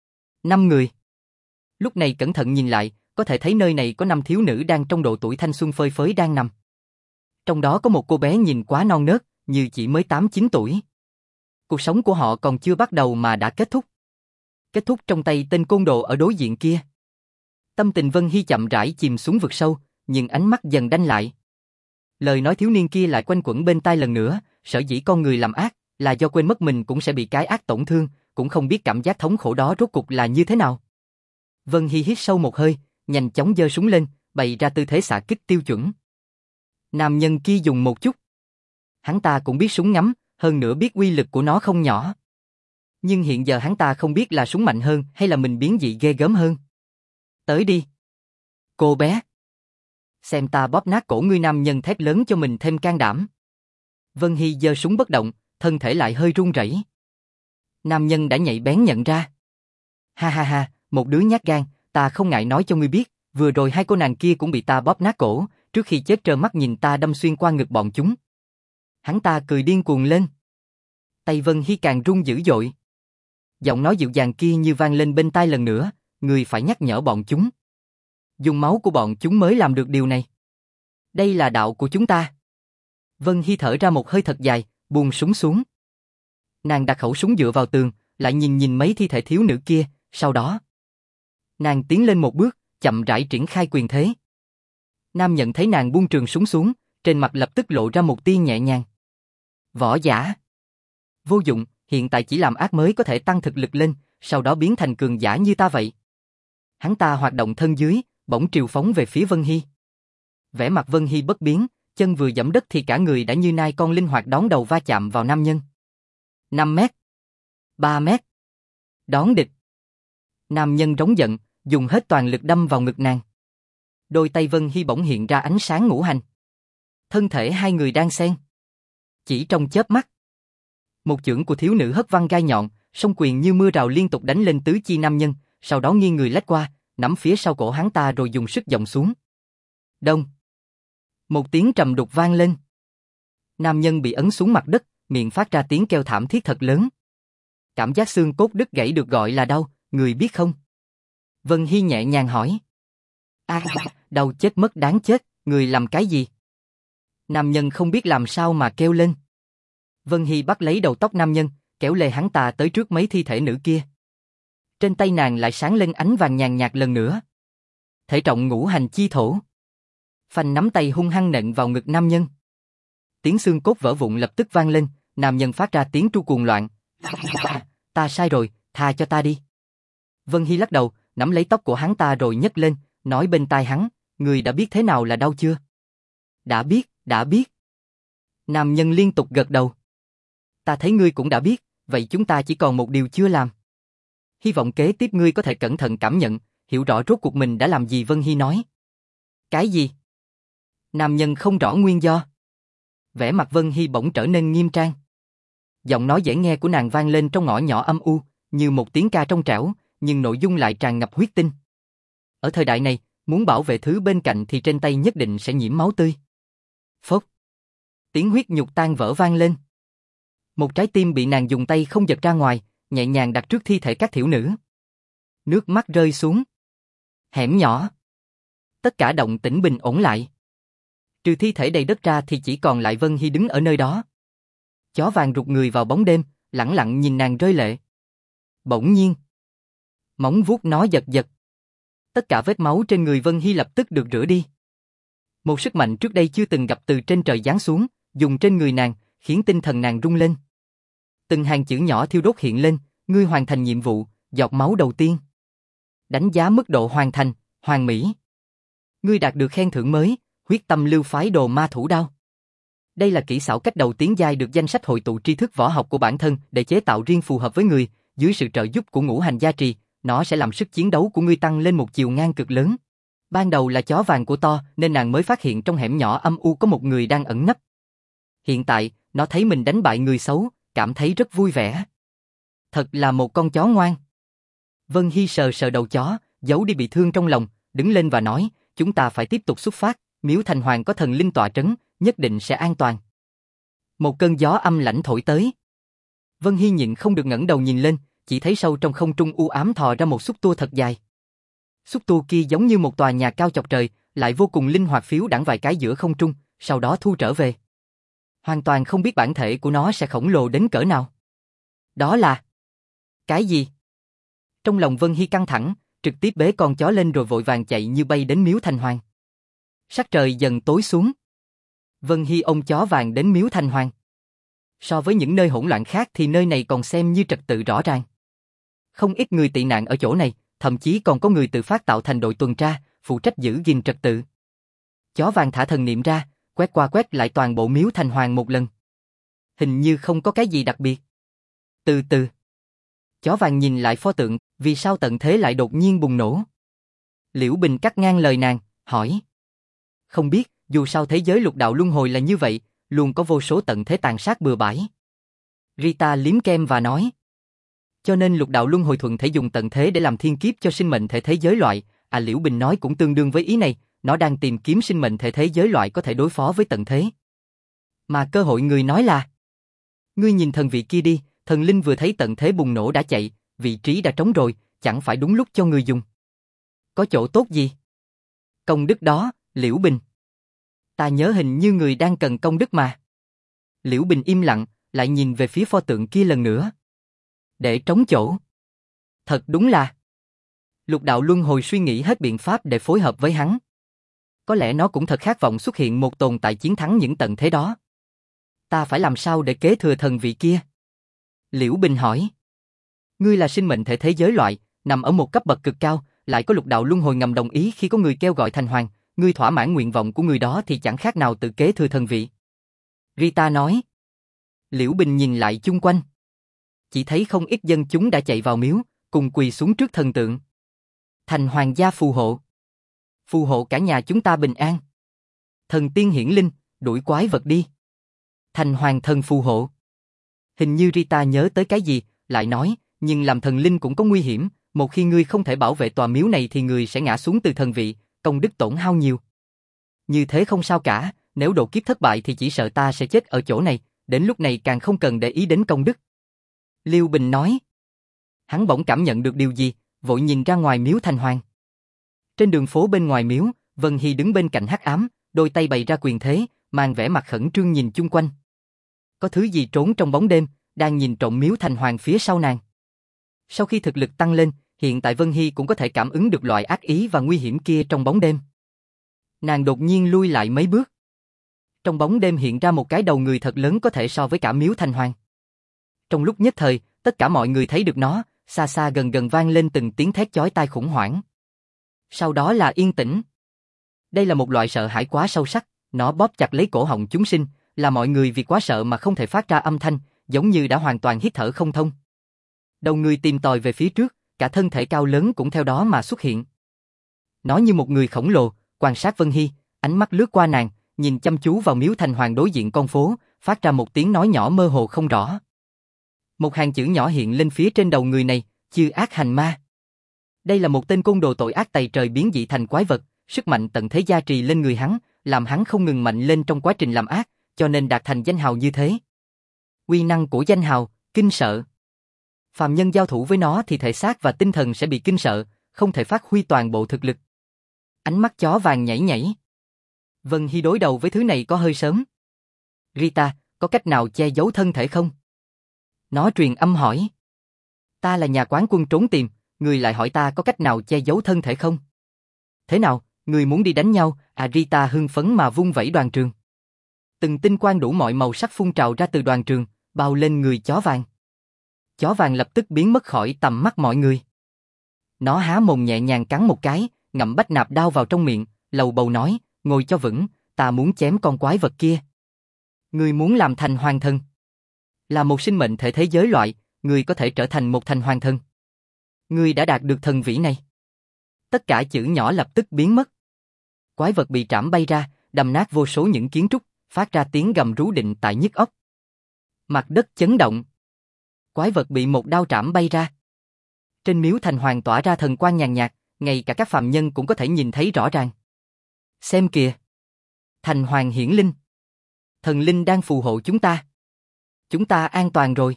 [SPEAKER 1] 5 người. Lúc này cẩn thận nhìn lại, có thể thấy nơi này có 5 thiếu nữ đang trong độ tuổi thanh xuân phơi phới đang nằm. Trong đó có một cô bé nhìn quá non nớt, như chỉ mới 8-9 tuổi. Cuộc sống của họ còn chưa bắt đầu mà đã kết thúc. Kết thúc trong tay tên côn đồ ở đối diện kia. Tâm tình Vân Hy chậm rãi chìm xuống vực sâu, nhưng ánh mắt dần đanh lại. Lời nói thiếu niên kia lại quanh quẩn bên tai lần nữa, sở dĩ con người làm ác, là do quên mất mình cũng sẽ bị cái ác tổn thương, cũng không biết cảm giác thống khổ đó rốt cục là như thế nào. Vân Hy hít sâu một hơi, nhanh chóng giơ súng lên, bày ra tư thế xạ kích tiêu chuẩn. Nam nhân kia dùng một chút. Hắn ta cũng biết súng ngắm, hơn nữa biết uy lực của nó không nhỏ. Nhưng hiện giờ hắn ta không biết là súng mạnh hơn hay là mình biến dị ghê gớm hơn. Tới đi. Cô bé. Xem ta bóp nát cổ ngươi, nam nhân thét lớn cho mình thêm can đảm. Vân Hy giơ súng bất động, thân thể lại hơi run rẩy. Nam nhân đã nhạy bén nhận ra. Ha ha ha, một đứa nhát gan, ta không ngại nói cho ngươi biết, vừa rồi hai cô nàng kia cũng bị ta bóp nát cổ, trước khi chết trơ mắt nhìn ta đâm xuyên qua ngực bọn chúng. Hắn ta cười điên cuồng lên. Tay Vân Hy càng run dữ dội. Giọng nói dịu dàng kia như vang lên bên tai lần nữa, người phải nhắc nhở bọn chúng. Dùng máu của bọn chúng mới làm được điều này. Đây là đạo của chúng ta. Vân Hy thở ra một hơi thật dài, buông súng xuống. Nàng đặt khẩu súng dựa vào tường, lại nhìn nhìn mấy thi thể thiếu nữ kia, sau đó nàng tiến lên một bước, chậm rãi triển khai quyền thế. Nam nhận thấy nàng buông trường súng xuống, trên mặt lập tức lộ ra một tia nhẹ nhàng. Võ giả. Vô dụng, hiện tại chỉ làm ác mới có thể tăng thực lực lên, sau đó biến thành cường giả như ta vậy. Hắn ta hoạt động thân dưới, bỗng triều phóng về phía Vân Hy. Vẻ mặt Vân Hy bất biến, chân vừa giẫm đất thì cả người đã như nai con linh hoạt đón đầu va chạm vào nam nhân. 5 mét. 3 mét. Đón địch. Nam nhân rống giận, dùng hết toàn lực đâm vào ngực nàng. Đôi tay Vân Hy bỗng hiện ra ánh sáng ngũ hành. Thân thể hai người đang xen. Chỉ trong chớp mắt. Một chưởng của thiếu nữ hất văng gai nhọn, song quyền như mưa rào liên tục đánh lên tứ chi nam nhân, sau đó nghiêng người lách qua, nắm phía sau cổ hắn ta rồi dùng sức giọng xuống. Đông. Một tiếng trầm đục vang lên. Nam nhân bị ấn xuống mặt đất, miệng phát ra tiếng kêu thảm thiết thật lớn. Cảm giác xương cốt đứt gãy được gọi là đau, người biết không? Vân Hy nhẹ nhàng hỏi. Đau chết mất đáng chết, người làm cái gì? Nam nhân không biết làm sao mà kêu lên. Vân Hy bắt lấy đầu tóc nam nhân, kéo lê hắn ta tới trước mấy thi thể nữ kia. Trên tay nàng lại sáng lên ánh vàng nhàn nhạt lần nữa. Thể trọng ngũ hành chi thổ. Phanh nắm tay hung hăng nện vào ngực nam nhân. Tiếng xương cốt vỡ vụn lập tức vang lên, nam nhân phát ra tiếng tru cuồng loạn. Ta sai rồi, tha cho ta đi. Vân Hy lắc đầu, nắm lấy tóc của hắn ta rồi nhấc lên, nói bên tai hắn, người đã biết thế nào là đau chưa? Đã biết, đã biết. Nam nhân liên tục gật đầu. Ta thấy ngươi cũng đã biết, vậy chúng ta chỉ còn một điều chưa làm. Hy vọng kế tiếp ngươi có thể cẩn thận cảm nhận, hiểu rõ rốt cuộc mình đã làm gì. Vân Hy nói. Cái gì? Nam nhân không rõ nguyên do. Vẻ mặt Vân Hy bỗng trở nên nghiêm trang. Giọng nói dễ nghe của nàng vang lên trong ngõ nhỏ âm u, như một tiếng ca trong trẻo, nhưng nội dung lại tràn ngập huyết tinh. Ở thời đại này, muốn bảo vệ thứ bên cạnh thì trên tay nhất định sẽ nhiễm máu tươi. Phốc. Tiếng huyết nhục tan vỡ vang lên. Một trái tim bị nàng dùng tay không giật ra ngoài, nhẹ nhàng đặt trước thi thể các thiểu nữ. Nước mắt rơi xuống. Hẻm nhỏ. Tất cả động tĩnh bình ổn lại. Trừ thi thể đầy đất ra thì chỉ còn lại Vân Hy đứng ở nơi đó. Chó vàng rụt người vào bóng đêm, lẳng lặng nhìn nàng rơi lệ. Bỗng nhiên, móng vuốt nó giật giật. Tất cả vết máu trên người Vân Hy lập tức được rửa đi. Một sức mạnh trước đây chưa từng gặp từ trên trời giáng xuống, dùng trên người nàng, khiến tinh thần nàng rung lên. Từng hàng chữ nhỏ thiêu đốt hiện lên, ngươi hoàn thành nhiệm vụ, giọt máu đầu tiên. Đánh giá mức độ hoàn thành, hoàn mỹ. Ngươi đạt được khen thưởng mới, huyết tâm lưu phái đồ ma thủ đao. Đây là kỹ xảo cách đầu tiến giai được danh sách hội tụ tri thức võ học của bản thân để chế tạo riêng phù hợp với người, dưới sự trợ giúp của ngũ hành gia trì, nó sẽ làm sức chiến đấu của ngươi tăng lên một chiều ngang cực lớn. Ban đầu là chó vàng của To nên nàng mới phát hiện trong hẻm nhỏ âm u có một người đang ẩn nấp. Hiện tại, nó thấy mình đánh bại người xấu, cảm thấy rất vui vẻ. Thật là một con chó ngoan. Vân Hy sờ sờ đầu chó, giấu đi bị thương trong lòng, đứng lên và nói, chúng ta phải tiếp tục xuất phát, Miếu Thành Hoàng có thần linh tọa trấn, nhất định sẽ an toàn. Một cơn gió âm lãnh thổi tới. Vân Hy nhịn không được ngẩng đầu nhìn lên, chỉ thấy sâu trong không trung u ám thò ra một xúc tua thật dài. Xúc tua kia giống như một tòa nhà cao chọc trời, lại vô cùng linh hoạt phiếu đãng vài cái giữa không trung, sau đó thu trở về. Hoàn toàn không biết bản thể của nó sẽ khổng lồ đến cỡ nào. Đó là... cái gì? Trong lòng Vân Hy căng thẳng, trực tiếp bế con chó lên rồi vội vàng chạy như bay đến Miếu Thành Hoàng. Sắc trời dần tối xuống. Vân Hy ôm chó vàng đến Miếu Thành Hoàng. So với những nơi hỗn loạn khác thì nơi này còn xem như trật tự rõ ràng. Không ít người tị nạn ở chỗ này, thậm chí còn có người tự phát tạo thành đội tuần tra, phụ trách giữ gìn trật tự. Chó vàng thả thần niệm ra, quét qua quét lại toàn bộ Miếu Thành Hoàng một lần. Hình như không có cái gì đặc biệt. Từ từ. Chó vàng nhìn lại pho tượng, vì sao tận thế lại đột nhiên bùng nổ? Liễu Bình cắt ngang lời nàng, hỏi. Không biết, dù sao thế giới lục đạo luân hồi là như vậy, luôn có vô số tận thế tàn sát bừa bãi. Rita liếm kem và nói. Cho nên lục đạo luân hồi thuận thể dùng tận thế để làm thiên kiếp cho sinh mệnh thể thế giới loại, Liễu Bình nói cũng tương đương với ý này, nó đang tìm kiếm sinh mệnh thể thế giới loại có thể đối phó với tận thế. Mà cơ hội người nói là, ngươi nhìn thần vị kia đi, thần linh vừa thấy tận thế bùng nổ đã chạy, vị trí đã trống rồi, chẳng phải đúng lúc cho người dùng. Có chỗ tốt gì? Công đức đó, Liễu Bình. Ta nhớ hình như người đang cần công đức mà. Liễu Bình im lặng, lại nhìn về phía pho tượng kia lần nữa. Để trống chỗ. Thật đúng là. Lục đạo luân hồi suy nghĩ hết biện pháp để phối hợp với hắn. Có lẽ nó cũng thật khát vọng xuất hiện một tồn tại chiến thắng những tận thế đó. Ta phải làm sao để kế thừa thần vị kia? Liễu Bình hỏi. Ngươi là sinh mệnh thể thế giới loại, nằm ở một cấp bậc cực cao, lại có lục đạo luân hồi ngầm đồng ý khi có người kêu gọi thành hoàng, ngươi thỏa mãn nguyện vọng của người đó thì chẳng khác nào tự kế thừa thần vị. Rita nói. Liễu Bình nhìn lại chung quanh. Chỉ thấy không ít dân chúng đã chạy vào miếu, cùng quỳ xuống trước thần tượng. Thành hoàng gia phù hộ. Phù hộ cả nhà chúng ta bình an. Thần tiên hiển linh, đuổi quái vật đi. Thành hoàng thần phù hộ. Hình như Rita nhớ tới cái gì, lại nói, nhưng làm thần linh cũng có nguy hiểm, một khi ngươi không thể bảo vệ tòa miếu này thì ngươi sẽ ngã xuống từ thần vị, công đức tổn hao nhiều. Như thế không sao cả, nếu độ kiếp thất bại thì chỉ sợ ta sẽ chết ở chỗ này, đến lúc này càng không cần để ý đến công đức. Liêu Bình nói. Hắn bỗng cảm nhận được điều gì, vội nhìn ra ngoài Miếu Thành Hoàng. Trên đường phố bên ngoài miếu, Vân Hy đứng bên cạnh hắc ám, đôi tay bày ra quyền thế, mang vẻ mặt khẩn trương nhìn chung quanh. Có thứ gì trốn trong bóng đêm, đang nhìn trộm Miếu Thành Hoàng phía sau nàng. Sau khi thực lực tăng lên, hiện tại Vân Hy cũng có thể cảm ứng được loại ác ý và nguy hiểm kia trong bóng đêm. Nàng đột nhiên lui lại mấy bước. Trong bóng đêm hiện ra một cái đầu người thật lớn có thể so với cả Miếu Thành Hoàng. Trong lúc nhất thời, tất cả mọi người thấy được nó, xa xa gần gần vang lên từng tiếng thét chói tai khủng hoảng. Sau đó là yên tĩnh. Đây là một loại sợ hãi quá sâu sắc, nó bóp chặt lấy cổ họng chúng sinh, là mọi người vì quá sợ mà không thể phát ra âm thanh, giống như đã hoàn toàn hít thở không thông. Đầu người tìm tòi về phía trước, cả thân thể cao lớn cũng theo đó mà xuất hiện. Nó như một người khổng lồ, quan sát Vân Hy, ánh mắt lướt qua nàng, nhìn chăm chú vào Miếu Thành Hoàng đối diện con phố, phát ra một tiếng nói nhỏ mơ hồ không rõ. Một hàng chữ nhỏ hiện lên phía trên đầu người này, chư ác hành ma. Đây là một tên côn đồ tội ác tày trời biến dị thành quái vật, sức mạnh tận thế gia trì lên người hắn, làm hắn không ngừng mạnh lên trong quá trình làm ác, cho nên đạt thành danh hào như thế. Uy năng của danh hào, kinh sợ. Phàm nhân giao thủ với nó thì thể xác và tinh thần sẽ bị kinh sợ, không thể phát huy toàn bộ thực lực. Ánh mắt chó vàng nhảy nhảy. Vân Hy đối đầu với thứ này có hơi sớm. Rita, có cách nào che giấu thân thể không? Nó truyền âm hỏi. Ta là nhà quán quân trốn tìm, người lại hỏi ta có cách nào che giấu thân thể không? Thế nào, người muốn đi đánh nhau? Rita hưng phấn mà vung vẩy đoàn trường. Từng tinh quang đủ mọi màu sắc phun trào ra từ đoàn trường, bao lên người chó vàng. Chó vàng lập tức biến mất khỏi tầm mắt mọi người. Nó há mồm nhẹ nhàng cắn một cái, ngậm bách nạp đao vào trong miệng, lầu bầu nói, ngồi cho vững, ta muốn chém con quái vật kia. Ngươi muốn làm thành hoàng thần. Là một sinh mệnh thể thế giới loại, ngươi có thể trở thành một thành hoàng thần. Ngươi đã đạt được thần vĩ này. Tất cả chữ nhỏ lập tức biến mất. Quái vật bị trảm bay ra, đâm nát vô số những kiến trúc, phát ra tiếng gầm rú định tại nhức óc. Mặt đất chấn động. Quái vật bị một đao trảm bay ra. Trên miếu thành hoàng tỏa ra thần quang nhàn nhạt, ngay cả các phàm nhân cũng có thể nhìn thấy rõ ràng. Xem kìa. Thành hoàng hiển linh. Thần linh đang phù hộ chúng ta. Chúng ta an toàn rồi.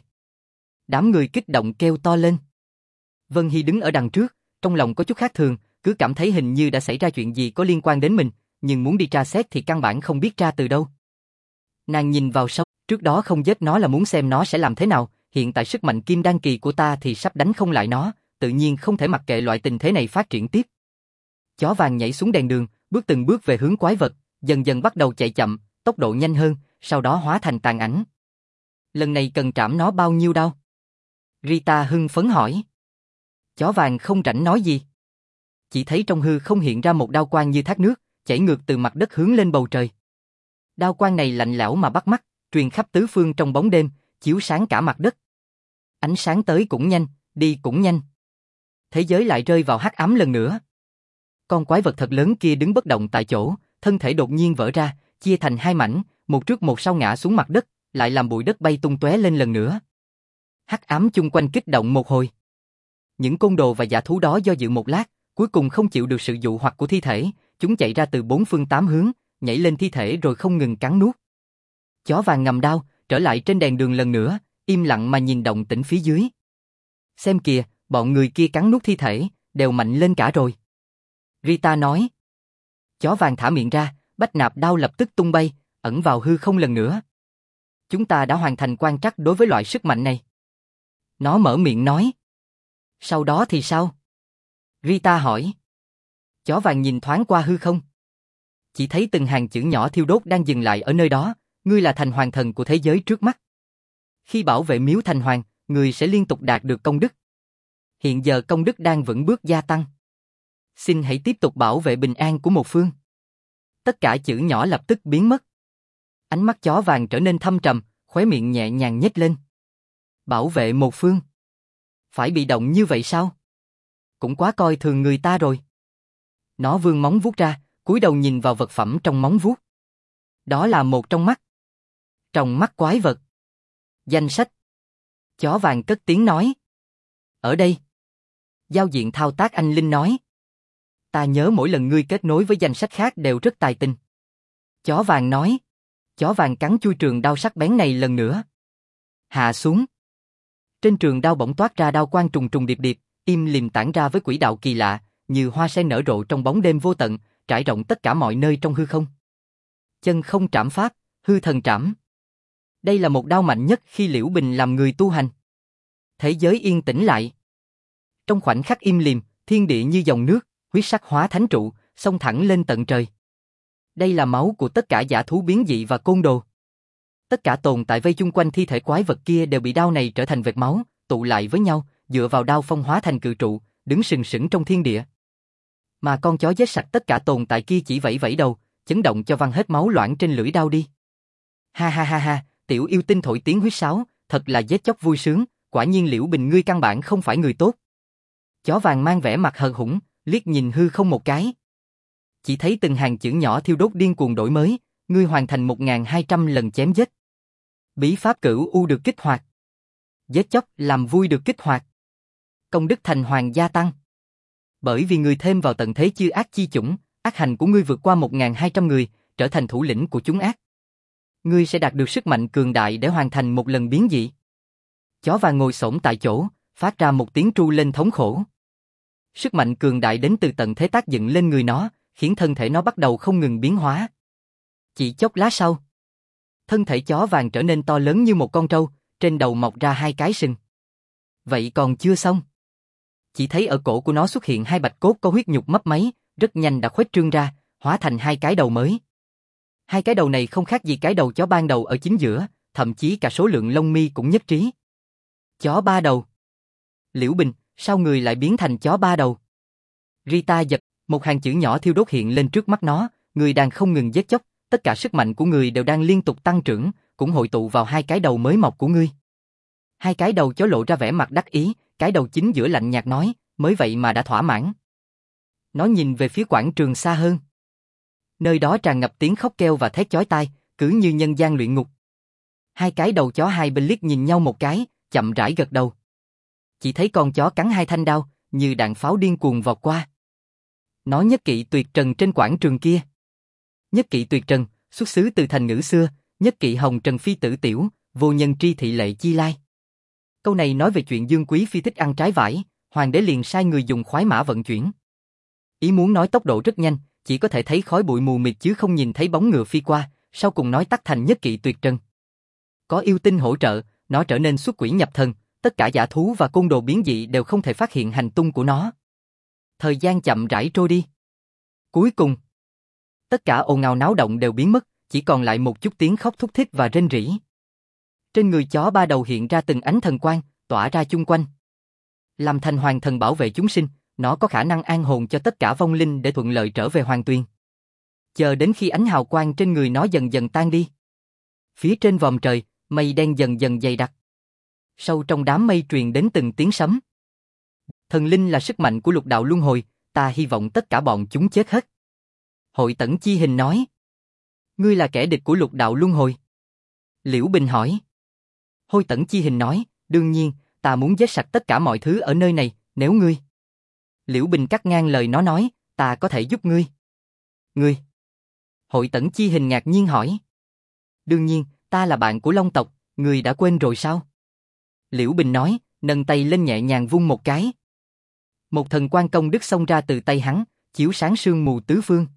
[SPEAKER 1] Đám người kích động kêu to lên. Vân Hy đứng ở đằng trước, trong lòng có chút khác thường, cứ cảm thấy hình như đã xảy ra chuyện gì có liên quan đến mình, nhưng muốn đi tra xét thì căn bản không biết tra từ đâu. Nàng nhìn vào sóc, trước đó không giết nó là muốn xem nó sẽ làm thế nào, hiện tại sức mạnh kim đan kỳ của ta thì sắp đánh không lại nó, tự nhiên không thể mặc kệ loại tình thế này phát triển tiếp. Chó vàng nhảy xuống đèn đường, bước từng bước về hướng quái vật, dần dần bắt đầu chạy chậm, tốc độ nhanh hơn, sau đó hóa thành tàn ảnh. Lần này cần trảm nó bao nhiêu đao? Rita hưng phấn hỏi. Chó vàng không rảnh nói gì. Chỉ thấy trong hư không hiện ra một đao quang như thác nước, chảy ngược từ mặt đất hướng lên bầu trời. Đao quang này lạnh lẽo mà bắt mắt, truyền khắp tứ phương trong bóng đêm, chiếu sáng cả mặt đất. Ánh sáng tới cũng nhanh, đi cũng nhanh. Thế giới lại rơi vào hắc ám lần nữa. Con quái vật thật lớn kia đứng bất động tại chỗ, thân thể đột nhiên vỡ ra, chia thành hai mảnh, một trước một sau ngã xuống mặt đất, lại làm bụi đất bay tung tóe lên lần nữa. Hắc ám chung quanh kích động một hồi. Những côn đồ và dã thú đó do dự một lát, cuối cùng không chịu được sự dụ hoặc của thi thể, chúng chạy ra từ bốn phương tám hướng, nhảy lên thi thể rồi không ngừng cắn nuốt. Chó vàng ngầm đao, trở lại trên đèn đường lần nữa, im lặng mà nhìn động tĩnh phía dưới. Xem kìa, bọn người kia cắn nuốt thi thể, đều mạnh lên cả rồi. Rita nói. Chó vàng thả miệng ra, bách nạp đao lập tức tung bay, ẩn vào hư không lần nữa. Chúng ta đã hoàn thành quan trắc đối với loại sức mạnh này. Nó mở miệng nói. Sau đó thì sao? Rita hỏi. Chó vàng nhìn thoáng qua hư không. Chỉ thấy từng hàng chữ nhỏ thiêu đốt đang dừng lại ở nơi đó, ngươi là thành hoàng thần của thế giới trước mắt. Khi bảo vệ miếu thành hoàng, ngươi sẽ liên tục đạt được công đức. Hiện giờ công đức đang vững bước gia tăng. Xin hãy tiếp tục bảo vệ bình an của một phương. Tất cả chữ nhỏ lập tức biến mất. Ánh mắt chó vàng trở nên thâm trầm, khóe miệng nhẹ nhàng nhếch lên. Bảo vệ một phương. Phải bị động như vậy sao? Cũng quá coi thường người ta rồi. Nó vươn móng vuốt ra, cúi đầu nhìn vào vật phẩm trong móng vuốt. Đó là một trong mắt. Trong mắt quái vật. Danh sách. Chó vàng cất tiếng nói. Ở đây. Giao diện thao tác anh Linh nói. Ta nhớ mỗi lần ngươi kết nối với danh sách khác đều rất tài tình. Chó vàng nói. Chó vàng cắn chui trường đao sắc bén này lần nữa. Hạ xuống. Trên trường đao bỗng toát ra đao quang trùng trùng điệp điệp, im lìm tản ra với quỹ đạo kỳ lạ, như hoa sen nở rộ trong bóng đêm vô tận, trải rộng tất cả mọi nơi trong hư không. Chân không trảm pháp, hư thần trảm. Đây là một đao mạnh nhất khi Liễu Bình làm người tu hành. Thế giới yên tĩnh lại. Trong khoảnh khắc im lìm, thiên địa như dòng nước, huyết sắc hóa thánh trụ, xông thẳng lên tận trời. Đây là máu của tất cả dã thú biến dị và côn đồ. Tất cả tồn tại vây chung quanh thi thể quái vật kia đều bị đao này trở thành vệt máu, tụ lại với nhau, dựa vào đao phong hóa thành cự trụ, đứng sừng sững trong thiên địa. Mà con chó giết sạch tất cả tồn tại kia chỉ vẫy vẫy đầu, chấn động cho văng hết máu loãng trên lưỡi đao đi. Ha ha ha ha, tiểu yêu tinh thổi tiếng huýt sáo, thật là giết chóc vui sướng, quả nhiên Liễu Bình ngươi căn bản không phải người tốt. Chó vàng mang vẻ mặt hờ hững, liếc nhìn hư không một cái. Chỉ thấy từng hàng chữ nhỏ thiêu đốt điên cuồng đổi mới, ngươi hoàn thành 1200 lần chém giết. Bí pháp cửu u được kích hoạt. Giết chóc làm vui được kích hoạt. Công đức thành hoàng gia tăng. Bởi vì người thêm vào tận thế chư ác chi chủng, ác hành của ngươi vượt qua 1200 người, trở thành thủ lĩnh của chúng ác. Ngươi sẽ đạt được sức mạnh cường đại để hoàn thành một lần biến dị. Chó vàng ngồi xổm tại chỗ, phát ra một tiếng tru lên thống khổ. Sức mạnh cường đại đến từ tận thế tác dựng lên người nó, khiến thân thể nó bắt đầu không ngừng biến hóa. Chỉ chốc lát sau, thân thể chó vàng trở nên to lớn như một con trâu, trên đầu mọc ra hai cái sừng. Vậy còn chưa xong. Chỉ thấy ở cổ của nó xuất hiện hai bạch cốt có huyết nhục mấp máy, rất nhanh đã khuếch trương ra, hóa thành hai cái đầu mới. Hai cái đầu này không khác gì cái đầu chó ban đầu ở chính giữa, thậm chí cả số lượng lông mi cũng nhất trí. Chó ba đầu. Liễu Bình, sao người lại biến thành chó ba đầu? Rita giật, một hàng chữ nhỏ thiêu đốt hiện lên trước mắt nó, người đang không ngừng giết chóc, tất cả sức mạnh của người đều đang liên tục tăng trưởng, cũng hội tụ vào hai cái đầu mới mọc của ngươi. Hai cái đầu chó lộ ra vẻ mặt đắc ý, cái đầu chính giữa lạnh nhạt nói, mới vậy mà đã thỏa mãn. Nó nhìn về phía quảng trường xa hơn. Nơi đó tràn ngập tiếng khóc kêu và thét chói tai, cứ như nhân gian luyện ngục. Hai cái đầu chó hai bên liếc nhìn nhau một cái, chậm rãi gật đầu. Chỉ thấy con chó cắn hai thanh đao, như đạn pháo điên cuồng vọt qua. Nó nhất kỵ tuyệt trần trên quảng trường kia. Nhất kỵ tuyệt trần, xuất xứ từ thành ngữ xưa, nhất kỵ hồng trần phi tử tiểu, vô nhân tri thị lệ chi lai. Câu này nói về chuyện Dương Quý phi thích ăn trái vải, hoàng đế liền sai người dùng khoái mã vận chuyển. Ý muốn nói tốc độ rất nhanh, chỉ có thể thấy khói bụi mù mịt chứ không nhìn thấy bóng ngựa phi qua, sau cùng nói tắt thành nhất kỵ tuyệt trần. Có yêu tinh hỗ trợ, nó trở nên xuất quỷ nhập thần, tất cả dã thú và côn đồ biến dị đều không thể phát hiện hành tung của nó. Thời gian chậm rãi trôi đi. Cuối cùng, tất cả ồn ào náo động đều biến mất, chỉ còn lại một chút tiếng khóc thút thít và rên rỉ. Trên người chó ba đầu hiện ra từng ánh thần quang, tỏa ra chung quanh. Làm thành hoàng thần bảo vệ chúng sinh, nó có khả năng an hồn cho tất cả vong linh để thuận lợi trở về hoàng tuyền. Chờ đến khi ánh hào quang trên người nó dần dần tan đi. Phía trên vòm trời, mây đen dần dần dày đặc. Sâu trong đám mây truyền đến từng tiếng sấm. Thần linh là sức mạnh của lục đạo luân hồi, ta hy vọng tất cả bọn chúng chết hết. Hội Tẩn Chi Hình nói. Ngươi là kẻ địch của lục đạo luân hồi. Liễu Bình hỏi. Hội Tẩn Chi Hình nói, đương nhiên, ta muốn giết sạch tất cả mọi thứ ở nơi này, nếu ngươi. Liễu Bình cắt ngang lời nó nói, ta có thể giúp ngươi. Ngươi? Hội Tẩn Chi Hình ngạc nhiên hỏi. Đương nhiên, ta là bạn của Long tộc, ngươi đã quên rồi sao? Liễu Bình nói, nâng tay lên nhẹ nhàng vung một cái. Một thần quang công đức xông ra từ tay hắn, chiếu sáng sương mù tứ phương.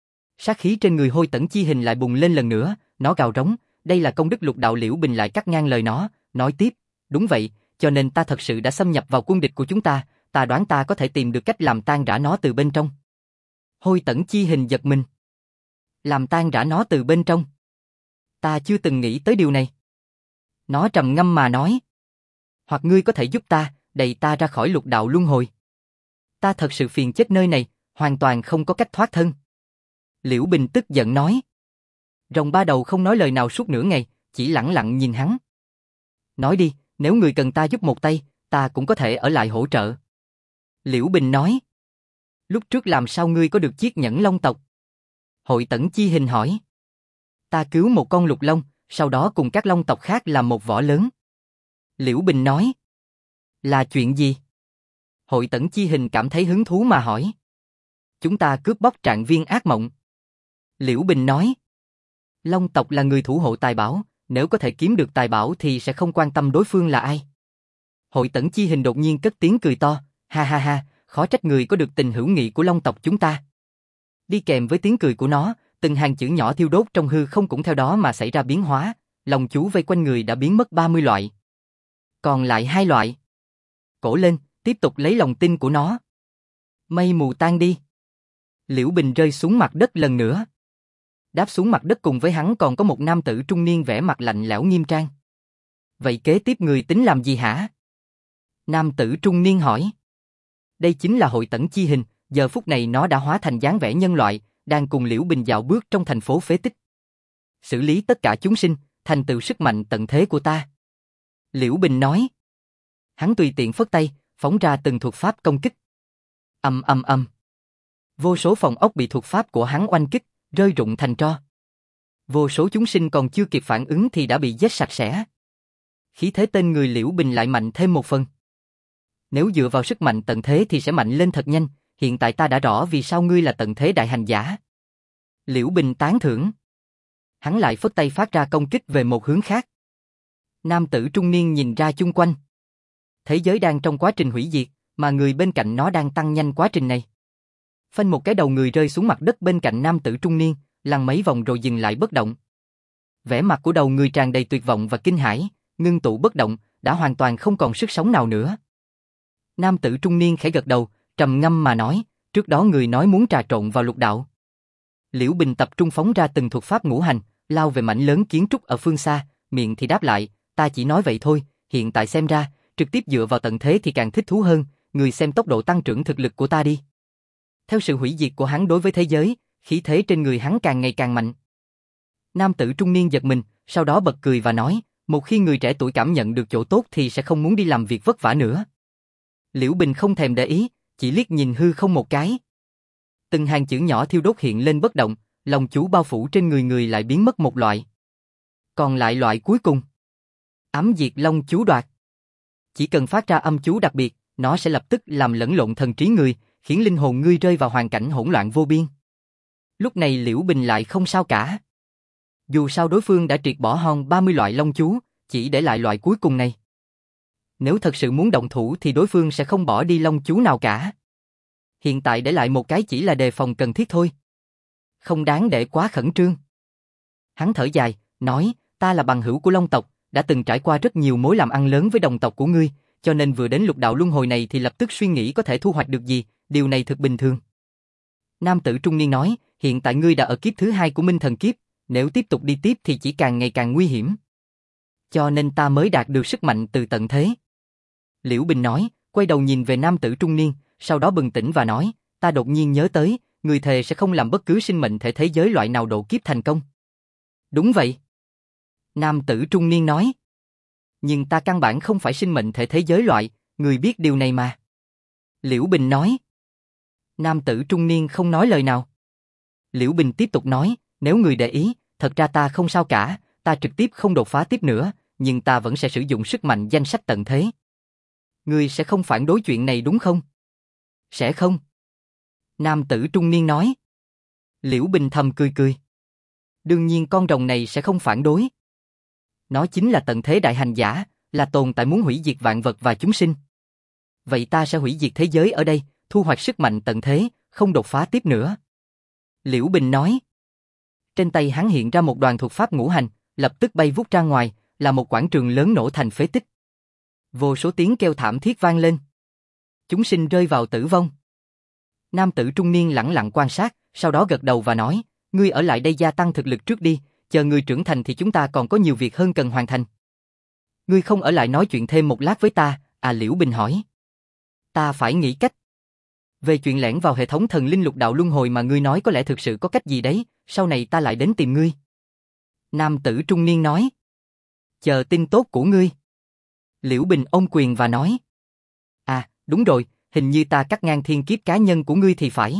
[SPEAKER 1] Sát khí trên người Hôi Tẩn Chi Hình lại bùng lên lần nữa, nó gào rống, đây là công đức lục đạo. Liễu Bình lại cắt ngang lời nó, nói tiếp, đúng vậy, cho nên ta thật sự đã xâm nhập vào quân địch của chúng ta, ta đoán ta có thể tìm được cách làm tan rã nó từ bên trong. Hôi Tẩn Chi Hình giật mình. Làm tan rã nó từ bên trong? Ta chưa từng nghĩ tới điều này. Nó trầm ngâm mà nói. Hoặc ngươi có thể giúp ta, đẩy ta ra khỏi lục đạo luân hồi. Ta thật sự phiền chết nơi này, hoàn toàn không có cách thoát thân. Liễu Bình tức giận nói. Rồng ba đầu không nói lời nào suốt nửa ngày, chỉ lẳng lặng nhìn hắn. Nói đi, nếu người cần ta giúp một tay, ta cũng có thể ở lại hỗ trợ. Liễu Bình nói. Lúc trước làm sao ngươi có được chiếc nhẫn long tộc? Hội Tẩn Chi Hình hỏi. Ta cứu một con lục long, sau đó cùng các long tộc khác làm một vỏ lớn. Liễu Bình nói. Là chuyện gì? Hội Tẩn Chi Hình cảm thấy hứng thú mà hỏi. Chúng ta cướp bóc trạng viên ác mộng. Liễu Bình nói. Long tộc là người thủ hộ tài bảo, nếu có thể kiếm được tài bảo thì sẽ không quan tâm đối phương là ai. Hội Tẩn Chi Hình đột nhiên cất tiếng cười to, ha ha ha, khó trách người có được tình hữu nghị của long tộc chúng ta. Đi kèm với tiếng cười của nó, từng hàng chữ nhỏ thiêu đốt trong hư không cũng theo đó mà xảy ra biến hóa, lòng chú vây quanh người đã biến mất 30 loại. Còn lại 2 loại. Cổ lên, tiếp tục lấy lòng tin của nó. Mây mù tan đi. Liễu Bình rơi xuống mặt đất lần nữa. Đáp xuống mặt đất cùng với hắn còn có một nam tử trung niên vẻ mặt lạnh lẽo nghiêm trang. Vậy kế tiếp người tính làm gì hả? Nam tử trung niên hỏi. Đây chính là Hội Tẩn Chi Hình, giờ phút này nó đã hóa thành dáng vẻ nhân loại, đang cùng Liễu Bình dạo bước trong thành phố phế tích. Xử lý tất cả chúng sinh, thành tựu sức mạnh tận thế của ta. Liễu Bình nói. Hắn tùy tiện phất tay, phóng ra từng thuật pháp công kích. Ầm ầm ầm. Vô số phòng ốc bị thuật pháp của hắn oanh kích, rơi rụng thành tro. Vô số chúng sinh còn chưa kịp phản ứng thì đã bị giết sạch sẽ. Khí thế tên người Liễu Bình lại mạnh thêm một phần. Nếu dựa vào sức mạnh tận thế thì sẽ mạnh lên thật nhanh, hiện tại ta đã rõ vì sao ngươi là tận thế đại hành giả. Liễu Bình tán thưởng. Hắn lại phất tay phát ra công kích về một hướng khác. Nam tử trung niên nhìn ra chung quanh. Thế giới đang trong quá trình hủy diệt, mà người bên cạnh nó đang tăng nhanh quá trình này. Phanh một cái đầu người rơi xuống mặt đất bên cạnh nam tử trung niên, lăn mấy vòng rồi dừng lại bất động. Vẻ mặt của đầu người tràn đầy tuyệt vọng và kinh hãi, ngưng tụ bất động, đã hoàn toàn không còn sức sống nào nữa. Nam tử trung niên khẽ gật đầu, trầm ngâm mà nói, trước đó người nói muốn trà trộn vào lục đạo. Liễu Bình tập trung phóng ra từng thuật pháp ngũ hành, lao về mảnh lớn kiến trúc ở phương xa, miệng thì đáp lại, ta chỉ nói vậy thôi, hiện tại xem ra, trực tiếp dựa vào tận thế thì càng thích thú hơn, người xem tốc độ tăng trưởng thực lực của ta đi. Theo sự hủy diệt của hắn đối với thế giới, khí thế trên người hắn càng ngày càng mạnh. Nam tử trung niên giật mình, sau đó bật cười và nói, một khi người trẻ tuổi cảm nhận được chỗ tốt thì sẽ không muốn đi làm việc vất vả nữa. Liễu Bình không thèm để ý, chỉ liếc nhìn hư không một cái. Từng hàng chữ nhỏ thiêu đốt hiện lên bất động, lòng chú bao phủ trên người người lại biến mất một loại. Còn lại loại cuối cùng. Ám diệt long chú đoạt. Chỉ cần phát ra âm chú đặc biệt, nó sẽ lập tức làm lẫn lộn thần trí người, khiến linh hồn ngươi rơi vào hoàn cảnh hỗn loạn vô biên. Lúc này Liễu Bình lại không sao cả. Dù sao đối phương đã triệt bỏ hòn 30 loại long chú, chỉ để lại loại cuối cùng này. Nếu thật sự muốn động thủ thì đối phương sẽ không bỏ đi long chú nào cả. Hiện tại để lại một cái chỉ là đề phòng cần thiết thôi. Không đáng để quá khẩn trương. Hắn thở dài, nói, ta là bằng hữu của Long tộc, đã từng trải qua rất nhiều mối làm ăn lớn với đồng tộc của ngươi, cho nên vừa đến lục đạo luân hồi này thì lập tức suy nghĩ có thể thu hoạch được gì, điều này thực bình thường. Nam tử trung niên nói, hiện tại ngươi đã ở kiếp thứ 2 của Minh Thần kiếp, nếu tiếp tục đi tiếp thì chỉ càng ngày càng nguy hiểm. Cho nên ta mới đạt được sức mạnh từ tận thế. Liễu Bình nói, quay đầu nhìn về nam tử trung niên, sau đó bừng tỉnh và nói, ta đột nhiên nhớ tới, người thề sẽ không làm bất cứ sinh mệnh thể thế giới loại nào độ kiếp thành công. Đúng vậy. Nam tử trung niên nói. Nhưng ta căn bản không phải sinh mệnh thể thế giới loại, người biết điều này mà. Liễu Bình nói. Nam tử trung niên không nói lời nào. Liễu Bình tiếp tục nói, nếu người để ý, thật ra ta không sao cả, ta trực tiếp không đột phá tiếp nữa, nhưng ta vẫn sẽ sử dụng sức mạnh danh sách tận thế. Ngươi sẽ không phản đối chuyện này đúng không? Sẽ không. Nam tử trung niên nói. Liễu Bình thầm cười cười. Đương nhiên con rồng này sẽ không phản đối. Nó chính là tận thế đại hành giả, là tồn tại muốn hủy diệt vạn vật và chúng sinh. Vậy ta sẽ hủy diệt thế giới ở đây, thu hoạch sức mạnh tận thế, không đột phá tiếp nữa. Liễu Bình nói. Trên tay hắn hiện ra một đoàn thuật pháp ngũ hành, lập tức bay vút ra ngoài, là một quảng trường lớn nổ thành phế tích. Vô số tiếng kêu thảm thiết vang lên. Chúng sinh rơi vào tử vong. Nam tử trung niên lẳng lặng quan sát, sau đó gật đầu và nói, ngươi ở lại đây gia tăng thực lực trước đi, chờ ngươi trưởng thành thì chúng ta còn có nhiều việc hơn cần hoàn thành. Ngươi không ở lại nói chuyện thêm một lát với ta, à? Liễu Bình hỏi. Ta phải nghĩ cách. Về chuyện lẻn vào hệ thống thần linh lục đạo luân hồi mà ngươi nói có lẽ thực sự có cách gì đấy, sau này ta lại đến tìm ngươi. Nam tử trung niên nói. Chờ tin tốt của ngươi. Liễu Bình ôm quyền và nói. À, đúng rồi, hình như ta cắt ngang thiên kiếp cá nhân của ngươi thì phải.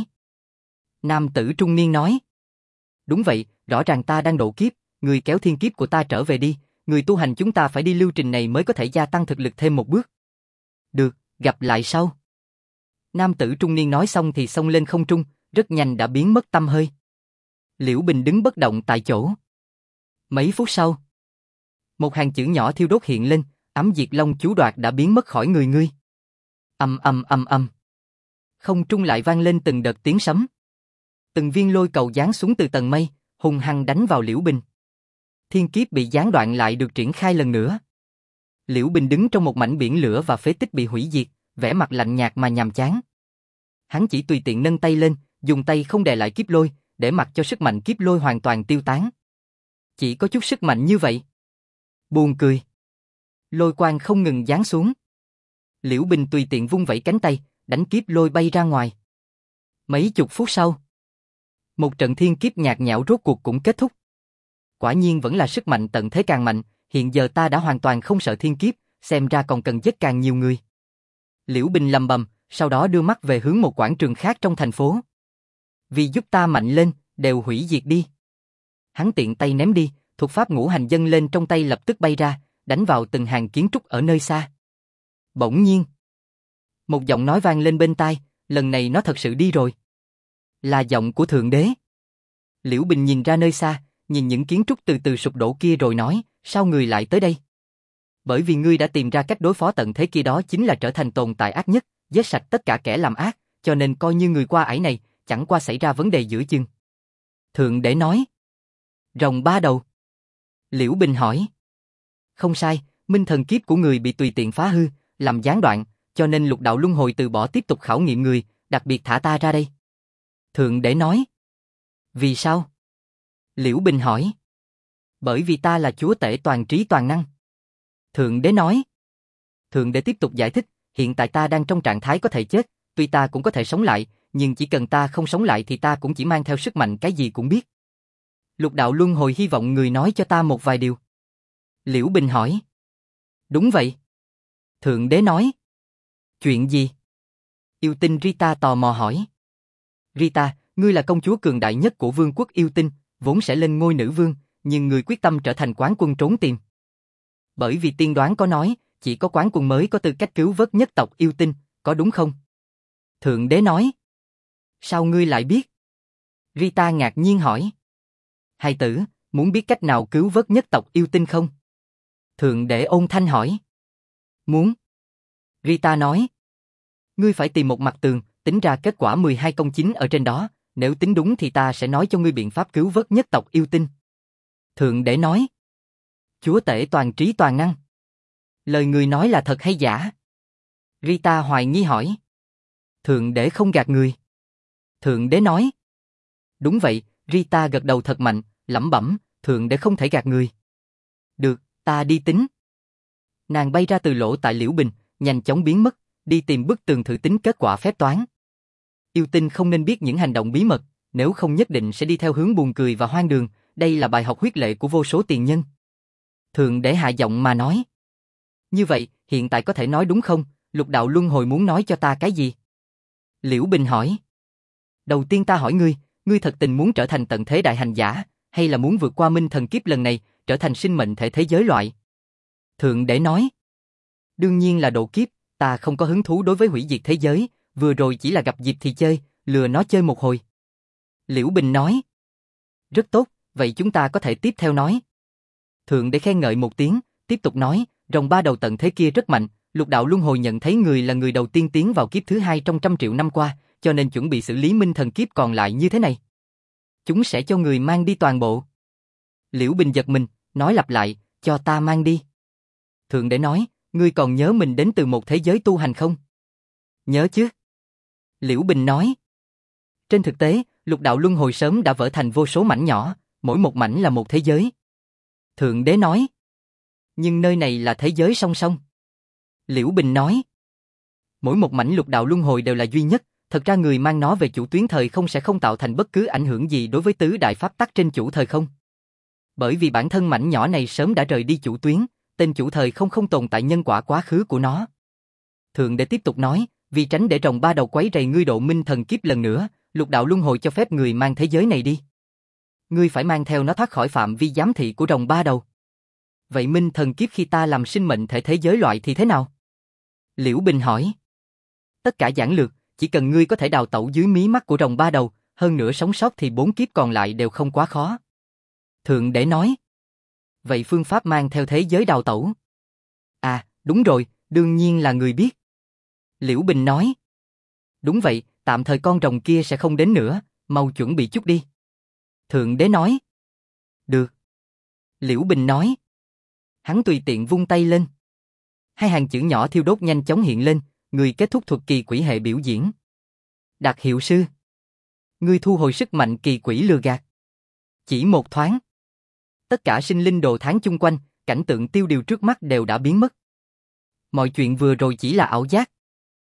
[SPEAKER 1] Nam tử trung niên nói. Đúng vậy, rõ ràng ta đang độ kiếp, ngươi kéo thiên kiếp của ta trở về đi, người tu hành chúng ta phải đi lưu trình này mới có thể gia tăng thực lực thêm một bước. Được, gặp lại sau. Nam tử trung niên nói xong thì xông lên không trung, rất nhanh đã biến mất tăm hơi. Liễu Bình đứng bất động tại chỗ. Mấy phút sau, một hàng chữ nhỏ thiêu đốt hiện lên, ám diệt long chú đoạt đã biến mất khỏi người ngươi. Ầm ầm ầm ầm. Không trung lại vang lên từng đợt tiếng sấm. Từng viên lôi cầu giáng xuống từ tầng mây, hung hăng đánh vào Liễu Bình. Thiên kiếp bị gián đoạn lại được triển khai lần nữa. Liễu Bình đứng trong một mảnh biển lửa và phế tích bị hủy diệt, vẻ mặt lạnh nhạt mà nhàm chán. Hắn chỉ tùy tiện nâng tay lên, dùng tay không đè lại kiếp lôi, để mặc cho sức mạnh kiếp lôi hoàn toàn tiêu tán. Chỉ có chút sức mạnh như vậy. Buồn cười. Lôi quang không ngừng giáng xuống. Liễu Bình tùy tiện vung vẩy cánh tay, đánh kiếp lôi bay ra ngoài. Mấy chục phút sau, một trận thiên kiếp nhạt nhẽo rốt cuộc cũng kết thúc. Quả nhiên vẫn là sức mạnh tận thế càng mạnh, hiện giờ ta đã hoàn toàn không sợ thiên kiếp, xem ra còn cần giết càng nhiều người. Liễu Bình lầm bầm, sau đó đưa mắt về hướng một quảng trường khác trong thành phố. Vì giúp ta mạnh lên, đều hủy diệt đi. Hắn tiện tay ném đi, thuật pháp ngũ hành dâng lên trong tay lập tức bay ra, đánh vào từng hàng kiến trúc ở nơi xa. Bỗng nhiên, một giọng nói vang lên bên tai, lần này nó thật sự đi rồi. Là giọng của Thượng Đế. Liễu Bình nhìn ra nơi xa, nhìn những kiến trúc từ từ sụp đổ kia rồi nói, sao người lại tới đây? Bởi vì ngươi đã tìm ra cách đối phó tận thế kia, đó chính là trở thành tồn tại ác nhất, giết sạch tất cả kẻ làm ác, cho nên coi như người qua ải này, chẳng qua xảy ra vấn đề giữa chừng. Thượng Đế nói. Rồng ba đầu. Liễu Bình hỏi. Không sai, Minh thần kiếp của người bị tùy tiện phá hư, làm gián đoạn, cho nên lục đạo luân hồi từ bỏ tiếp tục khảo nghiệm người, đặc biệt thả ta ra đây. Thượng đế nói. Vì sao? Liễu Bình hỏi. Bởi vì ta là chúa tể toàn trí toàn năng. Thượng đế nói. Thượng đế tiếp tục giải thích, hiện tại ta đang trong trạng thái có thể chết, tuy ta cũng có thể sống lại, nhưng chỉ cần ta không sống lại thì ta cũng chỉ mang theo sức mạnh cái gì cũng biết. Lục đạo luân hồi hy vọng người nói cho ta một vài điều. Liễu Bình hỏi. Đúng vậy. Thượng đế nói. Chuyện gì? Yêu tinh Rita tò mò hỏi. Rita, ngươi là công chúa cường đại nhất của vương quốc yêu tinh, vốn sẽ lên ngôi nữ vương, nhưng người quyết tâm trở thành quán quân trốn tìm. Bởi vì tiên đoán có nói, chỉ có quán quân mới có tư cách cứu vớt nhất tộc yêu tinh, có đúng không? Thượng đế nói. Sao ngươi lại biết? Rita ngạc nhiên hỏi. Hài tử, muốn biết cách nào cứu vớt nhất tộc yêu tinh không? Thượng đế ôn thanh hỏi. Muốn. Rita nói. Ngươi phải tìm một mặt tường, tính ra kết quả 12 công chính ở trên đó, nếu tính đúng thì ta sẽ nói cho ngươi biện pháp cứu vớt nhất tộc yêu tinh. Thượng đế nói. Chúa tể toàn trí toàn năng. Lời người nói là thật hay giả? Rita hoài nghi hỏi. Thượng đế không gạt người. Thượng đế nói. Đúng vậy, Rita gật đầu thật mạnh, lẩm bẩm, thượng đế không thể gạt người. Được, ta đi tính. Nàng bay ra từ lỗ tại Liễu Bình, nhanh chóng biến mất, đi tìm bức tường thử tính kết quả phép toán. Yêu tinh không nên biết những hành động bí mật, nếu không nhất định sẽ đi theo hướng buồn cười và hoang đường, đây là bài học huyết lệ của vô số tiền nhân. Thượng đế hạ giọng mà nói. Như vậy, hiện tại có thể nói đúng không, lục đạo luân hồi muốn nói cho ta cái gì? Liễu Bình hỏi. Đầu tiên ta hỏi ngươi, ngươi thật tình muốn trở thành tận thế đại hành giả, hay là muốn vượt qua minh thần kiếp lần này, trở thành sinh mệnh thể thế giới loại? Thượng đế nói. Đương nhiên là độ kiếp, ta không có hứng thú đối với hủy diệt thế giới, vừa rồi chỉ là gặp dịp thì chơi, lừa nó chơi một hồi. Liễu Bình nói. Rất tốt, vậy chúng ta có thể tiếp theo nói. Thượng đế khen ngợi một tiếng, tiếp tục nói, rồng ba đầu tận thế kia rất mạnh, lục đạo luân hồi nhận thấy người là người đầu tiên tiến vào kiếp thứ hai trong 100 triệu năm qua, cho nên chuẩn bị xử lý minh thần kiếp còn lại như thế này. Chúng sẽ cho người mang đi toàn bộ. Liễu Bình giật mình, nói lặp lại, cho ta mang đi. Thượng đế nói, ngươi còn nhớ mình đến từ một thế giới tu hành không? Nhớ chứ. Liễu Bình nói. Trên thực tế, lục đạo luân hồi sớm đã vỡ thành vô số mảnh nhỏ, mỗi một mảnh là một thế giới. Thượng đế nói. Nhưng nơi này là thế giới song song. Liễu Bình nói. Mỗi một mảnh lục đạo luân hồi đều là duy nhất, thật ra người mang nó về chủ tuyến thời không sẽ không tạo thành bất cứ ảnh hưởng gì đối với tứ đại pháp tắc trên chủ thời không. Bởi vì bản thân mảnh nhỏ này sớm đã rời đi chủ tuyến, tên chủ thời không tồn tại nhân quả quá khứ của nó. Thượng đế tiếp tục nói, vì tránh để rồng ba đầu quấy rầy ngươi độ minh thần kiếp lần nữa, lục đạo luân hồi cho phép người mang thế giới này đi. Ngươi phải mang theo nó thoát khỏi phạm vi giám thị của rồng ba đầu. Vậy minh thần kiếp khi ta làm sinh mệnh thể thế giới loại thì thế nào? Liễu Bình hỏi. Tất cả giản lược, chỉ cần ngươi có thể đào tẩu dưới mí mắt của rồng ba đầu, hơn nữa sống sót thì 4 kiếp còn lại đều không quá khó. Thượng đế nói. Vậy phương pháp mang theo thế giới đào tẩu? À, đúng rồi, đương nhiên là người biết. Liễu Bình nói. Đúng vậy, tạm thời con rồng kia sẽ không đến nữa, mau chuẩn bị chút đi. Thượng đế nói. Được. Liễu Bình nói. Hắn tùy tiện vung tay lên. Hai hàng chữ nhỏ thiêu đốt nhanh chóng hiện lên, người kết thúc thuật kỳ quỷ hệ biểu diễn. Đặc hiệu sư. Ngươi thu hồi sức mạnh kỳ quỷ lừa gạt. Chỉ một thoáng. Tất cả sinh linh đồ tháng chung quanh, cảnh tượng tiêu điều trước mắt đều đã biến mất. Mọi chuyện vừa rồi chỉ là ảo giác.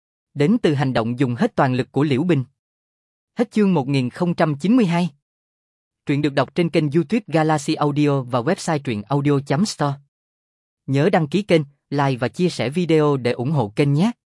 [SPEAKER 1] Đến từ hành động dùng hết toàn lực của Liễu Bình. Hết chương 1092. Truyện được đọc trên kênh YouTube Galaxy Audio và website truyệnaudio.store. Nhớ đăng ký kênh, like và chia sẻ video để ủng hộ kênh nhé.